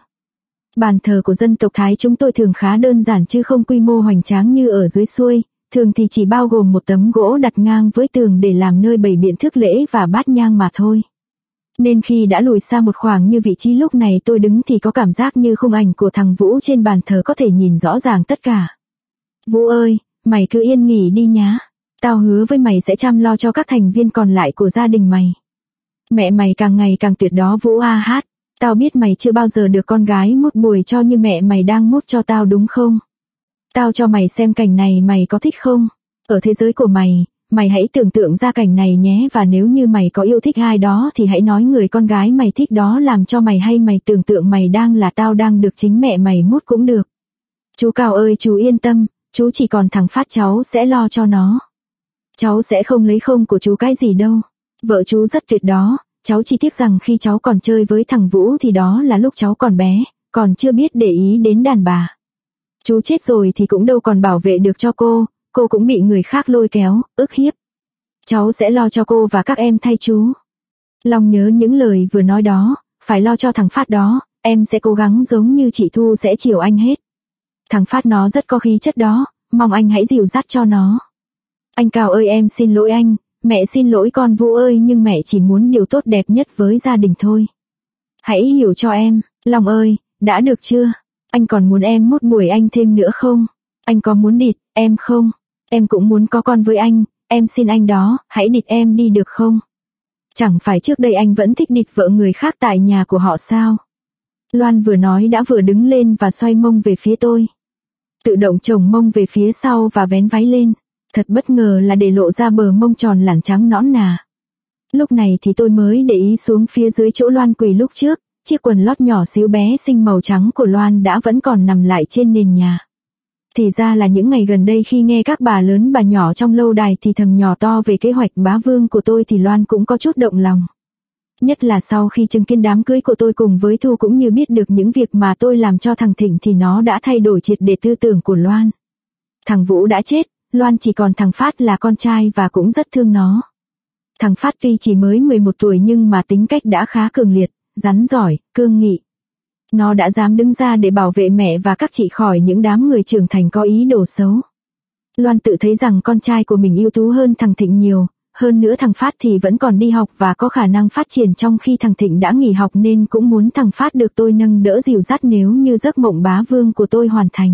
Bàn thờ của dân tộc Thái chúng tôi thường khá đơn giản chứ không quy mô hoành tráng như ở dưới xuôi, thường thì chỉ bao gồm một tấm gỗ đặt ngang với tường để làm nơi bày biện thức lễ và bát nhang mà thôi. Nên khi đã lùi xa một khoảng như vị trí lúc này tôi đứng thì có cảm giác như khung ảnh của thằng Vũ trên bàn thờ có thể nhìn rõ ràng tất cả. Vũ ơi, mày cứ yên nghỉ đi nhá. Tao hứa với mày sẽ chăm lo cho các thành viên còn lại của gia đình mày. Mẹ mày càng ngày càng tuyệt đó Vũ a hát. Tao biết mày chưa bao giờ được con gái mút bùi cho như mẹ mày đang mút cho tao đúng không? Tao cho mày xem cảnh này mày có thích không? Ở thế giới của mày, mày hãy tưởng tượng ra cảnh này nhé và nếu như mày có yêu thích ai đó thì hãy nói người con gái mày thích đó làm cho mày hay mày tưởng tượng mày đang là tao đang được chính mẹ mày mút cũng được. Chú Cao ơi chú yên tâm, chú chỉ còn thằng Phát cháu sẽ lo cho nó. Cháu sẽ không lấy không của chú cái gì đâu. Vợ chú rất tuyệt đó, cháu chỉ tiếc rằng khi cháu còn chơi với thằng Vũ thì đó là lúc cháu còn bé, còn chưa biết để ý đến đàn bà. Chú chết rồi thì cũng đâu còn bảo vệ được cho cô cũng bị người khác lôi kéo, ức hiếp. Cháu sẽ lo cho cô và các em thay chú. Long nhớ những lời vừa nói đó, phải lo cho thằng Phát đó, em sẽ cố gắng giống như chị Thu sẽ chiều anh hết. Thằng Phát nó rất có khí chất đó, mong anh hãy dìu dắt cho nó. Anh Cao ơi em xin lỗi anh, mẹ xin lỗi con Vũ ơi nhưng mẹ chỉ muốn điều tốt đẹp nhất với gia đình thôi. Hãy hiểu cho em, Long ơi, đã được chưa? Anh còn muốn em mút bùi anh thêm nữa không? Anh có muốn địt em không? Em cũng muốn có con với anh, em xin anh đó, hãy địt em đi được không? Chẳng phải trước đây anh vẫn thích địt vợ người khác tại nhà của họ sao? Loan vừa nói đã vừa đứng lên và xoay mông về phía tôi. Tự động chồng mông về phía sau và vén váy lên. Thật bất ngờ là để lộ ra bờ mông tròn lẳng trắng nõn nà. Lúc này thì tôi mới để ý xuống phía dưới chỗ Loan quỳ lúc trước, chiếc quần lót nhỏ xíu bé xinh màu trắng của Loan đã vẫn còn nằm lại trên nền nhà. Thì ra là những ngày gần đây khi nghe các bà lớn bà nhỏ trong lâu đài thì thầm nhỏ to về kế hoạch bá vương của tôi thì Loan cũng có chút động lòng. Nhất là sau khi chứng kiến đám cưới của tôi cùng với Thu cũng như biết được những việc mà tôi làm cho thằng Thịnh thì nó đã thay đổi triệt để tư tưởng của Loan. Thằng Vũ đã chết, Loan chỉ còn thằng Phát là con trai và cũng rất thương nó. Thằng Phát tuy chỉ mới 11 tuổi nhưng mà tính cách đã khá cường liệt, rắn giỏi, cương nghị. Nó đã dám đứng ra để bảo vệ mẹ và các chị khỏi những đám người trưởng thành có ý đồ xấu. Loan tự thấy rằng con trai của mình ưu tú hơn thằng Thịnh nhiều, hơn nữa thằng Phát thì vẫn còn đi học và có khả năng phát triển trong khi thằng Thịnh đã nghỉ học nên cũng muốn thằng Phát được tôi nâng đỡ dìu dắt nếu như giấc mộng bá vương của tôi hoàn thành.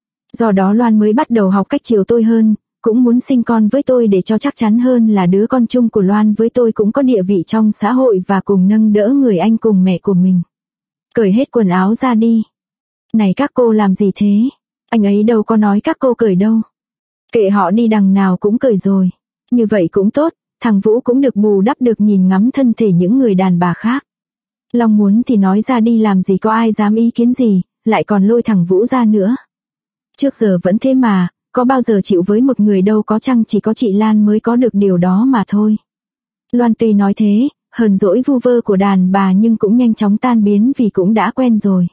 Do đó Loan mới bắt đầu học cách chiều tôi hơn, cũng muốn sinh con với tôi để cho chắc chắn hơn là đứa con chung của Loan với tôi cũng có địa vị trong xã hội và cùng nâng đỡ người anh cùng mẹ của mình. Cởi hết quần áo ra đi. Này các cô làm gì thế? Anh ấy đâu có nói các cô cởi đâu. Kệ họ đi đằng nào cũng cởi rồi. Như vậy cũng tốt, thằng Vũ cũng được bù đắp được nhìn ngắm thân thể những người đàn bà khác. Long muốn thì nói ra đi làm gì có ai dám ý kiến gì, lại còn lôi thằng Vũ ra nữa. Trước giờ vẫn thế mà, có bao giờ chịu với một người đâu, có chăng chỉ có chị Lan mới có được điều đó mà thôi. Loan tuy nói thế, hờn dỗi vu vơ của đàn bà nhưng cũng nhanh chóng tan biến vì cũng đã quen rồi.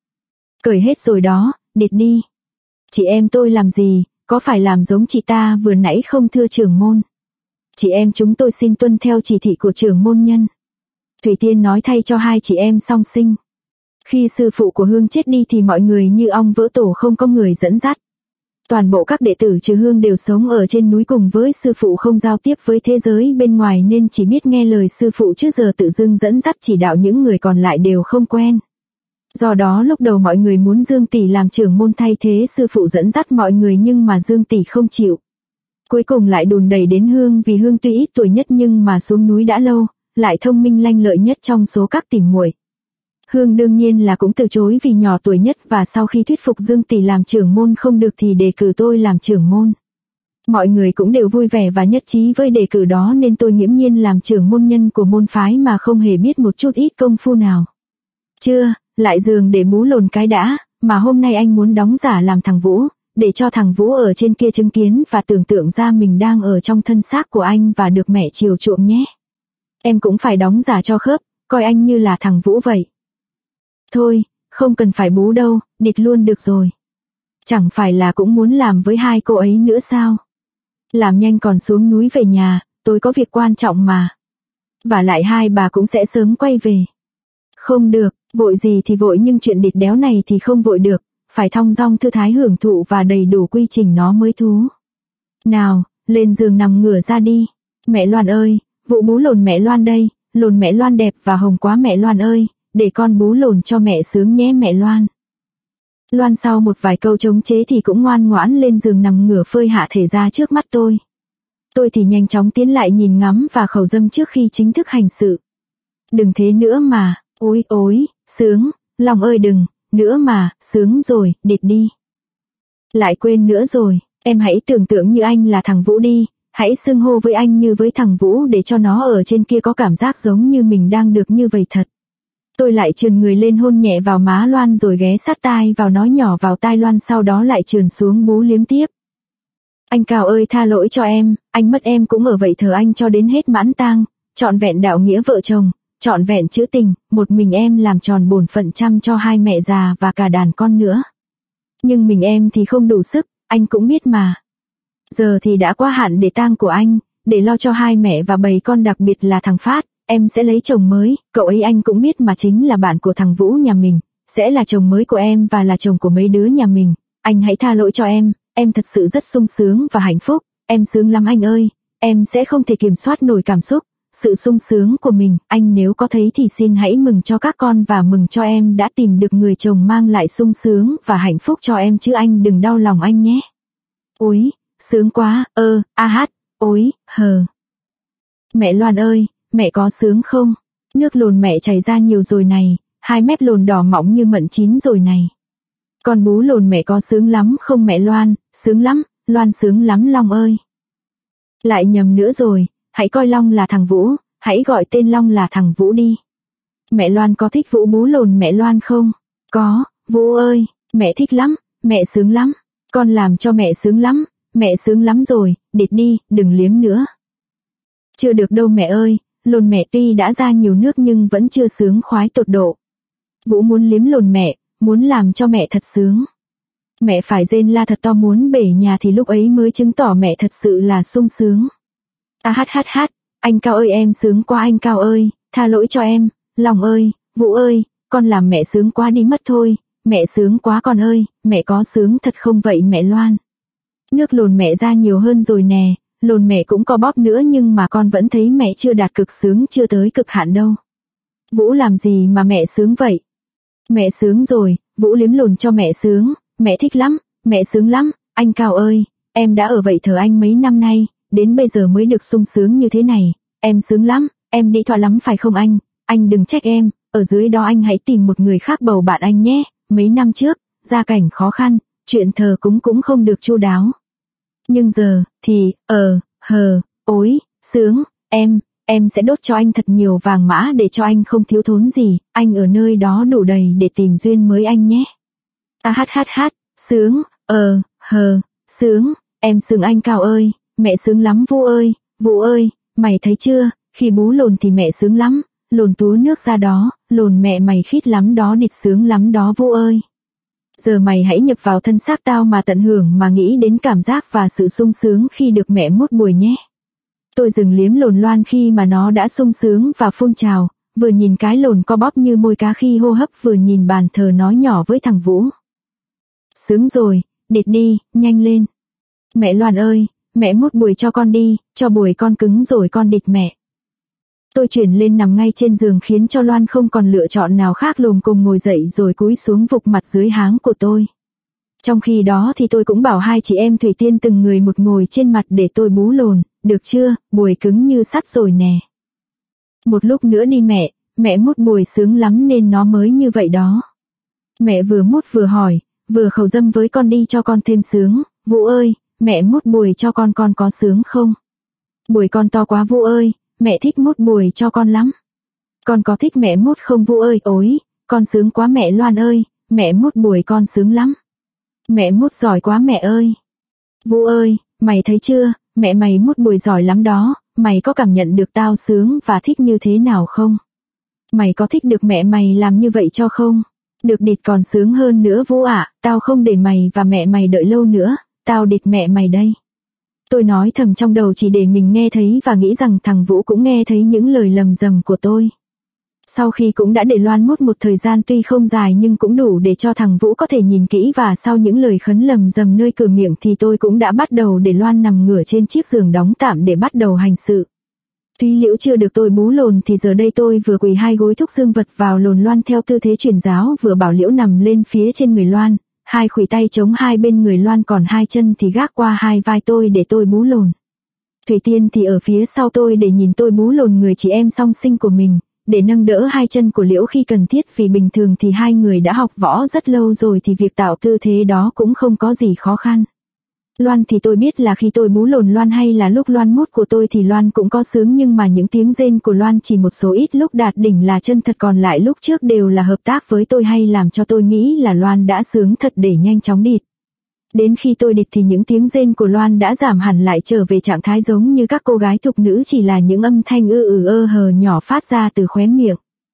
Cởi hết rồi đó, địt đi. Chị em tôi làm gì, có phải làm giống chị ta vừa nãy không thưa trưởng môn? Chị em chúng tôi xin tuân theo chỉ thị của trưởng môn nhân. Thủy Tiên nói thay cho hai chị em song sinh. Khi sư phụ của Hương chết đi thì mọi người như ong vỡ tổ, không có người dẫn dắt. Toàn bộ các đệ tử trừ Hương đều sống ở trên núi cùng với sư phụ, không giao tiếp với thế giới bên ngoài nên chỉ biết nghe lời sư phụ, trước giờ tự dưng dẫn dắt chỉ đạo những người còn lại đều không quen. Do đó lúc đầu mọi người muốn Dương tỷ làm trưởng môn thay thế sư phụ dẫn dắt mọi người, nhưng mà Dương tỷ không chịu. Cuối cùng lại đùn đẩy đến Hương, vì Hương tuy ít tuổi nhất nhưng mà xuống núi đã lâu, lại thông minh lanh lợi nhất trong số các tỷ muội. Hương đương nhiên là cũng từ chối vì nhỏ tuổi nhất, và sau khi thuyết phục Dương tỷ làm trưởng môn không được thì đề cử tôi làm trưởng môn. Mọi người cũng đều vui vẻ và nhất trí với đề cử đó nên tôi nghiễm nhiên làm trưởng môn nhân của môn phái mà không hề biết một chút ít công phu nào. Chưa, lại giường để bú lồn cái đã, mà hôm nay anh muốn đóng giả làm thằng Vũ, để cho thằng Vũ ở trên kia chứng kiến và tưởng tượng ra mình đang ở trong thân xác của anh và được mẹ chiều chuộng nhé. Em cũng phải đóng giả cho khớp, coi anh như là thằng Vũ vậy. Thôi, không cần phải bú đâu, địt luôn được rồi. Chẳng phải là cũng muốn làm với hai cô ấy nữa sao? Làm nhanh còn xuống núi về nhà, tôi có việc quan trọng mà. Và lại hai bà cũng sẽ sớm quay về. Không được, vội gì thì vội, nhưng chuyện địt đéo này thì không vội được, phải thong dong thư thái hưởng thụ và đầy đủ quy trình nó mới thú. Nào, lên giường nằm ngửa ra đi. Mẹ Loan ơi, Vũ bú lồn mẹ Loan đây, lồn mẹ Loan đẹp và hồng quá mẹ Loan ơi, để con bú lồn cho mẹ sướng nhé mẹ Loan. Loan sau một vài câu chống chế thì cũng ngoan ngoãn lên giường nằm ngửa phơi hạ thể ra trước mắt tôi. Tôi thì nhanh chóng tiến lại nhìn ngắm và khẩu dâm trước khi chính thức hành sự. Đừng thế nữa mà, ôi ôi, sướng, lòng ơi đừng, nữa mà, sướng rồi, địt đi. Lại quên nữa rồi, em hãy tưởng tượng như anh là thằng Vũ đi, hãy xưng hô với anh như với thằng Vũ để cho nó ở trên kia có cảm giác giống như mình đang được như vậy thật. Tôi lại trườn người lên hôn nhẹ vào má Loan rồi ghé sát tai vào nói nhỏ vào tai Loan, sau đó lại trườn xuống bú liếm tiếp. Anh Cao ơi tha lỗi cho em, anh mất em cũng ở vậy thờ anh cho đến hết mãn tang, trọn vẹn đạo nghĩa vợ chồng, trọn vẹn chữ tình, một mình em làm tròn bổn phận chăm cho hai mẹ già và cả đàn con nữa. Nhưng mình em thì không đủ sức, anh cũng biết mà. Giờ thì đã qua hạn để tang của anh, để lo cho hai mẹ và bầy con, đặc biệt là thằng Phát, em sẽ lấy chồng mới, cậu ấy anh cũng biết mà, chính là bạn của thằng Vũ nhà mình, sẽ là chồng mới của em và là chồng của mấy đứa nhà mình. Anh hãy tha lỗi cho em thật sự rất sung sướng và hạnh phúc, em sướng lắm anh ơi, em sẽ không thể kiểm soát nổi cảm xúc, sự sung sướng của mình. Anh nếu có thấy thì xin hãy mừng cho các con và mừng cho em đã tìm được người chồng mang lại sung sướng và hạnh phúc cho em, chứ anh đừng đau lòng anh nhé. Ôi, sướng quá, ôi, hờ. Mẹ Loan ơi, mẹ có sướng không? Nước lồn mẹ chảy ra nhiều rồi này, hai mép lồn đỏ mỏng như mận chín rồi này. Con bú lồn mẹ có sướng lắm không mẹ Loan? Sướng lắm, Loan sướng lắm Long ơi. Lại nhầm nữa rồi, hãy coi Long là thằng Vũ, hãy gọi tên Long là thằng Vũ đi. Mẹ Loan có thích Vũ bú lồn mẹ Loan không? Có, Vũ ơi, mẹ thích lắm, mẹ sướng lắm, con làm cho mẹ sướng lắm rồi, địt đi, đừng liếm nữa. Chưa được đâu mẹ ơi, lồn mẹ tuy đã ra nhiều nước nhưng vẫn chưa sướng khoái tột độ. Vũ muốn liếm lồn mẹ, muốn làm cho mẹ thật sướng. Mẹ phải rên la thật to muốn bể nhà thì lúc ấy mới chứng tỏ mẹ thật sự là sung sướng. Anh Cao ơi em sướng quá anh Cao ơi, tha lỗi cho em, Lòng ơi, Vũ ơi, con làm mẹ sướng quá đi mất thôi, mẹ sướng quá con ơi, mẹ có sướng thật không vậy mẹ Loan? Nước lồn mẹ ra nhiều hơn rồi nè, lồn mẹ cũng có bóp nữa nhưng mà con vẫn thấy mẹ chưa đạt cực sướng, chưa tới cực hạn đâu. Vũ làm gì mà mẹ sướng vậy? Mẹ sướng rồi, Vũ liếm lồn cho mẹ sướng, mẹ thích lắm, mẹ sướng lắm, anh Cao ơi, em đã ở vậy thờ anh mấy năm nay, đến bây giờ mới được sung sướng như thế này, em sướng lắm, em đi thỏa lắm phải không anh đừng trách em, ở dưới đó anh hãy tìm một người khác bầu bạn anh nhé, mấy năm trước, gia cảnh khó khăn, chuyện thờ cúng cũng không được chu đáo. Nhưng giờ, thì, ối, sướng, em sẽ đốt cho anh thật nhiều vàng mã để cho anh không thiếu thốn gì, anh ở nơi đó đủ đầy để tìm duyên mới anh nhé. Sướng, Sướng, em sướng anh Cao ơi, mẹ sướng lắm Vũ ơi, mày thấy chưa, khi bú lồn thì mẹ sướng lắm, lồn túa nước ra đó, lồn mẹ mày khít lắm đó, địt sướng lắm đó Vũ ơi. Giờ mày hãy nhập vào thân xác tao mà tận hưởng, mà nghĩ đến cảm giác và sự sung sướng khi được mẹ mút bùi nhé. Tôi dừng liếm lồn Loan khi mà nó đã sung sướng và phun trào, vừa nhìn cái lồn co bóp như môi cá khi hô hấp, vừa nhìn bàn thờ nói nhỏ với thằng Vũ. Sướng rồi, địt đi, nhanh lên. Mẹ Loan ơi, mẹ mút bùi cho con đi, cho bùi con cứng rồi con địt mẹ. Tôi chuyển lên nằm ngay trên giường khiến cho Loan không còn lựa chọn nào khác, lồm cồm ngồi dậy rồi cúi xuống vục mặt dưới háng của tôi. Trong khi đó thì tôi cũng bảo hai chị em Thủy Tiên từng người một ngồi trên mặt để tôi bú lồn, được chưa, bùi cứng như sắt rồi nè. Một lúc nữa đi mẹ mút bùi sướng lắm nên nó mới như vậy đó. Mẹ vừa mút vừa hỏi, vừa khẩu dâm với con đi cho con thêm sướng, Vũ ơi, mẹ mút bùi cho con có sướng không? Bùi con to quá Vũ ơi, mẹ thích mút bùi cho con lắm. Con có thích mẹ mút không Vũ ơi? Ôi, con sướng quá mẹ Loan ơi, mẹ mút bùi con sướng lắm. Mẹ mút giỏi quá mẹ ơi. Vũ ơi, mày thấy chưa, mẹ mày mút bùi giỏi lắm đó, mày có cảm nhận được tao sướng và thích như thế nào không? Mày có thích được mẹ mày làm như vậy cho không? Được địt còn sướng hơn nữa Vũ ạ, tao không để mày và mẹ mày đợi lâu nữa, tao địt mẹ mày đây. Tôi nói thầm trong đầu chỉ để mình nghe thấy và nghĩ rằng thằng Vũ cũng nghe thấy những lời lầm rầm của tôi. Sau khi cũng đã để Loan mút một thời gian tuy không dài nhưng cũng đủ để cho thằng Vũ có thể nhìn kỹ, và sau những lời khấn lầm rầm nơi cửa miệng thì tôi cũng đã bắt đầu để Loan nằm ngửa trên chiếc giường đóng tạm để bắt đầu hành sự. Thúy Liễu chưa được tôi bú lồn thì giờ đây tôi vừa quỳ hai gối thúc dương vật vào lồn Loan theo tư thế truyền giáo, vừa bảo Liễu nằm lên phía trên người Loan, hai khuỷu tay chống hai bên người Loan, còn hai chân thì gác qua hai vai tôi để tôi bú lồn. Thủy Tiên thì ở phía sau tôi để nhìn tôi bú lồn người chị em song sinh của mình, để nâng đỡ hai chân của Liễu khi cần thiết, vì bình thường thì hai người đã học võ rất lâu rồi thì việc tạo tư thế đó cũng không có gì khó khăn. Loan thì tôi biết là khi tôi bú lồn Loan hay là lúc Loan mút của tôi thì Loan cũng có sướng, nhưng mà những tiếng rên của Loan chỉ một số ít lúc đạt đỉnh là chân thật, còn lại lúc trước đều là hợp tác với tôi hay làm cho tôi nghĩ là Loan đã sướng thật để nhanh chóng địt. Đến khi tôi địt thì những tiếng rên của Loan đã giảm hẳn lại, trở về trạng thái giống như các cô gái thục nữ, chỉ là những âm thanh hờ nhỏ phát ra từ khóe miệng.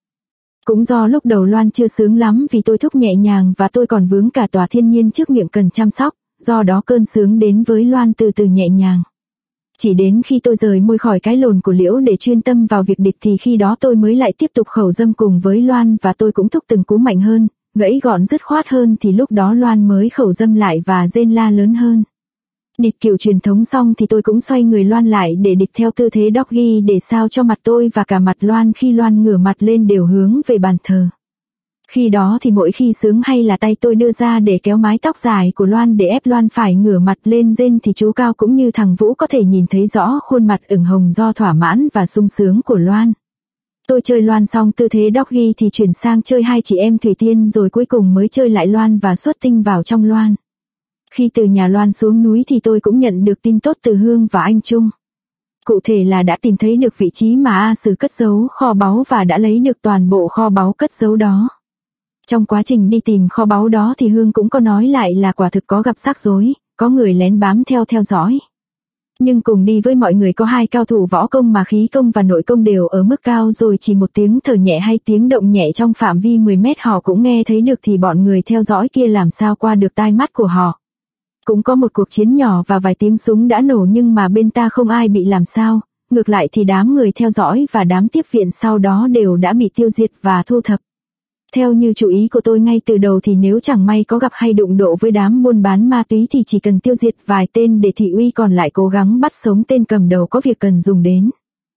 Cũng do lúc đầu Loan chưa sướng lắm vì tôi thúc nhẹ nhàng và tôi còn vướng cả tòa thiên nhiên trước miệng cần chăm sóc, do đó cơn sướng đến với Loan từ từ nhẹ nhàng. Chỉ đến khi tôi rời môi khỏi cái lồn của Liễu để chuyên tâm vào việc địt thì khi đó tôi mới lại tiếp tục khẩu dâm cùng với Loan, và tôi cũng thúc từng cú mạnh hơn, gãy gọn dứt khoát hơn, thì lúc đó Loan mới khẩu dâm lại và rên la lớn hơn. Địt kiểu truyền thống xong thì tôi cũng xoay người Loan lại để địt theo tư thế doggy, để sao cho mặt tôi và cả mặt Loan khi Loan ngửa mặt lên đều hướng về bàn thờ. Khi đó thì mỗi khi sướng hay là tay tôi đưa ra để kéo mái tóc dài của Loan để ép Loan phải ngửa mặt lên rên thì chú Cao cũng như thằng Vũ có thể nhìn thấy rõ khuôn mặt ửng hồng do thỏa mãn và sung sướng của Loan. Tôi chơi Loan xong tư thế doggy thì chuyển sang chơi hai chị em Thủy Tiên, rồi cuối cùng mới chơi lại Loan và xuất tinh vào trong Loan. Khi từ nhà Loan xuống núi thì tôi cũng nhận được tin tốt từ Hương và anh Trung. Cụ thể là đã tìm thấy được vị trí mà A Sử cất giấu kho báu và đã lấy được toàn bộ kho báu cất giấu đó. Trong quá trình đi tìm kho báu đó thì Hương cũng có nói lại là quả thực có gặp rắc rối, có người lén bám theo dõi. Nhưng cùng đi với mọi người có hai cao thủ võ công mà khí công và nội công đều ở mức cao rồi, chỉ một tiếng thở nhẹ hay tiếng động nhẹ trong phạm vi 10 mét họ cũng nghe thấy được, thì bọn người theo dõi kia làm sao qua được tai mắt của họ. Cũng có một cuộc chiến nhỏ và vài tiếng súng đã nổ, nhưng mà bên ta không ai bị làm sao, ngược lại thì đám người theo dõi và đám tiếp viện sau đó đều đã bị tiêu diệt và thu thập. Theo như chủ ý của tôi ngay từ đầu thì nếu chẳng may có gặp hay đụng độ với đám buôn bán ma túy thì chỉ cần tiêu diệt vài tên để thị uy, còn lại cố gắng bắt sống tên cầm đầu có việc cần dùng đến.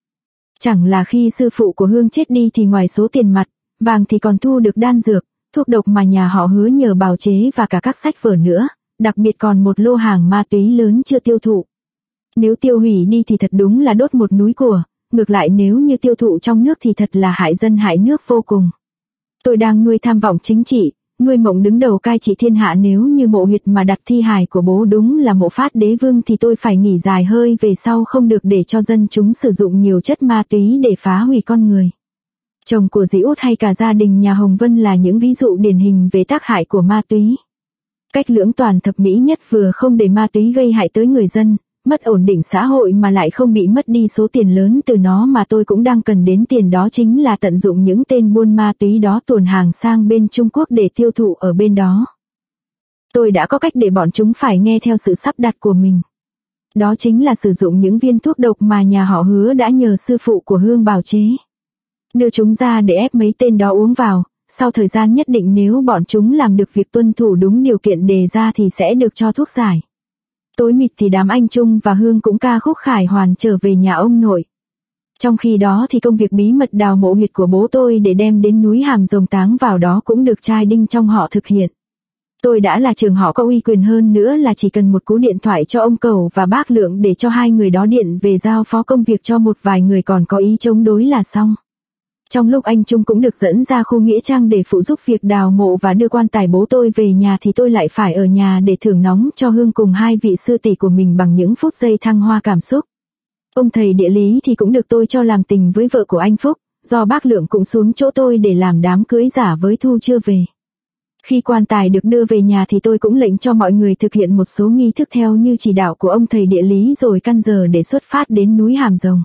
Chẳng là khi sư phụ của Hương chết đi thì ngoài số tiền mặt, vàng thì còn thu được đan dược, thuốc độc mà nhà họ Hứa nhờ bào chế và cả các sách vở nữa, đặc biệt còn một lô hàng ma túy lớn chưa tiêu thụ. Nếu tiêu hủy đi thì thật đúng là đốt một núi của, ngược lại nếu như tiêu thụ trong nước thì thật là hại dân hại nước vô cùng. Tôi đang nuôi tham vọng chính trị, nuôi mộng đứng đầu cai trị thiên hạ, nếu như Mộ Huyệt mà đặt thi hài của bố đúng là Mộ Phát Đế Vương thì tôi phải nghỉ dài hơi về sau, không được để cho dân chúng sử dụng nhiều chất ma túy để phá hủy con người. Chồng của Dĩ Út hay cả gia đình nhà Hồng Vân là những ví dụ điển hình về tác hại của ma túy. Cách lưỡng toàn thập mỹ nhất vừa không để ma túy gây hại tới người dân, mất ổn định xã hội mà lại không bị mất đi số tiền lớn từ nó mà tôi cũng đang cần đến tiền, đó chính là tận dụng những tên buôn ma túy đó tuồn hàng sang bên Trung Quốc để tiêu thụ ở bên đó. Tôi đã có cách để bọn chúng phải nghe theo sự sắp đặt của mình. Đó chính là sử dụng những viên thuốc độc mà nhà họ Hứa đã nhờ sư phụ của Hương bào chế. Đưa chúng ra để ép mấy tên đó uống vào, sau thời gian nhất định nếu bọn chúng làm được việc tuân thủ đúng điều kiện đề ra thì sẽ được cho thuốc giải. Tối mịt thì đám anh Trung và Hương cũng ca khúc khải hoàn trở về nhà ông nội. Trong khi đó thì công việc bí mật đào mộ huyệt của bố tôi để đem đến núi Hàm Rồng táng vào đó cũng được trai Đinh trong họ thực hiện. Tôi đã là trưởng họ có uy quyền hơn nữa là chỉ cần một cú điện thoại cho ông Cầu và bác Lượng để cho hai người đó điện về giao phó công việc cho một vài người còn có ý chống đối là xong. Trong lúc anh Trung cũng được dẫn ra khu nghĩa trang để phụ giúp việc đào mộ và đưa quan tài bố tôi về nhà thì tôi lại phải ở nhà để thưởng nóng cho Hương cùng hai vị sư tỷ của mình bằng những phút giây thăng hoa cảm xúc. Ông thầy địa lý thì cũng được tôi cho làm tình với vợ của anh Phúc, do bác Lượng cũng xuống chỗ tôi để làm đám cưới giả với Thu chưa về. Khi quan tài được đưa về nhà thì tôi cũng lệnh cho mọi người thực hiện một số nghi thức theo như chỉ đạo của ông thầy địa lý rồi căn giờ để xuất phát đến núi Hàm Rồng.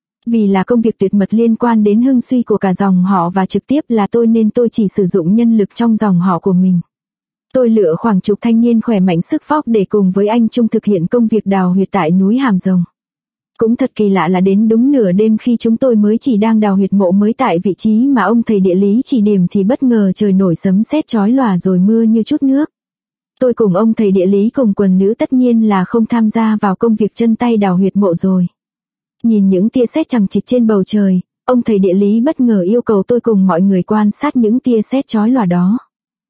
Vì là công việc tuyệt mật liên quan đến hưng suy của cả dòng họ và trực tiếp là tôi nên tôi chỉ sử dụng nhân lực trong dòng họ của mình. Tôi lựa khoảng chục thanh niên khỏe mạnh sức vóc để cùng với anh Trung thực hiện công việc đào huyệt tại núi Hàm Rồng. Cũng thật kỳ lạ là đến đúng nửa đêm khi chúng tôi mới chỉ đang đào huyệt mộ mới tại vị trí mà ông thầy địa lý chỉ điểm thì bất ngờ trời nổi sấm sét chói lòa rồi mưa như chút nước. Tôi cùng ông thầy địa lý cùng quần nữ tất nhiên là không tham gia vào công việc chân tay đào huyệt mộ rồi. Nhìn những tia sét chằng chịt trên bầu trời, ông thầy địa lý bất ngờ yêu cầu tôi cùng mọi người quan sát những tia sét chói lòa đó.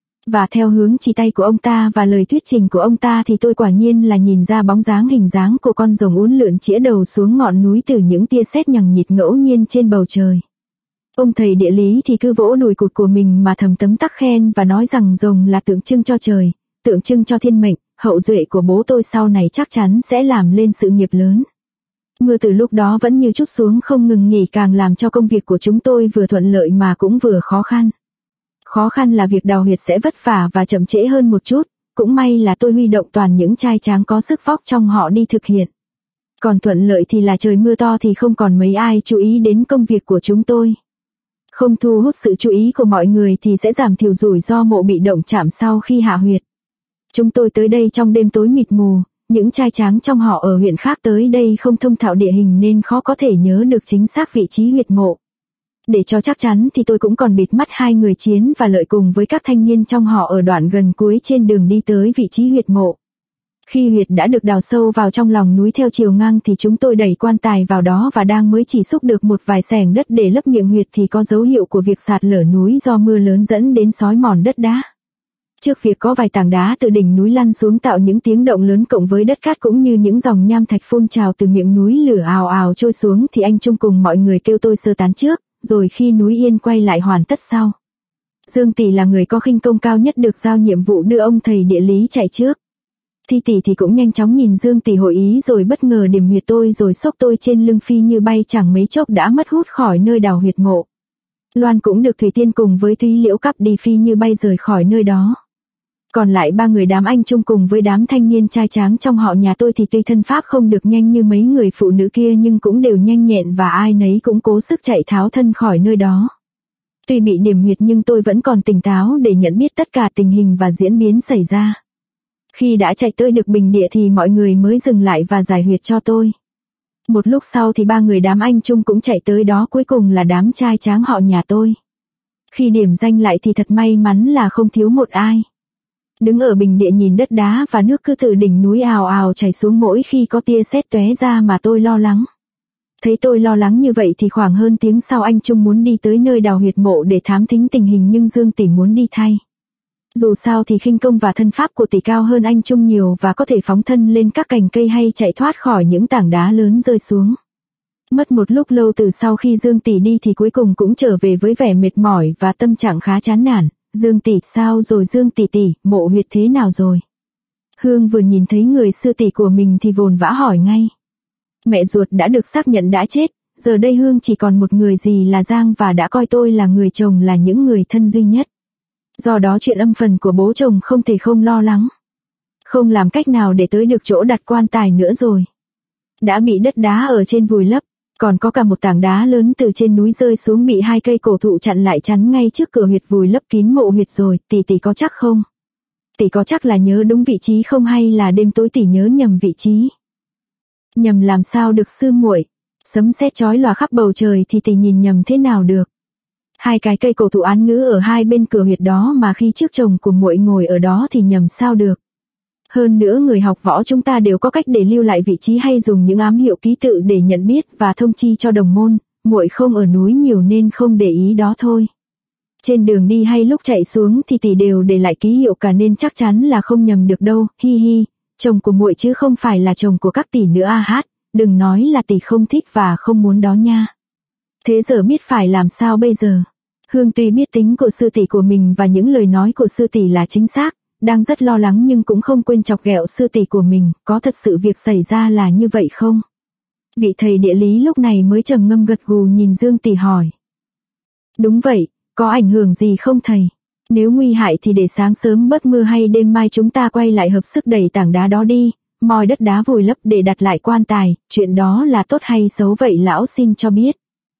Và theo hướng chỉ tay của ông ta và lời thuyết trình của ông ta thì tôi quả nhiên là nhìn ra bóng dáng hình dáng của con rồng uốn lượn chĩa đầu xuống ngọn núi từ những tia sét nhằng nhịt ngẫu nhiên trên bầu trời. Ông thầy địa lý thì cứ vỗ đùi cụt của mình mà thầm tấm tắc khen và nói rằng rồng là tượng trưng cho trời, tượng trưng cho thiên mệnh, hậu duệ của bố tôi sau này chắc chắn sẽ làm lên sự nghiệp lớn. Mưa từ lúc đó vẫn như trút xuống không ngừng nghỉ càng làm cho công việc của chúng tôi vừa thuận lợi mà cũng vừa khó khăn. Khó khăn là việc đào huyệt sẽ vất vả và chậm trễ hơn một chút, cũng may là tôi huy động toàn những trai tráng có sức vóc trong họ đi thực hiện. Còn thuận lợi thì là trời mưa to thì không còn mấy ai chú ý đến công việc của chúng tôi. Không thu hút sự chú ý của mọi người thì sẽ giảm thiểu rủi ro mộ bị động chạm sau khi hạ huyệt. Chúng tôi tới đây trong đêm tối mịt mù, những trai tráng trong họ ở huyện khác tới đây không thông thạo địa hình nên khó có thể nhớ được chính xác vị trí huyệt mộ. Để cho chắc chắn thì tôi cũng còn bịt mắt hai người Chiến và Lợi cùng với các thanh niên trong họ ở đoạn gần cuối trên đường đi tới vị trí huyệt mộ. Khi huyệt đã được đào sâu vào trong lòng núi theo chiều ngang thì chúng tôi đẩy quan tài vào đó và đang mới chỉ xúc được một vài xẻng đất để lấp miệng huyệt thì có dấu hiệu của việc sạt lở núi do mưa lớn dẫn đến xói mòn đất đá. Trước việc có vài tảng đá từ đỉnh núi lăn xuống tạo những tiếng động lớn cộng với đất cát cũng như những dòng nham thạch phun trào từ miệng núi lửa ào ào trôi xuống thì anh Trung cùng mọi người kêu tôi sơ tán trước, rồi khi núi yên quay lại hoàn tất sau. Dương Tỷ là người có khinh công cao nhất được giao nhiệm vụ đưa ông thầy địa lý chạy trước. Thi Tỷ thì cũng nhanh chóng nhìn Dương Tỷ hội ý rồi bất ngờ điểm huyệt tôi rồi xốc tôi trên lưng phi như bay chẳng mấy chốc đã mất hút khỏi nơi đào huyệt mộ. Loan cũng được Thủy Tiên cùng với Thúy Liễu cắp đi phi như bay rời khỏi nơi đó. Còn lại ba người đám anh Trung cùng với đám thanh niên trai tráng trong họ nhà tôi thì tuy thân pháp không được nhanh như mấy người phụ nữ kia nhưng cũng đều nhanh nhẹn và ai nấy cũng cố sức chạy tháo thân khỏi nơi đó. Tuy bị điểm huyệt nhưng tôi vẫn còn tỉnh táo để nhận biết tất cả tình hình và diễn biến xảy ra. Khi đã chạy tới được bình địa thì mọi người mới dừng lại và giải huyệt cho tôi. Một lúc sau thì ba người đám anh Trung cũng chạy tới đó, cuối cùng là đám trai tráng họ nhà tôi. Khi điểm danh lại thì thật may mắn là không thiếu một ai. Đứng ở bình địa nhìn đất đá và nước cứ từ đỉnh núi ào ào chảy xuống mỗi khi có tia sét tóe ra mà tôi lo lắng. Thấy tôi lo lắng như vậy thì khoảng hơn tiếng sau anh Trung muốn đi tới nơi đào huyệt mộ để thám thính tình hình nhưng Dương Tỷ muốn đi thay. Dù sao thì khinh công và thân pháp của Tỷ cao hơn anh Trung nhiều và có thể phóng thân lên các cành cây hay chạy thoát khỏi những tảng đá lớn rơi xuống. Mất một lúc lâu từ sau khi Dương Tỷ đi thì cuối cùng cũng trở về với vẻ mệt mỏi và tâm trạng khá chán nản. Dương Tỷ, sao rồi Dương tỷ tỷ, mộ huyệt thế nào rồi? Hương vừa nhìn thấy người sư tỷ của mình thì vồn vã hỏi ngay. Mẹ ruột đã được xác nhận đã chết, giờ đây Hương chỉ còn một người gì là Giang và đã coi tôi là người chồng là những người thân duy nhất. Do đó chuyện âm phần của bố chồng không thể không lo lắng. Không làm cách nào để tới được chỗ đặt quan tài nữa rồi. Đã bị đất đá ở trên vùi lấp, còn có cả một tảng đá lớn từ trên núi rơi xuống bị 2 cây cổ thụ chặn lại chắn ngay trước cửa huyệt vùi lấp kín mộ huyệt rồi, tỷ có chắc không? Tỷ có chắc là nhớ đúng vị trí không hay là đêm tối tỷ nhớ nhầm vị trí? Nhầm làm sao được sư muội, sấm sét chói lòa khắp bầu trời thì tỷ nhìn nhầm thế nào được? 2 cái cây cổ thụ án ngữ ở hai bên cửa huyệt đó mà khi trước chồng của muội ngồi ở đó thì nhầm sao được? Hơn nữa người học võ chúng ta đều có cách để lưu lại vị trí hay dùng những ám hiệu ký tự để nhận biết và thông chi cho đồng môn, muội không ở núi nhiều nên không để ý đó thôi. Trên đường đi hay lúc chạy xuống thì tỷ đều để lại ký hiệu cả nên chắc chắn là không nhầm được đâu, hi hi, chồng của muội chứ không phải là chồng của các tỷ nữa a hát, đừng nói là tỷ không thích và không muốn đó nha. Thế giờ biết phải làm sao bây giờ? Hương tuy biết tính của sư tỷ của mình và những lời nói của sư tỷ là chính xác, đang rất lo lắng nhưng cũng không quên chọc ghẹo sư tỷ của mình, có thật sự việc xảy ra là như vậy không? Vị thầy địa lý lúc này mới trầm ngâm gật gù nhìn Dương tỷ hỏi. Đúng vậy, có ảnh hưởng gì không thầy? Nếu nguy hại thì để sáng sớm bớt mưa hay đêm mai chúng ta quay lại hợp sức đẩy tảng đá đó đi, moi đất đá vùi lấp để đặt lại quan tài, chuyện đó là tốt hay xấu vậy lão xin cho biết.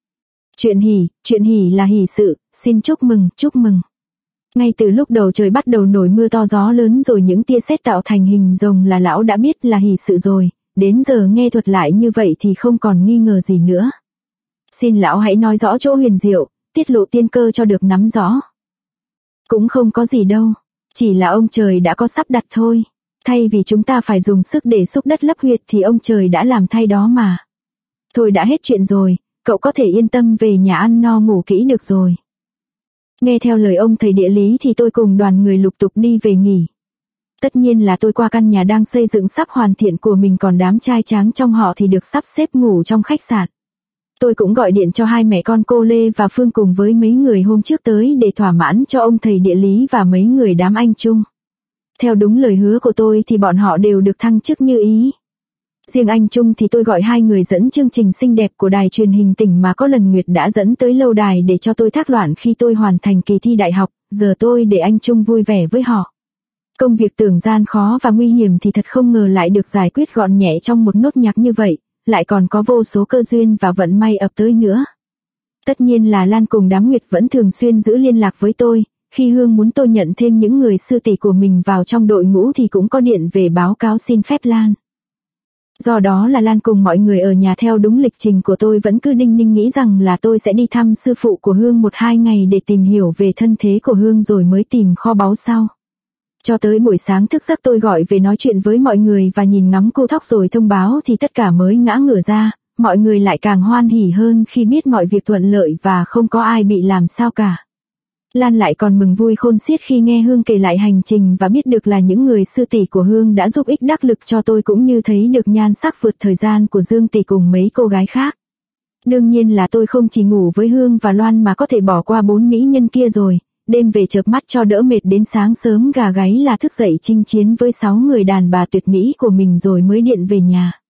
Chuyện hỉ là hỉ sự, xin chúc mừng, chúc mừng. Ngay từ lúc đầu trời bắt đầu nổi mưa to gió lớn rồi những tia sét tạo thành hình rồng là lão đã biết là hỉ sự rồi, đến giờ nghe thuật lại như vậy thì không còn nghi ngờ gì nữa. Xin lão hãy nói rõ chỗ huyền diệu, tiết lộ tiên cơ cho được nắm rõ. Cũng không có gì đâu, chỉ là ông trời đã có sắp đặt thôi. Thay vì chúng ta phải dùng sức để xúc đất lấp huyệt thì ông trời đã làm thay đó mà. Thôi đã hết chuyện rồi, cậu có thể yên tâm về nhà ăn no ngủ kỹ được rồi. Nghe theo lời ông thầy địa lý thì tôi cùng đoàn người lục tục đi về nghỉ. Tất nhiên là tôi qua căn nhà đang xây dựng sắp hoàn thiện của mình, còn đám trai tráng trong họ thì được sắp xếp ngủ trong khách sạn. Tôi cũng gọi điện cho 2 mẹ con cô Lê và Phương cùng với mấy người hôm trước tới để thỏa mãn cho ông thầy địa lý và mấy người đám anh Trung. Theo đúng lời hứa của tôi thì bọn họ đều được thăng chức như ý. Riêng anh Trung thì tôi gọi 2 người dẫn chương trình xinh đẹp của đài truyền hình tỉnh mà có lần Nguyệt đã dẫn tới lâu đài để cho tôi thác loạn khi tôi hoàn thành kỳ thi đại học, giờ tôi để anh Trung vui vẻ với họ. Công việc tưởng gian khó và nguy hiểm thì thật không ngờ lại được giải quyết gọn nhẹ trong một nốt nhạc như vậy, lại còn có vô số cơ duyên và vận may ập tới nữa. Tất nhiên là Lan cùng đám Nguyệt vẫn thường xuyên giữ liên lạc với tôi, khi Hương muốn tôi nhận thêm những người sư tỷ của mình vào trong đội ngũ thì cũng có điện về báo cáo xin phép Lan. Do đó là Lan cùng mọi người ở nhà theo đúng lịch trình của tôi vẫn cứ đinh ninh nghĩ rằng là tôi sẽ đi thăm sư phụ của Hương 1-2 ngày để tìm hiểu về thân thế của Hương rồi mới tìm kho báu sau. Cho tới buổi sáng thức giấc tôi gọi về nói chuyện với mọi người và nhìn ngắm cô thóc rồi thông báo thì tất cả mới ngã ngửa ra, mọi người lại càng hoan hỉ hơn khi biết mọi việc thuận lợi và không có ai bị làm sao cả. Lan lại còn mừng vui khôn xiết khi nghe Hương kể lại hành trình và biết được là những người sư tỷ của Hương đã giúp ích đắc lực cho tôi, cũng như thấy được nhan sắc vượt thời gian của Dương tỷ cùng mấy cô gái khác. Đương nhiên là tôi không chỉ ngủ với Hương và Loan mà có thể bỏ qua 4 mỹ nhân kia rồi, đêm về chợp mắt cho đỡ mệt đến sáng sớm gà gáy là thức dậy chinh chiến với 6 người đàn bà tuyệt mỹ của mình rồi mới điện về nhà.